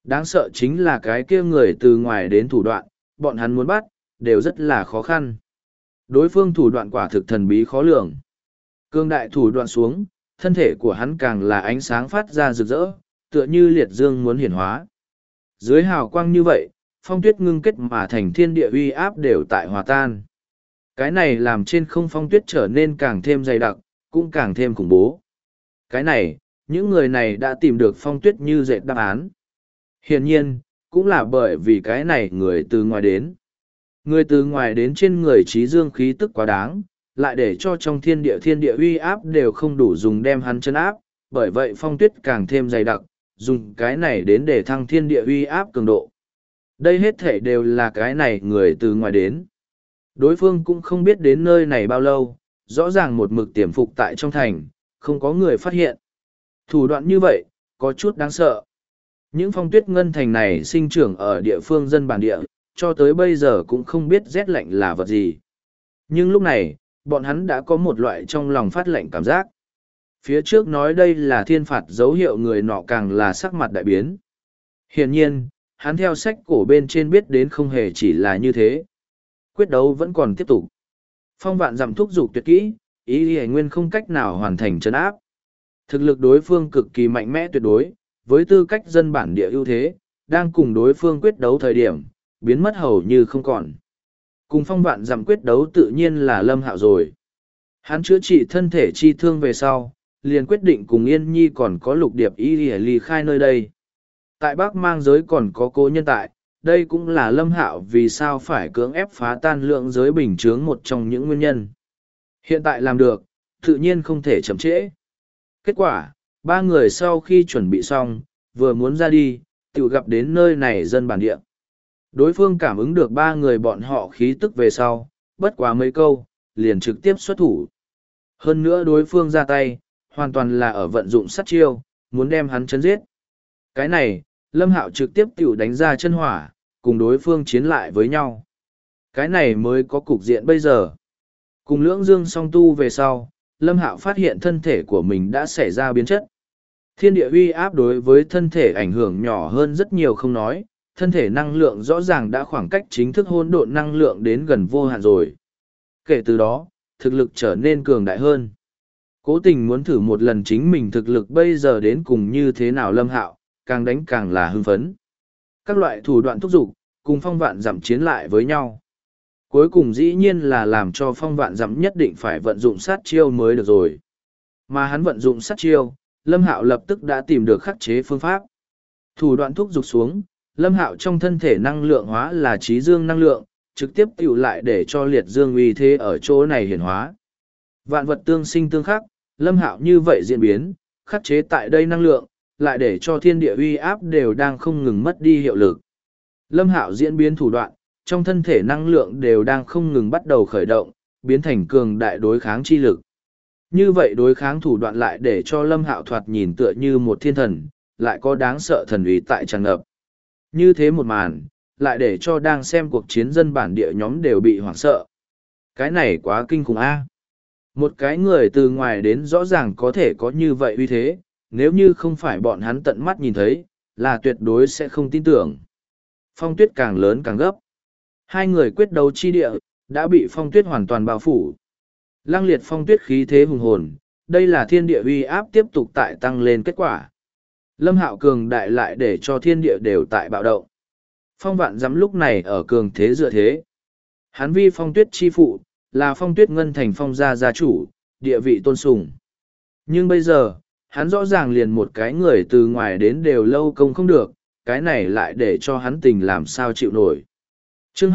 Đáng sợ chính là cái kia người từ ngoài đến thủ đoạn, bọn hắn muốn bắt, đều rất là khó khăn. Đối phương thủ đoạn quả thực thần bí khó lường. Cương đại thủ đoạn xuống, thân thể của hắn càng là ánh sáng phát ra rực rỡ, tựa như liệt dương muốn hiển hóa. Dưới hào quang như vậy, phong tuyết ngưng kết mà thành thiên địa uy áp đều tại hòa tan. Cái này làm trên không phong tuyết trở nên càng thêm dày đặc, cũng càng thêm khủng bố. Cái này, những người này đã tìm được phong tuyết như dệt đáp án. Hiển nhiên, cũng là bởi vì cái này người từ ngoài đến. Người từ ngoài đến trên người trí dương khí tức quá đáng, lại để cho trong thiên địa uy áp đều không đủ dùng đem hắn chân áp, bởi vậy phong tuyết càng thêm dày đặc, dùng cái này đến để thăng thiên địa uy áp cường độ. Đây hết thể đều là cái này người từ ngoài đến. Đối phương cũng không biết đến nơi này bao lâu, rõ ràng một mực tiềm phục tại trong thành, không có người phát hiện. Thủ đoạn như vậy, có chút đáng sợ. Những phong tuyết ngân thành này sinh trưởng ở địa phương dân bản địa, cho tới bây giờ cũng không biết rét lạnh là vật gì. Nhưng lúc này, bọn hắn đã có một loại trong lòng phát lạnh cảm giác. Phía trước nói đây là thiên phạt dấu hiệu người nọ càng là sắc mặt đại biến. Hiển nhiên, hắn theo sách cổ bên trên biết đến không hề chỉ là như thế. Quyết đấu vẫn còn tiếp tục. Phong vạn dặm thúc giục tuyệt kỹ, ý hề nguyên không cách nào hoàn thành trấn áp. Thực lực đối phương cực kỳ mạnh mẽ tuyệt đối, với tư cách dân bản địa ưu thế, đang cùng đối phương quyết đấu thời điểm, biến mất hầu như không còn. Cùng phong vạn dặm quyết đấu tự nhiên là Lâm Hạo rồi. Hắn chữa trị thân thể chi thương về sau, liền quyết định cùng Yên Nhi còn có Lục Điệp y ly khai nơi đây. Tại Bắc Mang giới còn có cố nhân tại, đây cũng là Lâm Hạo vì sao phải cưỡng ép phá tan lượng giới bình chướng một trong những nguyên nhân. Hiện tại làm được, tự nhiên không thể chậm trễ. Kết quả, ba người sau khi chuẩn bị xong, vừa muốn ra đi, tự gặp đến nơi này dân bản địa. Đối phương cảm ứng được ba người bọn họ khí tức về sau, bất quá mấy câu, liền trực tiếp xuất thủ. Hơn nữa đối phương ra tay, hoàn toàn là ở vận dụng sát chiêu, muốn đem hắn chấn giết. Cái này, Lâm Hạo trực tiếp tiểu đánh ra chân hỏa, cùng đối phương chiến lại với nhau. Cái này mới có cục diện bây giờ. Cùng lưỡng dương song tu về sau, Lâm Hạo phát hiện thân thể của mình đã xảy ra biến chất. Thiên địa uy áp đối với thân thể ảnh hưởng nhỏ hơn rất nhiều không nói, thân thể năng lượng rõ ràng đã khoảng cách chính thức hỗn độn năng lượng đến gần vô hạn rồi. Kể từ đó, thực lực trở nên cường đại hơn. Cố tình muốn thử một lần chính mình thực lực bây giờ đến cùng như thế nào Lâm Hạo, càng đánh càng là hưng phấn. Các loại thủ đoạn thúc giục, cùng phong vạn dặm chiến lại với nhau. Cuối cùng dĩ nhiên là làm cho phong vạn dặm nhất định phải vận dụng sát chiêu mới được rồi. Mà hắn vận dụng sát chiêu, Lâm Hạo lập tức đã tìm được khắc chế phương pháp. Thủ đoạn thúc giục xuống, Lâm Hạo trong thân thể năng lượng hóa là trí dương năng lượng, trực tiếp tiểu lại để cho liệt dương uy thế ở chỗ này hiển hóa. Vạn vật tương sinh tương khắc, Lâm Hạo như vậy diễn biến, khắc chế tại đây năng lượng, lại để cho thiên địa uy áp đều đang không ngừng mất đi hiệu lực. Lâm Hạo diễn biến thủ đoạn, trong thân thể năng lượng đều đang không ngừng bắt đầu khởi động, biến thành cường đại đối kháng chi lực. Như vậy đối kháng thủ đoạn lại để cho Lâm Hạo thoạt nhìn tựa như một thiên thần, lại có đáng sợ thần uy tại tràn ngập. Như thế một màn, lại để cho đang xem cuộc chiến dân bản địa nhóm đều bị hoảng sợ. Cái này quá kinh khủng a. Một cái người từ ngoài đến rõ ràng có thể có như vậy uy thế, nếu như không phải bọn hắn tận mắt nhìn thấy, là tuyệt đối sẽ không tin tưởng. Phong tuyết càng lớn càng gấp. Hai người quyết đấu chi địa, đã bị phong tuyết hoàn toàn bao phủ. Lăng liệt phong tuyết khí thế hùng hồn, đây là thiên địa uy áp tiếp tục tại tăng lên kết quả. Lâm Hạo cường đại lại để cho thiên địa đều tại bạo động. Phong vạn dám lúc này ở cường thế dựa thế. Hắn vi phong tuyết chi phụ, là phong tuyết ngân thành phong gia gia chủ, địa vị tôn sùng. Nhưng bây giờ, hắn rõ ràng liền một cái người từ ngoài đến đều lâu công không được, cái này lại để cho hắn tình làm sao chịu nổi. Chương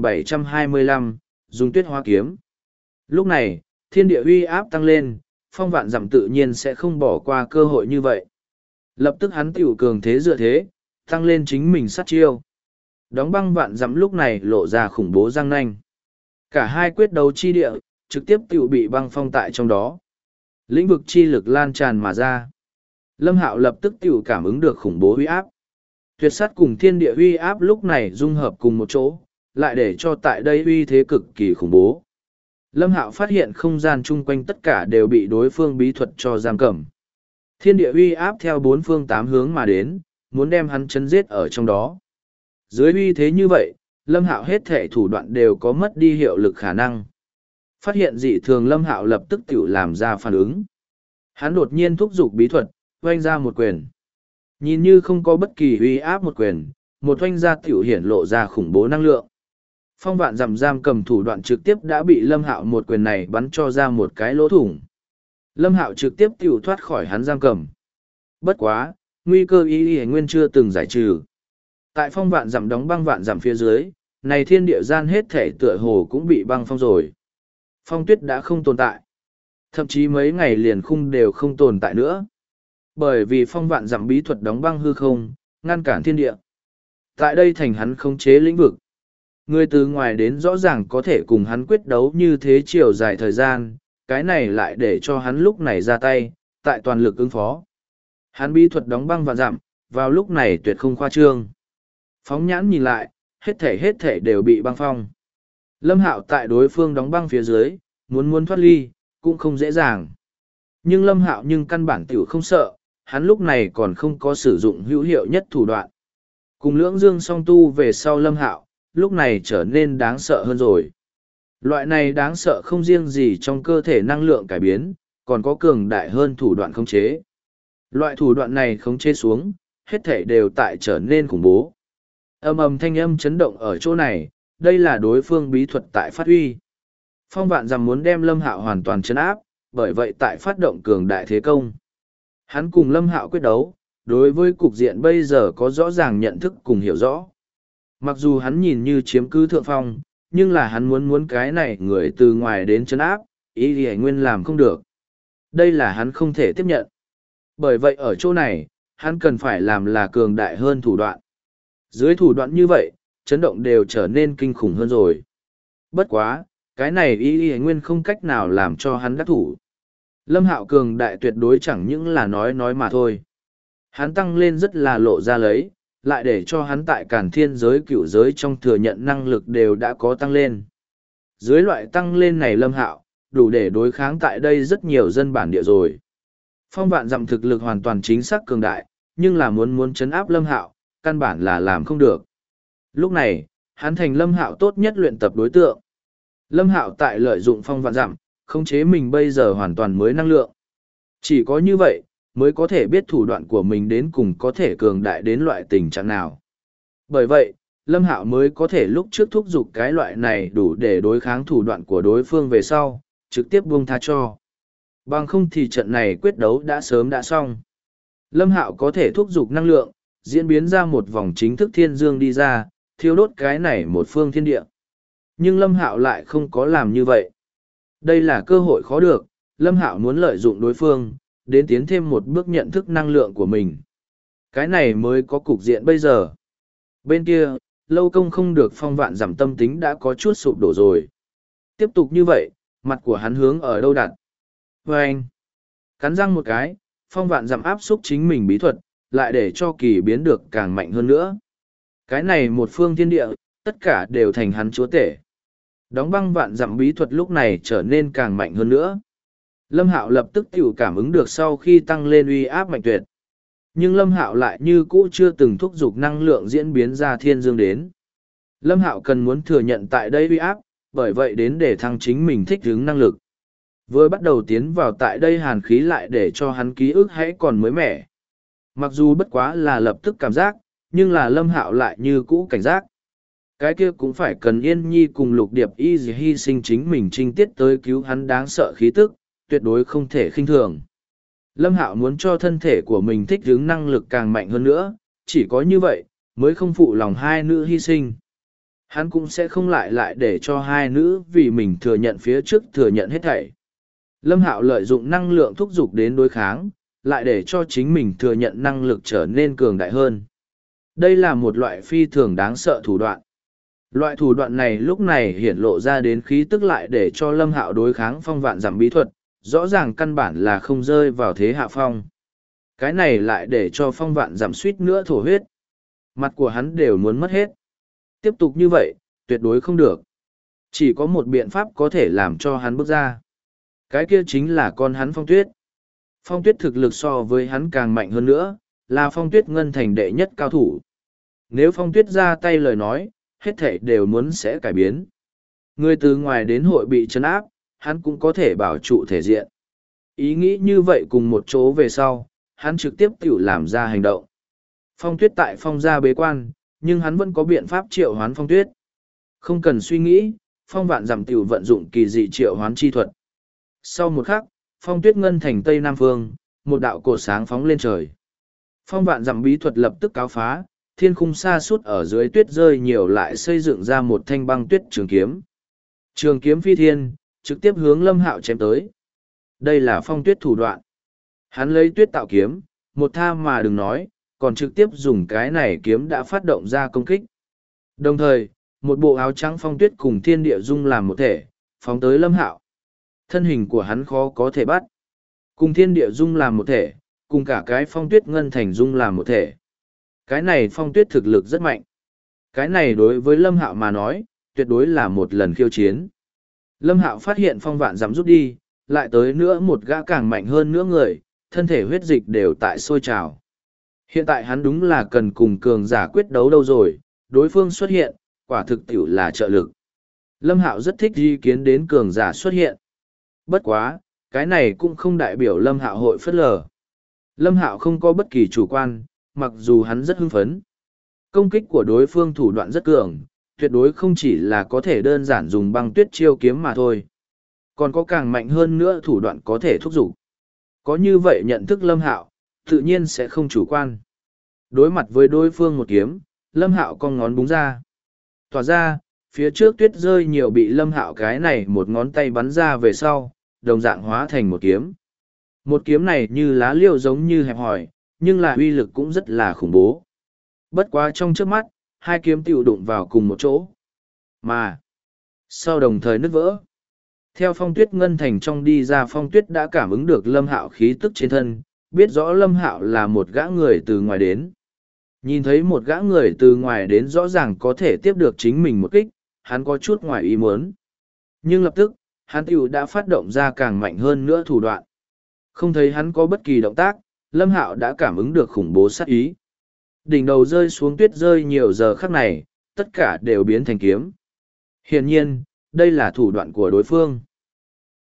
2725, dùng tuyết hoa kiếm. Lúc này, thiên địa uy áp tăng lên, phong vạn dặm tự nhiên sẽ không bỏ qua cơ hội như vậy. Lập tức hắn tiểu cường thế dựa thế, tăng lên chính mình sát chiêu. Đóng băng vạn dặm lúc này lộ ra khủng bố răng nanh. Cả hai quyết đấu chi địa, trực tiếp tiểu bị băng phong tại trong đó. Lĩnh vực chi lực lan tràn mà ra. Lâm Hạo lập tức tiểu cảm ứng được khủng bố uy áp. Tuyệt sát cùng thiên địa uy áp lúc này dung hợp cùng một chỗ, lại để cho tại đây uy thế cực kỳ khủng bố. Lâm Hạo phát hiện không gian chung quanh tất cả đều bị đối phương bí thuật cho giam cầm. Thiên địa uy áp theo bốn phương tám hướng mà đến, muốn đem hắn chấn giết ở trong đó. Dưới uy thế như vậy, Lâm Hạo hết thể thủ đoạn đều có mất đi hiệu lực khả năng. Phát hiện dị thường Lâm Hạo lập tức tự làm ra phản ứng. Hắn đột nhiên thúc giục bí thuật, oanh ra một quyền. Nhìn như không có bất kỳ uy áp một quyền, một oanh ra tiểu hiển lộ ra khủng bố năng lượng. Phong vạn dặm giam cầm thủ đoạn trực tiếp đã bị Lâm Hạo một quyền này bắn cho ra một cái lỗ thủng. Lâm Hạo trực tiếp tiểu thoát khỏi hắn giam cầm. Bất quá, nguy cơ y nguyên chưa từng giải trừ. Tại phong vạn dặm đóng băng vạn dặm phía dưới, này thiên địa gian hết thể tựa hồ cũng bị băng phong rồi. Phong tuyết đã không tồn tại. Thậm chí mấy ngày liền khung đều không tồn tại nữa. Bởi vì phong vạn dặm bí thuật đóng băng hư không, ngăn cản thiên địa. Tại đây thành hắn khống chế lĩnh vực. Người từ ngoài đến rõ ràng có thể cùng hắn quyết đấu như thế chiều dài thời gian, cái này lại để cho hắn lúc này ra tay, tại toàn lực ứng phó. Hắn bí thuật đóng băng vạn dặm, vào lúc này tuyệt không khoa trương. Phóng nhãn nhìn lại, hết thể đều bị băng phong. Lâm Hạo tại đối phương đóng băng phía dưới, muốn thoát ly, cũng không dễ dàng. Nhưng Lâm Hạo căn bản tiểu không sợ, hắn lúc này còn không có sử dụng hữu hiệu nhất thủ đoạn. Cùng lưỡng dương song tu về sau Lâm Hạo, lúc này trở nên đáng sợ hơn rồi. Loại này đáng sợ không riêng gì trong cơ thể năng lượng cải biến, còn có cường đại hơn thủ đoạn khống chế. Loại thủ đoạn này khống chế xuống, hết thể đều tại trở nên khủng bố. Ầm thanh âm chấn động ở chỗ này, đây là đối phương bí thuật tại phát huy. Phong vạn dặm muốn đem Lâm Hạo hoàn toàn chấn áp, bởi vậy tại phát động cường đại thế công. Hắn cùng Lâm Hạo quyết đấu, đối với cục diện bây giờ có rõ ràng nhận thức cùng hiểu rõ. Mặc dù hắn nhìn như chiếm cứ thượng phong, nhưng là hắn muốn cái này người từ ngoài đến chấn áp, ý thì nguyên làm không được. Đây là hắn không thể tiếp nhận. Bởi vậy ở chỗ này, hắn cần phải làm là cường đại hơn thủ đoạn. Dưới thủ đoạn như vậy, chấn động đều trở nên kinh khủng hơn rồi. Bất quá, cái này ý nguyên không cách nào làm cho hắn đắc thủ. Lâm Hạo cường đại tuyệt đối chẳng những là nói mà thôi. Hắn tăng lên rất là lộ ra lấy, lại để cho hắn tại Càn Thiên giới cửu giới trong thừa nhận năng lực đều đã có tăng lên. Dưới loại tăng lên này Lâm Hạo, đủ để đối kháng tại đây rất nhiều dân bản địa rồi. Phong vạn dặm thực lực hoàn toàn chính xác cường đại, nhưng là muốn chấn áp Lâm Hạo, căn bản là làm không được. Lúc này, hắn thành Lâm Hạo tốt nhất luyện tập đối tượng. Lâm Hạo tại lợi dụng phong vạn dặm, khống chế mình bây giờ hoàn toàn mới năng lượng. Chỉ có như vậy, mới có thể biết thủ đoạn của mình đến cùng có thể cường đại đến loại tình trạng nào. Bởi vậy, Lâm Hạo mới có thể lúc trước thúc giục cái loại này đủ để đối kháng thủ đoạn của đối phương về sau, trực tiếp buông tha cho. Bằng không thì trận này quyết đấu đã sớm đã xong. Lâm Hạo có thể thúc giục năng lượng, diễn biến ra một vòng chính thức thiên dương đi ra, thiêu đốt cái này một phương thiên địa. Nhưng Lâm Hạo lại không có làm như vậy. Đây là cơ hội khó được, Lâm Hạo muốn lợi dụng đối phương, đến tiến thêm một bước nhận thức năng lượng của mình. Cái này mới có cục diện bây giờ. Bên kia, lâu công không được phong vạn giảm tâm tính đã có chút sụp đổ rồi. Tiếp tục như vậy, mặt của hắn hướng ở đâu đặt? Vâng! Cắn răng một cái, phong vạn giảm áp xúc chính mình bí thuật, lại để cho kỳ biến được càng mạnh hơn nữa. Cái này một phương thiên địa, tất cả đều thành hắn chúa tể. Đóng băng vạn dặm bí thuật lúc này trở nên càng mạnh hơn nữa. Lâm Hạo lập tức tiểu cảm ứng được sau khi tăng lên uy áp mạnh tuyệt. Nhưng Lâm Hạo lại như cũ chưa từng thúc giục năng lượng diễn biến ra thiên dương đến. Lâm Hạo cần muốn thừa nhận tại đây uy áp, bởi vậy đến để thăng chính mình thích ứng năng lực. Vừa bắt đầu tiến vào tại đây hàn khí lại để cho hắn ký ức hãy còn mới mẻ. Mặc dù bất quá là lập tức cảm giác, nhưng là Lâm Hạo lại như cũ cảnh giác. Cái kia cũng phải cần Yên Nhi cùng Lục Điệp Y hy sinh chính mình trinh tiết tới cứu hắn đáng sợ khí tức, tuyệt đối không thể khinh thường. Lâm Hạo muốn cho thân thể của mình thích ứng năng lực càng mạnh hơn nữa, chỉ có như vậy, mới không phụ lòng hai nữ hy sinh. Hắn cũng sẽ không lại để cho hai nữ vì mình thừa nhận phía trước thừa nhận hết thảy. Lâm Hạo lợi dụng năng lượng thúc giục đến đối kháng, lại để cho chính mình thừa nhận năng lực trở nên cường đại hơn. Đây là một loại phi thường đáng sợ thủ đoạn. Loại thủ đoạn này lúc này hiển lộ ra đến khí tức lại để cho Lâm Hạo đối kháng phong vạn giảm bí thuật, rõ ràng căn bản là không rơi vào thế hạ phong. Cái này lại để cho phong vạn giảm suýt nữa thổ huyết. Mặt của hắn đều muốn mất hết. Tiếp tục như vậy, tuyệt đối không được. Chỉ có một biện pháp có thể làm cho hắn bước ra. Cái kia chính là con hắn Phong Tuyết. Phong Tuyết thực lực so với hắn càng mạnh hơn nữa, là Phong Tuyết Ngân Thành đệ nhất cao thủ. Nếu Phong Tuyết ra tay lời nói, hết thảy đều muốn sẽ cải biến. Người từ ngoài đến hội bị trấn áp, hắn cũng có thể bảo trụ thể diện. Ý nghĩ như vậy cùng một chỗ về sau, hắn trực tiếp tự làm ra hành động. Phong Tuyết tại Phong gia bế quan, nhưng hắn vẫn có biện pháp triệu hoán Phong Tuyết. Không cần suy nghĩ, Phong Vạn Dặm tiểu vận dụng kỳ dị triệu hoán chi thuật. Sau một khắc, Phong Tuyết Ngân Thành Tây Nam Phương, một đạo cột sáng phóng lên trời. Phong Vạn Dặm bí thuật lập tức cáo phá, thiên khung xa suốt ở dưới tuyết rơi nhiều lại xây dựng ra một thanh băng tuyết trường kiếm. Trường kiếm phi thiên, trực tiếp hướng Lâm Hạo chém tới. Đây là Phong Tuyết thủ đoạn. Hắn lấy tuyết tạo kiếm, một tha mà đừng nói, còn trực tiếp dùng cái này kiếm đã phát động ra công kích. Đồng thời, một bộ áo trắng Phong Tuyết cùng thiên địa dung làm một thể, phóng tới Lâm Hạo. Thân hình của hắn khó có thể bắt. Cùng thiên địa dung làm một thể, cùng cả cái Phong Tuyết Ngân Thành dung làm một thể. Cái này Phong Tuyết thực lực rất mạnh. Cái này đối với Lâm Hạo mà nói, tuyệt đối là một lần khiêu chiến. Lâm Hạo phát hiện Phong Vạn Dặm rút đi, lại tới nữa một gã càng mạnh hơn nữa người, thân thể huyết dịch đều tại sôi trào. Hiện tại hắn đúng là cần cùng cường giả quyết đấu đâu rồi, đối phương xuất hiện, quả thực tiểu là trợ lực. Lâm Hạo rất thích ý kiến đến cường giả xuất hiện. Bất quá, cái này cũng không đại biểu Lâm Hạo hội phất lờ. Lâm Hạo không có bất kỳ chủ quan, mặc dù hắn rất hưng phấn. Công kích của đối phương thủ đoạn rất cường, tuyệt đối không chỉ là có thể đơn giản dùng băng tuyết chiêu kiếm mà thôi. Còn có càng mạnh hơn nữa thủ đoạn có thể thúc giục. Có như vậy nhận thức Lâm Hạo, tự nhiên sẽ không chủ quan. Đối mặt với đối phương một kiếm, Lâm Hạo cong ngón búng ra. Tỏa ra, phía trước tuyết rơi nhiều bị Lâm Hạo cái này một ngón tay bắn ra về sau, đồng dạng hóa thành một kiếm. Một kiếm này như lá liêu giống như hẹp hòi, nhưng là uy lực cũng rất là khủng bố. Bất quá trong trước mắt, hai kiếm tiểu đụng vào cùng một chỗ. Mà, sau đồng thời nứt vỡ. Theo Phong Tuyết Ngân Thành trong đi ra, Phong Tuyết đã cảm ứng được Lâm Hạo khí tức trên thân, biết rõ Lâm Hạo là một gã người từ ngoài đến. Nhìn thấy một gã người từ ngoài đến rõ ràng có thể tiếp được chính mình một kích, hắn có chút ngoài ý muốn. Nhưng lập tức, hắn tiểu đã phát động ra càng mạnh hơn nữa thủ đoạn. Không thấy hắn có bất kỳ động tác, Lâm Hạo đã cảm ứng được khủng bố sát ý. Đỉnh đầu rơi xuống tuyết rơi nhiều giờ khắc này, tất cả đều biến thành kiếm. Hiển nhiên, đây là thủ đoạn của đối phương.